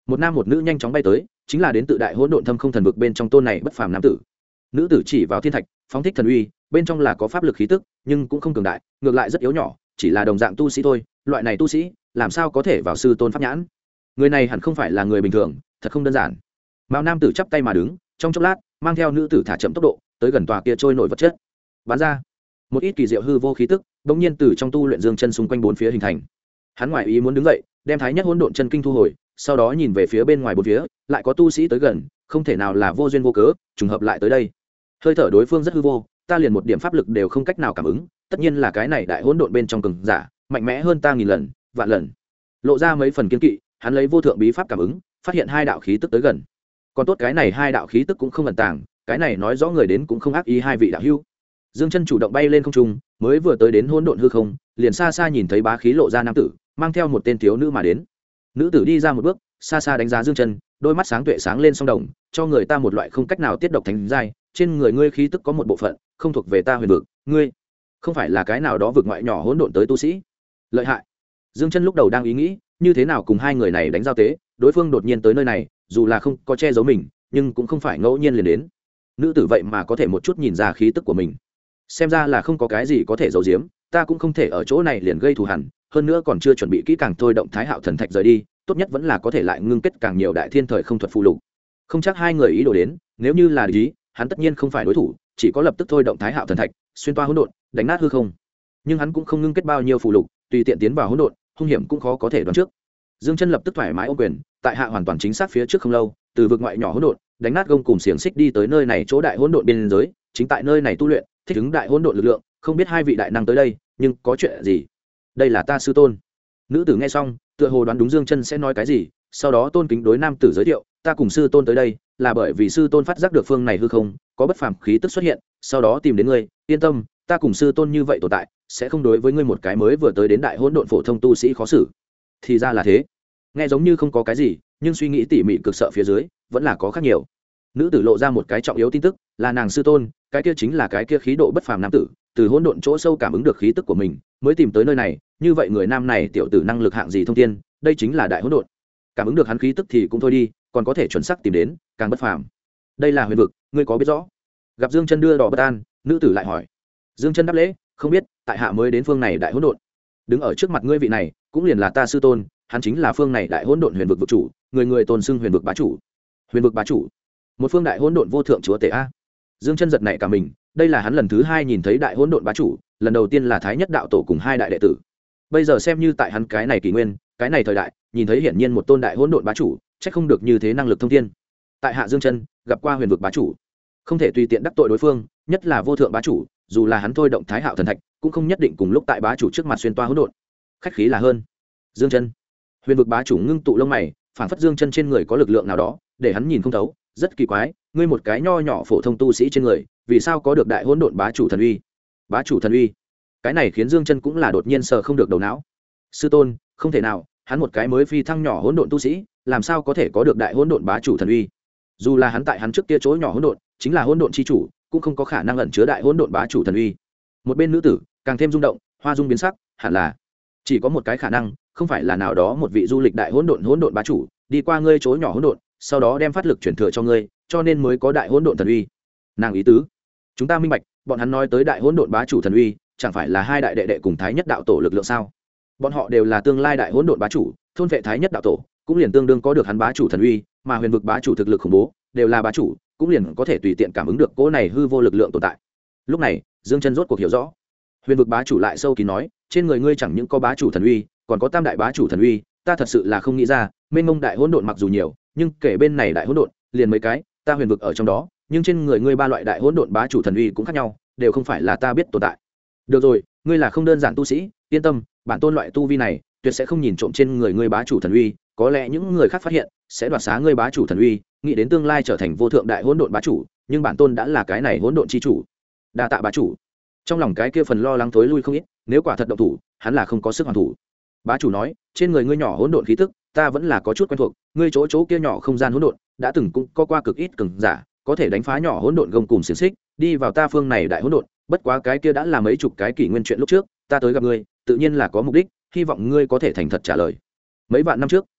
S1: một nam một nữ nhanh chóng bay tới, chính là đến tự đại hỗn độn thâm không thần vực bên trong tôn này bất phàm nam tử. Nữ tử chỉ vào thiên thạch phóng thích thần uy, bên trong là có pháp lực khí tức, nhưng cũng không cường đại, ngược lại rất yếu nhỏ, chỉ là đồng dạng tu sĩ thôi. Loại này tu sĩ làm sao có thể vào sư tôn pháp nhãn? Người này hẳn không phải là người bình thường, thật không đơn giản. Mao nam tử chắp tay mà đứng, trong chốc lát mang theo nữ tử thả chậm tốc độ tới gần tòa kia trôi nổi vật chất, bắn ra một ít kỳ diệu hư vô khí tức, bỗng nhiên từ trong tu luyện dương chân xung quanh bốn phía hình thành. Hắn ngoại ý muốn đứng dậy, đem thái nhất hỗn độn chân kinh thu hồi, sau đó nhìn về phía bên ngoài bốn phía, lại có tu sĩ tới gần, không thể nào là vô duyên vô cớ trùng hợp lại tới đây. Hơi thở đối phương rất hư vô, ta liền một điểm pháp lực đều không cách nào cảm ứng, tất nhiên là cái này đại hỗn độn bên trong cường giả mạnh mẽ hơn ta nghìn lần vạn lần. Lộ ra mấy phần kiên kỵ, hắn lấy vô thượng bí pháp cảm ứng, phát hiện hai đạo khí tức tới gần. Còn tốt cái này hai đạo khí tức cũng không ẩn tàng, cái này nói rõ người đến cũng không ác ý hai vị đạo hữu. Dương chân chủ động bay lên không trung, mới vừa tới đến hỗn độn hư không, liền xa xa nhìn thấy bá khí lộ ra nam tử mang theo một tên thiếu nữ mà đến. Nữ tử đi ra một bước, xa xa đánh giá Dương chân, đôi mắt sáng tuệ sáng lên song đồng, cho người ta một loại không cách nào tiết độc thánh giai. Trên người ngươi khí tức có một bộ phận không thuộc về ta huyền vực, ngươi không phải là cái nào đó vực ngoại nhỏ hỗn độn tới tu sĩ. Lợi hại. Dương chân lúc đầu đang ý nghĩ như thế nào cùng hai người này đánh giao tế, đối phương đột nhiên tới nơi này, dù là không có che giấu mình, nhưng cũng không phải ngẫu nhiên liền đến. Nữ tử vậy mà có thể một chút nhìn ra khí tức của mình, xem ra là không có cái gì có thể giấu giếm. Ta cũng không thể ở chỗ này liền gây thù hằn, hơn nữa còn chưa chuẩn bị kỹ càng thôi động thái hạo thần thạch rời đi, tốt nhất vẫn là có thể lại ngưng kết càng nhiều đại thiên thời không thuật phụ lục. Không chắc hai người ý đồ đến, nếu như là ý, hắn tất nhiên không phải đối thủ, chỉ có lập tức thôi động thái hạo thần thạch xuyên toa hỗn độn, đánh nát hư không. Nhưng hắn cũng không ngưng kết bao nhiêu phụ lục, tùy tiện tiến vào hỗn độn, hung hiểm cũng khó có thể đoán trước. Dương chân lập tức thoải mái ôm quyền, tại hạ hoàn toàn chính xác phía trước không lâu, từ vực ngoại nhỏ hỗn độn đánh nát gông cùng xiềng xích đi tới nơi này chỗ đại hỗn độn biên giới, chính tại nơi này tu luyện, thích ứng đại hỗn độn lực lượng. Không biết hai vị đại năng tới đây, nhưng có chuyện gì? Đây là ta sư tôn. Nữ tử nghe xong, tựa hồ đoán đúng Dương chân sẽ nói cái gì, sau đó tôn kính đối nam tử giới thiệu, ta cùng sư tôn tới đây là bởi vì sư tôn phát giác được phương này hư không có bất phàm khí tức xuất hiện, sau đó tìm đến ngươi. Yên tâm, ta cùng sư tôn như vậy tồn tại sẽ không đối với ngươi một cái mới vừa tới đến đại hỗn độn phổ thông tu sĩ khó xử. Thì ra là thế. Nghe giống như không có cái gì, nhưng suy nghĩ tỉ mỉ cực sợ phía dưới vẫn là có khác nhiều. Nữ tử lộ ra một cái trọng yếu tin tức, là nàng sư tôn, cái kia chính là cái kia khí độ bất phàm nam tử, từ hỗn độn chỗ sâu cảm ứng được khí tức của mình mới tìm tới nơi này. Như vậy người nam này tiểu tử năng lực hạng gì thông thiên, đây chính là đại hỗn độn. Cảm ứng được hắn khí tức thì cũng thôi đi, còn có thể chuẩn xác tìm đến, càng bất phàm. Đây là huyền vực, ngươi có biết rõ? Gặp Dương chân đưa đỏ bất an, nữ tử lại hỏi. Dương chân đáp lễ, không biết, tại hạ mới đến phương này đại hỗn độn. Đứng ở trước mặt ngươi vị này cũng liền là ta sư tôn, hắn chính là phương này đại hỗn độn huyền vực vực chủ, người người tôn xưng huyền vực bá chủ. Huyền vực bá chủ, một phương đại hỗn độn vô thượng chúa tể a. Dương chân giật nảy cả mình, đây là hắn lần thứ hai nhìn thấy đại hỗn độn bá chủ, lần đầu tiên là thái nhất đạo tổ cùng hai đại đệ tử, bây giờ xem như tại hắn cái này kỷ nguyên, cái này thời đại, nhìn thấy hiển nhiên một tôn đại hỗn độn bá chủ, chắc không được như thế năng lực thông thiên. Tại hạ Dương chân gặp qua huyền vực bá chủ, không thể tùy tiện đắc tội đối phương, nhất là vô thượng bá chủ, dù là hắn thôi động thái hạo thần thạch cũng không nhất định cùng lúc tại bá chủ trước mặt xuyên toa hỗn độn. Khách khí là hơn. Dương chân, huyền vực bá chủ ngưng tụ lông mày, phản phất Dương chân trên người có lực lượng nào đó để hắn nhìn không thấu, rất kỳ quái, ngươi một cái nho nhỏ phổ thông tu sĩ trên người vì sao có được đại hỗn độn bá chủ thần uy? Bá chủ thần uy, cái này khiến Dương chân cũng là đột nhiên sờ không được đầu não. Sư tôn, không thể nào, hắn một cái mới phi thăng nhỏ hỗn độn tu sĩ làm sao có thể có được đại hỗn độn bá chủ thần uy? Dù là hắn tại hắn trước kia chỗ nhỏ hỗn độn chính là hỗn độn chi chủ, cũng không có khả năng ẩn chứa đại hỗn độn bá chủ thần uy. Một bên nữ tử càng thêm rung động, hoa dung biến sắc, hẳn là chỉ có một cái khả năng, không phải là nào đó một vị du lịch đại hỗn độn bá chủ đi qua ngươi chỗ nhỏ hỗn độn, sau đó đem phát lực chuyển thừa cho ngươi, cho nên mới có đại hỗn độn thần uy. Nàng ý tứ chúng ta minh bạch, bọn hắn nói tới đại hỗn độn bá chủ thần uy chẳng phải là hai đại đệ đệ cùng thái nhất đạo tổ lực lượng sao? Bọn họ đều là tương lai đại hỗn độn bá chủ, thôn vệ thái nhất đạo tổ cũng liền tương đương có được hắn bá chủ thần uy, mà huyền vực bá chủ thực lực khủng bố, đều là bá chủ, cũng liền có thể tùy tiện cảm ứng được cỗ này hư vô lực lượng tồn tại. Lúc này Dương chân rốt cuộc hiểu rõ, huyền vực bá chủ lại sâu kín nói, trên người ngươi chẳng những có bá chủ thần uy, còn có tam đại bá chủ thần uy, ta thật sự là không nghĩ ra, mênh mông đại hỗn độn mặc dù nhiều, nhưng kể bên này đại hỗn độn liền mấy cái, ta huyền vực ở trong đó, nhưng trên người ngươi ba loại đại hỗn độn bá chủ thần uy cũng khác nhau, đều không phải là ta biết tồn tại. Được rồi, ngươi là không đơn giản tu sĩ, yên tâm, bản tôn loại tu vi này tuyệt sẽ không nhìn trộm trên người ngươi bá chủ thần uy, có lẽ những người khác phát hiện sẽ đoạt xá ngươi bá chủ thần uy, nghĩ đến tương lai trở thành vô thượng đại hỗn độn bá chủ, nhưng bản tôn đã là cái này hỗn độn chi chủ. Đa tạ bá chủ. Trong lòng cái kia phần lo lắng thối lui không ít, nếu quả thật động thủ, hắn là không có sức hoàn thủ. Bá chủ nói, trên người ngươi nhỏ hỗn độn khí tức, ta vẫn là có chút quen thuộc, ngươi chỗ kia nhỏ không gian hỗn độn, đã từng cũng có qua cực ít cường giả, có thể đánh phá nhỏ hỗn độn gông cùng xiềng xích, đi vào ta phương này đại hỗn độn, bất quá cái kia đã là mấy chục cái kỷ nguyên chuyện lúc trước, ta tới gặp ngươi, tự nhiên là có mục đích, hy vọng ngươi có thể thành thật trả lời. Mấy vạn năm trước,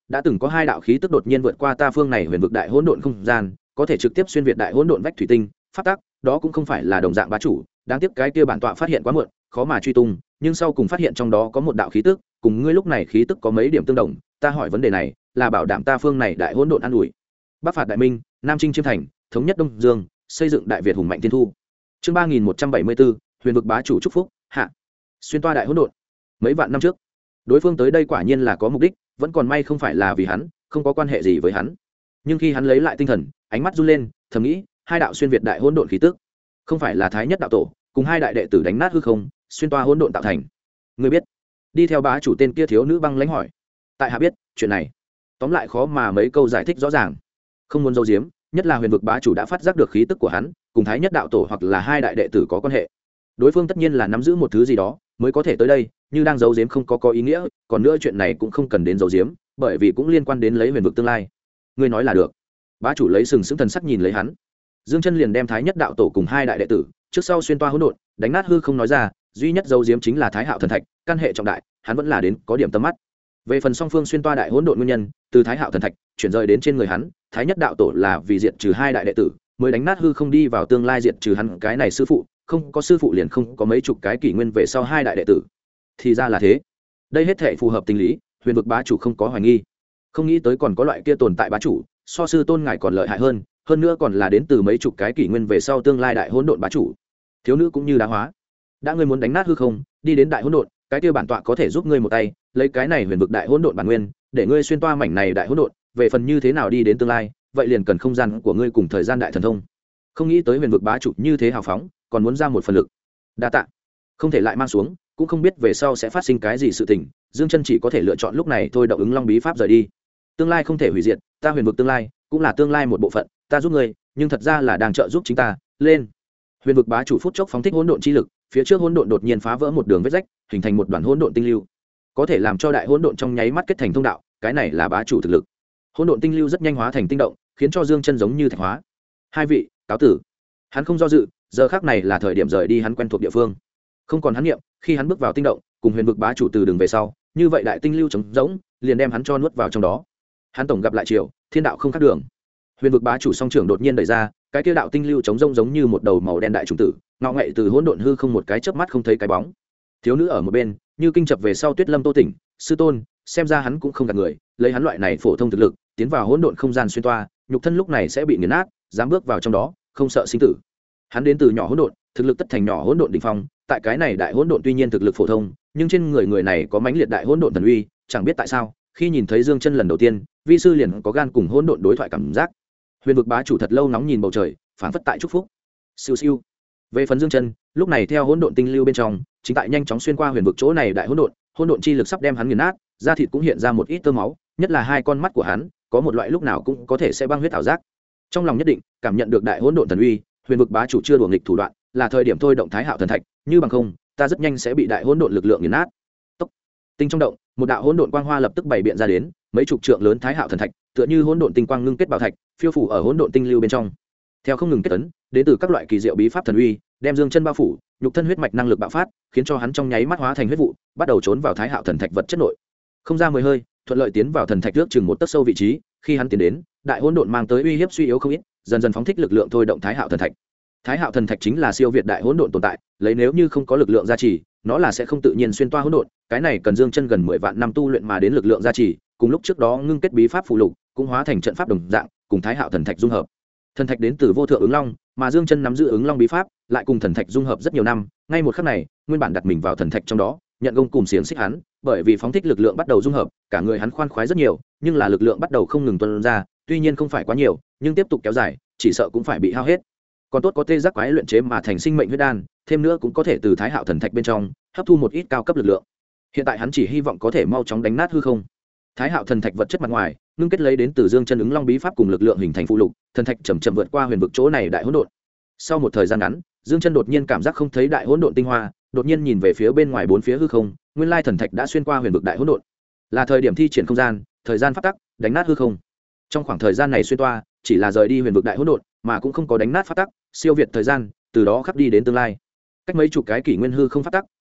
S1: đã từng có hai đạo khí tức đột nhiên vượt qua ta phương này huyền vực đại hỗn độn không gian, có thể trực tiếp xuyên việt đại hỗn độn vách thủy tinh pháp tắc, đó cũng không phải là đồng dạng bá chủ. Đáng tiếc cái kia bản tọa phát hiện quá muộn, khó mà truy tung, nhưng sau cùng phát hiện trong đó có một đạo khí tức cùng ngươi lúc này khí tức có mấy điểm tương đồng. Ta hỏi vấn đề này là bảo đảm ta phương này đại hỗn độn an ủi. Bắc phạt đại minh, nam chinh chiêm thành, thống nhất đông dương, xây dựng đại việt hùng mạnh thiên thu. Chương 3174, huyền vực bá chủ chúc phúc hạ. Xuyên toa đại hỗn độn. Mấy vạn năm trước, đối phương tới đây quả nhiên là có mục đích, vẫn còn may không phải là vì hắn, không có quan hệ gì với hắn. Nhưng khi hắn lấy lại tinh thần, ánh mắt run lên, thầm nghĩ, hai đạo xuyên việt đại hỗn độn khí tức, không phải là thái nhất đạo tổ cùng hai đại đệ tử đánh nát hư không, xuyên toa hỗn độn tạo thành. Ngươi biết? Đi theo bá chủ tên kia thiếu nữ băng lãnh hỏi. Tại hạ biết, chuyện này tóm lại khó mà mấy câu giải thích rõ ràng. Không muốn giấu giếm, nhất là huyền vực bá chủ đã phát giác được khí tức của hắn cùng thái nhất đạo tổ hoặc là hai đại đệ tử có quan hệ. Đối phương tất nhiên là nắm giữ một thứ gì đó mới có thể tới đây, như đang giấu giếm không có ý nghĩa. Còn nữa chuyện này cũng không cần đến giấu giếm, bởi vì cũng liên quan đến lấy huyền vực tương lai. Ngươi nói là được. Bá chủ lấy sừng sững thần sắc nhìn lấy hắn. Dương Chân liền đem thái nhất đạo tổ cùng hai đại đệ tử trước sau xuyên toa hỗn độn đánh nát hư không nói ra, duy nhất giấu giếm chính là thái hạo thần thạch, căn hệ trọng đại, hắn vẫn là đến có điểm tâm mắt. Về phần song phương xuyên toa đại hỗn độn nguyên nhân, từ thái hạo thần thạch chuyển rời đến trên người hắn, thái nhất đạo tổ là vì diệt trừ hai đại đệ tử mới đánh nát hư không đi vào tương lai diệt trừ hắn cái này sư phụ, không có sư phụ liền không có mấy chục cái kỷ nguyên về sau hai đại đệ tử. Thì ra là thế, đây hết thảy phù hợp tình lý, huyền vực bá chủ không có hoài nghi. Không nghĩ tới còn có loại kia tồn tại bá chủ, so sư tôn ngài còn lợi hại hơn nữa còn là đến từ mấy chục cái kỷ nguyên về sau tương lai đại hỗn độn bá chủ. Thiếu nữ cũng như đá hóa. Đã ngươi muốn đánh nát hư không, đi đến đại hỗn độn, cái kia bản tọa có thể giúp ngươi một tay, lấy cái này huyền vực đại hỗn độn bản nguyên, để ngươi xuyên toa mảnh này đại hỗn độn, về phần như thế nào đi đến tương lai, vậy liền cần không gian của ngươi cùng thời gian đại thần thông. Không nghĩ tới huyền vực bá chủ như thế hào phóng, còn muốn ra một phần lực. Đa tạ. Không thể lại mang xuống, cũng không biết về sau sẽ phát sinh cái gì sự tình, Dương Chân chỉ có thể lựa chọn lúc này thôi động ứng long bí pháp rời đi. Tương lai không thể hủy diệt, ta huyền vực tương lai cũng là tương lai một bộ phận, ta giúp ngươi, nhưng thật ra là đang trợ giúp chính ta, lên. Huyền vực bá chủ phút chốc phóng thích hỗn độn chi lực, phía trước hỗn độn đột nhiên phá vỡ một đường vết rách, hình thành một đoàn hỗn độn tinh lưu, có thể làm cho đại hỗn độn trong nháy mắt kết thành thông đạo, cái này là bá chủ thực lực. Hỗn độn tinh lưu rất nhanh hóa thành tinh động, khiến cho Dương Chân giống như thạch hóa. Hai vị, cáo tử. Hắn không do dự, giờ khắc này là thời điểm rời đi hắn quen thuộc địa phương. Không còn hắn niệm, khi hắn bước vào tinh động, cùng huyền vực bá chủ từ đường về sau, như vậy đại tinh lưu trống rỗng, liền đem hắn cho nuốt vào trong đó. Hắn tổng gặp lại chiều, thiên đạo không khác đường. Huyền vực bá chủ song trưởng đột nhiên đẩy ra, cái kia đạo tinh lưu trống rỗng giống như một đầu màu đen đại trùng tử, ngọ ngậy từ hỗn độn hư không một cái chớp mắt không thấy cái bóng. Thiếu nữ ở một bên, như kinh chập về sau Tuyết Lâm Tô tỉnh, sư tôn, xem ra hắn cũng không gạt người, lấy hắn loại này phổ thông thực lực, tiến vào hỗn độn không gian xuyên toa, nhục thân lúc này sẽ bị nghiền nát, dám bước vào trong đó, không sợ sinh tử. Hắn đến từ nhỏ hỗn độn, thực lực tất thành nhỏ hỗn độn đỉnh phong, tại cái này đại hỗn độn tuy nhiên thực lực phổ thông, nhưng trên người này có mãnh liệt đại hỗn độn thần uy, chẳng biết tại sao, khi nhìn thấy Dương Chân lần đầu tiên, vi sư liền có gan cùng hỗn độn đối thoại cảm giác. Huyền vực bá chủ thật lâu nóng nhìn bầu trời, phảng phất tại chúc phúc. Siêu siêu. Về phần Dương Chân, lúc này theo hỗn độn tinh lưu bên trong, chính tại nhanh chóng xuyên qua huyền vực chỗ này đại hỗn độn chi lực sắp đem hắn nghiền nát, da thịt cũng hiện ra một ít tơ máu, nhất là hai con mắt của hắn, có một loại lúc nào cũng có thể sẽ băng huyết ảo giác. Trong lòng nhất định cảm nhận được đại hỗn độn thần uy, huyền vực bá chủ chưa đùa nghịch thủ đoạn, là thời điểm thôi động thái hạo thần thạch, như bằng không, ta rất nhanh sẽ bị đại hỗn độn lực lượng nghiền nát. Tốc. Tinh trong động, một đạo hỗn độn quang hoa lập tức bày biện ra đến, mấy chục trượng lớn thái hạo thần thạch, tựa như hỗn độn tinh quang ngưng kết bảo thạch, phiêu phủ ở hỗn độn tinh lưu bên trong. Theo không ngừng kết tấn, đến từ các loại kỳ diệu bí pháp thần uy, đem Dương Chân bao phủ, nhục thân huyết mạch năng lực bạo phát, khiến cho hắn trong nháy mắt hóa thành huyết vụ, bắt đầu trốn vào thái hạo thần thạch vật chất nội. Không ra 10 hơi, thuận lợi tiến vào thần thạch trước chừng một tấc sâu vị trí, khi hắn tiến đến, đại hỗn độn mang tới uy hiếp suy yếu không ít, dần dần phóng thích lực lượng thôi động thái hạo thần thạch. Thái hạo thần thạch chính là siêu việt đại hỗn độn tồn tại, lấy nếu như không có lực lượng gia trì, nó là sẽ không tự nhiên xuyên toa hỗn độn, cái này cần Dương Chân gần 10 vạn năm tu luyện mà đến lực lượng gia trì, cùng lúc trước đó ngưng kết bí pháp phụ lục, cũng hóa thành trận pháp đồng dạng, cùng thái hạo thần thạch dung hợp. Thần thạch đến từ vô thượng ứng long, mà Dương Chân nắm giữ ứng long bí pháp, lại cùng thần thạch dung hợp rất nhiều năm, ngay một khắc này, nguyên bản đặt mình vào thần thạch trong đó, nhận gông cùng xiềng xích hắn, bởi vì phóng thích lực lượng bắt đầu dung hợp, cả người hắn khoan khoái rất nhiều, nhưng là lực lượng bắt đầu không ngừng tuôn ra, tuy nhiên không phải quá nhiều, nhưng tiếp tục kéo dài, chỉ sợ cũng phải bị hao hết. Còn tốt có tê giác quái luyện chế mà thành sinh mệnh huyết đan, thêm nữa cũng có thể từ thái hạo thần thạch bên trong hấp thu một ít cao cấp lực lượng. Hiện tại hắn chỉ hy vọng có thể mau chóng đánh nát hư không. Thái hạo thần thạch vật chất mặt ngoài, ngưng kết lấy đến từ Dương Chân ứng long bí pháp cùng lực lượng hình thành phụ lục, thần thạch chậm chậm vượt qua huyền vực chỗ này đại hỗn độn. Sau một thời gian ngắn, Dương Chân đột nhiên cảm giác không thấy đại hỗn độn tinh hoa, đột nhiên nhìn về phía bên ngoài bốn phía hư không, nguyên lai thần thạch đã xuyên qua huyền vực đại hỗn độn. Là thời điểm thi triển không gian, thời gian pháp tắc, đánh nát hư không. Trong khoảng thời gian này xuyên toa, chỉ là rời đi huyền vực đại hỗn độn, mà cũng không có đánh nát pháp tắc, siêu việt thời gian, từ đó khắc đi đến tương lai. Cách mấy chục cái kỷ nguyên hư không pháp tắc,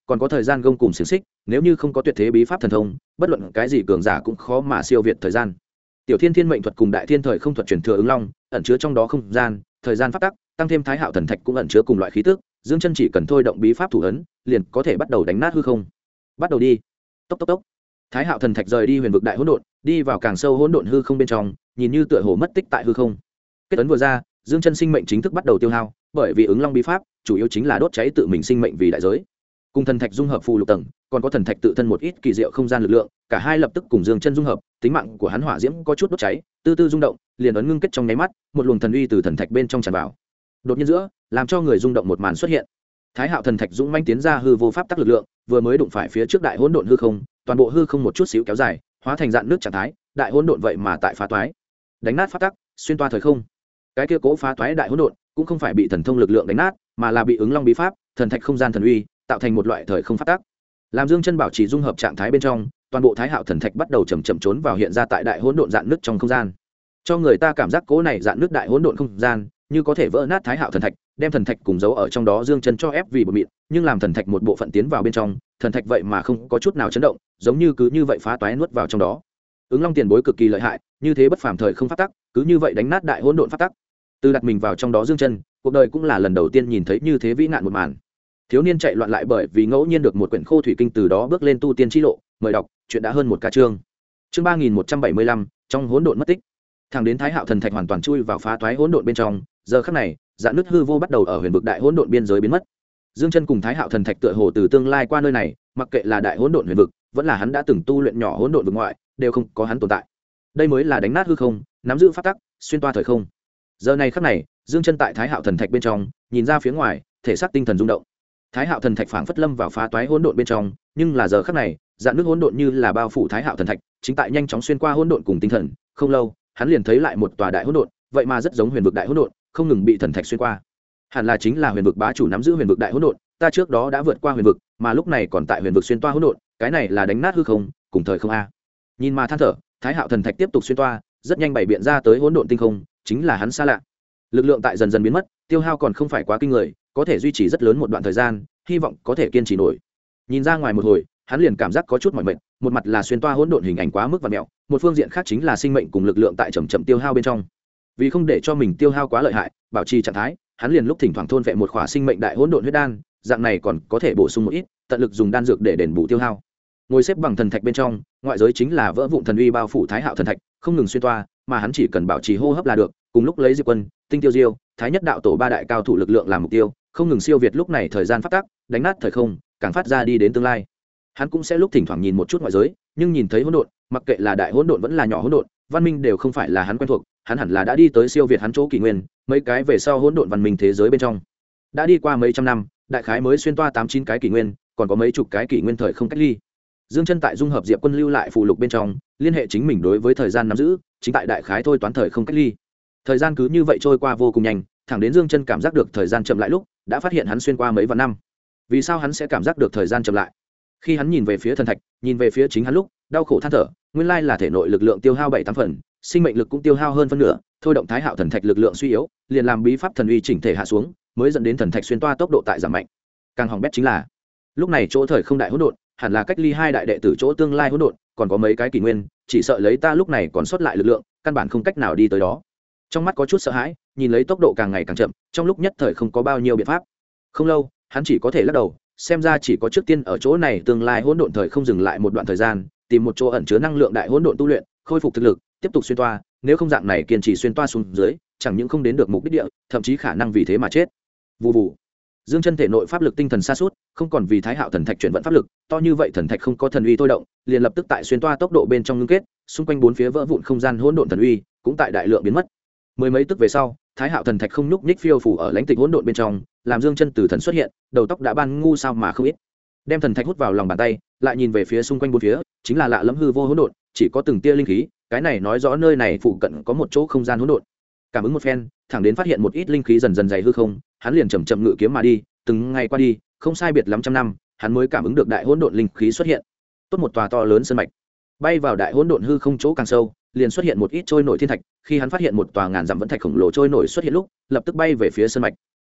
S1: còn có thời gian gông cùng xiềng xích, nếu như không có tuyệt thế bí pháp thần thông, bất luận cái gì cường giả cũng khó mà siêu việt thời gian. Tiểu Thiên Thiên mệnh thuật cùng Đại Thiên thời không thuật truyền thừa ứng long, ẩn chứa trong đó không gian, thời gian pháp tắc, tăng thêm Thái Hạo thần thạch cũng ẩn chứa cùng loại khí tức, Dương Chân chỉ cần thôi động bí pháp thủ ấn, liền có thể bắt đầu đánh nát hư không. Bắt đầu đi. Tốc tốc tốc. Thái Hạo thần thạch rời đi huyền vực đại hỗn độn, đi vào càng sâu hỗn độn hư không bên trong, nhìn như tựa hồ mất tích tại hư không. Kết ấn vừa ra, Dương Chân sinh mệnh chính thức bắt đầu tiêu hao, bởi vì ứng long bí pháp, chủ yếu chính là đốt cháy tự mình sinh mệnh vì đại giới. Cùng thần thạch dung hợp phù lục tầng, còn có thần thạch tự thân một ít kỳ diệu không gian lực lượng, cả hai lập tức cùng Dương Chân dung hợp, tính mạng của hắn hỏa diễm có chút đốt cháy, từ từ rung động, liền ấn ngưng kết trong nháy mắt, một luồng thần uy từ thần thạch bên trong tràn vào. Đột nhiên giữa, làm cho người rung động một màn xuất hiện. Thái Hạo thần thạch dũng mãnh tiến ra hư vô pháp tắc lực lượng, vừa mới đụng phải phía trước đại hỗn độn hư không, toàn bộ hư không một chút xíu kéo dài, hóa thành dạn nước trạng thái, đại hỗn độn vậy mà tại phá toái, đánh nát pháp tắc, xuyên toa thời không. Cái kia cố phá toái đại hỗn độn, cũng không phải bị thần thông lực lượng đánh nát, mà là bị ứng long bí pháp, thần thạch không gian thần uy, tạo thành một loại thời không pháp tắc. Làm Dương Chân bảo trì dung hợp trạng thái bên trong, toàn bộ Thái Hạo thần thạch bắt đầu chậm chậm trốn vào hiện ra tại đại hỗn độn dạn nước trong không gian. Cho người ta cảm giác cố này dạn nước đại hỗn độn không gian, như có thể vỡ nát Thái Hạo thần thạch, đem thần thạch cùng giấu ở trong đó Dương Chân cho ép vì bột mịn, nhưng làm thần thạch một bộ phận tiến vào bên trong, thần thạch vậy mà không có chút nào chấn động, giống như cứ như vậy phá toái nuốt vào trong đó. Ứng long tiền bối cực kỳ lợi hại, như thế bất phàm thời không pháp tắc, cứ như vậy đánh nát đại hỗn độn pháp tắc. Từ đặt mình vào trong đó Dương Chân, cuộc đời cũng là lần đầu tiên nhìn thấy như thế vĩ nạn một màn. Thiếu niên chạy loạn lại bởi vì ngẫu nhiên được một quyển khô thủy kinh, từ đó bước lên tu tiên chi lộ, mời đọc, chuyện đã hơn một ca chương. Chương 3175, trong hỗn độn mất tích. Thẳng đến Thái Hạo thần thạch hoàn toàn chui vào phá toái hỗn độn bên trong, giờ khắc này, dạn nứt hư vô bắt đầu ở huyền vực đại hỗn độn biên giới biến mất. Dương Chân cùng Thái Hạo thần thạch tựa hồ từ tương lai qua nơi này, mặc kệ là đại hỗn độn huyền vực, vẫn là hắn đã từng tu luyện nhỏ hỗn độn vực ngoại, đều không có hắn tồn tại. Đây mới là đánh nát hư không, nắm giữ pháp tắc, xuyên toa thời không. Giờ này khắc này, Dương Chân tại Thái Hạo thần thạch bên trong, nhìn ra phía ngoài, thể xác tinh thần rung động. Thái Hạo thần thạch phảng phất lâm vào phá toái hỗn độn bên trong, nhưng là giờ khắc này, dạn nước hỗn độn như là bao phủ Thái Hạo thần thạch, chính tại nhanh chóng xuyên qua hỗn độn cùng tinh thần, không lâu, hắn liền thấy lại một tòa đại hỗn độn, vậy mà rất giống huyền vực đại hỗn độn, không ngừng bị thần thạch xuyên qua. Hẳn là chính là huyền vực bá chủ nắm giữ huyền vực đại hỗn độn, ta trước đó đã vượt qua huyền vực, mà lúc này còn tại huyền vực xuyên toa hỗn độn, cái này là đánh nát hư không, cùng thời không a. Nhìn mà than thở, Thái Hạo thần thạch tiếp tục xuyên toa, rất nhanh bày biện ra tới hỗn độn tinh không, chính là hắn xa lạ. Lực lượng tại dần dần biến mất, tiêu hao còn không phải quá kinh người, có thể duy trì rất lớn một đoạn thời gian, hy vọng có thể kiên trì nổi. Nhìn ra ngoài một hồi, hắn liền cảm giác có chút mỏi mệt, một mặt là xuyên toa hỗn độn hình ảnh quá mức vặn mèo, một phương diện khác chính là sinh mệnh cùng lực lượng tại chậm chậm tiêu hao bên trong. Vì không để cho mình tiêu hao quá lợi hại, bảo trì trạng thái, hắn liền lúc thỉnh thoảng thôn vệ một khỏa sinh mệnh đại hỗn độn huyết đan, dạng này còn có thể bổ sung một ít, tận lực dùng đan dược để đền bù tiêu hao. Ngồi xếp bằng thần thạch bên trong, ngoại giới chính là vỡ vụn thần uy bao phủ Thái Hạo thần thạch, không ngừng xuyên toa, mà hắn chỉ cần bảo trì hô hấp là được, cùng lúc lấy Diệp Quân, Tinh Tiêu Diêu, Thái Nhất đạo tổ ba đại cao thủ lực lượng làm mục tiêu, không ngừng siêu việt lúc này thời gian phát tác, đánh nát thời không, càng phát ra đi đến tương lai. Hắn cũng sẽ lúc thỉnh thoảng nhìn một chút ngoại giới, nhưng nhìn thấy hỗn độn, mặc kệ là đại hỗn độn vẫn là nhỏ hỗn độn, văn minh đều không phải là hắn quen thuộc, hắn hẳn là đã đi tới siêu việt hắn chỗ kỷ nguyên, mấy cái về sau hỗn độn văn minh thế giới bên trong. Đã đi qua mấy trăm năm, đại khái mới xuyên toa 8-9 cái kỷ nguyên, còn có mấy chục cái kỷ nguyên thời không cách ly. Dương Chân tại dung hợp Diệp Quân lưu lại phù lục bên trong, liên hệ chính mình đối với thời gian nắm giữ, chính tại đại khái thôi toán thời không cách ly. Thời gian cứ như vậy trôi qua vô cùng nhanh, thẳng đến Dương Chân cảm giác được thời gian chậm lại lúc, đã phát hiện hắn xuyên qua mấy vạn năm. Vì sao hắn sẽ cảm giác được thời gian chậm lại? Khi hắn nhìn về phía thần thạch, nhìn về phía chính hắn lúc, đau khổ than thở, nguyên lai là thể nội lực lượng tiêu hao 7-8 phần, sinh mệnh lực cũng tiêu hao hơn phân nửa, thôi động Thái Hạo thần thạch lực lượng suy yếu, liền làm bí pháp thần uy chỉnh thể hạ xuống, mới dẫn đến thần thạch xuyên toa tốc độ tại giảm mạnh. Càng hỏng bét chính là, lúc này chỗ thời không đại hỗn độn, hẳn là cách ly hai đại đệ tử chỗ tương lai hỗn độn, còn có mấy cái kỷ nguyên, chỉ sợ lấy ta lúc này còn sót lại lực lượng, căn bản không cách nào đi tới đó. Trong mắt có chút sợ hãi, nhìn lấy tốc độ càng ngày càng chậm, trong lúc nhất thời không có bao nhiêu biện pháp. Không lâu, hắn chỉ có thể lắc đầu, xem ra chỉ có trước tiên ở chỗ này tương lai hỗn độn thời không dừng lại một đoạn thời gian, tìm một chỗ ẩn chứa năng lượng đại hỗn độn tu luyện, khôi phục thực lực, tiếp tục xuyên toa, nếu không dạng này kiên trì xuyên toa xuống dưới, chẳng những không đến được mục đích địa, thậm chí khả năng vì thế mà chết. Vù vù. Dương Chân thể nội pháp lực tinh thần sa sút, không còn vì Thái Hạo thần thạch chuyển vận pháp lực, to như vậy thần thạch không có thần uy thôi động, liền lập tức tại xuyên toa tốc độ bên trong ngưng kết, xung quanh bốn phía vỡ vụn không gian hỗn độn thần uy, cũng tại đại lượng biến mất. Mười mấy tức về sau, Thái Hạo thần thạch không nhúc nhích phiêu phủ ở lãnh tịch hỗn độn bên trong, làm Dương Chân từ thần xuất hiện, đầu tóc đã ban ngu sao mà không ít. Đem thần thạch hút vào lòng bàn tay, lại nhìn về phía xung quanh bốn phía, chính là lạ lẫm hư vô hỗn độn, chỉ có từng tia linh khí, cái này nói rõ nơi này phụ cận có một chỗ không gian hỗn độn. Cảm ứng một phen, thẳng đến phát hiện một ít linh khí dần dần dày hư không, hắn liền chậm chậm ngự kiếm mà đi, từng ngày qua đi, không sai biệt lắm trăm năm, hắn mới cảm ứng được đại hỗn độn linh khí xuất hiện. Tốt một tòa to lớn sơn mạch. Bay vào đại hỗn độn hư không chỗ càng sâu, liền xuất hiện một ít trôi nổi thiên thạch, khi hắn phát hiện một tòa ngàn dặm vẫn thạch khổng lồ trôi nổi xuất hiện lúc, lập tức bay về phía sơn mạch.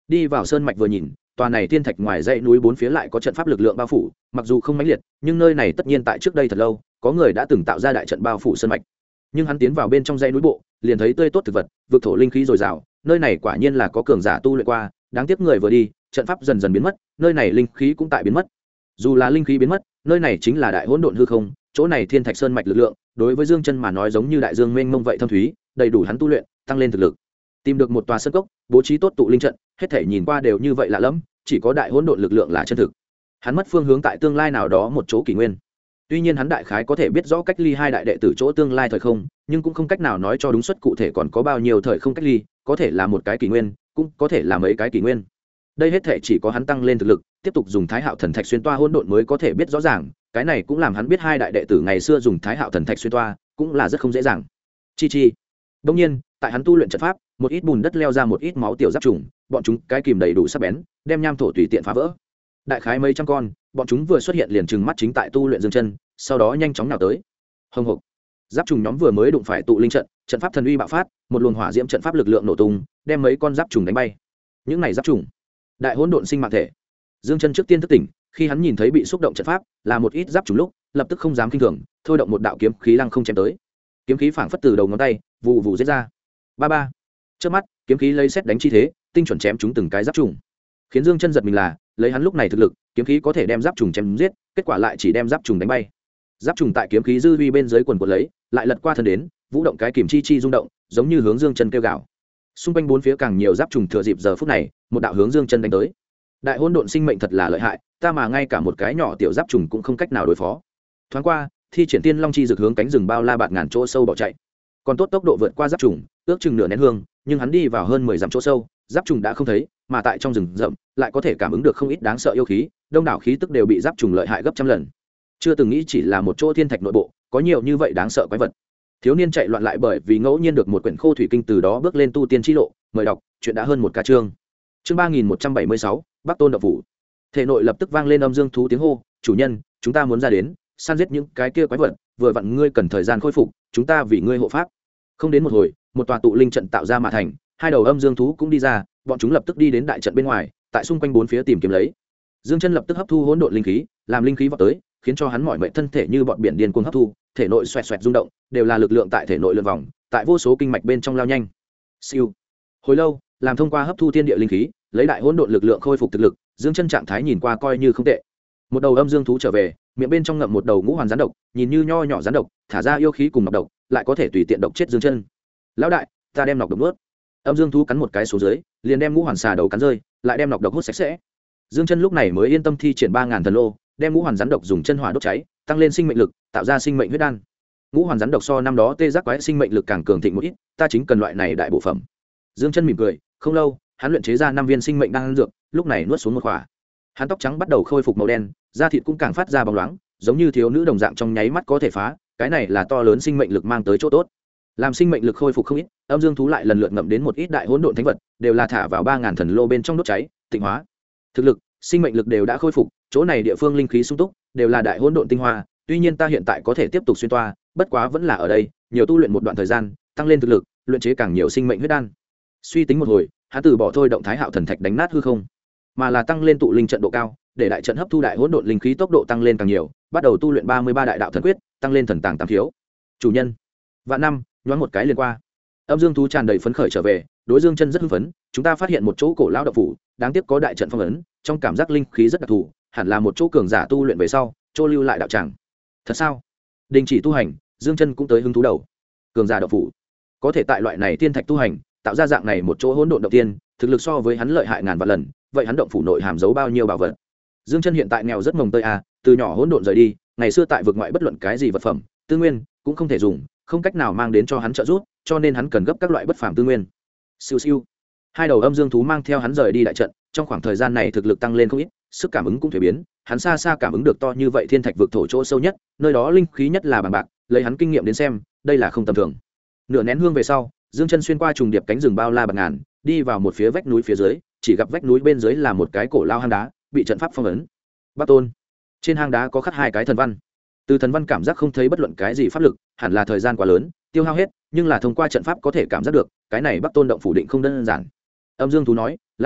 S1: đi vào sơn mạch vừa nhìn, tòa này thiên thạch ngoài dãy núi bốn phía lại có trận pháp lực lượng bao phủ, mặc dù không mãnh liệt, nhưng nơi này tất nhiên tại trước đây thật lâu có người đã từng tạo ra đại trận bao phủ sơn mạch. Nhưng hắn tiến vào bên trong dãy núi bộ, liền thấy tươi tốt thực vật, vực thổ linh khí dồi dào, nơi này quả nhiên là có cường giả tu luyện qua, đáng tiếc người vừa đi, trận pháp dần dần biến mất, nơi này linh khí cũng tại biến mất. Dù là linh khí biến mất, nơi này chính là đại hỗn độn hư không, chỗ này thiên thạch sơn mạch lực lượng, đối với Dương Chân mà nói giống như đại dương mênh mông vậy thâm thúy, đầy đủ hắn tu luyện, tăng lên thực lực. Tìm được một tòa sơn cốc, bố trí tốt tụ linh trận, hết thảy nhìn qua đều như vậy lạ lẫm, chỉ có đại hỗn độn lực lượng là chân thực. Hắn mất phương hướng tại tương lai nào đó một chỗ kỷ nguyên. Tuy nhiên hắn đại khái có thể biết rõ cách ly hai đại đệ tử chỗ tương lai thời không, nhưng cũng không cách nào nói cho đúng suất cụ thể còn có bao nhiêu thời không cách ly, có thể là một cái kỷ nguyên, cũng có thể là mấy cái kỷ nguyên. Đây hết thể chỉ có hắn tăng lên thực lực, tiếp tục dùng Thái Hạo thần thạch xuyên toa hỗn độn mới có thể biết rõ ràng, cái này cũng làm hắn biết hai đại đệ tử ngày xưa dùng Thái Hạo thần thạch xuyên toa, cũng là rất không dễ dàng. Chi. Đương nhiên, tại hắn tu luyện trận pháp, một ít bùn đất leo ra một ít máu tiểu giáp trùng, bọn chúng cái kìm đầy đủ sắc bén, đem nham thổ tùy tiện phá vỡ. Đại khái mấy trăm con, bọn chúng vừa xuất hiện liền trừng mắt chính tại tu luyện Dương Chân, sau đó nhanh chóng nào tới. Hồng hộc. Giáp trùng nhóm vừa mới đụng phải tụ linh trận, trận pháp thần uy bạo phát, một luồng hỏa diễm trận pháp lực lượng nổ tung, đem mấy con giáp trùng đánh bay. Những này giáp trùng, đại hỗn độn sinh mạng thể. Dương Chân trước tiên thức tỉnh, khi hắn nhìn thấy bị xúc động trận pháp, là một ít giáp trùng lúc, lập tức không dám kinh thường, thôi động một đạo kiếm khí lăng không chém tới. Kiếm khí phảng phất từ đầu ngón tay, vụ vụ giết ra. Ba. Trước mắt, kiếm khí lấy sét đánh chi thế, tinh chuẩn chém chúng từng cái giáp trùng. Khiến Dương Chân giật mình là, lấy hắn lúc này thực lực, kiếm khí có thể đem giáp trùng chém giết, kết quả lại chỉ đem giáp trùng đánh bay. Giáp trùng tại kiếm khí dư vi bên dưới quần quật lấy, lại lật qua thân đến, vũ động cái kìm chi rung động, giống như hướng Dương Chân kêu gào. Xung quanh bốn phía càng nhiều giáp trùng thừa dịp giờ phút này, một đạo hướng Dương Chân đánh tới. Đại hỗn độn sinh mệnh thật là lợi hại, ta mà ngay cả một cái nhỏ tiểu giáp trùng cũng không cách nào đối phó. Thoáng qua, thi triển tiên long chi dược hướng cánh rừng bao la bạt ngàn chỗ sâu bỏ chạy. Còn tốt tốc độ vượt qua giáp trùng, ước chừng nửa nén hương, nhưng hắn đi vào hơn 10 dặm chỗ sâu, giáp trùng đã không thấy, mà tại trong rừng rậm lại có thể cảm ứng được không ít đáng sợ yêu khí, đông đảo khí tức đều bị giáp trùng lợi hại gấp trăm lần. Chưa từng nghĩ chỉ là một chỗ thiên thạch nội bộ, có nhiều như vậy đáng sợ quái vật. Thiếu niên chạy loạn lại bởi vì ngẫu nhiên được một quyển khô thủy kinh, từ đó bước lên tu tiên chi lộ, mời đọc, chuyện đã hơn một cả chương. Chương 3176, Bắc Tôn Đạo Phủ. Thể nội lập tức vang lên âm dương thú tiếng hô, "Chủ nhân, chúng ta muốn ra đến, săn giết những cái kia quái vật, vừa vặn ngươi cần thời gian khôi phục, chúng ta vì ngươi hộ pháp." Không đến một hồi, một tòa tụ linh trận tạo ra mà thành, hai đầu âm dương thú cũng đi ra, bọn chúng lập tức đi đến đại trận bên ngoài, tại xung quanh bốn phía tìm kiếm lấy. Dương Chân lập tức hấp thu hỗn độn linh khí, làm linh khí vọt tới, khiến cho hắn mỏi mệt thân thể như bọn biển điên cuồng hấp thu, thể nội xoẹt xoẹt rung động, đều là lực lượng tại thể nội lượn vòng, tại vô số kinh mạch bên trong lao nhanh. Siêu. Hồi lâu, làm thông qua hấp thu thiên địa linh khí, lấy đại hỗn độn lực lượng khôi phục thực lực, Dương Chân trạng thái nhìn qua coi như không tệ. Một đầu âm dương thú trở về, miệng bên trong ngậm một đầu ngũ hoàn rắn độc, nhìn như nho nhỏ rắn độc, thả ra yêu khí cùng nọc độc, lại có thể tùy tiện độc chết Dương Chân. "Lão đại, ta đem nọc độc nuốt." Âm dương thú cắn một cái xuống dưới, liền đem ngũ hoàn xà đầu cắn rơi, lại đem nọc độc hút sạch sẽ. Dương Chân lúc này mới yên tâm thi triển 3000 thần lô, đem ngũ hoàn rắn độc dùng chân hỏa đốt cháy, tăng lên sinh mệnh lực, tạo ra sinh mệnh huyết đan. Ngũ hoàn rắn độc so năm đó tê giác quái sinh mệnh lực càng cường thịnh một ít, ta chính cần loại này đại bộ phẩm. Dương Chân mỉm cười, không lâu, hắn luyện chế ra 5 viên sinh mệnh đan dược, lúc này nuốt xuống một khỏa. Hắn tóc trắng bắt đầu khôi phục màu đen, da thịt cũng càng phát ra bóng loáng, giống như thiếu nữ đồng dạng trong nháy mắt có thể phá, cái này là to lớn sinh mệnh lực mang tới chỗ tốt. Làm sinh mệnh lực khôi phục không ít, âm dương thú lại lần lượt ngậm đến một ít đại hỗn độn thánh vật, đều là thả vào 3000 thần lô bên trong đốt cháy, tịnh hóa. Thực lực, sinh mệnh lực đều đã khôi phục, chỗ này địa phương linh khí sung túc, đều là đại hỗn độn tinh hoa, tuy nhiên ta hiện tại có thể tiếp tục xuyên toa, bất quá vẫn là ở đây, nhiều tu luyện một đoạn thời gian, tăng lên thực lực, luyện chế càng nhiều sinh mệnh huyết đan. Suy tính một hồi, hắn từ bỏ thôi động Thái Hạo thần thạch đánh nát hư không, mà là tăng lên tụ linh trận độ cao, để đại trận hấp thu đại hỗn độn linh khí tốc độ tăng lên càng nhiều, bắt đầu tu luyện 33 đại đạo thần quyết, tăng lên thần tàng tam thiếu. Chủ nhân, vạn năm, nhoáng một cái liền qua. Âm dương thú tràn đầy phấn khởi trở về, đối Dương Chân rất hưng phấn, chúng ta phát hiện một chỗ cổ lão đạo phủ, đáng tiếc có đại trận phong ấn, trong cảm giác linh khí rất đặc thù, hẳn là một chỗ cường giả tu luyện về sau, chỗ lưu lại đạo tràng. Thật sao? Đình chỉ tu hành, Dương Chân cũng tới hứng thú đầu. Cường giả đạo phủ, có thể tại loại này thiên thạch tu hành, tạo ra dạng này một chỗ hỗn độn động tiên, thực lực so với hắn lợi hại ngàn vạn lần, vậy hắn động phủ nội hàm giấu bao nhiêu bảo vật? Dương Chân hiện tại nghèo rất mồng tơi à, từ nhỏ hỗn độn rời đi, ngày xưa tại vực ngoại bất luận cái gì vật phẩm, tư nguyên cũng không thể dùng, không cách nào mang đến cho hắn trợ giúp, cho nên hắn cần gấp các loại bất phàm tư nguyên. Siêu siêu. Hai đầu âm dương thú mang theo hắn rời đi đại trận, trong khoảng thời gian này thực lực tăng lên không ít, sức cảm ứng cũng thay biến, hắn xa xa cảm ứng được to như vậy thiên thạch vực thổ chỗ sâu nhất, nơi đó linh khí nhất là bằng bạc, lấy hắn kinh nghiệm đến xem, đây là không tầm thường. Nửa nén hương về sau, Dương Chân xuyên qua trùng điệp cánh rừng bao la bạt ngàn, đi vào một phía vách núi phía dưới, chỉ gặp vách núi bên dưới là một cái cổ lao hang đá, bị trận pháp phong ấn. Bắc Tôn. Trên hang đá có khắc hai cái thần văn. Từ thần văn cảm giác không thấy bất luận cái gì pháp lực, hẳn là thời gian quá lớn, tiêu hao hết, nhưng là thông qua trận pháp có thể cảm giác được, cái này Bắc Tôn động phủ định không đơn giản. Âm Dương thú nói, lão đại,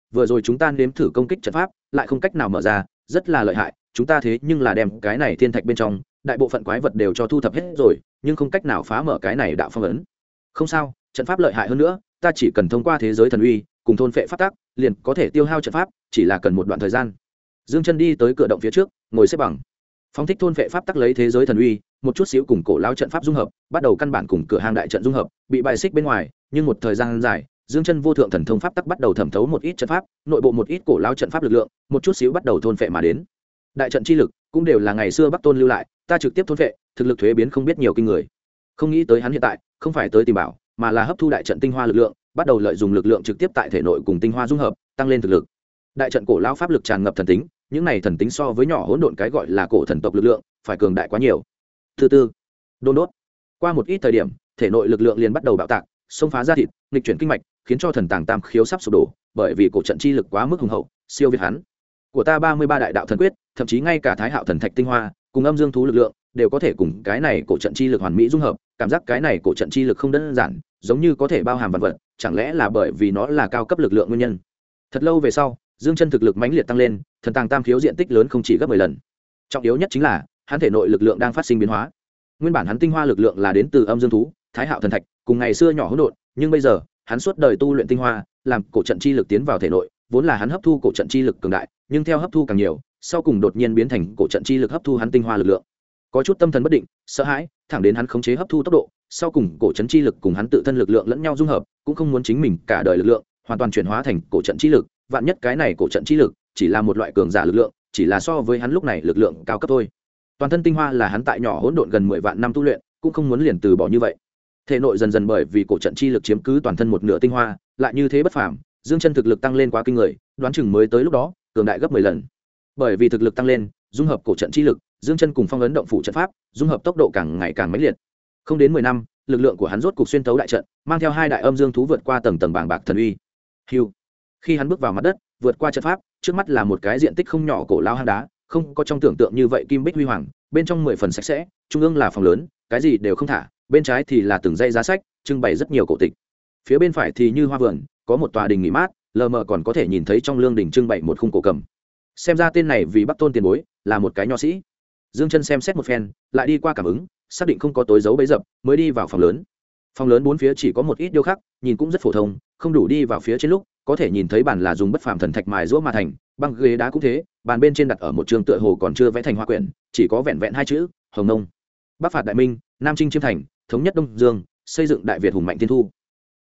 S1: vừa rồi chúng ta nếm thử công kích trận pháp lại không cách nào mở ra, rất là lợi hại. Chúng ta thế nhưng là đem cái này thiên thạch bên trong đại bộ phận quái vật đều cho thu thập hết rồi, nhưng không cách nào phá mở cái này đạo phong ấn. Không sao, trận pháp lợi hại hơn nữa, ta chỉ cần thông qua thế giới thần uy cùng thôn phệ pháp tắc liền có thể tiêu hao trận pháp, chỉ là cần một đoạn thời gian. Dương Chân đi tới cửa động phía trước, ngồi xếp bằng, phóng thích thôn phệ pháp tắc lấy thế giới thần uy một chút xíu cùng cổ lao trận pháp dung hợp, bắt đầu căn bản cùng cửa hang đại trận dung hợp, bị bài xích bên ngoài, nhưng một thời gian dài, Dương Chân vô thượng thần thông pháp tắc bắt đầu thẩm thấu một ít trận pháp, nội bộ một ít cổ lao trận pháp lực lượng, một chút xíu bắt đầu thôn phệ mà đến. Đại trận chi lực cũng đều là ngày xưa Bắc Tôn lưu lại, ta trực tiếp thôn phệ, thực lực thuế biến không biết nhiều kinh người. Không nghĩ tới hắn hiện tại không phải tới tìm bảo, mà là hấp thu đại trận tinh hoa lực lượng, bắt đầu lợi dụng lực lượng trực tiếp tại thể nội cùng tinh hoa dung hợp, tăng lên thực lực. Đại trận cổ lao pháp lực tràn ngập thần tính, những này thần tính so với nhỏ hỗn độn cái gọi là cổ thần tộc lực lượng phải cường đại quá nhiều. Thứ tư, đôn đốt. Qua một ít thời điểm, thể nội lực lượng liền bắt đầu bạo tạc, xông phá ra thịt, nghịch chuyển kinh mạch, khiến cho thần tàng tam khiếu sắp sụp đổ, bởi vì cổ trận chi lực quá mức hùng hậu, siêu việt hắn. Của ta 33 đại đạo thần quyết, thậm chí ngay cả Thái Hạo thần thạch tinh hoa, cùng âm dương thú lực lượng, đều có thể cùng cái này cổ trận chi lực hoàn mỹ dung hợp, cảm giác cái này cổ trận chi lực không đơn giản, giống như có thể bao hàm vạn vật, chẳng lẽ là bởi vì nó là cao cấp lực lượng nguyên nhân. Thật lâu về sau, Dương Chân thực lực mãnh liệt tăng lên, thần tàng tam khiếu diện tích lớn không chỉ gấp 10 lần. Trọng yếu nhất chính là, hắn thể nội lực lượng đang phát sinh biến hóa. Nguyên bản hắn tinh hoa lực lượng là đến từ âm dương thú, Thái Hạo thần thạch, cùng ngày xưa nhỏ hỗn độn, nhưng bây giờ, hắn suốt đời tu luyện tinh hoa, làm cổ trận chi lực tiến vào thể nội, vốn là hắn hấp thu cổ trận chi lực cường đại, nhưng theo hấp thu càng nhiều, sau cùng đột nhiên biến thành cổ trận chi lực hấp thu hắn tinh hoa lực lượng. Có chút tâm thần bất định, sợ hãi, thẳng đến hắn khống chế hấp thu tốc độ, sau cùng cổ trận chi lực cùng hắn tự thân lực lượng lẫn nhau dung hợp, cũng không muốn chính mình cả đời lực lượng hoàn toàn chuyển hóa thành cổ trận chi lực, vạn nhất cái này cổ trận chi lực chỉ là một loại cường giả lực lượng, chỉ là so với hắn lúc này lực lượng cao cấp thôi. Toàn thân tinh hoa là hắn tại nhỏ hỗn độn gần 10 vạn năm tu luyện, cũng không muốn liền từ bỏ như vậy. Thể nội dần dần bởi vì cổ trận chi lực chiếm cứ toàn thân một nửa tinh hoa, lại như thế bất phàm, Dương Chân thực lực tăng lên quá kinh người, đoán chừng mới tới lúc đó, cường đại gấp 10 lần. Bởi vì thực lực tăng lên, dung hợp cổ trận chi lực, Dương Chân cùng phong ấn động phủ trận pháp, dung hợp tốc độ càng ngày càng mãnh liệt. Không đến 10 năm, lực lượng của hắn rốt cục xuyên tấu đại trận, mang theo hai đại âm dương thú vượt qua tầng tầng bàng bạc thần uy. Hưu. Khi hắn bước vào mặt đất, vượt qua trận pháp, trước mắt là một cái diện tích không nhỏ cổ lao hang đá, không có trong tưởng tượng như vậy kim bích huy hoàng, bên trong 10 phần sạch sẽ, trung ương là phòng lớn, cái gì đều không thả, bên trái thì là từng dãy giá sách, trưng bày rất nhiều cổ tịch. Phía bên phải thì như hoa vườn, có một tòa đình nghỉ mát, lờ mờ còn có thể nhìn thấy trong lương đình trưng bày một khung cổ cầm. Xem ra tên này vì Bắc Tôn tiền bối, là một cái nho sĩ. Dương Chân xem xét một phen, lại đi qua cảm ứng, xác định không có tối dấu bấy dập, mới đi vào phòng lớn. Phòng lớn bốn phía chỉ có một ít điêu khắc, nhìn cũng rất phổ thông, không đủ đi vào phía trên lúc, có thể nhìn thấy bàn là dùng bất phàm thần thạch mài giũa mà thành, băng ghế đá cũng thế, bàn bên trên đặt ở một trường tựa hồ còn chưa vẽ thành hoa quyển, chỉ có vẹn vẹn hai chữ, Hồng Nông. Bắc phạt Đại Minh, Nam Trinh chiêm thành, thống nhất Đông Dương, xây dựng Đại Việt hùng mạnh thiên thu.